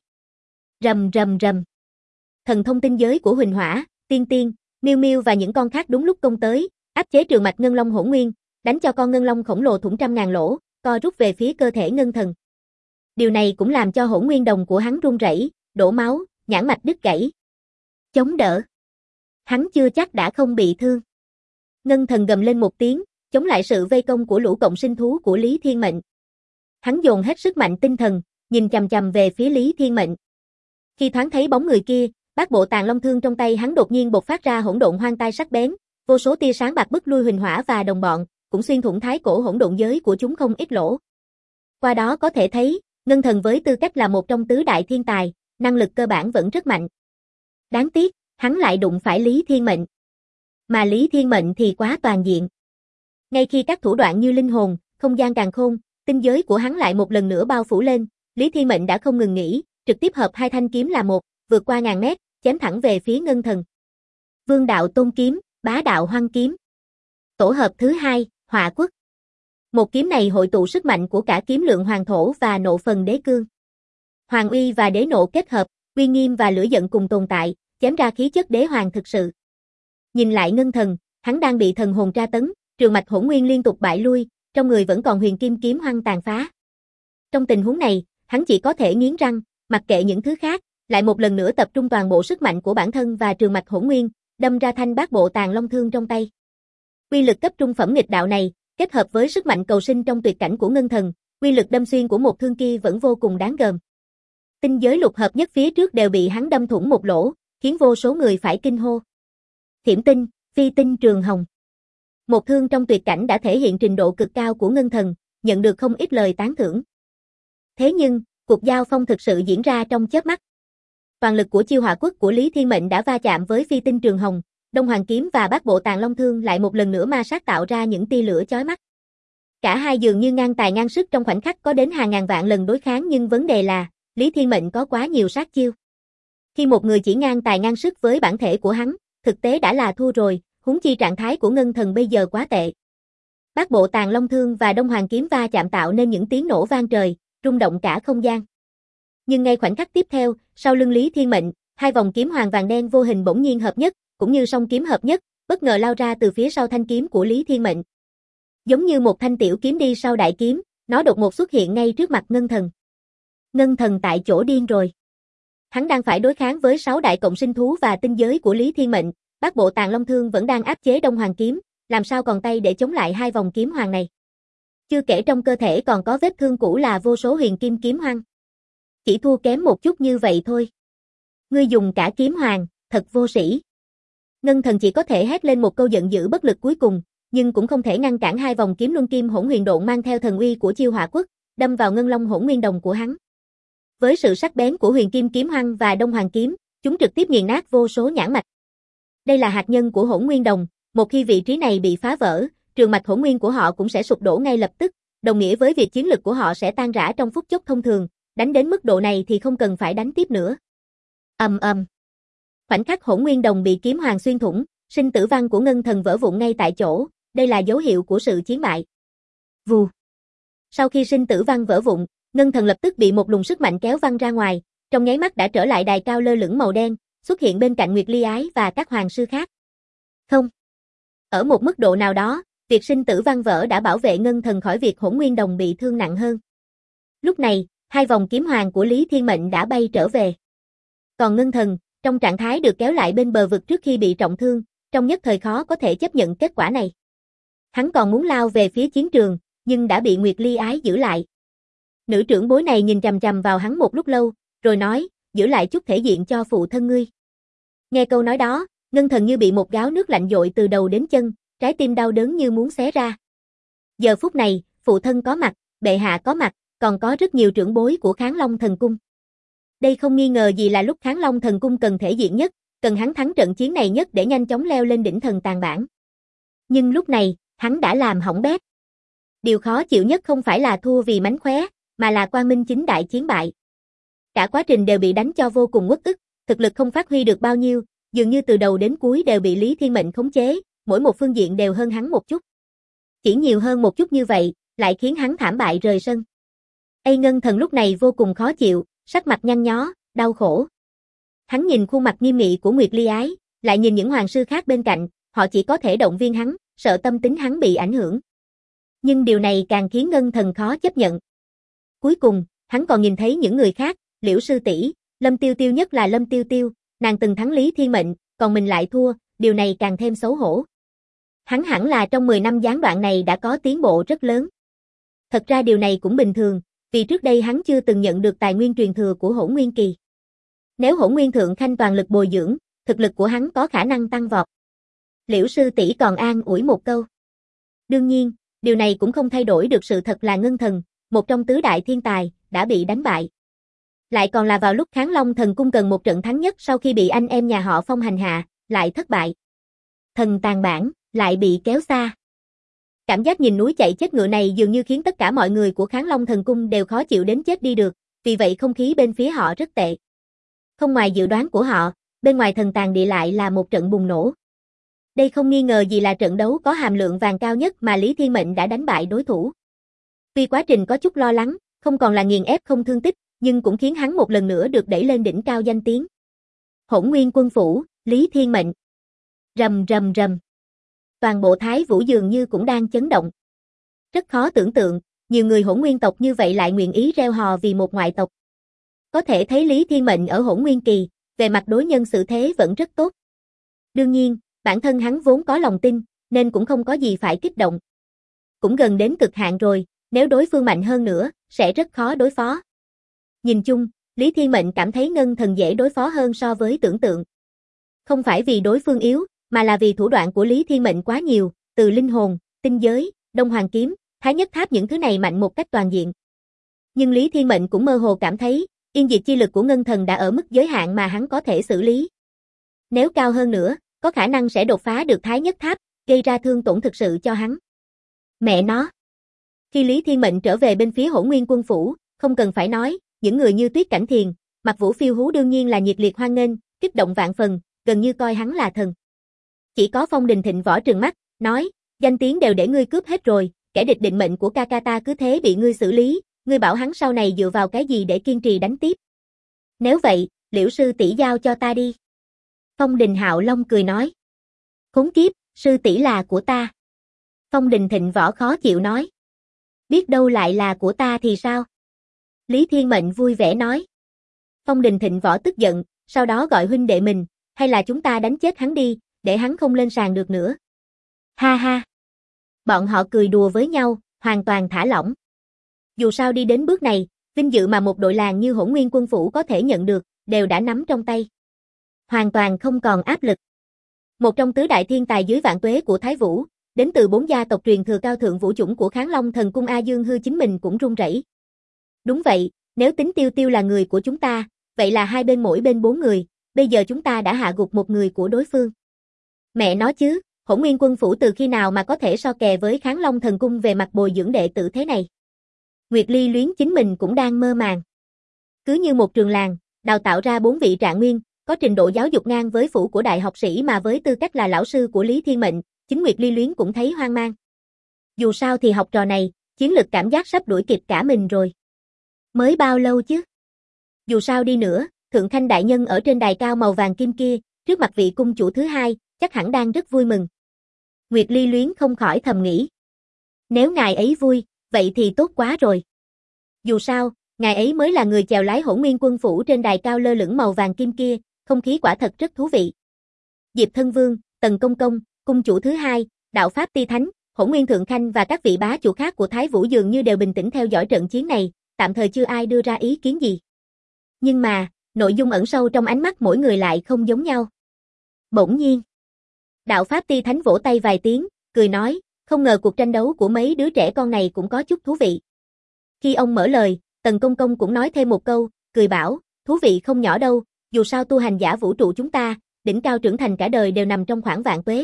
Rầm rầm rầm. Thần thông tinh giới của Huỳnh Hỏa, Tiên Tiên, Miêu Miêu và những con khác đúng lúc công tới, áp chế trường mạch ngân long hỗn nguyên, đánh cho con ngân long khổng lồ thủng trăm ngàn lỗ, co rút về phía cơ thể Ngân Thần. Điều này cũng làm cho hỗn nguyên đồng của hắn run rẩy, đổ máu, nhãn mạch đứt gãy. Chống đỡ. Hắn chưa chắc đã không bị thương. Ngân Thần gầm lên một tiếng, chống lại sự vây công của lũ cộng sinh thú của Lý Thiên Mệnh. Hắn dồn hết sức mạnh tinh thần, nhìn chằm chằm về phía Lý Thiên Mệnh. Khi thoáng thấy bóng người kia, bát bộ tàng long thương trong tay hắn đột nhiên bộc phát ra hỗn độn hoang tai sắc bén, vô số tia sáng bạc bức lui Huỳnh Hỏa và đồng bọn, cũng xuyên thủng thái cổ hỗn độn giới của chúng không ít lỗ. Qua đó có thể thấy, Ngân Thần với tư cách là một trong tứ đại thiên tài, năng lực cơ bản vẫn rất mạnh. Đáng tiếc, hắn lại đụng phải Lý Thiên Mệnh. Mà Lý Thiên Mệnh thì quá toàn diện. Ngay khi các thủ đoạn như linh hồn, không gian càn khôn, tinh giới của hắn lại một lần nữa bao phủ lên, Lý Thiên Mệnh đã không ngừng nghỉ, trực tiếp hợp hai thanh kiếm là một, vượt qua ngàn mét, chém thẳng về phía Ngân Thần. Vương đạo tôn kiếm, bá đạo hoang kiếm. Tổ hợp thứ 2, Họa Quốc. Một kiếm này hội tụ sức mạnh của cả kiếm lượng hoàng thổ và nộ phần đế cương. Hoàng uy và đế nộ kết hợp, uy nghiêm và lửa giận cùng tồn tại, chém ra khí chất đế hoàng thực sự. Nhìn lại Ngân Thần, hắn đang bị thần hồn tra tấn, trường mạch hỗn nguyên liên tục bại lui, trong người vẫn còn huyền kim kiếm hoang tàn phá. Trong tình huống này, hắn chỉ có thể nghiến răng, mặc kệ những thứ khác, lại một lần nữa tập trung toàn bộ sức mạnh của bản thân và trường mạch hỗn nguyên, đâm ra thanh bát bộ tàn long thương trong tay. Uy lực cấp trung phẩm nghịch đạo này, kết hợp với sức mạnh cầu sinh trong tuyệt cảnh của Ngân Thần, uy lực đâm xuyên của một thương kia vẫn vô cùng đáng gờm. Tinh giới lục hợp nhất phía trước đều bị hắn đâm thủng một lỗ, khiến vô số người phải kinh hô. Thiểm tinh, phi tinh trường hồng. Một thương trong tuyệt cảnh đã thể hiện trình độ cực cao của Ngân Thần, nhận được không ít lời tán thưởng. Thế nhưng, cuộc giao phong thực sự diễn ra trong chớp mắt. Toàn lực của chiêu Họa Quốc của Lý Thiên Mệnh đã va chạm với phi tinh trường hồng, Đông Hoàng kiếm và bát bộ tàn long thương lại một lần nữa ma sát tạo ra những tia lửa chói mắt. Cả hai dường như ngang tài ngang sức trong khoảnh khắc có đến hàng ngàn vạn lần đối kháng, nhưng vấn đề là, Lý Thiên Mệnh có quá nhiều sát chiêu. Khi một người chỉ ngang tài ngang sức với bản thể của hắn, thực tế đã là thua rồi, huống chi trạng thái của Ngân Thần bây giờ quá tệ. Bát bộ tàn long thương và Đông Hoàng kiếm va chạm tạo nên những tiếng nổ vang trời, rung động cả không gian. Nhưng ngay khoảnh khắc tiếp theo, sau lưng Lý Thiên Mệnh, hai vòng kiếm hoàng vàng đen vô hình bỗng nhiên hợp nhất, cũng như song kiếm hợp nhất, bất ngờ lao ra từ phía sau thanh kiếm của Lý Thiên Mệnh. Giống như một thanh tiểu kiếm đi sau đại kiếm, nó đột ngột xuất hiện ngay trước mặt Ngân Thần. Ngân Thần tại chỗ điên rồi. Hắn đang phải đối kháng với 6 đại cộng sinh thú và tinh giới của Lý Thiên Mệnh, bát bộ tàn long thương vẫn đang áp chế Đông Hoàng kiếm, làm sao còn tay để chống lại hai vòng kiếm hoàng này. Chưa kể trong cơ thể còn có vết thương cũ là vô số huyền kim kiếm hoang. Chỉ thua kém một chút như vậy thôi. Ngươi dùng cả kiếm hoàng, thật vô sĩ. Ngân Thần chỉ có thể hét lên một câu giận dữ bất lực cuối cùng, nhưng cũng không thể ngăn cản hai vòng kiếm luân kim hỗn huyền độn mang theo thần uy của chiêu Họa Quốc, đâm vào ngân long hỗn nguyên đồng của hắn. Với sự sắc bén của huyền kim kiếm hoang và Đông Hoàng kiếm, chúng trực tiếp nghiền nát vô số nhãn mạch. Đây là hạt nhân của hỗn nguyên đồng, một khi vị trí này bị phá vỡ, trường mạch hỗn nguyên của họ cũng sẽ sụp đổ ngay lập tức, đồng nghĩa với việc chiến lực của họ sẽ tan rã trong phút chốc thông thường, đánh đến mức độ này thì không cần phải đánh tiếp nữa. Ầm ầm. Khoảnh khắc hỗn nguyên đồng bị kiếm hoàng xuyên thủng, sinh tử văn của Ngân Thần vỡ vụn ngay tại chỗ, đây là dấu hiệu của sự chiến bại. Vù. Sau khi sinh tử văn vỡ vụn, Ngân Thần lập tức bị một luồng sức mạnh kéo văng ra ngoài, trong nháy mắt đã trở lại đài cao lơ lửng màu đen, xuất hiện bên cạnh Nguyệt Ly Ái và các hoàng sư khác. Không. Ở một mức độ nào đó, việc sinh tử văn vỡ đã bảo vệ Ngân Thần khỏi việc hỗn nguyên đồng bị thương nặng hơn. Lúc này, hai vòng kiếm hoàng của Lý Thiên Mệnh đã bay trở về. Còn Ngân Thần, trong trạng thái được kéo lại bên bờ vực trước khi bị trọng thương, trong nhất thời khó có thể chấp nhận kết quả này. Hắn còn muốn lao về phía chiến trường, nhưng đã bị Nguyệt Ly Ái giữ lại. Nữ trưởng bối này nhìn chằm chằm vào hắn một lúc lâu, rồi nói, giữ lại chút thể diện cho phụ thân ngươi. Nghe câu nói đó, Ngân Thần như bị một gáo nước lạnh dội từ đầu đến chân, trái tim đau đớn như muốn xé ra. Giờ phút này, phụ thân có mặt, bệ hạ có mặt, còn có rất nhiều trưởng bối của Kháng Long Thần Cung. Đây không nghi ngờ gì là lúc Kháng Long Thần Cung cần thể diện nhất, cần hắn thắng trận chiến này nhất để nhanh chóng leo lên đỉnh thần tàn bản. Nhưng lúc này, hắn đã làm hỏng bét. Điều khó chịu nhất không phải là thua vì mánh khóe, mà là quang minh chính đại chiến bại. Cả quá trình đều bị đánh cho vô cùng uất ức, thực lực không phát huy được bao nhiêu, dường như từ đầu đến cuối đều bị Lý Thiên Mệnh khống chế, mỗi một phương diện đều hơn hắn một chút. Chỉ nhiều hơn một chút như vậy, lại khiến hắn thảm bại rời sân. Ngân Thần lúc này vô cùng khó chịu, sắc mặt nhăn nhó, đau khổ. Hắn nhìn khuôn mặt nghiêm nghị của Nguyệt Ly Ái, lại nhìn những hoàng sư khác bên cạnh, họ chỉ có thể động viên hắn, sợ tâm tính hắn bị ảnh hưởng. Nhưng điều này càng khiến Ngân Thần khó chấp nhận. Cuối cùng, hắn còn nhìn thấy những người khác, Liễu sư tỷ, Lâm Tiêu Tiêu, nhất là Lâm Tiêu Tiêu, nàng từng thắng Lý Thiên Mệnh, còn mình lại thua, điều này càng thêm xấu hổ. Hắn hẳn là trong 10 năm gián đoạn này đã có tiến bộ rất lớn. Thật ra điều này cũng bình thường, vì trước đây hắn chưa từng nhận được tài nguyên truyền thừa của Hỗn Nguyên Kỳ. Nếu Hỗn Nguyên Thượng Khanh toàn lực bồi dưỡng, thực lực của hắn có khả năng tăng vọt. Liễu sư tỷ còn an ủi một câu. Đương nhiên, điều này cũng không thay đổi được sự thật là Ngân Thần, một trong tứ đại thiên tài, đã bị đánh bại. Lại còn là vào lúc Kháng Long Thần Cung cần một trận thắng nhất sau khi bị anh em nhà họ Phong hành hạ, lại thất bại. Thần tàn bản, lại bị kéo xa. Cảm giác nhìn núi chạy chết ngựa này dường như khiến tất cả mọi người của Kháng Long Thần Cung đều khó chịu đến chết đi được, vì vậy không khí bên phía họ rất tệ. Không ngoài dự đoán của họ, bên ngoài thần tàng địa lại là một trận bùng nổ. Đây không nghi ngờ gì là trận đấu có hàm lượng vàng cao nhất mà Lý Thiên Mệnh đã đánh bại đối thủ. Tuy quá trình có chút lo lắng, không còn là nghiền ép không thương tích, nhưng cũng khiến hắn một lần nữa được đẩy lên đỉnh cao danh tiếng. Hỗn Nguyên Quân Phủ, Lý Thiên Mệnh. Rầm rầm rầm. Toàn bộ Thái Vũ dường như cũng đang chấn động. Rất khó tưởng tượng, nhiều người hỗn nguyên tộc như vậy lại nguyện ý reo hò vì một ngoại tộc. Có thể thấy Lý Thiên Mệnh ở hỗn nguyên kỳ, về mặt đối nhân xử thế vẫn rất tốt. Đương nhiên, bản thân hắn vốn có lòng tin, nên cũng không có gì phải kích động. Cũng gần đến cực hạn rồi, nếu đối phương mạnh hơn nữa, sẽ rất khó đối phó. Nhìn chung, Lý Thiên Mệnh cảm thấy Ngân Thần dễ đối phó hơn so với tưởng tượng. Không phải vì đối phương yếu, mà là vì thủ đoạn của Lý Thiên Mệnh quá nhiều, từ linh hồn, tinh giới, Đông Hoàng kiếm, Thái Nhất Tháp những thứ này mạnh một cách toàn diện. Nhưng Lý Thiên Mệnh cũng mơ hồ cảm thấy, yên diệt chi lực của Ngân Thần đã ở mức giới hạn mà hắn có thể xử lý. Nếu cao hơn nữa, có khả năng sẽ đột phá được Thái Nhất Tháp, gây ra thương tổn thực sự cho hắn. Mẹ nó! Khi Lý Thiên Mệnh trở về bên phía Hỗn Nguyên Quân Phủ, không cần phải nói, những người như Tuyết Cảnh Thiền, Mặc Vũ Phiêu Hú đương nhiên là nhiệt liệt hoan nghênh, kích động vạn phần, gần như coi hắn là thần. Chỉ có Phong Đình Thịnh võ trừng mắt, nói, danh tiếng đều để ngươi cướp hết rồi, kẻ địch định mệnh của Kakata cứ thế bị ngươi xử lý, ngươi bảo hắn sau này dựa vào cái gì để kiên trì đánh tiếp. Nếu vậy, Liễu sư tỷ giao cho ta đi. Phong Đình Hạo Long cười nói. Khốn kiếp, sư tỷ là của ta. Phong Đình Thịnh võ khó chịu nói. Biết đâu lại là của ta thì sao? Lý Thiên Mệnh vui vẻ nói. Phong Đình Thịnh võ tức giận, sau đó gọi huynh đệ mình, hay là chúng ta đánh chết hắn đi, để hắn không lên sàn được nữa. Ha ha. Bọn họ cười đùa với nhau, hoàn toàn thả lỏng. Dù sao đi đến bước này, vinh dự mà một đội làng như Hỗn Nguyên Quân Phủ có thể nhận được, đều đã nắm trong tay. Hoàn toàn không còn áp lực. Một trong tứ đại thiên tài dưới vạn tuế của Thái Vũ, đến từ 4 gia tộc truyền thừa cao thượng vũ chủng của Kháng Long Thần Cung A Dương Hư chính mình cũng run rẩy. Đúng vậy, nếu tính Tiêu Tiêu là người của chúng ta, vậy là hai bên mỗi bên 4 người, bây giờ chúng ta đã hạ gục một người của đối phương. Mẹ nói chứ, Hỗn Nguyên Quân Phủ từ khi nào mà có thể so kè với Kháng Long Thần Cung về mặt bồi dưỡng đệ tử thế này. Nguyệt Ly Luyến chính mình cũng đang mơ màng. Cứ như một trường làng, đào tạo ra 4 vị trạng nguyên, có trình độ giáo dục ngang với phủ của đại học sĩ mà với tư cách là lão sư của Lý Thiên Mệnh, chính Nguyệt Ly Luyến cũng thấy hoang mang. Dù sao thì học trò này, chiến lực cảm giác sắp đuổi kịp cả mình rồi. Mới bao lâu chứ? Dù sao đi nữa, Thượng Khanh đại nhân ở trên đài cao màu vàng kim kia, trước mặt vị cung chủ thứ hai, chắc hẳn đang rất vui mừng. Nguyệt Ly Luyến không khỏi thầm nghĩ. Nếu ngài ấy vui, vậy thì tốt quá rồi. Dù sao, ngài ấy mới là người chèo lái Hỗn Nguyên Quân Phủ trên đài cao lơ lửng màu vàng kim kia, không khí quả thật rất thú vị. Diệp Thân Vương, Tần Công Công, cung chủ thứ hai, Đạo Pháp Ti Thánh, Hỗn Nguyên Thượng Khanh và các vị bá chủ khác của Thái Vũ dường như đều bình tĩnh theo dõi trận chiến này, tạm thời chưa ai đưa ra ý kiến gì. Nhưng mà, nội dung ẩn sâu trong ánh mắt mỗi người lại không giống nhau. Bỗng nhiên, Đạo Pháp Ti Thánh vỗ tay vài tiếng, cười nói, không ngờ cuộc tranh đấu của mấy đứa trẻ con này cũng có chút thú vị. Khi ông mở lời, Tần Công Công cũng nói thêm một câu, cười bảo, thú vị không nhỏ đâu, dù sao tu hành giả vũ trụ chúng ta, đỉnh cao trưởng thành cả đời đều nằm trong khoảng vạn tuế.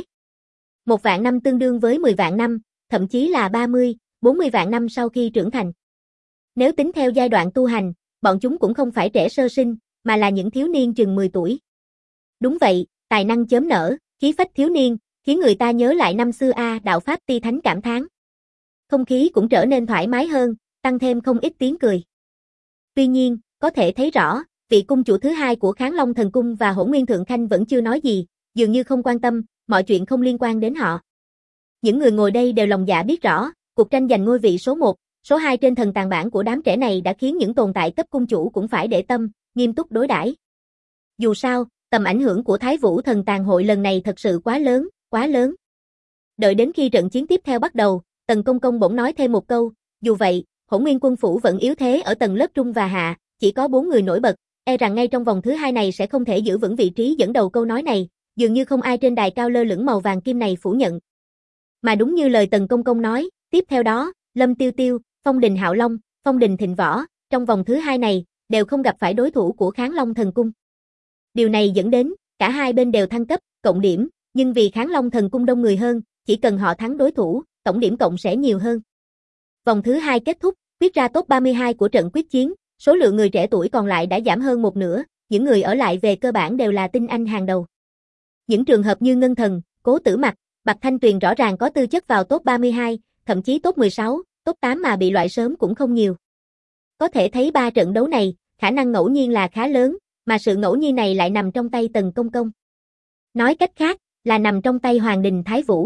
1 vạn năm tương đương với 10 vạn năm, thậm chí là 30, 40 vạn năm sau khi trưởng thành. Nếu tính theo giai đoạn tu hành, bọn chúng cũng không phải trẻ sơ sinh, mà là những thiếu niên chừng 10 tuổi. Đúng vậy, tài năng chớm nở, khí phách thiếu niên, khiến người ta nhớ lại năm xưa Đạo Pháp Ti Thánh cảm thán. Không khí cũng trở nên thoải mái hơn, tăng thêm không ít tiếng cười. Tuy nhiên, có thể thấy rõ, vị cung chủ thứ hai của Kháng Long Thần Cung và Hỗn Nguyên Thượng Khanh vẫn chưa nói gì, dường như không quan tâm, mọi chuyện không liên quan đến họ. Những người ngồi đây đều lòng dạ biết rõ, cuộc tranh giành ngôi vị số 1, số 2 trên thần tàng bảng của đám trẻ này đã khiến những tồn tại cấp cung chủ cũng phải để tâm, nghiêm túc đối đãi. Dù sao, tầm ảnh hưởng của Thái Vũ Thần Tàng Hội lần này thật sự quá lớn, quá lớn. Đợi đến khi trận chiến tiếp theo bắt đầu, Tần Công Công bỗng nói thêm một câu, dù vậy, Hỗn Nguyên Quân Phủ vẫn yếu thế ở tầng lớp trung và hạ, chỉ có 4 người nổi bật, e rằng ngay trong vòng thứ 2 này sẽ không thể giữ vững vị trí dẫn đầu. Câu nói này, dường như không ai trên đài cao lơ lửng màu vàng kim này phủ nhận. Mà đúng như lời Tần Công Công nói, tiếp theo đó, Lâm Tiêu Tiêu, Phong Đình Hạo Long, Phong Đình Thịnh Võ, trong vòng thứ 2 này, đều không gặp phải đối thủ của Kháng Long Thần Cung. Điều này dẫn đến, cả hai bên đều thăng cấp, cộng điểm, nhưng vì Kháng Long Thần Cung đông người hơn, chỉ cần họ thắng đối thủ, tổng điểm cộng sẽ nhiều hơn. Vòng thứ 2 kết thúc, quyết ra top 32 của trận quyết chiến, số lượng người trẻ tuổi còn lại đã giảm hơn một nửa, những người ở lại về cơ bản đều là tinh anh hàng đầu. Những trường hợp như Ngân Thần, Cố Tử Mặc, Bạch Thanh Tuyền rõ ràng có tư chất vào top 32, thậm chí top 16, top 8 mà bị loại sớm cũng không nhiều. Có thể thấy 3 trận đấu này, khả năng ngẫu nhiên là khá lớn, mà sự ngẫu nhiên này lại nằm trong tay Tần Công Công. Nói cách khác, là nằm trong tay Hoàng Đình Thái Vũ.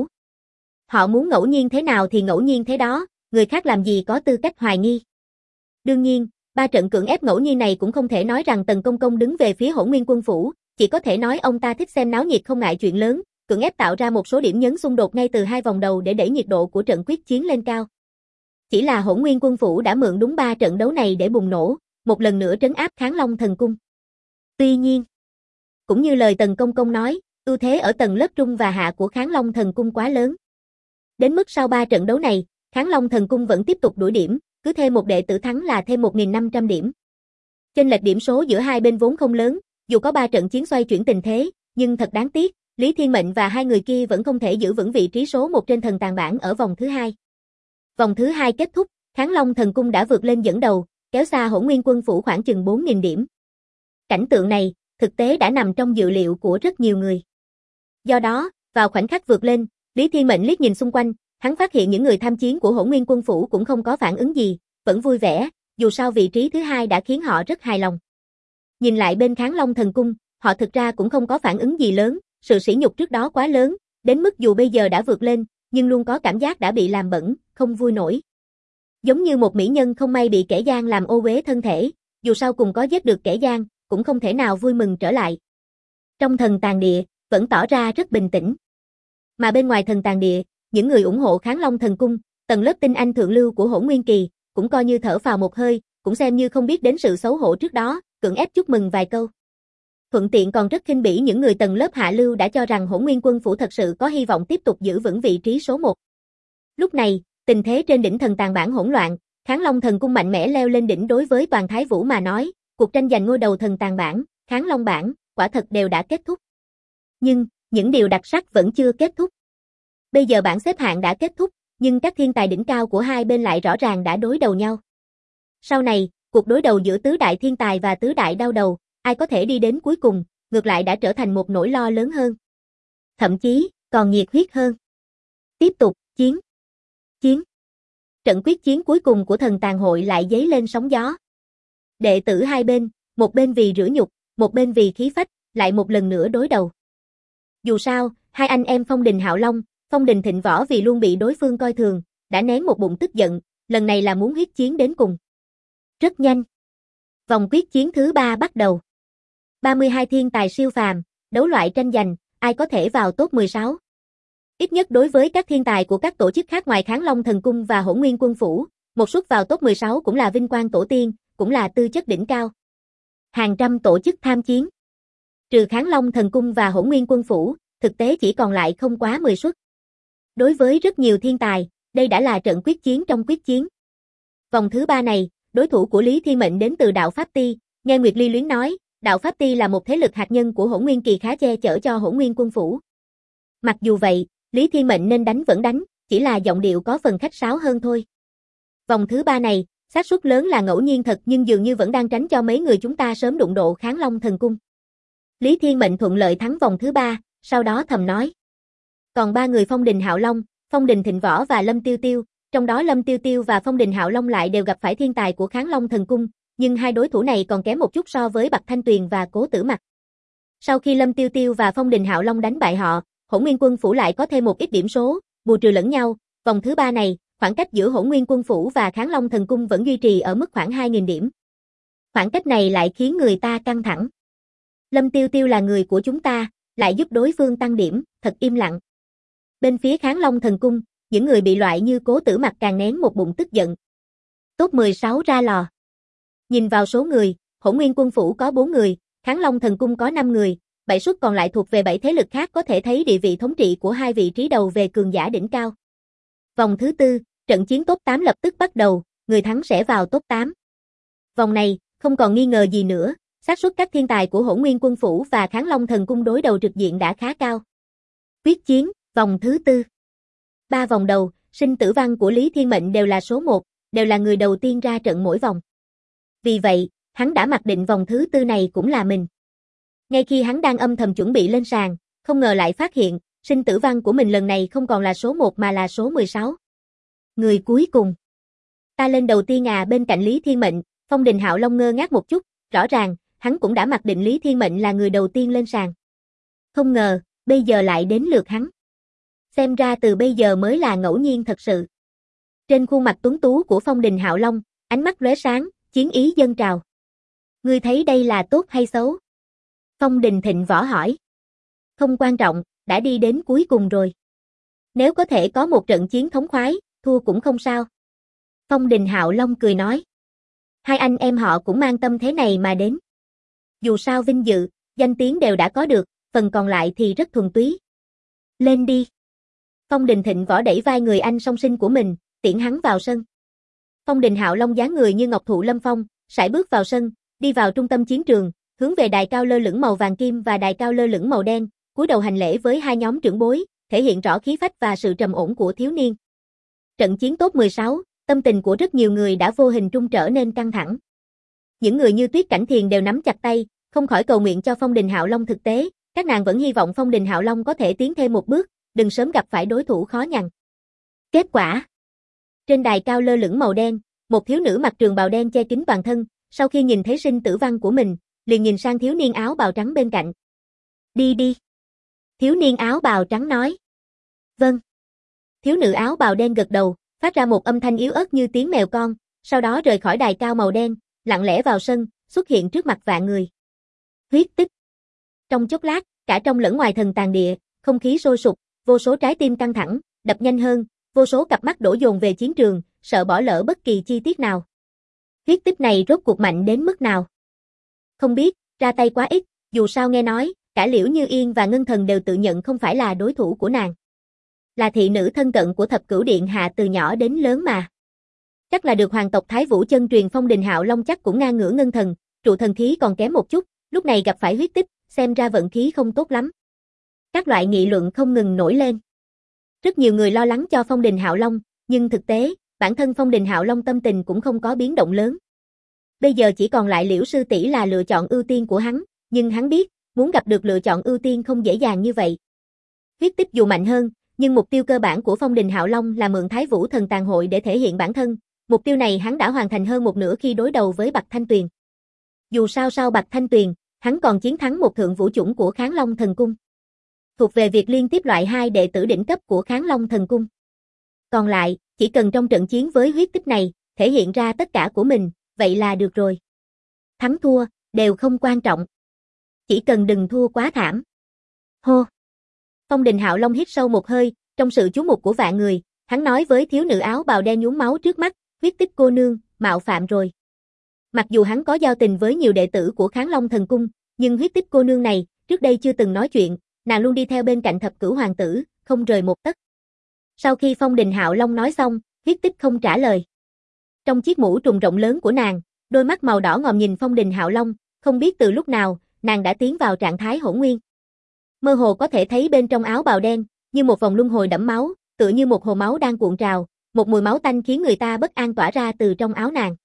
Họ muốn ngẫu nhiên thế nào thì ngẫu nhiên thế đó, người khác làm gì có tư cách hoài nghi. Đương nhiên, 3 trận cưỡng ép ngẫu nhiên này cũng không thể nói rằng Tần Công Công đứng về phía Hỗn Nguyên Quân Phủ, chỉ có thể nói ông ta thích xem náo nhiệt không ngại chuyện lớn, cưỡng ép tạo ra một số điểm nhấn xung đột ngay từ 2 vòng đầu để đẩy nhiệt độ của trận quyết chiến lên cao. Chỉ là Hỗn Nguyên Quân Phủ đã mượn đúng 3 trận đấu này để bùng nổ, một lần nữa trấn áp Kháng Long Thần Cung. Tuy nhiên, cũng như lời Tần Công Công nói, ưu thế ở tầng lớp trung và hạ của Kháng Long Thần Cung quá lớn. Đến mức sau 3 trận đấu này, Kháng Long Thần Cung vẫn tiếp tục đuổi điểm, cứ thêm một đệ tử thắng là thêm 1.500 điểm. Chênh lệch điểm số giữa hai bên vốn không lớn, dù có 3 trận chiến xoay chuyển tình thế, nhưng thật đáng tiếc, Lý Thiên Mệnh và hai người kia vẫn không thể giữ vững vị trí số 1 trên thần tàng bảng ở vòng thứ 2. Vòng thứ 2 kết thúc, Kháng Long Thần Cung đã vượt lên dẫn đầu, kéo xa Hỗn Nguyên Quân Phủ khoảng chừng 4.000 điểm. Cảnh tượng này, thực tế đã nằm trong dự liệu của rất nhiều người. Do đó, vào khoảnh khắc vượt lên, Lý Thiên Mệnh liếc nhìn xung quanh, hắn phát hiện những người tham chiến của Hỗn Nguyên Quân Phủ cũng không có phản ứng gì, vẫn vui vẻ, dù sao vị trí thứ 2 đã khiến họ rất hài lòng. Nhìn lại bên Kháng Long Thần Cung, họ thực ra cũng không có phản ứng gì lớn, sự sỉ nhục trước đó quá lớn, đến mức dù bây giờ đã vượt lên, nhưng luôn có cảm giác đã bị làm bẩn, không vui nổi. Giống như một mỹ nhân không may bị kẻ gian làm ô uế thân thể, dù sau cùng có giết được kẻ gian, cũng không thể nào vui mừng trở lại. Trong thần tàng địa, vẫn tỏ ra rất bình tĩnh. Mà bên ngoài thần tàng địa, những người ủng hộ Kháng Long Thần Cung, tầng lớp tinh anh thượng lưu của Hỗn Nguyên Kỳ, cũng coi như thở phào một hơi, cũng xem như không biết đến sự xấu hổ trước đó, cưỡng ép chúc mừng vài câu. Thuận tiện còn rất khinh bỉ những người tầng lớp hạ lưu đã cho rằng Hỗn Nguyên Quân Phủ thật sự có hy vọng tiếp tục giữ vững vị trí số 1. Lúc này, tình thế trên đỉnh thần tàng bảng hỗn loạn, Kháng Long Thần Cung mạnh mẽ leo lên đỉnh đối với Toàn Thái Vũ mà nói, cuộc tranh giành ngôi đầu thần tàng bảng, Kháng Long bảng, quả thật đều đã kết thúc. Nhưng, những điều đặc sắc vẫn chưa kết thúc. Bây giờ bảng xếp hạng đã kết thúc, nhưng các thiên tài đỉnh cao của hai bên lại rõ ràng đã đối đầu nhau. Sau này, cuộc đối đầu giữa tứ đại thiên tài và tứ đại đau đầu, ai có thể đi đến cuối cùng, ngược lại đã trở thành một nỗi lo lớn hơn. Thậm chí, còn nhiệt huyết hơn. Tiếp tục, chiến. Trận quyết chiến cuối cùng của thần tàng hội lại dấy lên sóng gió. Đệ tử hai bên, một bên vì rửa nhục, một bên vì khí phách, lại một lần nữa đối đầu. Dù sao, hai anh em Phong Đình Hạo Long, Phong Đình Thịnh Võ vì luôn bị đối phương coi thường, đã nén một bụng tức giận, lần này là muốn huyết chiến đến cùng. Rất nhanh. Vòng quyết chiến thứ 3 bắt đầu. 32 thiên tài siêu phàm, đấu loại tranh giành, ai có thể vào top 16. Ít nhất đối với các thiên tài của các tổ chức khác ngoài Kháng Long Thần Cung và Hỗn Nguyên Quân Phủ, một suất vào top 16 cũng là vinh quang tổ tiên, cũng là tư chất đỉnh cao. Hàng trăm tổ chức tham chiến. Trừ Kháng Long Thần Cung và Hỗn Nguyên Quân Phủ, thực tế chỉ còn lại không quá 10 suất. Đối với rất nhiều thiên tài, đây đã là trận quyết chiến trong quyết chiến. Vòng thứ 3 này, đối thủ của Lý Thiên Mệnh đến từ Đạo Pháp Ti, nghe Nguyệt Ly luyến nói, Đạo Pháp Ti là một thế lực hạt nhân của Hỗn Nguyên Kỳ khá che chở cho Hỗn Nguyên Quân Phủ. Mặc dù vậy, Lý Thiên Mệnh nên đánh vẫn đánh, chỉ là giọng điệu có phần khách sáo hơn thôi. Vòng thứ 3 này, xác suất lớn là ngẫu nhiên thật nhưng dường như vẫn đang tránh cho mấy người chúng ta sớm đụng độ Kháng Long Thần Cung. Lý Thiên Mệnh thuận lợi thắng vòng thứ 3, sau đó thầm nói. Còn 3 người Phong Đình Hạo Long, Phong Đình Thịnh Võ và Lâm Tiêu Tiêu, trong đó Lâm Tiêu Tiêu và Phong Đình Hạo Long lại đều gặp phải thiên tài của Kháng Long Thần Cung, nhưng hai đối thủ này còn kém một chút so với Bạch Thanh Tuyền và Cố Tử Mặc. Sau khi Lâm Tiêu Tiêu và Phong Đình Hạo Long đánh bại họ, Hỗn Nguyên Quân Phủ lại có thêm một ít điểm số, bù trừ lẫn nhau, vòng thứ 3 này, khoảng cách giữa Hỗn Nguyên Quân Phủ và Kháng Long Thần Cung vẫn duy trì ở mức khoảng 2.000 điểm. Khoảng cách này lại khiến người ta căng thẳng. Lâm Tiêu Tiêu là người của chúng ta, lại giúp đối phương tăng điểm, thật im lặng. Bên phía Kháng Long Thần Cung, những người bị loại như Cố Tử Mặc càng nén một bụng tức giận. Top 16 ra lò. Nhìn vào số người, Hỗn Nguyên Quân Phủ có 4 người, Kháng Long Thần Cung có 5 người, 7 suất còn lại thuộc về 7 thế lực khác có thể thấy địa vị thống trị của hai vị trí đầu về cường giả đỉnh cao. Vòng thứ 4, trận chiến top 8 lập tức bắt đầu, người thắng sẽ vào top 8. Vòng này, không còn nghi ngờ gì nữa, xác suất các thiên tài của Hỗn Nguyên Quân Phủ và Kháng Long Thần Cung đối đầu trực diện đã khá cao. Quyết chiến, vòng thứ 4. 3 vòng đầu, sinh tử văn của Lý Thiên Mệnh đều là số 1, đều là người đầu tiên ra trận mỗi vòng. Vì vậy, hắn đã mặc định vòng thứ 4 này cũng là mình. Ngay khi hắn đang âm thầm chuẩn bị lên sàn, không ngờ lại phát hiện, sinh tử văn của mình lần này không còn là số 1 mà là số 16. Người cuối cùng. Ta lên đầu tiên à? Bên cạnh Lý Thiên Mệnh, Phong Đình Hạo Long ngơ ngác một chút, rõ ràng, hắn cũng đã mặc định Lý Thiên Mệnh là người đầu tiên lên sàn. Không ngờ, bây giờ lại đến lượt hắn. Xem ra từ bây giờ mới là ngẫu nhiên thật sự. Trên khuôn mặt tuấn tú của Phong Đình Hạo Long, ánh mắt lóe sáng, chiến ý dâng trào. Ngươi thấy đây là tốt hay xấu? Phong Đình Thịnh Võ hỏi. Không quan trọng, đã đi đến cuối cùng rồi. Nếu có thể có một trận chiến thống khoái, thua cũng không sao. Phong Đình Hạo Long cười nói. Hai anh em họ cũng mang tâm thế này mà đến. Dù sao vinh dự, danh tiếng đều đã có được, phần còn lại thì rất thuần túy. Lên đi. Phong Đình Thịnh Võ đẩy vai người anh song sinh của mình, tiễn hắn vào sân. Phong Đình Hạo Long dáng người như ngọc thụ lâm phong, sải bước vào sân, đi vào trung tâm chiến trường, hướng về đài cao lơ lửng màu vàng kim và đài cao lơ lửng màu đen, cúi đầu hành lễ với hai nhóm trưởng bối, thể hiện rõ khí phách và sự trầm ổn của thiếu niên. Trận chiến top 16, tâm tình của rất nhiều người đã vô hình trung trở nên căng thẳng. Những người như Tuyết Cảnh Thiền đều nắm chặt tay, không khỏi cầu nguyện cho Phong Đình Hạo Long. Thực tế, các nàng vẫn hy vọng Phong Đình Hạo Long có thể tiến thêm một bước, đừng sớm gặp phải đối thủ khó nhằn. Kết quả. Trên đài cao lơ lửng màu đen, một thiếu nữ mặc trường bào đen che kín toàn thân, sau khi nhìn thấy sinh tử văn của mình, liền nhìn sang thiếu niên áo bào trắng bên cạnh. Đi đi. Thiếu niên áo bào trắng nói. Vâng. Thiếu nữ áo bào đen gật đầu, phát ra một âm thanh yếu ớt như tiếng mèo con, sau đó rời khỏi đài cao màu đen, lặng lẽ vào sân, xuất hiện trước mặt vạn người. Huyết tích. Trong chốc lát, cả trong lẫn ngoài thần tàng địa, không khí sôi sục, vô số trái tim căng thẳng, đập nhanh hơn, vô số cặp mắt đổ dồn về chiến trường, sợ bỏ lỡ bất kỳ chi tiết nào. Huyết tích này rốt cuộc mạnh đến mức nào? Không biết, ra tay quá ít, dù sao nghe nói, cả Liễu Như Yên và Ngân Thần đều tự nhận không phải là đối thủ của nàng. Là thị nữ thân cận của Thập Cửu Điện Hạ từ nhỏ đến lớn mà. Chắc là được hoàng tộc Thái Vũ chân truyền. Phong Đình Hạo Long chắc cũng ngang ngửa Ngân Thần, trụ thần khí còn kém một chút, lúc này gặp phải huyết tích, xem ra vận khí không tốt lắm. Các loại nghị luận không ngừng nổi lên. Rất nhiều người lo lắng cho Phong Đình Hạo Long, nhưng thực tế, bản thân Phong Đình Hạo Long tâm tình cũng không có biến động lớn. Bây giờ chỉ còn lại Liễu sư tỷ là lựa chọn ưu tiên của hắn, nhưng hắn biết, muốn gặp được lựa chọn ưu tiên không dễ dàng như vậy. Huyết tích dù mạnh hơn, nhưng mục tiêu cơ bản của Phong Đình Hạo Long là mượn Thái Vũ Thần Tàng Hội để thể hiện bản thân, mục tiêu này hắn đã hoàn thành hơn một nửa khi đối đầu với Bạch Thanh Tuyền. Dù sao sau Bạch Thanh Tuyền, hắn còn chiến thắng một thượng vũ chủng của Kháng Long Thần Cung. Thuộc về việc liên tiếp loại 2 đệ tử đỉnh cấp của Kháng Long Thần Cung. Còn lại, chỉ cần trong trận chiến với huyết tích này, thể hiện ra tất cả của mình, vậy là được rồi. Thắng thua, đều không quan trọng. Chỉ cần đừng thua quá thảm. Hô! Phong Đình Hạo Long hít sâu một hơi, trong sự chú mục của vạn người, hắn nói với thiếu nữ áo bào đen nhuốm máu trước mắt, huyết tích cô nương, mạo phạm rồi. Mặc dù hắn có giao tình với nhiều đệ tử của Kháng Long Thần Cung, nhưng huyết tích cô nương này, trước đây chưa từng nói chuyện, nàng luôn đi theo bên cạnh Thập Cửu Hoàng tử, không rời một tấc. Sau khi Phong Đình Hạo Long nói xong, huyết tích không trả lời. Trong chiếc mũ trùm rộng lớn của nàng, đôi mắt màu đỏ ngòm nhìn Phong Đình Hạo Long, không biết từ lúc nào, nàng đã tiến vào trạng thái hỗn nguyên. Mơ hồ có thể thấy bên trong áo bào đen, như một vòng luân hồi đẫm máu, tựa như một hồ máu đang cuộn trào, một mùi máu tanh khiến người ta bất an tỏa ra từ trong áo nàng.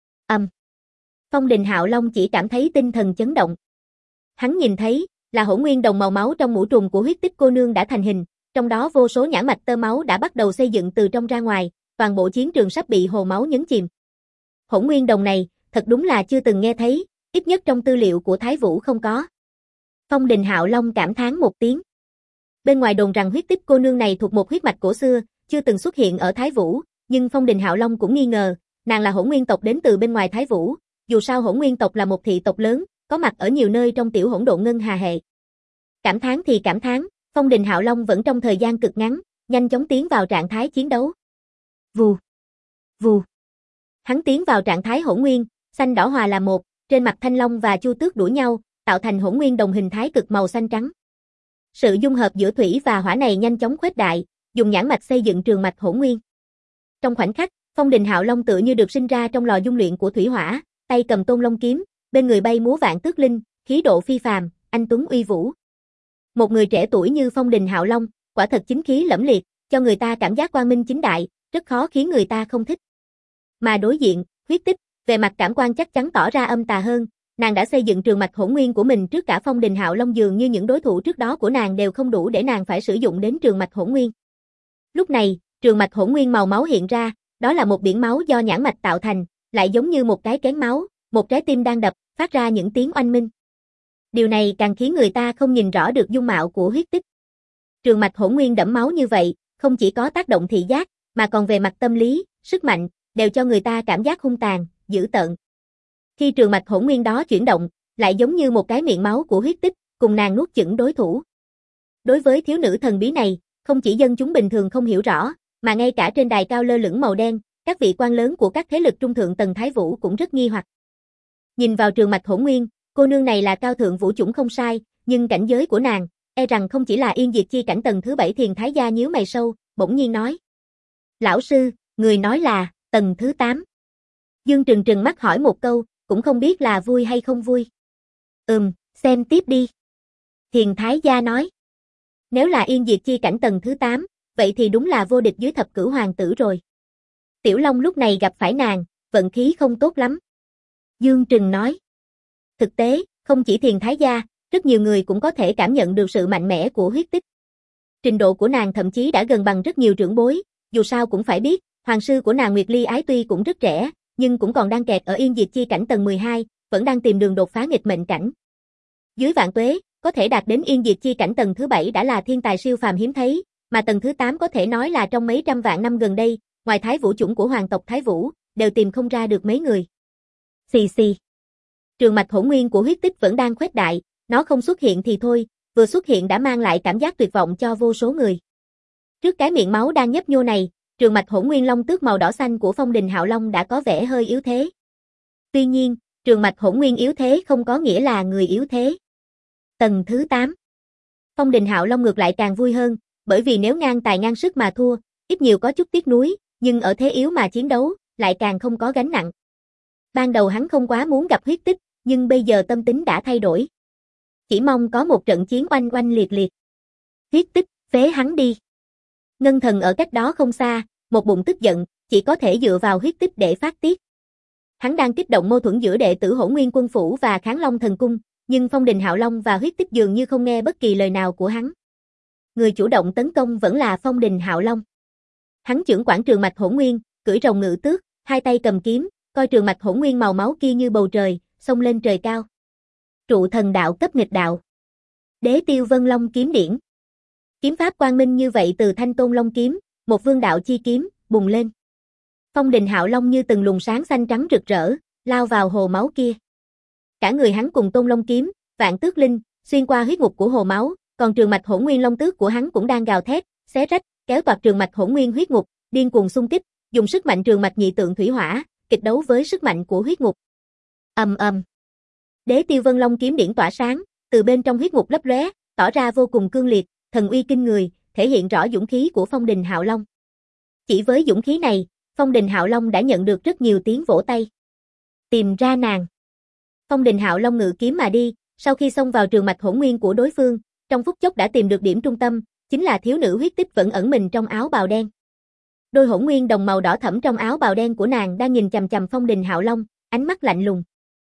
Phong Đình Hạo Long chỉ cảm thấy tinh thần chấn động. Hắn nhìn thấy, là hỗn nguyên đồng màu máu trong mũ trùm của huyết tích cô nương đã thành hình, trong đó vô số nhãn mạch tơ máu đã bắt đầu xây dựng từ trong ra ngoài, toàn bộ chiến trường sắp bị hồ máu nhấn chìm. Hỗn nguyên đồng này, thật đúng là chưa từng nghe thấy, ít nhất trong tư liệu của Thái Vũ không có. Phong Đình Hạo Long cảm thán một tiếng. Bên ngoài đồn rằng huyết tích cô nương này thuộc một huyết mạch cổ xưa, chưa từng xuất hiện ở Thái Vũ, nhưng Phong Đình Hạo Long cũng nghi ngờ, nàng là hỗn nguyên tộc đến từ bên ngoài Thái Vũ, dù sao hỗn nguyên tộc là một thị tộc lớn, có mặt ở nhiều nơi trong tiểu hỗn độn ngân hà hệ. Cảm thán thì cảm thán, Phong Đình Hạo Long vẫn trong thời gian cực ngắn, nhanh chóng tiến vào trạng thái chiến đấu. Vù, vù. Hắn tiến vào trạng thái hỗn nguyên, xanh đỏ hòa là một, trên mặt Thanh Long và Chu Tước đuổi nhau, tạo thành hỗn nguyên đồng hình thái cực màu xanh trắng. Sự dung hợp giữa thủy và hỏa này nhanh chóng khuếch đại, dùng nhãn mạch xây dựng trường mạch hỗn nguyên. Trong khoảnh khắc, Phong Đình Hạo Long tựa như được sinh ra trong lò dung luyện của thủy hỏa, tay cầm Tôn Long kiếm, bên người bay múa vạn tước linh, khí độ phi phàm, anh tuấn uy vũ. Một người trẻ tuổi như Phong Đình Hạo Long, quả thật chính khí lẫm liệt, cho người ta cảm giác quang minh chính đại, rất khó khiến người ta không thích. Mà đối diện, huyết tích, về mặt cảm quan chắc chắn tỏ ra âm tà hơn, nàng đã xây dựng trường mạch hỗn nguyên của mình trước cả Phong Đình Hạo Long, dường như những đối thủ trước đó của nàng đều không đủ để nàng phải sử dụng đến trường mạch hỗn nguyên. Lúc này, trường mạch hỗn nguyên màu máu hiện ra, đó là một biển máu do nhãn mạch tạo thành, lại giống như một cái kén máu, một trái tim đang đập, phát ra những tiếng oanh minh. Điều này càng khiến người ta không nhìn rõ được dung mạo của huyết tích. Trường mạch hỗn nguyên đẫm máu như vậy, không chỉ có tác động thị giác, mà còn về mặt tâm lý, sức mạnh, đều cho người ta cảm giác hung tàn, dữ tợn. Khi trường mạch hỗn nguyên đó chuyển động, lại giống như một cái miệng máu của huyết tích, cùng nàng nuốt chửng đối thủ. Đối với thiếu nữ thần bí này, không chỉ dân chúng bình thường không hiểu rõ, mà ngay cả trên đài cao lơ lửng màu đen, các vị quan lớn của các thế lực trung thượng tầng Thái Vũ cũng rất nghi hoặc. Nhìn vào trường mạch hỗn nguyên, cô nương này là cao thượng vũ chủng không sai, nhưng cảnh giới của nàng, e rằng không chỉ là yên diệt chi cảnh tầng thứ 7. Thiền Thái gia nhíu mày sâu, bỗng nhiên nói. Lão sư, người nói là, tầng thứ 8. Dương Trừng trừng mắt hỏi một câu, cũng không biết là vui hay không vui. Xem tiếp đi. Thiền Thái gia nói. Nếu là yên diệt chi cảnh tầng thứ 8, vậy thì đúng là vô địch dưới thập cửu hoàng tử rồi. Tiểu Long lúc này gặp phải nàng, vận khí không tốt lắm. Dương Trừng nói. Thực tế, không chỉ Thiền Thái gia, rất nhiều người cũng có thể cảm nhận được sự mạnh mẽ của huyết tích. Trình độ của nàng thậm chí đã gần bằng rất nhiều trưởng bối, dù sao cũng phải biết, hoàng sư của nàng Nguyệt Ly Ái tuy cũng rất trẻ, nhưng cũng còn đang kẹt ở yên diệt chi cảnh tầng 12, vẫn đang tìm đường đột phá nghịch mệnh cảnh. Dưới vạn tuế, có thể đạt đến yên diệt chi cảnh tầng thứ 7 đã là thiên tài siêu phàm hiếm thấy, mà tầng thứ 8 có thể nói là trong mấy trăm vạn năm gần đây, ngoài Thái Vũ chủng của hoàng tộc Thái Vũ, đều tìm không ra được mấy người. Xì xì. Trường mạch hỗn nguyên của huyết tích vẫn đang khuếch đại, nó không xuất hiện thì thôi, vừa xuất hiện đã mang lại cảm giác tuyệt vọng cho vô số người. Trước cái miệng máu đang nhấp nhô này, trường mạch hỗn nguyên long tước màu đỏ xanh của Phong Đình Hạo Long đã có vẻ hơi yếu thế. Tuy nhiên, trường mạch hỗn nguyên yếu thế không có nghĩa là người yếu thế. Tầng thứ 8. Phong Đình Hạo Long ngược lại càng vui hơn, bởi vì nếu ngang tài ngang sức mà thua, ít nhiều có chút tiếc nuối, nhưng ở thế yếu mà chiến đấu, lại càng không có gánh nặng. Ban đầu hắn không quá muốn gặp huyết tích, nhưng bây giờ tâm tính đã thay đổi. Chỉ mong có một trận chiến oanh oanh liệt liệt. Huyết tích, phế hắn đi. Ngân Thần ở cách đó không xa, một bụng tức giận, chỉ có thể dựa vào huyết tích để phát tiết. Hắn đang kích động mâu thuẫn giữa đệ tử Hỗn Nguyên Quân Phủ và Kháng Long Thần Cung, nhưng Phong Đình Hạo Long và huyết tích dường như không nghe bất kỳ lời nào của hắn. Người chủ động tấn công vẫn là Phong Đình Hạo Long. Hắn chưởng quản trường mạch hỗn nguyên, cưỡi rồng ngự tước, hai tay cầm kiếm, coi trường mạch hỗn nguyên màu máu kia như bầu trời, xông lên trời cao. Trụ thần đạo cấp nghịch đạo. Đế Tiêu Vân Long kiếm điển. Kiếm pháp quang minh như vậy từ Thanh Tôn Long kiếm, một vương đạo chi kiếm, bùng lên. Phong Đình Hạo Long như từng luồng sáng xanh trắng rực rỡ, lao vào hồ máu kia. Cả người hắn cùng Tôn Long kiếm, Vạn Tước Linh, xuyên qua huyết ngục của hồ máu, còn trường mạch hỗn nguyên long tước của hắn cũng đang gào thét, xé rách, kéo toạc trường mạch hỗn nguyên huyết ngục, điên cuồng xung kích, dùng sức mạnh trường mạch nhị tượng thủy hỏa, kịch đấu với sức mạnh của huyết ngục. Ầm ầm. Đế Tiêu Vân Long kiếm điển tỏa sáng, từ bên trong huyết ngục lấp lóe, tỏ ra vô cùng cương liệt, thần uy kinh người, thể hiện rõ dũng khí của Phong Đình Hạo Long. Chỉ với dũng khí này, Phong Đình Hạo Long đã nhận được rất nhiều tiếng vỗ tay. Tìm ra nàng. Phong Đình Hạo Long ngự kiếm mà đi, sau khi xông vào trường mạch hỗn nguyên của đối phương, trong phút chốc đã tìm được điểm trung tâm, chính là thiếu nữ huyết tích vẫn ẩn mình trong áo bào đen. Đôi hỗn nguyên đồng màu đỏ thẫm trong áo bào đen của nàng đang nhìn chằm chằm Phong Đình Hạo Long, ánh mắt lạnh lùng.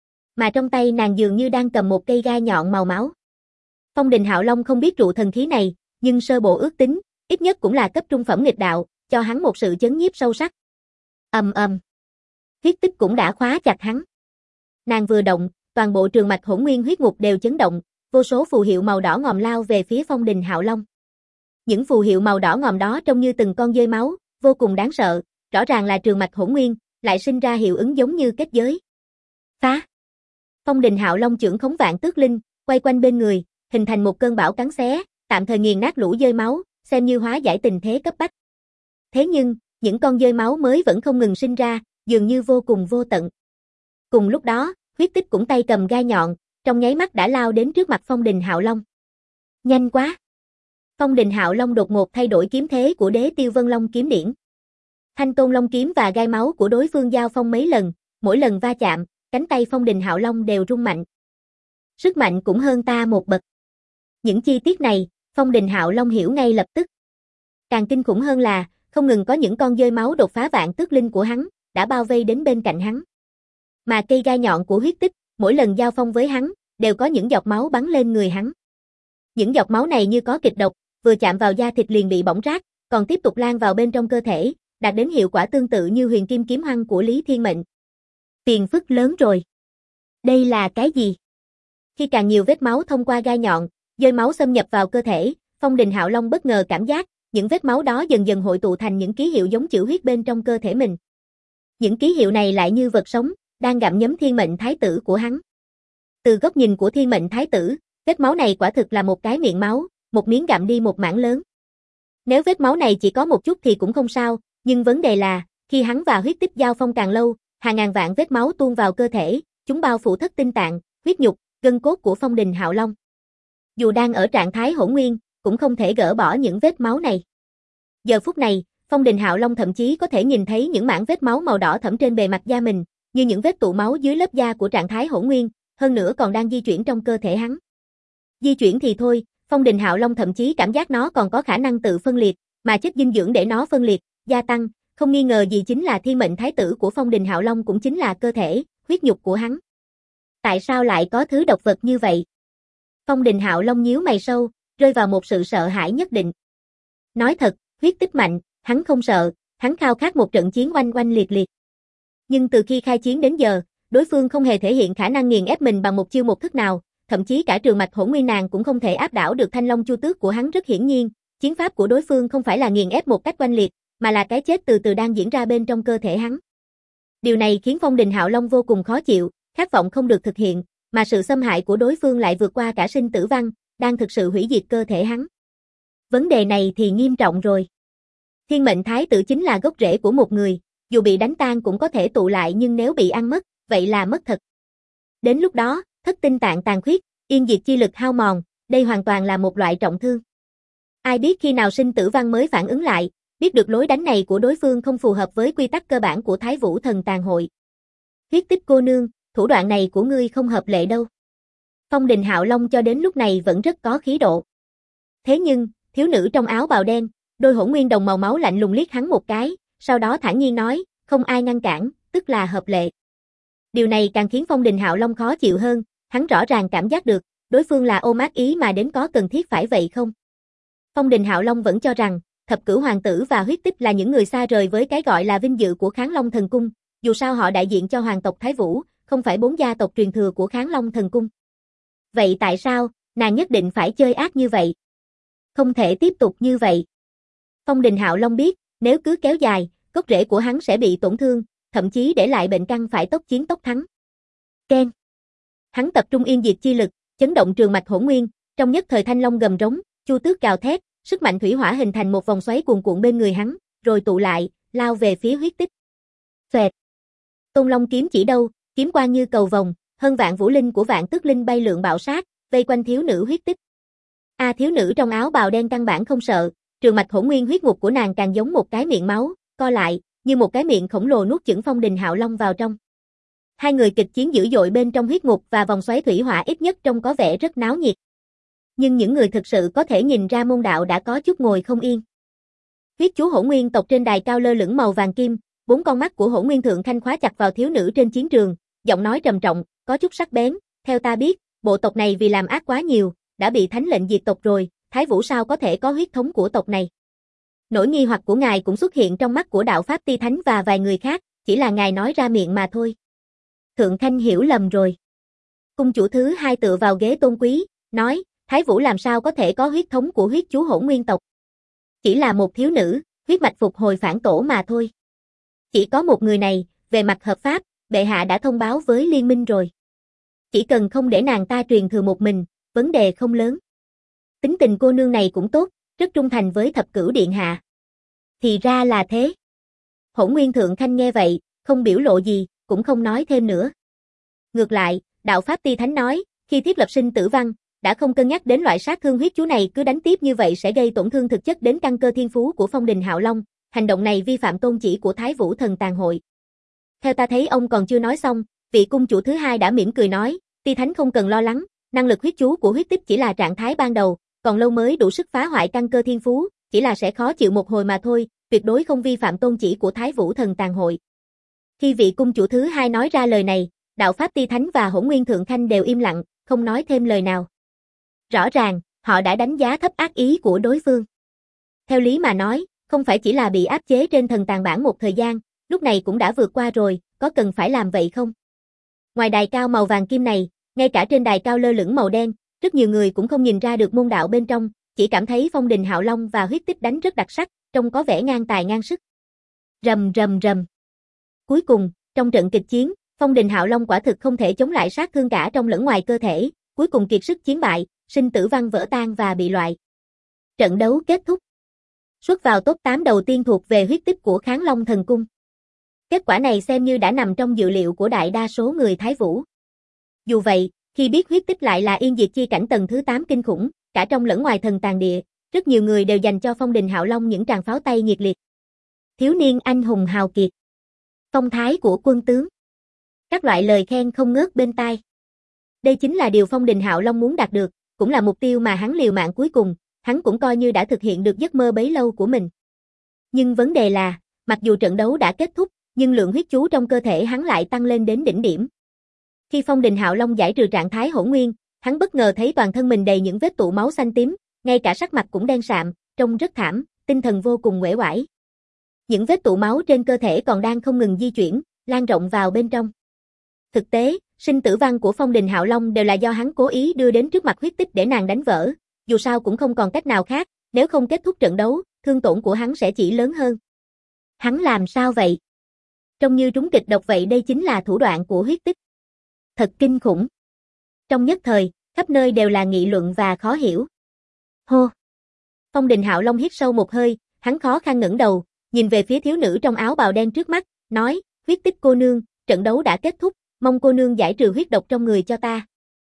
Mà trong tay nàng dường như đang cầm một cây gai nhọn màu máu. Phong Đình Hạo Long không biết trụ thần khí này, nhưng sơ bộ ước tính, ít nhất cũng là cấp trung phẩm nghịch đạo, cho hắn một sự chấn nhiếp sâu sắc. Ầm ầm. Huyết tích cũng đã khóa chặt hắn. Nàng vừa động, toàn bộ trường mạch hỗn nguyên huyết ngục đều chấn động, vô số phù hiệu màu đỏ ngòm lao về phía Phong Đình Hạo Long. Những phù hiệu màu đỏ ngòm đó trông như từng con dơi máu, vô cùng đáng sợ, rõ ràng là trường mạch hỗn nguyên, lại sinh ra hiệu ứng giống như kết giới. Phá! Phong Đình Hạo Long chưởng khống Vạn Tước Linh, quay quanh bên người, hình thành một cơn bão cắn xé, tạm thời nghiền nát lũ dơi máu, xem như hóa giải tình thế cấp bách. Thế nhưng, những con dơi máu mới vẫn không ngừng sinh ra, dường như vô cùng vô tận. Cùng lúc đó, huyết tích cũng tay cầm gai nhọn, trong nháy mắt đã lao đến trước mặt Phong Đình Hạo Long. Nhanh quá! Phong Đình Hạo Long đột ngột thay đổi kiếm thế của Đế Tiêu Vân Long kiếm điển. Thanh Tôn Long kiếm và gai máu của đối phương giao phong mấy lần, mỗi lần va chạm, cánh tay Phong Đình Hạo Long đều rung mạnh. Sức mạnh cũng hơn ta một bậc. Những chi tiết này, Phong Đình Hạo Long hiểu ngay lập tức. Càng kinh khủng hơn là, không ngừng có những con dơi máu đột phá Vạn Tước Linh của hắn, đã bao vây đến bên cạnh hắn. Mà cây gai nhọn của huyết tích, mỗi lần giao phong với hắn, đều có những giọt máu bắn lên người hắn. Những giọt máu này như có kịch độc, vừa chạm vào da thịt liền bị bỏng rát, còn tiếp tục lan vào bên trong cơ thể, đạt đến hiệu quả tương tự như huyền kim kiếm hoăng của Lý Thiên Mệnh. Phiền phức lớn rồi. Đây là cái gì? Khi càng nhiều vết máu thông qua gai nhọn, dơi máu xâm nhập vào cơ thể, Phong Đình Hạo Long bất ngờ cảm giác, những vết máu đó dần dần hội tụ thành những ký hiệu giống chữ huyết bên trong cơ thể mình. Những ký hiệu này lại như vật sống, đang gặm nhấm thiên mệnh thái tử của hắn. Từ góc nhìn của thiên mệnh thái tử, vết máu này quả thực là một cái miệng máu, một miếng gặm đi một mảng lớn. Nếu vết máu này chỉ có một chút thì cũng không sao, nhưng vấn đề là, khi hắn và huyết tích giao phong càng lâu, hàng ngàn vạn vết máu tuôn vào cơ thể, chúng bao phủ thất tinh tạng, huyết nhục, gân cốt của Phong Đình Hạo Long. Dù đang ở trạng thái hỗn nguyên, cũng không thể gỡ bỏ những vết máu này. Giờ phút này, Phong Đình Hạo Long thậm chí có thể nhìn thấy những mảng vết máu màu đỏ thẫm trên bề mặt da mình, như những vết tụ máu dưới lớp da của trạng thái hỗn nguyên, hơn nữa còn đang di chuyển trong cơ thể hắn. Di chuyển thì thôi, Phong Đình Hạo Long thậm chí cảm giác nó còn có khả năng tự phân liệt, mà chất dinh dưỡng để nó phân liệt, gia tăng, không nghi ngờ gì chính là thiên mệnh thái tử của Phong Đình Hạo Long cũng chính là cơ thể, huyết nhục của hắn. Tại sao lại có thứ độc vật như vậy? Phong Đình Hạo Long nhíu mày sâu, rơi vào một sự sợ hãi nhất định. Nói thật, huyết tích mạnh, hắn không sợ, hắn khao khát một trận chiến oanh oanh liệt liệt. Nhưng từ khi khai chiến đến giờ, đối phương không hề thể hiện khả năng nghiền ép mình bằng một chiêu một thức nào, thậm chí cả trường mạch hỗn nguyên nàng cũng không thể áp đảo được thanh long chu tước của hắn. Rất hiển nhiên, chiến pháp của đối phương không phải là nghiền ép một cách oanh liệt, mà là cái chết từ từ đang diễn ra bên trong cơ thể hắn. Điều này khiến Phong Đình Hạo Long vô cùng khó chịu, khát vọng không được thực hiện, mà sự xâm hại của đối phương lại vượt qua cả sinh tử văn, đang thực sự hủy diệt cơ thể hắn. Vấn đề này thì nghiêm trọng rồi. Thiên mệnh thái tử chính là gốc rễ của một người, dù bị đánh tan cũng có thể tụ lại, nhưng nếu bị ăn mất, vậy là mất thật. Đến lúc đó, thất tinh tạng tàn khuyết, yên diệt chi lực hao mòn, đây hoàn toàn là một loại trọng thương. Ai biết khi nào sinh tử văn mới phản ứng lại, biết được lối đánh này của đối phương không phù hợp với quy tắc cơ bản của Thái Vũ Thần Tàn Hội. Huyết tích cô nương, thủ đoạn này của ngươi không hợp lệ đâu. Phong Đình Hạo Long cho đến lúc này vẫn rất có khí độ. Thế nhưng, thiếu nữ trong áo bào đen, đôi hỗn nguyên đồng màu máu lạnh lùng liếc hắn một cái, sau đó thản nhiên nói, không ai ngăn cản, tức là hợp lệ. Điều này càng khiến Phong Đình Hạo Long khó chịu hơn, hắn rõ ràng cảm giác được, đối phương là ôm ác ý mà đến, có cần thiết phải vậy không? Phong Đình Hạo Long vẫn cho rằng, Thập Cửu Hoàng tử và huyết tích là những người xa rời với cái gọi là vinh dự của Kháng Long Thần Cung, dù sao họ đại diện cho hoàng tộc Thái Vũ, không phải 4 gia tộc truyền thừa của Kháng Long Thần Cung. Vậy tại sao, nàng nhất định phải chơi ác như vậy? Không thể tiếp tục như vậy. Phong Đình Hạo Long biết, nếu cứ kéo dài, gốc rễ của hắn sẽ bị tổn thương, thậm chí để lại bệnh căn phải tốc chiến tốc thắng. Ken. Hắn tập trung yên diệt chi lực, chấn động trường mạch hỗn nguyên, trong nhất thời thanh long gầm rống, chu tước gào thét, sức mạnh thủy hỏa hình thành một vòng xoáy cuồn cuộn bên người hắn, rồi tụ lại, lao về phía huyết tích. Xoẹt. Tôn Long kiếm chỉ đâu, kiếm quang như cầu vồng, hơn vạn vũ linh của vạn tước linh bay lượn bạo sát, vây quanh thiếu nữ huyết tích. Thiếu nữ trong áo bào đen căn bản không sợ, trường mạch hỗn nguyên huyết ngục của nàng càng giống một cái miệng máu, co lại, như một cái miệng khổng lồ nuốt chửng Phong Đình Hạo Long vào trong. Hai người kịch chiến dữ dội bên trong huyết ngục và vòng xoáy thủy hỏa ít nhất trông có vẻ rất náo nhiệt. Nhưng những người thực sự có thể nhìn ra môn đạo đã có chút ngồi không yên. Huyết chú hỗn nguyên tộc trên đài cao lơ lửng màu vàng kim, 4 con mắt của hỗn nguyên thượng khanh khóa chặt vào thiếu nữ trên chiến trường, giọng nói trầm trọng, có chút sắc bén, theo ta biết, bộ tộc này vì làm ác quá nhiều, đã bị thánh lệnh diệt tộc rồi, Thái Vũ sao có thể có huyết thống của tộc này? Nỗi nghi hoặc của ngài cũng xuất hiện trong mắt của đạo pháp ti thánh và vài người khác, chỉ là ngài nói ra miệng mà thôi. Thượng khanh hiểu lầm rồi. Cung chủ thứ 2 tựa vào ghế tôn quý, nói, Thái Vũ làm sao có thể có huyết thống của huyết chú hỗn nguyên tộc? Chỉ là một thiếu nữ, huyết mạch phục hồi phản tổ mà thôi. Chỉ có một người này, về mặt hợp pháp, bệ hạ đã thông báo với liên minh rồi. Chỉ cần không để nàng ta truyền thừa một mình, vấn đề không lớn. Tính tình cô nương này cũng tốt, rất trung thành với Thập Cửu điện hạ. Thì ra là thế. Hỗn nguyên thượng khanh nghe vậy, không biểu lộ gì, cũng không nói thêm nữa. Ngược lại, đạo pháp ti thánh nói, khi thiết lập sinh tử văn, đã không cân nhắc đến loại sát thương huyết chú này, cứ đánh tiếp như vậy sẽ gây tổn thương thực chất đến căn cơ thiên phú của Phong Đình Hạo Long, hành động này vi phạm tôn chỉ của Thái Vũ Thần Tàn Hội. Theo ta thấy ông còn chưa nói xong, vị cung chủ thứ 2 đã mỉm cười nói, ti thánh không cần lo lắng, năng lực huyết chú của huyết tích chỉ là trạng thái ban đầu, còn lâu mới đủ sức phá hoại căn cơ thiên phú, chỉ là sẽ khó chịu một hồi mà thôi, tuyệt đối không vi phạm tôn chỉ của Thái Vũ Thần Tàn Hội. Khi vị cung chủ thứ 2 nói ra lời này, Đạo Pháp Ti Thánh và Hỗn Nguyên Thượng Khanh đều im lặng, không nói thêm lời nào. Rõ ràng, họ đã đánh giá thấp ác ý của đối phương. Theo lý mà nói, không phải chỉ là bị áp chế trên thần tàng bản một thời gian, lúc này cũng đã vượt qua rồi, có cần phải làm vậy không? Ngoài đài cao màu vàng kim này, ngay cả trên đài cao lơ lửng màu đen, rất nhiều người cũng không nhìn ra được môn đạo bên trong, chỉ cảm thấy Phong Đình Hạo Long và Huyết Tích đánh rất đặc sắc, trông có vẻ ngang tài ngang sức. Rầm rầm rầm. Cuối cùng, trong trận kịch chiến, Phong Đình Hạo Long quả thực không thể chống lại sát thương cả trong lẫn ngoài cơ thể, cuối cùng kiệt sức chiến bại, sinh tử văn vỡ tan và bị loại. Trận đấu kết thúc. Xuất vào top 8 đầu tiên thuộc về Huyết Tích của Kháng Long Thần Cung. Kết quả này xem như đã nằm trong dự liệu của đại đa số người Thái Vũ. Dù vậy, khi biết Huyết Tích lại là yên diệt chi cảnh tầng thứ 8 kinh khủng, cả trong lẫn ngoài thần tàng địa, rất nhiều người đều dành cho Phong Đình Hạo Long những tràng pháo tay nhiệt liệt. Thiếu niên anh hùng hào kiệt. Phong thái của quân tướng. Các loại lời khen không ngớt bên tai. Đây chính là điều Phong Đình Hạo Long muốn đạt được, cũng là mục tiêu mà hắn liều mạng cuối cùng, hắn cũng coi như đã thực hiện được giấc mơ bấy lâu của mình. Nhưng vấn đề là, mặc dù trận đấu đã kết thúc, nhưng lượng huyết chú trong cơ thể hắn lại tăng lên đến đỉnh điểm. Khi Phong Đình Hạo Long giải trừ trạng thái hỗn nguyên, hắn bất ngờ thấy toàn thân mình đầy những vết tụ máu xanh tím, ngay cả sắc mặt cũng đen sạm, trông rất thảm, tinh thần vô cùng uể oải. Những vết tụ máu trên cơ thể còn đang không ngừng di chuyển, lan rộng vào bên trong. Thực tế, sinh tử văn của Phong Đình Hạo Long đều là do hắn cố ý đưa đến trước mặt Huyết Tích để nàng đánh vỡ, dù sao cũng không còn cách nào khác, nếu không kết thúc trận đấu, thương tổn của hắn sẽ chỉ lớn hơn. Hắn làm sao vậy? Trông như trúng kịch độc vậy, đây chính là thủ đoạn của Huyết Tích. Thật kinh khủng. Trong nhất thời, khắp nơi đều là nghị luận và khó hiểu. Hô! Phong Đình Hạo Long hít sâu một hơi, hắn khó khăn ngẩng đầu, nhìn về phía thiếu nữ trong áo bào đen trước mắt, nói, Huyết Tích cô nương, trận đấu đã kết thúc, mong cô nương giải trừ huyết độc trong người cho ta.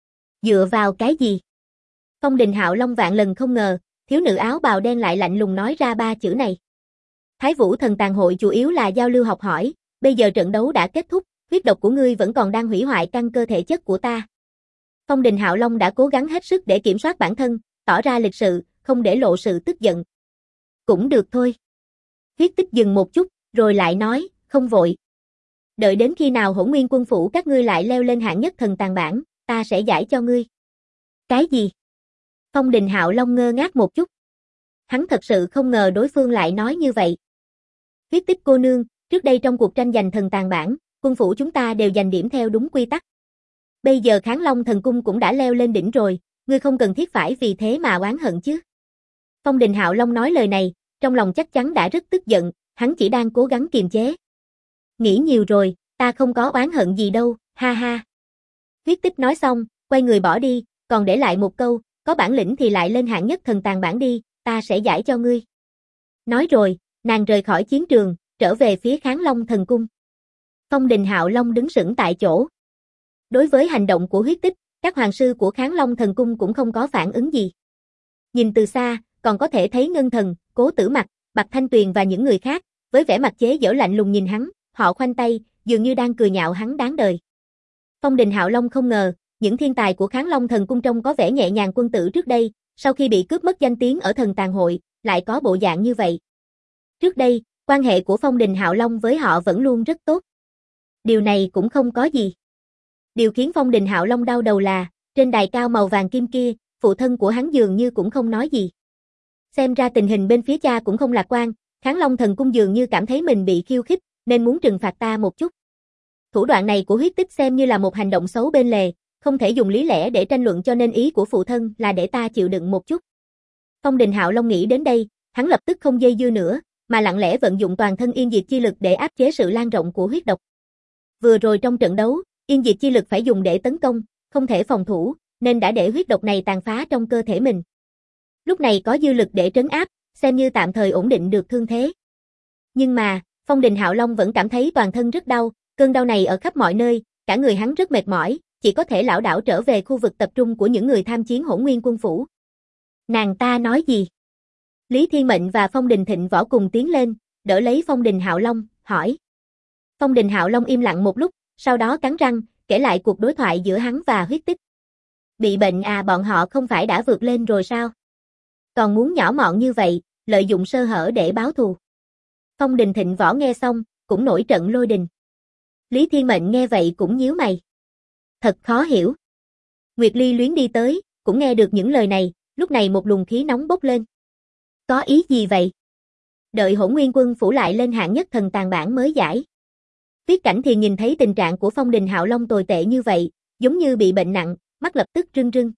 Dựa vào cái gì? Phong Đình Hạo Long vạn lần không ngờ, thiếu nữ áo bào đen lại lạnh lùng nói ra ba chữ này. Thái Vũ Thần Tàng Hội chủ yếu là giao lưu học hỏi, bây giờ trận đấu đã kết thúc, huyết độc của ngươi vẫn còn đang hủy hoại căn cơ thể chất của ta. Phong Đình Hạo Long đã cố gắng hết sức để kiểm soát bản thân, tỏ ra lịch sự, không để lộ sự tức giận. Cũng được thôi. Huyết Tích dừng một chút, rồi lại nói, không vội. Đợi đến khi nào Hỗn Nguyên quân phủ các ngươi lại leo lên hạng nhất thần tàng bảng, ta sẽ giải cho ngươi. Cái gì? Phong Đình Hạo Long ngơ ngác một chút. Hắn thật sự không ngờ đối phương lại nói như vậy. Huyết Tích cô nương, trước đây trong cuộc tranh giành thần tàng bảng, quân phủ chúng ta đều giành điểm theo đúng quy tắc. Bây giờ Kháng Long Thần Cung cũng đã leo lên đỉnh rồi, ngươi không cần thiết phải vì thế mà oán hận chứ. Phong Đình Hạo Long nói lời này, trong lòng chắc chắn đã rất tức giận, hắn chỉ đang cố gắng kiềm chế. Nghĩ nhiều rồi, ta không có oán hận gì đâu, ha ha. Huyết Tích nói xong, quay người bỏ đi, còn để lại một câu, có bản lĩnh thì lại lên hạng nhất thần tàng bảng đi, ta sẽ giải cho ngươi. Nói rồi, nàng rời khỏi chiến trường, trở về phía Kháng Long Thần Cung. Phong Đình Hạo Long đứng sững tại chỗ. Đối với hành động của Huyết Tích, các hoàng sư của Kháng Long Thần Cung cũng không có phản ứng gì. Nhìn từ xa, còn có thể thấy Ngân Thần, Cố Tử Mặc, Bạch Thanh Tuyền và những người khác, với vẻ mặt chế giễu lạnh lùng nhìn hắn, họ khoanh tay, dường như đang cười nhạo hắn đáng đời. Phong Đình Hạo Long không ngờ, những thiên tài của Kháng Long Thần Cung trông có vẻ nhẹ nhàng quân tử trước đây, sau khi bị cướp mất danh tiếng ở thần tàng hội, lại có bộ dạng như vậy. Trước đây, quan hệ của Phong Đình Hạo Long với họ vẫn luôn rất tốt. Điều này cũng không có gì. Điều khiến Phong Đình Hạo Long đau đầu là, trên đài cao màu vàng kim kia, phụ thân của hắn dường như cũng không nói gì. Xem ra tình hình bên phía cha cũng không lạc quan, Kháng Long Thần Cung dường như cảm thấy mình bị khiêu khích, nên muốn trừng phạt ta một chút. Thủ đoạn này của Huyết Tích xem như là một hành động xấu bên lề, không thể dùng lý lẽ để tranh luận, cho nên ý của phụ thân là để ta chịu đựng một chút. Phong Đình Hạo Long nghĩ đến đây, hắn lập tức không dây dưa nữa, mà lặng lẽ vận dụng toàn thân yên diệt chi lực để áp chế sự lan rộng của huyết độc. Vừa rồi trong trận đấu, yên diệt chi lực phải dùng để tấn công, không thể phòng thủ, nên đã để huyết độc này tàn phá trong cơ thể mình. Lúc này có dư lực để trấn áp, xem như tạm thời ổn định được thương thế. Nhưng mà, Phong Đình Hạo Long vẫn cảm thấy toàn thân rất đau, cơn đau này ở khắp mọi nơi, cả người hắn rất mệt mỏi, chỉ có thể lảo đảo trở về khu vực tập trung của những người tham chiến Hỗn Nguyên quân phủ. Nàng ta nói gì? Lý Thiên Mệnh và Phong Đình Thịnh Võ cùng tiến lên, đỡ lấy Phong Đình Hạo Long, hỏi. Phong Đình Hạo Long im lặng một lúc, sau đó cắn răng, kể lại cuộc đối thoại giữa hắn và Huyết Tích. Bị bệnh à, bọn họ không phải đã vượt lên rồi sao? Còn muốn nhỏ mọn như vậy, lợi dụng sơ hở để báo thù. Phong Đình Thịnh Võ nghe xong, cũng nổi trận lôi đình. Lý Thiên Mệnh nghe vậy cũng nhíu mày. Thật khó hiểu. Nguyệt Ly Luyến đi tới, cũng nghe được những lời này, lúc này một luồng khí nóng bốc lên. Có ý gì vậy? Đợi Hỗn Nguyên Quân phủ lại lên hạng nhất thần tàng bảng mới giải. Viết Cảnh Thiền nhìn thấy tình trạng của Phong Đình Hạo Long tồi tệ như vậy, giống như bị bệnh nặng, mắt lập tức rưng rưng.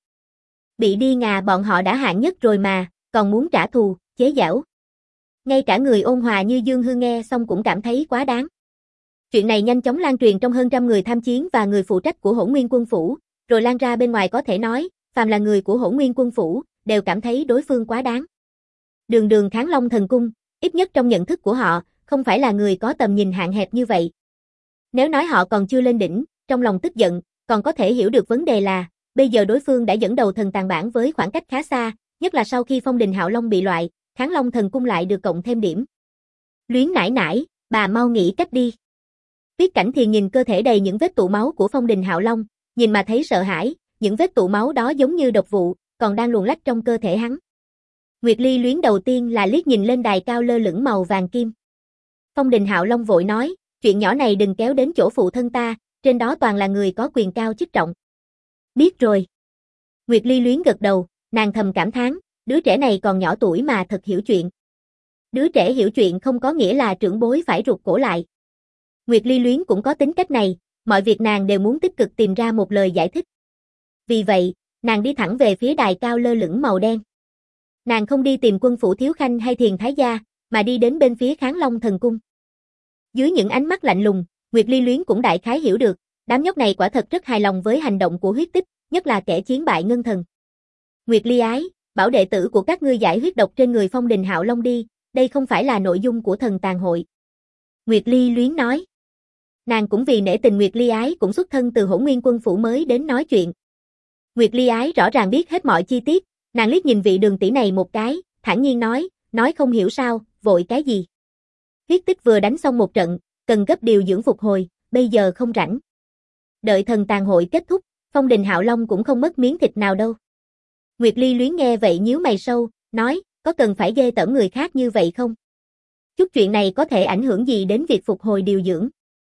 Bị đi ngà bọn họ đã hạng nhất rồi mà, còn muốn trả thù, chế giễu. Ngay cả người ôn hòa như Dương Hư nghe xong cũng cảm thấy quá đáng. Chuyện này nhanh chóng lan truyền trong hơn trăm người tham chiến và người phụ trách của Hỗn Nguyên Quân phủ, rồi lan ra bên ngoài có thể nói, phàm là người của Hỗn Nguyên Quân phủ, đều cảm thấy đối phương quá đáng. Đường Đường Kháng Long Thần Cung, ít nhất trong nhận thức của họ, không phải là người có tầm nhìn hạn hẹp như vậy. Nếu nói họ còn chưa lên đỉnh, trong lòng tức giận, còn có thể hiểu được vấn đề là, bây giờ đối phương đã dẫn đầu thần tàng bảng với khoảng cách khá xa, nhất là sau khi Phong Đình Hạo Long bị loại, Kháng Long Thần Cung lại được cộng thêm điểm. Luyến nải nải, bà mau nghĩ cách đi. Viết Cảnh Thiền nhìn cơ thể đầy những vết tụ máu của Phong Đình Hạo Long, nhìn mà thấy sợ hãi, những vết tụ máu đó giống như độc vụ, còn đang luồn lách trong cơ thể hắn. Nguyệt Ly Luyến đầu tiên là liếc nhìn lên đài cao lơ lửng màu vàng kim. Phong Đình Hạo Long vội nói, chuyện nhỏ này đừng kéo đến chỗ phụ thân ta, trên đó toàn là người có quyền cao chức trọng. Biết rồi. Nguyệt Ly Luyến gật đầu, nàng thầm cảm thán, đứa trẻ này còn nhỏ tuổi mà thật hiểu chuyện. Đứa trẻ hiểu chuyện không có nghĩa là trưởng bối phải rụt cổ lại. Nguyệt Ly Luyến cũng có tính cách này, mọi việc nàng đều muốn tích cực tìm ra một lời giải thích. Vì vậy, nàng đi thẳng về phía đài cao lơ lửng màu đen. Nàng không đi tìm Quân phủ thiếu khanh hay Thiền thái gia, mà đi đến bên phía Kháng Long Thần Cung. Dưới những ánh mắt lạnh lùng, Nguyệt Ly Luyến cũng đại khái hiểu được, đám nhóc này quả thật rất hài lòng với hành động của huyết tích, nhất là kẻ chiến bại ngân thần. Nguyệt Ly ái, bảo đệ tử của các ngươi giải huyết độc trên người Phong Đình Hạo Long đi, đây không phải là nội dung của thần tàng hội. Nguyệt Ly Luyến nói. Nàng cũng vì nể tình Nguyệt Ly ái cũng xuất thân từ Hỗn Nguyên Quân phủ mới đến nói chuyện. Nguyệt Ly ái rõ ràng biết hết mọi chi tiết, nàng liếc nhìn vị Đường tỷ này một cái, thản nhiên nói không hiểu sao, vội cái gì. Huyết tích vừa đánh xong một trận, cần gấp điều dưỡng phục hồi, bây giờ không rảnh. Đợi thần tàng hội kết thúc, Phong Đình Hạo Long cũng không mất miếng thịt nào đâu. Nguyệt Ly Luyến nghe vậy nhíu mày sâu, nói, có cần phải ghê tởm người khác như vậy không? Chút chuyện này có thể ảnh hưởng gì đến việc phục hồi điều dưỡng?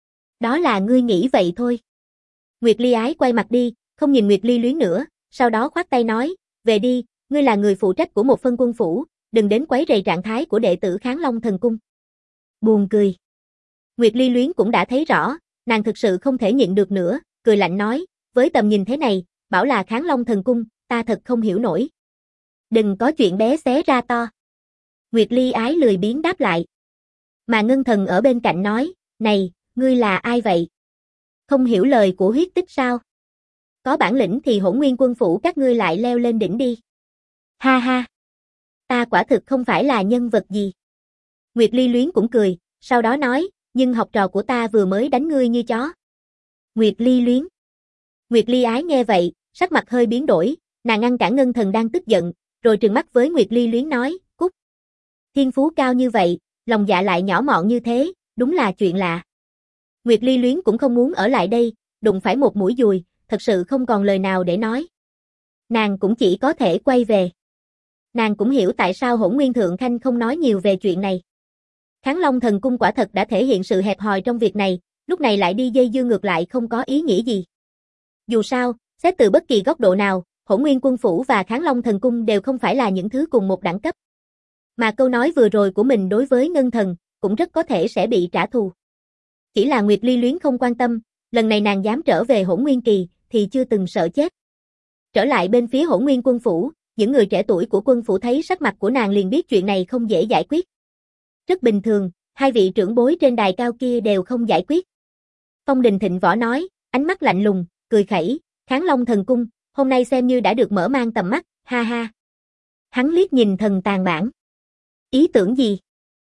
Đó là ngươi nghĩ vậy thôi. Nguyệt Ly ái quay mặt đi, không nhìn Nguyệt Ly Luyến nữa, sau đó khoát tay nói, về đi, ngươi là người phụ trách của một phân quân phủ, đừng đến quấy rầy trạng thái của đệ tử Kháng Long Thần Cung. Buồn cười. Nguyệt Ly Luyến cũng đã thấy rõ, nàng thực sự không thể nhịn được nữa, cười lạnh nói, với tầm nhìn thế này, bảo là Kháng Long Thần Cung, ta thật không hiểu nổi. Đừng có chuyện bé xé ra to. Nguyệt Ly ái lười biếng đáp lại. Mà Ngân Thần ở bên cạnh nói, này, ngươi là ai vậy? Không hiểu lời của huyết tích sao? Có bản lĩnh thì Hỗn Nguyên Quân phủ các ngươi lại leo lên đỉnh đi. Ha ha. Ta quả thực không phải là nhân vật gì. Nguyệt Ly Luyến cũng cười, sau đó nói, nhưng học trò của ta vừa mới đánh ngươi như chó. Nguyệt Ly Luyến. Nguyệt Ly ái nghe vậy, sắc mặt hơi biến đổi, nàng ngăn cản Ngân Thần đang tức giận, rồi trừng mắt với Nguyệt Ly Luyến nói, cút. Thiên phú cao như vậy, lòng dạ lại nhỏ mọn như thế, đúng là chuyện lạ. Nguyệt Ly Luyến cũng không muốn ở lại đây, đụng phải một mũi dùi, thật sự không còn lời nào để nói. Nàng cũng chỉ có thể quay về. Nàng cũng hiểu tại sao Hỗn Nguyên Thượng Khanh không nói nhiều về chuyện này. Kháng Long Thần Cung quả thật đã thể hiện sự hẹp hòi trong việc này, lúc này lại đi dây dưa ngược lại không có ý nghĩa gì. Dù sao, xét từ bất kỳ góc độ nào, Hỗn Nguyên Quân phủ và Kháng Long Thần Cung đều không phải là những thứ cùng một đẳng cấp. Mà câu nói vừa rồi của mình đối với Ngân Thần, cũng rất có thể sẽ bị trả thù. Chỉ là Nguyệt Ly Luyến không quan tâm, lần này nàng dám trở về Hỗn Nguyên Kỳ, thì chưa từng sợ chết. Trở lại bên phía Hỗn Nguyên Quân phủ, những người trẻ tuổi của quân phủ thấy sắc mặt của nàng liền biết chuyện này không dễ giải quyết. Rất bình thường, hai vị trưởng bối trên đài cao kia đều không giải quyết. Phong Đình Thịnh Võ nói, ánh mắt lạnh lùng, cười khẩy, Kháng Long Thần Cung, hôm nay xem như đã được mở mang tầm mắt, ha ha. Hắn liếc nhìn thần tàng bảng. Ý tưởng gì?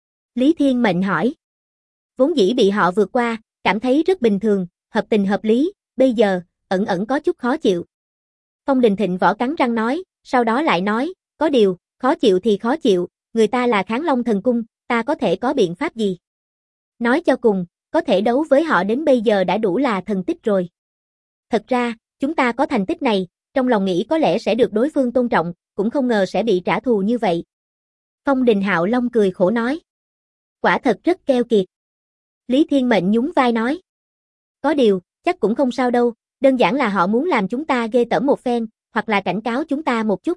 Lý Thiên Mệnh hỏi. Vốn dĩ bị họ vượt qua, cảm thấy rất bình thường, hợp tình hợp lý, bây giờ, ẩn ẩn có chút khó chịu. Phong Đình Thịnh Võ cắn răng nói, sau đó lại nói, có điều, khó chịu thì khó chịu, người ta là Kháng Long Thần Cung, ta có thể có biện pháp gì? Nói cho cùng, có thể đấu với họ đến bây giờ đã đủ là thần tích rồi. Thật ra, chúng ta có thành tích này, trong lòng nghĩ có lẽ sẽ được đối phương tôn trọng, cũng không ngờ sẽ bị trả thù như vậy. Phong Đình Hạo Long cười khổ nói. Quả thật rất keo kiệt. Lý Thiên Mệnh nhún vai nói. Có điều, chắc cũng không sao đâu, Đơn giản là họ muốn làm chúng ta ghê tởm một phen, hoặc là cảnh cáo chúng ta một chút.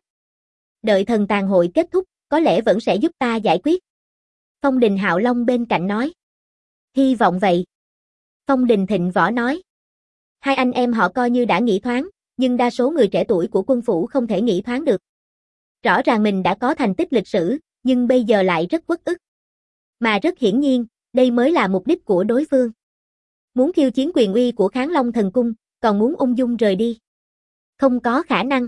Đợi thần tàn hội kết thúc, có lẽ vẫn sẽ giúp ta giải quyết. Phong Đình Hạo Long bên cạnh nói. Hy vọng vậy. Phong Đình Thịnh Võ nói. Hai anh em họ coi như đã nghĩ thoáng, nhưng đa số người trẻ tuổi của quân phủ không thể nghĩ thoáng được. Rõ ràng mình đã có thành tích lịch sử, nhưng bây giờ lại rất uất ức. Mà rất hiển nhiên, đây mới là mục đích của đối phương. Muốn khiêu chiến quyền uy của Kháng Long Thần Cung, còn muốn ung dung rời đi. Không có khả năng.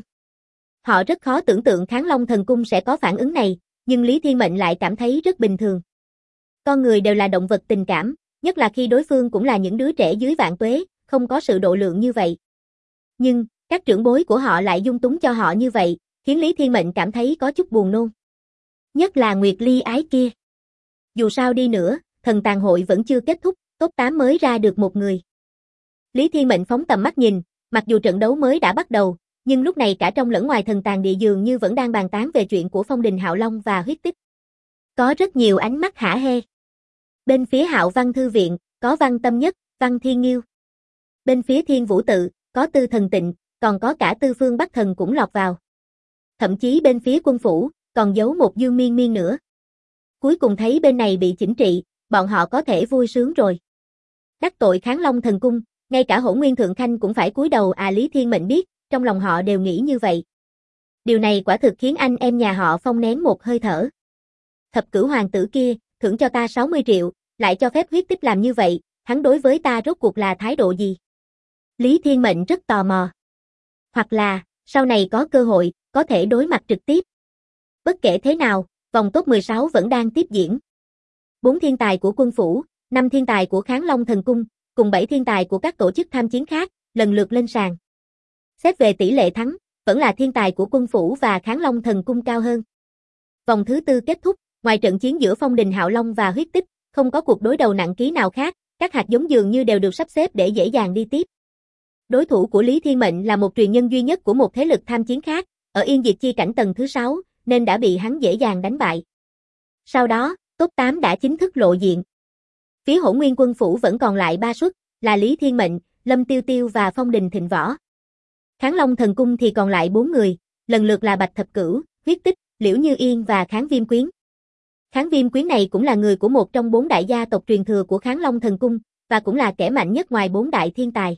Họ rất khó tưởng tượng Kháng Long Thần Cung sẽ có phản ứng này, nhưng Lý Thiên Mệnh lại cảm thấy rất bình thường. Con người đều là động vật tình cảm, nhất là khi đối phương cũng là những đứa trẻ dưới vạn tuế, không có sự độ lượng như vậy. Nhưng, các trưởng bối của họ lại dung túng cho họ như vậy, khiến Lý Thiên Mệnh cảm thấy có chút buồn nôn. Nhất là Nguyệt Ly Ái kia. Dù sao đi nữa, thần tàn hội vẫn chưa kết thúc, top 8 mới ra được một người. Lý Thiên Mệnh phóng tầm mắt nhìn, mặc dù trận đấu mới đã bắt đầu, nhưng lúc này cả trong lẫn ngoài thần tàn địa dường như vẫn đang bàn tán về chuyện của Phong Đình Hạo Long và huyết tích. Có rất nhiều ánh mắt hả hê. Bên phía Hạo Văn Thư Viện, có Văn Tâm Nhất, Văn Thiên Nghiêu. Bên phía Thiên Vũ Tự, có Tư Thần Tịnh, còn có cả Tư Phương Bắc Thần cũng lọt vào. Thậm chí bên phía quân phủ, còn giấu một Dương Miên Miên nữa. Cuối cùng thấy bên này bị chỉnh trị, bọn họ có thể vui sướng rồi. Đắc tội Kháng Long Thần Cung, ngay cả Hỗn Nguyên Thượng Khanh cũng phải cúi đầu à. Lý Thiên Mệnh biết, trong lòng họ đều nghĩ như vậy. Điều này quả thực khiến anh em nhà họ Phong nén một hơi thở. Thập cửu hoàng tử kia, thưởng cho ta 60 triệu, lại cho phép huyết tích làm như vậy, hắn đối với ta rốt cuộc là thái độ gì? Lý Thiên Mệnh rất tò mò. Hoặc là, sau này có cơ hội, có thể đối mặt trực tiếp. Bất kể thế nào, vòng top 16 vẫn đang tiếp diễn. 4 thiên tài của quân phủ, 5 thiên tài của Kháng Long Thần Cung, cùng 7 thiên tài của các tổ chức tham chiến khác, lần lượt lên sàn. Xét về tỷ lệ thắng, vẫn là thiên tài của quân phủ và Kháng Long Thần Cung cao hơn. Vòng thứ tư kết thúc, ngoài trận chiến giữa Phong Đình Hạo Long và huyết tích, không có cuộc đối đầu nặng ký nào khác, các hạt giống dường như đều được sắp xếp để dễ dàng đi tiếp. Đối thủ của Lý Thiên Mệnh là một truyền nhân duy nhất của một thế lực tham chiến khác, ở Yên Diệt Chi cảnh tầng thứ 6, nên đã bị hắn dễ dàng đánh bại. Sau đó, top 8 đã chính thức lộ diện. Phía Hỗn Nguyên quân phủ vẫn còn lại 3 suất, là Lý Thiên Mệnh, Lâm Tiêu Tiêu và Phong Đình Thịnh Võ. Kháng Long Thần Cung thì còn lại 4 người, lần lượt là Bạch Thập Cửu, Huyết Tích, Liễu Như Yên và Kháng Viêm Quyến. Kháng Viêm Quyến này cũng là người của một trong 4 đại gia tộc truyền thừa của Kháng Long Thần Cung, và cũng là kẻ mạnh nhất ngoài 4 đại thiên tài.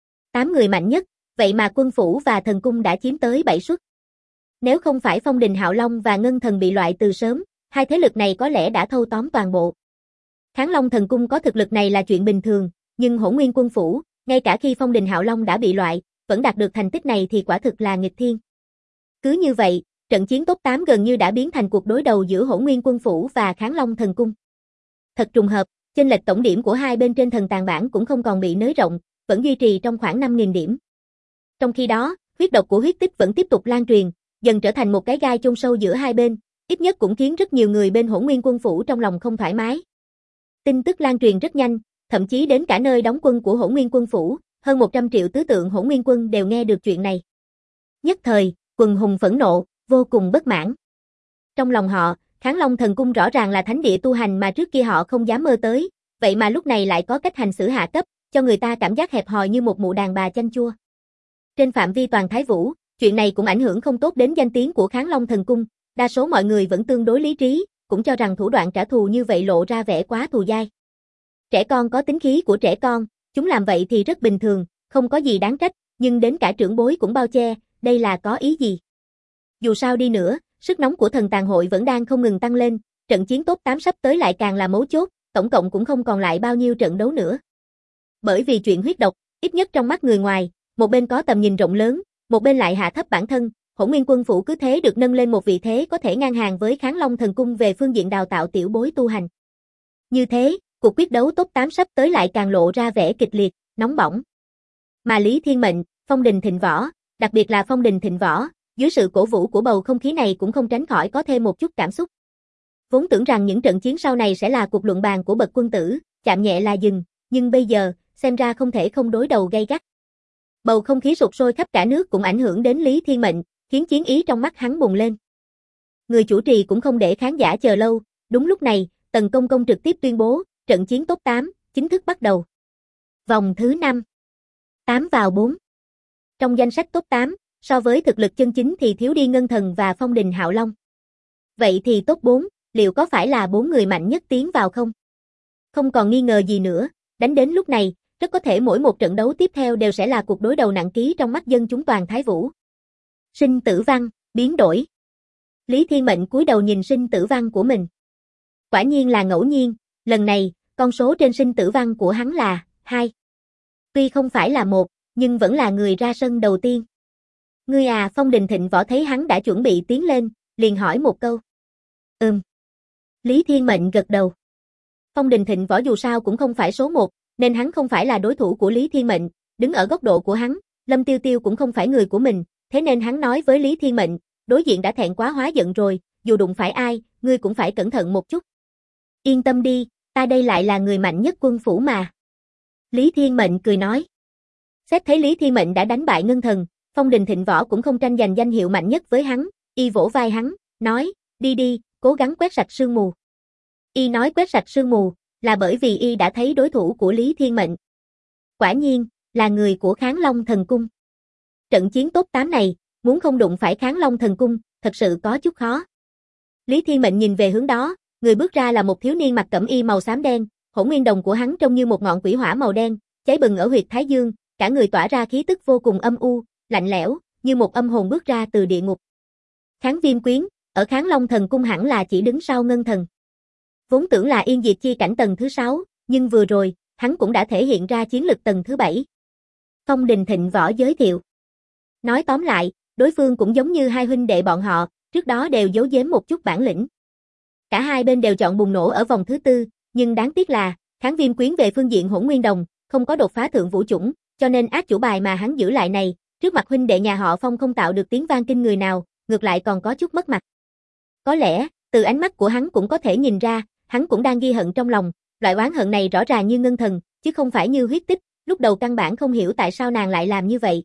8 người mạnh nhất, vậy mà quân phủ và thần cung đã chiếm tới 7 suất. Nếu không phải Phong Đình Hạo Long và Ngân Thần bị loại từ sớm, hai thế lực này có lẽ đã thâu tóm toàn bộ. Kháng Long Thần Cung có thực lực này là chuyện bình thường, nhưng Hỗn Nguyên quân phủ, ngay cả khi Phong Đình Hạo Long đã bị loại, vẫn đạt được thành tích này thì quả thực là nghịch thiên. Cứ như vậy, trận chiến top 8 gần như đã biến thành cuộc đối đầu giữa Hỗn Nguyên quân phủ và Kháng Long Thần Cung. Thật trùng hợp, chênh lệch tổng điểm của hai bên trên thần tàn bảng cũng không còn bị nới rộng, vẫn duy trì trong khoảng 5.000 điểm. Trong khi đó, huyết độc của huyết tích vẫn tiếp tục lan truyền, dần trở thành một cái gai chôn sâu giữa hai bên, ít nhất cũng khiến rất nhiều người bên Hỗn Nguyên quân phủ trong lòng không thoải mái. Tin tức lan truyền rất nhanh, thậm chí đến cả nơi đóng quân của Hỗn Nguyên quân phủ, hơn 100 triệu tứ tượng Hỗn Nguyên quân đều nghe được chuyện này. Nhất thời, quần hùng phẫn nộ, vô cùng bất mãn. Trong lòng họ, Kháng Long Thần Cung rõ ràng là thánh địa tu hành mà trước kia họ không dám mơ tới, vậy mà lúc này lại có cách hành xử hạ cấp, cho người ta cảm giác hẹp hòi như một mụ đàn bà chanh chua. Trên phạm vi toàn Thái Vũ, chuyện này cũng ảnh hưởng không tốt đến danh tiếng của Kháng Long Thần Cung, đa số mọi người vẫn tương đối lý trí, cũng cho rằng thủ đoạn trả thù như vậy lộ ra vẻ quá thù dai. Trẻ con có tính khí của trẻ con, chúng làm vậy thì rất bình thường, không có gì đáng trách, nhưng đến cả trưởng bối cũng bao che, đây là có ý gì? Dù sao đi nữa, sức nóng của thần tàn hội vẫn đang không ngừng tăng lên, trận chiến top 8 sắp tới lại càng là mấu chốt, tổng cộng cũng không còn lại bao nhiêu trận đấu nữa. Bởi vì chuyện huyết độc, ít nhất trong mắt người ngoài, một bên có tầm nhìn rộng lớn, một bên lại hạ thấp bản thân, Hỗn Nguyên quân phủ cứ thế được nâng lên một vị thế có thể ngang hàng với Kháng Long Thần Cung về phương diện đào tạo tiểu bối tu hành. Như thế, cuộc quyết đấu top 8 sắp tới lại càng lộ ra vẻ kịch liệt, nóng bỏng. Mà Lý Thiên Mệnh, Phong Đình Thịnh Võ, đặc biệt là Phong Đình Thịnh Võ, dưới sự cổ vũ của bầu không khí này cũng không tránh khỏi có thêm một chút cảm xúc. Vốn tưởng rằng những trận chiến sau này sẽ là cuộc luận bàn của bậc quân tử, chạm nhẹ là dừng, nhưng bây giờ, xem ra không thể không đối đầu gay gắt. Bầu không khí sục sôi khắp cả nước cũng ảnh hưởng đến Lý Thiên Mệnh, khiến chiến ý trong mắt hắn bùng lên. Người chủ trì cũng không để khán giả chờ lâu, đúng lúc này, Tần Công Công trực tiếp tuyên bố, trận chiến top 8, chính thức bắt đầu. Vòng thứ 5. 8 vào 4. Trong danh sách top 8, so với thực lực chân chính thì thiếu đi Ngân Thần và Phong Đình Hạo Long. Vậy thì top 4, liệu có phải là 4 người mạnh nhất tiến vào không? Không còn nghi ngờ gì nữa, đánh đến lúc này, rất có thể mỗi một trận đấu tiếp theo đều sẽ là cuộc đối đầu nặng ký trong mắt dân chúng toàn Thái Vũ. Sinh tử văn, biến đổi. Lý Thiên Mệnh cúi đầu nhìn sinh tử văn của mình. Quả nhiên là ngẫu nhiên, lần này, con số trên sinh tử văn của hắn là 2. Tuy không phải là 1, nhưng vẫn là người ra sân đầu tiên. Ngươi à, Phong Đình Thịnh Võ thấy hắn đã chuẩn bị tiến lên, liền hỏi một câu. Lý Thiên Mệnh gật đầu. Phong Đình Thịnh Võ dù sao cũng không phải số 1, nên hắn không phải là đối thủ của Lý Thiên Mệnh, đứng ở góc độ của hắn, Lâm Tiêu Tiêu cũng không phải người của mình, thế nên hắn nói với Lý Thiên Mệnh, đối diện đã thẹn quá hóa giận rồi, dù đụng phải ai, ngươi cũng phải cẩn thận một chút. Yên tâm đi, ta đây lại là người mạnh nhất quân phủ mà. Lý Thiên Mệnh cười nói. Xét thấy Lý Thiên Mệnh đã đánh bại Ngân Thần, Phong Đình Thịnh Võ cũng không tranh giành danh hiệu mạnh nhất với hắn, y vỗ vai hắn, nói, đi đi, cố gắng quét sạch sương mù. Y nói quét sạch sương mù, là bởi vì y đã thấy đối thủ của Lý Thiên Mệnh. Quả nhiên, là người của Kháng Long Thần Cung. Trận chiến top 8 này, muốn không đụng phải Kháng Long Thần Cung, thật sự có chút khó. Lý Thiên Mệnh nhìn về hướng đó, người bước ra là một thiếu niên mặc cẩm y màu xám đen, hỗn nguyên đồng của hắn trông như một ngọn quỷ hỏa màu đen, cháy bừng ở huyệt thái dương, cả người tỏa ra khí tức vô cùng âm u, lạnh lẽo, như một âm hồn bước ra từ địa ngục. Kháng Viêm Quyến, ở Kháng Long Thần Cung hẳn là chỉ đứng sau Ngân Thần. Vốn tưởng là yên diệt chi cảnh tầng thứ 6, nhưng vừa rồi, hắn cũng đã thể hiện ra chiến lực tầng thứ 7. Phong Đình Thịnh Võ giới thiệu. Nói tóm lại, đối phương cũng giống như hai huynh đệ bọn họ, trước đó đều giấu giếm một chút bản lĩnh. Cả hai bên đều chọn bùng nổ ở vòng thứ 4, nhưng đáng tiếc là, Kháng Viêm Quyến về phương diện hỗn nguyên đồng, không có đột phá thượng vũ chủng, cho nên ác chủ bài mà hắn giữ lại này, trước mặt huynh đệ nhà họ Phong không tạo được tiếng vang kinh người nào, ngược lại còn có chút mất mặt. Có lẽ, từ ánh mắt của hắn cũng có thể nhìn ra, hắn cũng đang ghi hận trong lòng, loại oán hận này rõ ràng như Ngân Thần, chứ không phải như huyết tích, lúc đầu căn bản không hiểu tại sao nàng lại làm như vậy.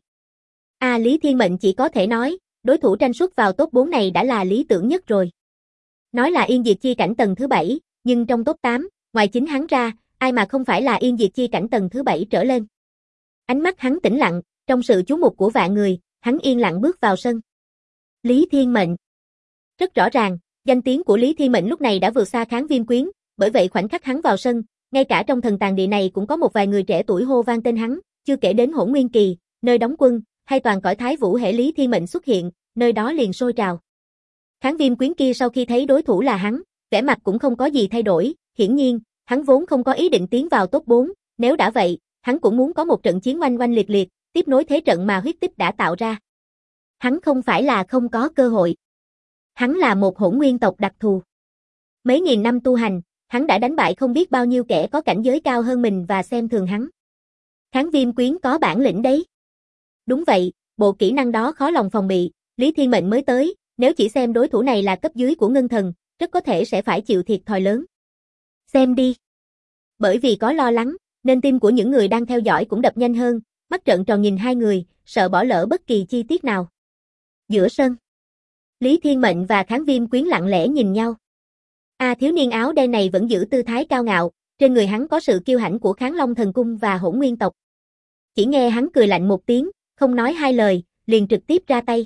Lý Thiên Mệnh chỉ có thể nói, đối thủ tranh suất vào top 4 này đã là lý tưởng nhất rồi. Nói là yên diệt chi cảnh tầng thứ 7, nhưng trong top 8, ngoài chính hắn ra, ai mà không phải là yên diệt chi cảnh tầng thứ 7 trở lên. Ánh mắt hắn tĩnh lặng, trong sự chú mục của vạn người, hắn yên lặng bước vào sân. Lý Thiên Mệnh. Rất rõ ràng, danh tiếng của Lý Thiên Mệnh lúc này đã vượt xa Kháng Viêm Quyến, bởi vậy khoảnh khắc hắn vào sân, ngay cả trong thần tàng địa này cũng có một vài người trẻ tuổi hô vang tên hắn, chưa kể đến Hỗn Nguyên Kỳ, nơi đóng quân, hay toàn cõi Thái Vũ hễ Lý Thiên Mệnh xuất hiện, nơi đó liền sôi trào. Kháng Viêm Quyến kia sau khi thấy đối thủ là hắn, vẻ mặt cũng không có gì thay đổi, hiển nhiên, hắn vốn không có ý định tiến vào top 4, nếu đã vậy, hắn cũng muốn có một trận chiến oanh oanh liệt liệt, tiếp nối thế trận mà huyết tích đã tạo ra. Hắn không phải là không có cơ hội. Hắn là một hỗn nguyên tộc đặc thù. Mấy nghìn năm tu hành, hắn đã đánh bại không biết bao nhiêu kẻ có cảnh giới cao hơn mình và xem thường hắn. Kháng Viêm Quyến có bản lĩnh đấy. Đúng vậy, bộ kỹ năng đó khó lòng phòng bị, Lý Thiên Mệnh mới tới, nếu chỉ xem đối thủ này là cấp dưới của Ngân Thần, rất có thể sẽ phải chịu thiệt thòi lớn. Xem đi. Bởi vì có lo lắng, nên tim của những người đang theo dõi cũng đập nhanh hơn, mắt trợn tròn nhìn hai người, sợ bỏ lỡ bất kỳ chi tiết nào. Giữa sân, Lý Thiên Mệnh và Kháng Viêm Quyến lặng lẽ nhìn nhau. Thiếu niên áo đen này vẫn giữ tư thái cao ngạo, trên người hắn có sự kiêu hãnh của Kháng Long Thần Cung và Hỗn Nguyên tộc. Chỉ nghe hắn cười lạnh một tiếng, không nói hai lời, liền trực tiếp ra tay.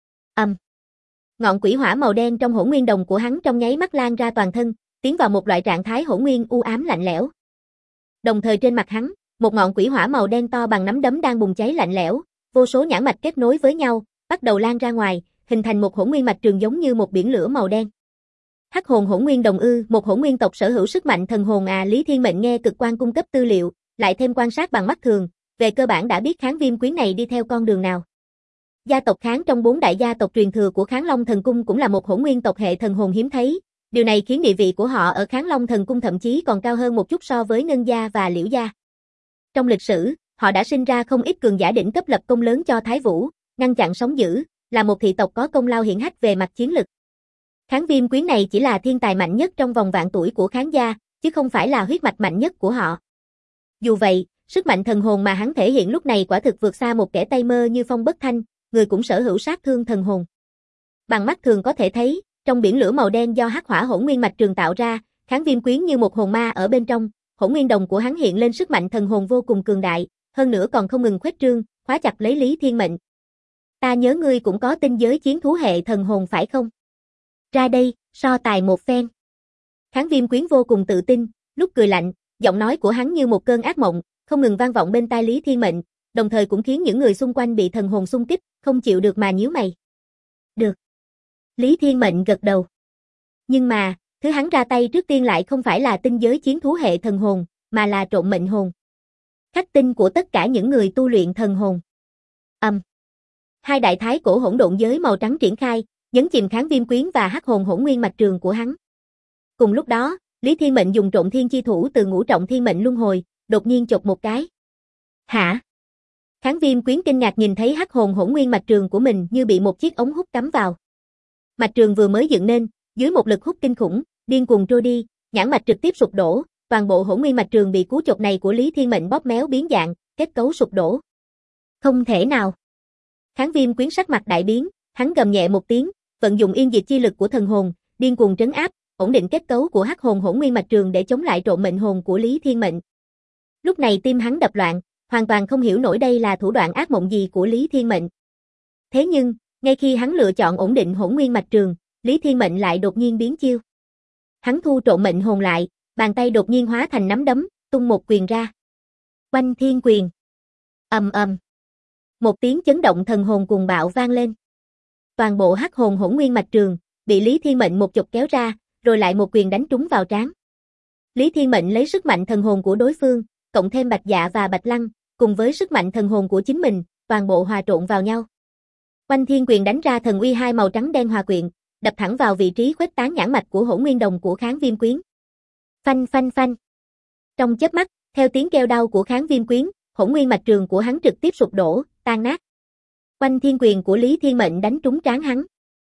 Ngọn quỷ hỏa màu đen trong hỗn nguyên đồng của hắn trong nháy mắt lan ra toàn thân, tiến vào một loại trạng thái hỗn nguyên u ám lạnh lẽo. Đồng thời trên mặt hắn, một ngọn quỷ hỏa màu đen to bằng nắm đấm đang bùng cháy lạnh lẽo, vô số nhãn mạch kết nối với nhau, bắt đầu lan ra ngoài, hình thành một hỗn nguyên mạch trường giống như một biển lửa màu đen. Hắc hồn hỗn nguyên đồng một hỗn nguyên tộc sở hữu sức mạnh thần hồn Lý Thiên Mệnh nghe cực quan cung cấp tư liệu, lại thêm quan sát bằng mắt thường, về cơ bản đã biết Kháng Viêm Quyến này đi theo con đường nào. Gia tộc Kháng trong 4 đại gia tộc truyền thừa của Kháng Long Thần Cung cũng là một hỗn nguyên tộc hệ thần hồn hiếm thấy, điều này khiến địa vị của họ ở Kháng Long Thần Cung thậm chí còn cao hơn một chút so với Ngân gia và Liễu gia. Trong lịch sử, họ đã sinh ra không ít cường giả đỉnh cấp lập công lớn cho Thái Vũ, ngăn chặn sóng dữ, là một thị tộc có công lao hiển hách về mặt chiến lực. Kháng Viêm Quyến này chỉ là thiên tài mạnh nhất trong vòng vạn tuổi của Kháng gia, chứ không phải là huyết mạch mạnh nhất của họ. Dù vậy, sức mạnh thần hồn mà hắn thể hiện lúc này quả thực vượt xa một kẻ tay mơ như Phong Bất Thanh, người cũng sở hữu sát thương thần hồn. Bằng mắt thường có thể thấy, trong biển lửa màu đen do hắc hỏa hỗn nguyên mạch trường tạo ra, Kháng Viêm Quyến như một hồn ma ở bên trong, hỗn nguyên đồng của hắn hiện lên sức mạnh thần hồn vô cùng cường đại, hơn nữa còn không ngừng khuếch trương, khóa chặt lấy Lý Thiên Mệnh. Ta nhớ ngươi cũng có tinh giới chiến thú hệ thần hồn phải không? Ra đây, so tài một phen. Kháng Viêm Quyến vô cùng tự tin, lúc cười lạnh, giọng nói của hắn như một cơn ác mộng, không ngừng vang vọng bên tai Lý Thiên Mệnh, đồng thời cũng khiến những người xung quanh bị thần hồn xung kích, không chịu được mà nhíu mày. Được. Lý Thiên Mệnh gật đầu. Nhưng mà, thứ hắn ra tay trước tiên lại không phải là tinh giới chiến thú hệ thần hồn, mà là trộm mệnh hồn. Khắc tinh của tất cả những người tu luyện thần hồn. Hai đại thái cổ hỗn độn giới màu trắng triển khai, nhấn chìm Kháng Viêm Quyến và hắc hồn hỗn nguyên mạch trường của hắn. Cùng lúc đó, Lý Thiên Mệnh dùng trộn thiên chi thủ từ ngũ trọng thiên mệnh luân hồi, đột nhiên chộp một cái. Hả? Kháng Viêm Quyến kinh ngạc nhìn thấy hắc hồn hỗn nguyên mạch trường của mình như bị một chiếc ống hút cắm vào. Mạch trường vừa mới dựng nên, dưới một lực hút kinh khủng, điên cuồng trôi đi, nhãn mạch trực tiếp sụp đổ, toàn bộ hỗn nguyên mạch trường bị cú chộp này của Lý Thiên Mệnh bóp méo biến dạng, kết cấu sụp đổ. Không thể nào. Kháng Viêm Quyến sắc mặt đại biến, hắn gầm nhẹ một tiếng, vận dụng yên diệt chi lực của thần hồn, điên cuồng trấn áp, ổn định kết cấu của hắc hồn hỗn nguyên mạch trường để chống lại trộm mệnh hồn của Lý Thiên Mệnh. Lúc này tim hắn đập loạn, hoàn toàn không hiểu nổi đây là thủ đoạn ác mộng gì của Lý Thiên Mệnh. Thế nhưng, ngay khi hắn lựa chọn ổn định hỗn nguyên mạch trường, Lý Thiên Mệnh lại đột nhiên biến chiêu. Hắn thu trộm mệnh hồn lại, bàn tay đột nhiên hóa thành nắm đấm, tung một quyền ra. Oanh Thiên Quyền. Ầm ầm. Một tiếng chấn động thần hồn cuồng bạo vang lên. Toàn bộ hắc hồn hỗn nguyên mạch trường bị Lý Thiên Mệnh một chụp kéo ra, rồi lại một quyền đánh trúng vào trán. Lý Thiên Mệnh lấy sức mạnh thần hồn của đối phương, cộng thêm Bạch Dạ và Bạch Lăng, cùng với sức mạnh thần hồn của chính mình, toàn bộ hòa trộn vào nhau. Oanh Thiên Quyền đánh ra thần uy hai màu trắng đen hòa quyện, đập thẳng vào vị trí khuếch tán nhãn mạch của Hỗn Nguyên Đồng của Kháng Viêm Quyến. Phanh phanh phanh. Trong chớp mắt, theo tiếng kêu đau của Kháng Viêm Quyến, hỗn nguyên mạch trường của hắn trực tiếp sụp đổ, tan nát. Oanh Thiên Quyền của Lý Thiên Mệnh đánh trúng trán hắn.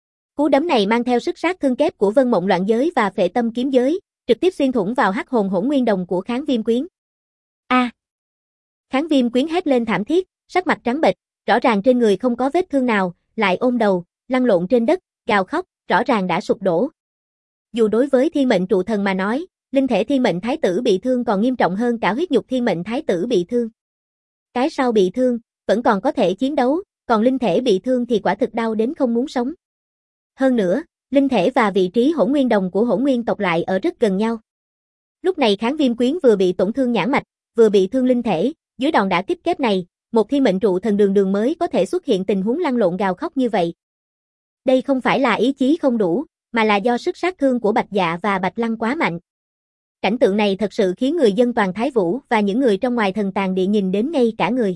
Cú đấm này mang theo sức sát thương kép của Vân Mộng Loạn Giới và Phệ Tâm Kiếm Giới, trực tiếp xuyên thủng vào hắc hồn hỗn nguyên đồng của Kháng Viêm Quyến. A! Kháng Viêm Quyến hét lên thảm thiết, sắc mặt trắng bệch, rõ ràng trên người không có vết thương nào, lại ôm đầu, lăn lộn trên đất, gào khóc, rõ ràng đã sụp đổ. Dù đối với Thiên Mệnh Trụ Thần mà nói, linh thể Thiên Mệnh Thái Tử bị thương còn nghiêm trọng hơn cả huyết nhục Thiên Mệnh Thái Tử bị thương. Cái sau bị thương, vẫn còn có thể chiến đấu, còn linh thể bị thương thì quả thực đau đến không muốn sống. Hơn nữa, linh thể và vị trí hỗn nguyên đồng của hỗn nguyên tộc lại ở rất gần nhau. Lúc này Kháng Viêm Quyến vừa bị tổn thương nhãn mạch, vừa bị thương linh thể, dưới đòn đả kích kép này, một Thiên Mệnh Trụ Thần đường đường mới có thể xuất hiện tình huống lăn lộn gào khóc như vậy. Đây không phải là ý chí không đủ, mà là do sức sát thương của Bạch Dạ và Bạch Lăng quá mạnh. Cảnh tượng này thật sự khiến người dân toàn Thái Vũ và những người trong ngoài thần tàng địa nhìn đến ngay cả người.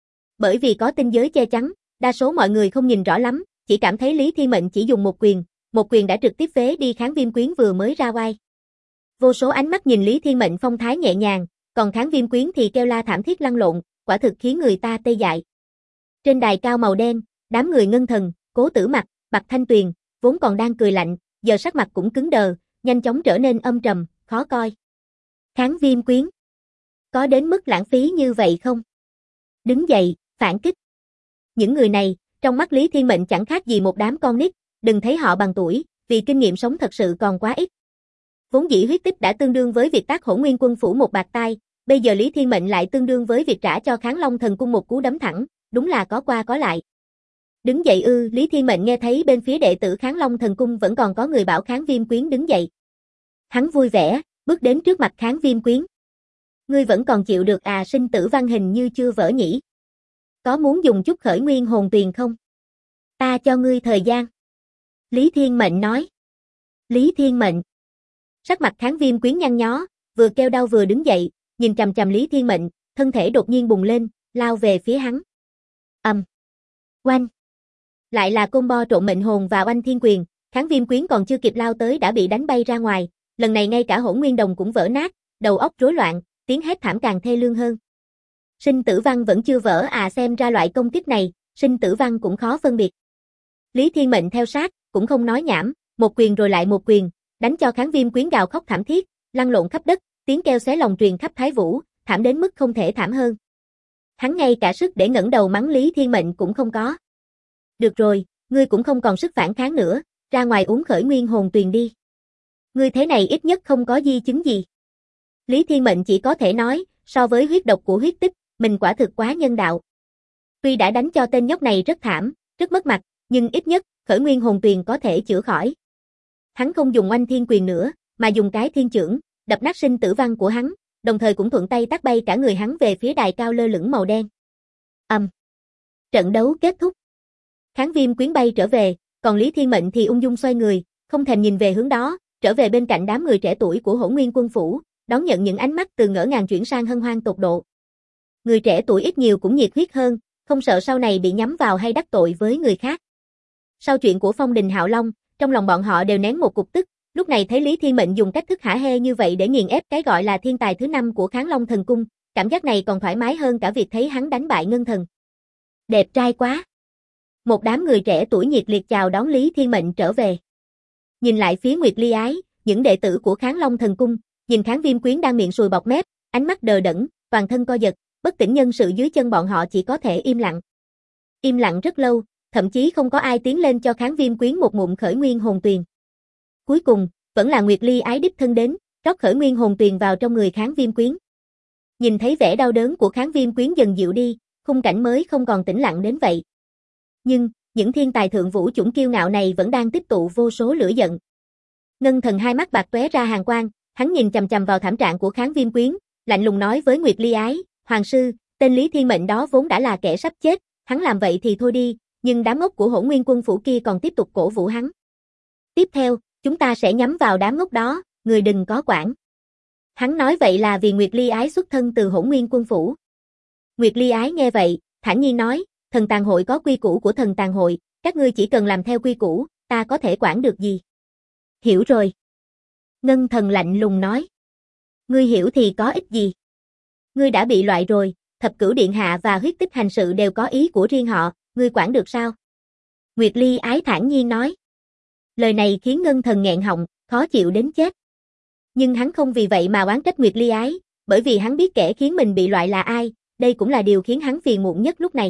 Bởi vì có tinh giới che chắn, đa số mọi người không nhìn rõ lắm, chỉ cảm thấy Lý Thiên Mệnh chỉ dùng một quyền đã trực tiếp phế đi Kháng Viêm Quyến vừa mới ra oai. Vô số ánh mắt nhìn Lý Thiên Mệnh phong thái nhẹ nhàng, còn Kháng Viêm Quyến thì kêu la thảm thiết lăn lộn, quả thực khiến người ta tê dại. Trên đài cao màu đen, đám người ngân thần, Cố Tử Mặc, Bạch Thanh Tuyền, vốn còn đang cười lạnh, giờ sắc mặt cũng cứng đờ, nhanh chóng trở nên âm trầm, khó coi. Kháng Viêm Quyến, có đến mức lãng phí như vậy không? Đứng dậy, phản kích. Những người này, trong mắt Lý Thiên Mệnh chẳng khác gì một đám con nít, đừng thấy họ bằng tuổi, vì kinh nghiệm sống thật sự còn quá ít. Vốn dĩ huyết tích đã tương đương với việc tác Hỗn Nguyên Quân phủ một bạt tai, bây giờ Lý Thiên Mệnh lại tương đương với việc trả cho Kháng Long Thần Cung một cú đấm thẳng, đúng là có qua có lại. Đứng dậy ư? Lý Thiên Mệnh nghe thấy bên phía đệ tử Kháng Long Thần Cung vẫn còn có người bảo Kháng Viêm Quyến đứng dậy. Hắn vui vẻ, bước đến trước mặt Kháng Viêm Quyến. Ngươi vẫn còn chịu được à? Sinh tử văn hình như chưa vỡ nhỉ? Có muốn dùng chút khởi nguyên hồn tuyền không? Ta cho ngươi thời gian. Lý Thiên Mệnh nói. Lý Thiên Mệnh. Sắc mặt Kháng Viêm Quyến nhăn nhó, vừa kêu đau vừa đứng dậy, nhìn chằm chằm Lý Thiên Mệnh, thân thể đột nhiên bùng lên, lao về phía hắn. Oanh. Lại là combo trộn mệnh hồn và oanh thiên quyền, Kháng Viêm Quyến còn chưa kịp lao tới đã bị đánh bay ra ngoài, lần này ngay cả hỗn nguyên đồng cũng vỡ nát, đầu óc rối loạn, tiếng hét thảm càng thê lương hơn. Sinh tử văn vẫn chưa vỡ à? Xem ra loại công kích này, sinh tử văn cũng khó phân biệt. Lý Thiên Mệnh theo sát, cũng không nói nhảm, một quyền rồi lại một quyền, đánh cho Kháng Viêm Quyến gào khóc thảm thiết, lăn lộn khắp đất, tiếng kêu xé lòng truyền khắp Thái Vũ, thảm đến mức không thể thảm hơn. Hắn ngay cả sức để ngẩng đầu mắng Lý Thiên Mệnh cũng không có. Được rồi, ngươi cũng không còn sức phản kháng nữa, ra ngoài uống khởi nguyên hồn tuyền đi. Ngươi thế này ít nhất không có di chứng gì. Lý Thiên Mệnh chỉ có thể nói, so với huyết độc của huyết tích, Mình quả thực quá nhân đạo. Tuy đã đánh cho tên nhóc này rất thảm, rất mất mặt, nhưng ít nhất, khởi nguyên hồn tuyền có thể chữa khỏi. Hắn không dùng oanh thiên quyền nữa, mà dùng cái thiên chưởng, đập nát sinh tử văn của hắn, đồng thời cũng thuận tay tát bay cả người hắn về phía đài cao lơ lửng màu đen. Trận đấu kết thúc. Kháng Viêm Quyến bay trở về, còn Lý Thiên Mệnh thì ung dung xoay người, không thèm nhìn về hướng đó, trở về bên cạnh đám người trẻ tuổi của Hỗn Nguyên Quân phủ, đón nhận những ánh mắt từ ngỡ ngàng chuyển sang hân hoan tột độ. Người trẻ tuổi ít nhiều cũng nhiệt huyết hơn, không sợ sau này bị nhắm vào hay đắc tội với người khác. Sau chuyện của Phong Đình Hạo Long, trong lòng bọn họ đều nén một cục tức, lúc này thấy Lý Thiên Mệnh dùng cách thức hả hê như vậy để nghiền ép cái gọi là thiên tài thứ 5 của Kháng Long Thần Cung, cảm giác này còn thoải mái hơn cả việc thấy hắn đánh bại Ngân Thần. Đẹp trai quá! Một đám người trẻ tuổi nhiệt liệt chào đón Lý Thiên Mệnh trở về. Nhìn lại phía Nguyệt Ly Ái, những đệ tử của Kháng Long Thần Cung, nhìn Kháng Viêm Quyến đang miệng sùi bọt mép, ánh mắt đờ đẫn, toàn thân co giật, bất tỉnh nhân sự dưới chân bọn họ chỉ có thể im lặng. Im lặng rất lâu, thậm chí không có ai tiến lên cho Kháng Viêm Quyến một ngụm khởi nguyên hồn tuyền. Cuối cùng, vẫn là Nguyệt Ly Ái đích thân đến, rót khởi nguyên hồn tuyền vào trong người Kháng Viêm Quyến. Nhìn thấy vẻ đau đớn của Kháng Viêm Quyến dần dịu đi, khung cảnh mới không còn tĩnh lặng đến vậy. Nhưng, những thiên tài thượng vũ chủng kiêu ngạo này vẫn đang tích tụ vô số lửa giận. Ngân Thần hai mắt bạc tóe ra hàn quang, hắn nhìn chằm chằm vào thảm trạng của Kháng Viêm Quyến, lạnh lùng nói với Nguyệt Ly Ái, "Hoàng sư, tên Lý Thiên Mệnh đó vốn đã là kẻ sắp chết, hắn làm vậy thì thôi đi, nhưng đám ngốc của Hỗn Nguyên Quân phủ kia còn tiếp tục cổ vũ hắn. Tiếp theo, chúng ta sẽ nhắm vào đám ngốc đó, người đừng có quản." Hắn nói vậy là vì Nguyệt Ly Ái xuất thân từ Hỗn Nguyên Quân phủ. Nguyệt Ly Ái nghe vậy, thản nhiên nói, Thần Tàng Hội có quy củ của Thần Tàng Hội, các ngươi chỉ cần làm theo quy củ, ta có thể quản được gì? Hiểu rồi. Ngân Thần lạnh lùng nói. Ngươi hiểu thì có ích gì? Ngươi đã bị loại rồi, Thập Cửu Điện Hạ và Huyết Tích hành sự đều có ý của riêng họ, ngươi quản được sao? Nguyệt Ly Ái thản nhiên nói. Lời này khiến Ngân Thần nghẹn họng, khó chịu đến chết. Nhưng hắn không vì vậy mà oán trách Nguyệt Ly Ái, bởi vì hắn biết kẻ khiến mình bị loại là ai, đây cũng là điều khiến hắn phiền muộn nhất lúc này.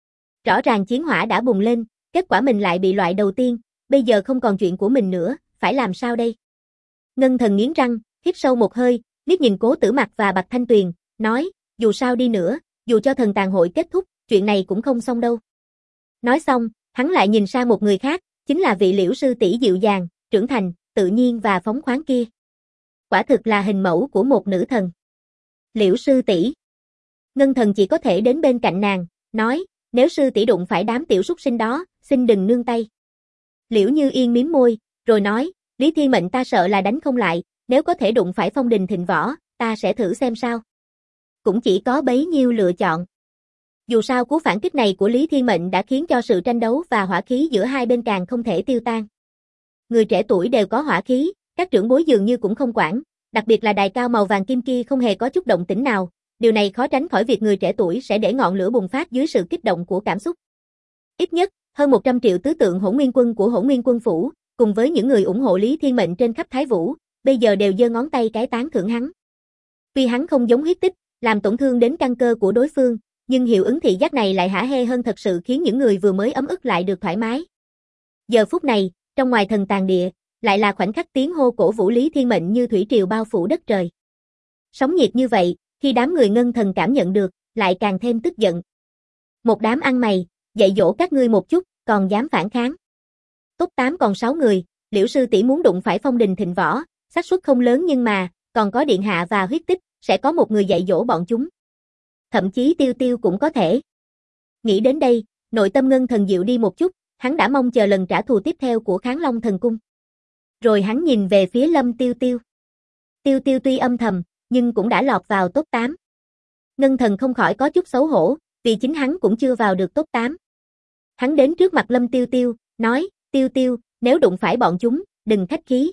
Rõ ràng chiến hỏa đã bùng lên, kết quả mình lại bị loại đầu tiên, bây giờ không còn chuyện của mình nữa, phải làm sao đây? Ngân Thần nghiến răng, hít sâu một hơi, liếc nhìn Cố Tử Mặc và Bạch Thanh Tuyền, nói, dù sao đi nữa, dù cho Thần Tàng Hội kết thúc, chuyện này cũng không xong đâu. Nói xong, hắn lại nhìn sang một người khác, chính là vị Liễu sư tỷ dịu dàng, trưởng thành, tự nhiên và phóng khoáng kia. Quả thực là hình mẫu của một nữ thần. Liễu sư tỷ. Ngân Thần chỉ có thể đến bên cạnh nàng, nói, nếu sư tỷ đụng phải đám tiểu súc sinh đó, xin đừng nương tay. Liễu Như Yên mím môi, rồi nói, Lý Thiên Mệnh ta sợ là đánh không lại, nếu có thể đụng phải Phong Đình Thịnh Võ, ta sẽ thử xem sao. Cũng chỉ có bấy nhiêu lựa chọn. Dù sao cú phản kích này của Lý Thiên Mệnh đã khiến cho sự tranh đấu và hỏa khí giữa hai bên càng không thể tiêu tan. Người trẻ tuổi đều có hỏa khí, các trưởng bối dường như cũng không quản, đặc biệt là đài cao màu vàng kim kia không hề có chút động tĩnh nào, điều này khó tránh khỏi việc người trẻ tuổi sẽ để ngọn lửa bùng phát dưới sự kích động của cảm xúc. Ít nhất, hơn 100 triệu tứ tượng Hỗn Nguyên Quân của Hỗn Nguyên Quân phủ, cùng với những người ủng hộ Lý Thiên Mệnh trên khắp Thái Vũ, bây giờ đều giơ ngón tay cái tán thưởng hắn. Tuy hắn không giống Huyết Tích, làm tổn thương đến căn cơ của đối phương, nhưng hiệu ứng thị giác này lại hả hê hơn thật sự khiến những người vừa mới ấm ức lại được thoải mái. Giờ phút này, trong ngoài Thần Tàng Địa, lại là khoảnh khắc tiếng hô cổ vũ Lý Thiên Mệnh như thủy triều bao phủ đất trời. Sóng nhiệt như vậy, khi đám người Ngân Thần cảm nhận được, lại càng thêm tức giận. Một đám ăn mày, dạy dỗ các ngươi một chút, còn dám phản kháng. Top 8 còn 6 người, Liễu sư tỷ muốn đụng phải Phong Đình Thịnh Võ, xác suất không lớn nhưng mà, còn có Điện Hạ và Huyết Tích, sẽ có một người dạy dỗ bọn chúng. Thậm chí Tiêu Tiêu cũng có thể. Nghĩ đến đây, nội tâm Ngân Thần dịu đi một chút, hắn đã mong chờ lần trả thù tiếp theo của Kháng Long Thần Cung. Rồi hắn nhìn về phía Lâm Tiêu Tiêu. Tiêu Tiêu tuy âm thầm, nhưng cũng đã lọt vào top 8. Ngân Thần không khỏi có chút xấu hổ, vì chính hắn cũng chưa vào được top 8. Hắn đến trước mặt Lâm Tiêu Tiêu, nói, Tiêu Tiêu, nếu đụng phải bọn chúng, đừng khách khí.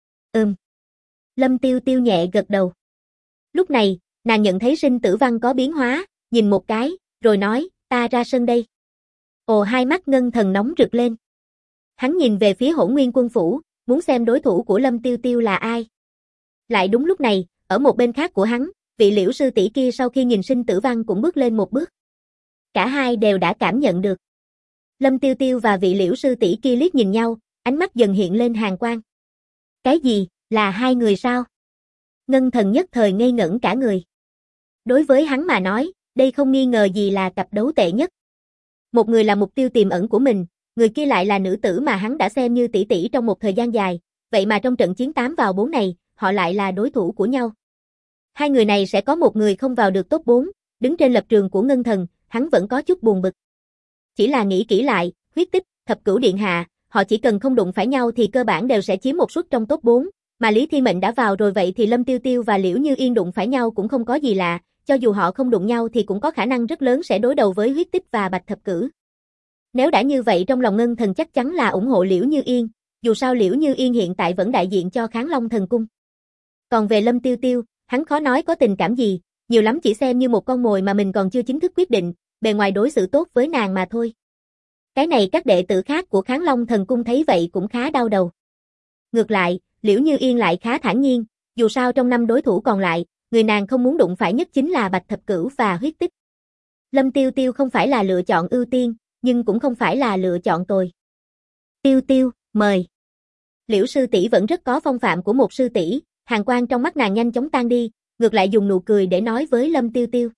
Lâm Tiêu Tiêu nhẹ gật đầu. Lúc này, nàng nhận thấy sinh tử văn có biến hóa, nhìn một cái, rồi nói, ta ra sân đây. Ồ, hai mắt Ngân Thần nóng rực lên. Hắn nhìn về phía Hỗn Nguyên Quân phủ, muốn xem đối thủ của Lâm Tiêu Tiêu là ai. Lại đúng lúc này, ở một bên khác của hắn, vị Liễu sư tỷ kia sau khi nhìn sinh tử văn cũng bước lên một bước. Cả hai đều đã cảm nhận được. Lâm Tiêu Tiêu và vị Liễu sư tỷ kia liếc nhìn nhau, ánh mắt dần hiện lên hàn quang. Cái gì, là hai người sao? Ngân Thần nhất thời ngây ngẩn cả người. Đối với hắn mà nói, Đây không nghi ngờ gì là cặp đấu tệ nhất. Một người là mục tiêu tiềm ẩn của mình, người kia lại là nữ tử mà hắn đã xem như tỷ tỷ trong một thời gian dài, vậy mà trong trận chiến 8 vào 4 này, họ lại là đối thủ của nhau. Hai người này sẽ có một người không vào được top 4, đứng trên lập trường của Ngân Thần, hắn vẫn có chút buồn bực. Chỉ là nghĩ kỹ lại, Huyết Tích, Thập Cửu Điện Hạ, họ chỉ cần không đụng phải nhau thì cơ bản đều sẽ chiếm một suất trong top 4, mà Lý Thiên Mệnh đã vào rồi vậy thì Lâm Tiêu Tiêu và Liễu Như Yên đụng phải nhau cũng không có gì lạ, cho dù họ không đụng nhau thì cũng có khả năng rất lớn sẽ đối đầu với Huyết Tích và Bạch Thập Cửu. Nếu đã như vậy trong lòng Ngân Thần chắc chắn là ủng hộ Liễu Như Yên, dù sao Liễu Như Yên hiện tại vẫn đại diện cho Kháng Long Thần Cung. Còn về Lâm Tiêu Tiêu, hắn khó nói có tình cảm gì, nhiều lắm chỉ xem như một con mồi mà mình còn chưa chính thức quyết định, bề ngoài đối xử tốt với nàng mà thôi. Cái này các đệ tử khác của Kháng Long Thần Cung thấy vậy cũng khá đau đầu. Ngược lại, Liễu Như Yên lại khá thản nhiên, dù sao trong 5 đối thủ còn lại, người nàng không muốn đụng phải nhất chính là Bạch Thập Cửu và Huyết Tích. Lâm Tiêu Tiêu không phải là lựa chọn ưu tiên, nhưng cũng không phải là lựa chọn tồi. Tiêu Tiêu, mời. Liễu sư tỷ vẫn rất có phong phạm của một sư tỷ, hàn quang trong mắt nàng nhanh chóng tan đi, ngược lại dùng nụ cười để nói với Lâm Tiêu Tiêu.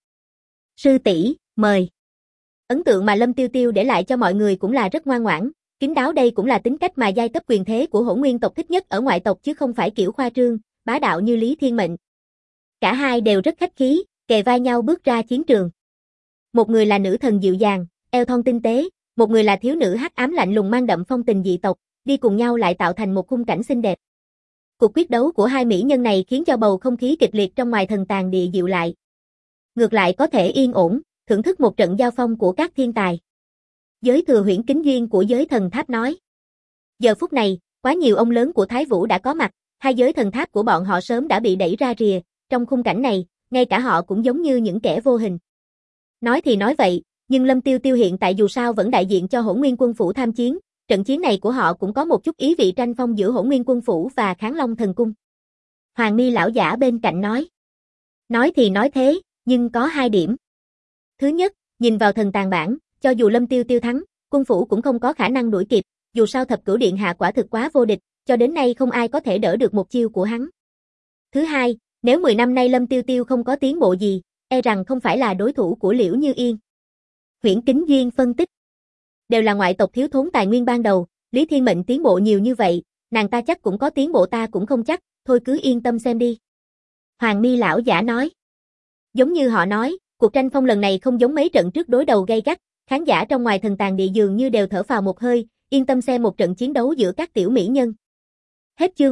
Sư tỷ, mời. Ấn tượng mà Lâm Tiêu Tiêu để lại cho mọi người cũng là rất ngoan ngoãn, kín đáo, đây cũng là tính cách mà giai cấp quyền thế của Hỗn Nguyên tộc thích nhất ở ngoại tộc chứ không phải kiểu khoa trương, bá đạo như Lý Thiên Mệnh. Cả hai đều rất khách khí, kề vai nhau bước ra chiến trường. Một người là nữ thần dịu dàng, eo thon tinh tế, một người là thiếu nữ hắc ám lạnh lùng mang đậm phong tình dị tộc, đi cùng nhau lại tạo thành một khung cảnh xinh đẹp. Cuộc quyết đấu của hai mỹ nhân này khiến cho bầu không khí kịch liệt trong ngoài thần tàng địa dịu lại. Ngược lại có thể yên ổn, thưởng thức một trận giao phong của các thiên tài. Giới thừa Huyễn Kính Duyên của giới thần tháp nói. Giờ phút này, quá nhiều ông lớn của Thái Vũ đã có mặt, hai giới thần tháp của bọn họ sớm đã bị đẩy ra rìa, trong khung cảnh này, ngay cả họ cũng giống như những kẻ vô hình. Nói thì nói vậy, nhưng Lâm Tiêu Tiêu hiện tại dù sao vẫn đại diện cho Hỗn Nguyên Quân Phủ tham chiến, trận chiến này của họ cũng có một chút ý vị tranh phong giữa Hỗn Nguyên Quân Phủ và Kháng Long Thần Cung. Hoàng Mi lão giả bên cạnh nói. Nói thì nói thế, nhưng có hai điểm. Thứ nhất, nhìn vào thần tàng bảng, cho dù Lâm Tiêu Tiêu thắng, Quân Phủ cũng không có khả năng đuổi kịp, dù sao Thập Cửu Điện Hạ quả thực quá vô địch, cho đến nay không ai có thể đỡ được một chiêu của hắn. Thứ hai, nếu 10 năm nay Lâm Tiêu Tiêu không có tiến bộ gì, e rằng không phải là đối thủ của Liễu Như Yên. Huyễn Kính Duyên phân tích. Đều là ngoại tộc thiếu thốn tài nguyên ban đầu, Lý Thiên Mệnh tiến bộ nhiều như vậy, nàng ta chắc cũng có tiến bộ, ta cũng không chắc, thôi cứ yên tâm xem đi. Hoàng Mi lão giả nói. Giống như họ nói, cuộc tranh phong lần này không giống mấy trận trước đối đầu gay gắt, khán giả trong ngoài thần tàng địa dường như đều thở phào một hơi, yên tâm xem một trận chiến đấu giữa các tiểu mỹ nhân. Hết chương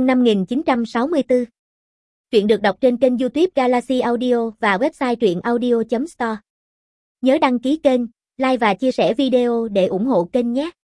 5964. Truyện được đọc trên kênh YouTube Galaxy Audio và website truyệnaudio.store. Nhớ đăng ký kênh, like và chia sẻ video để ủng hộ kênh nhé.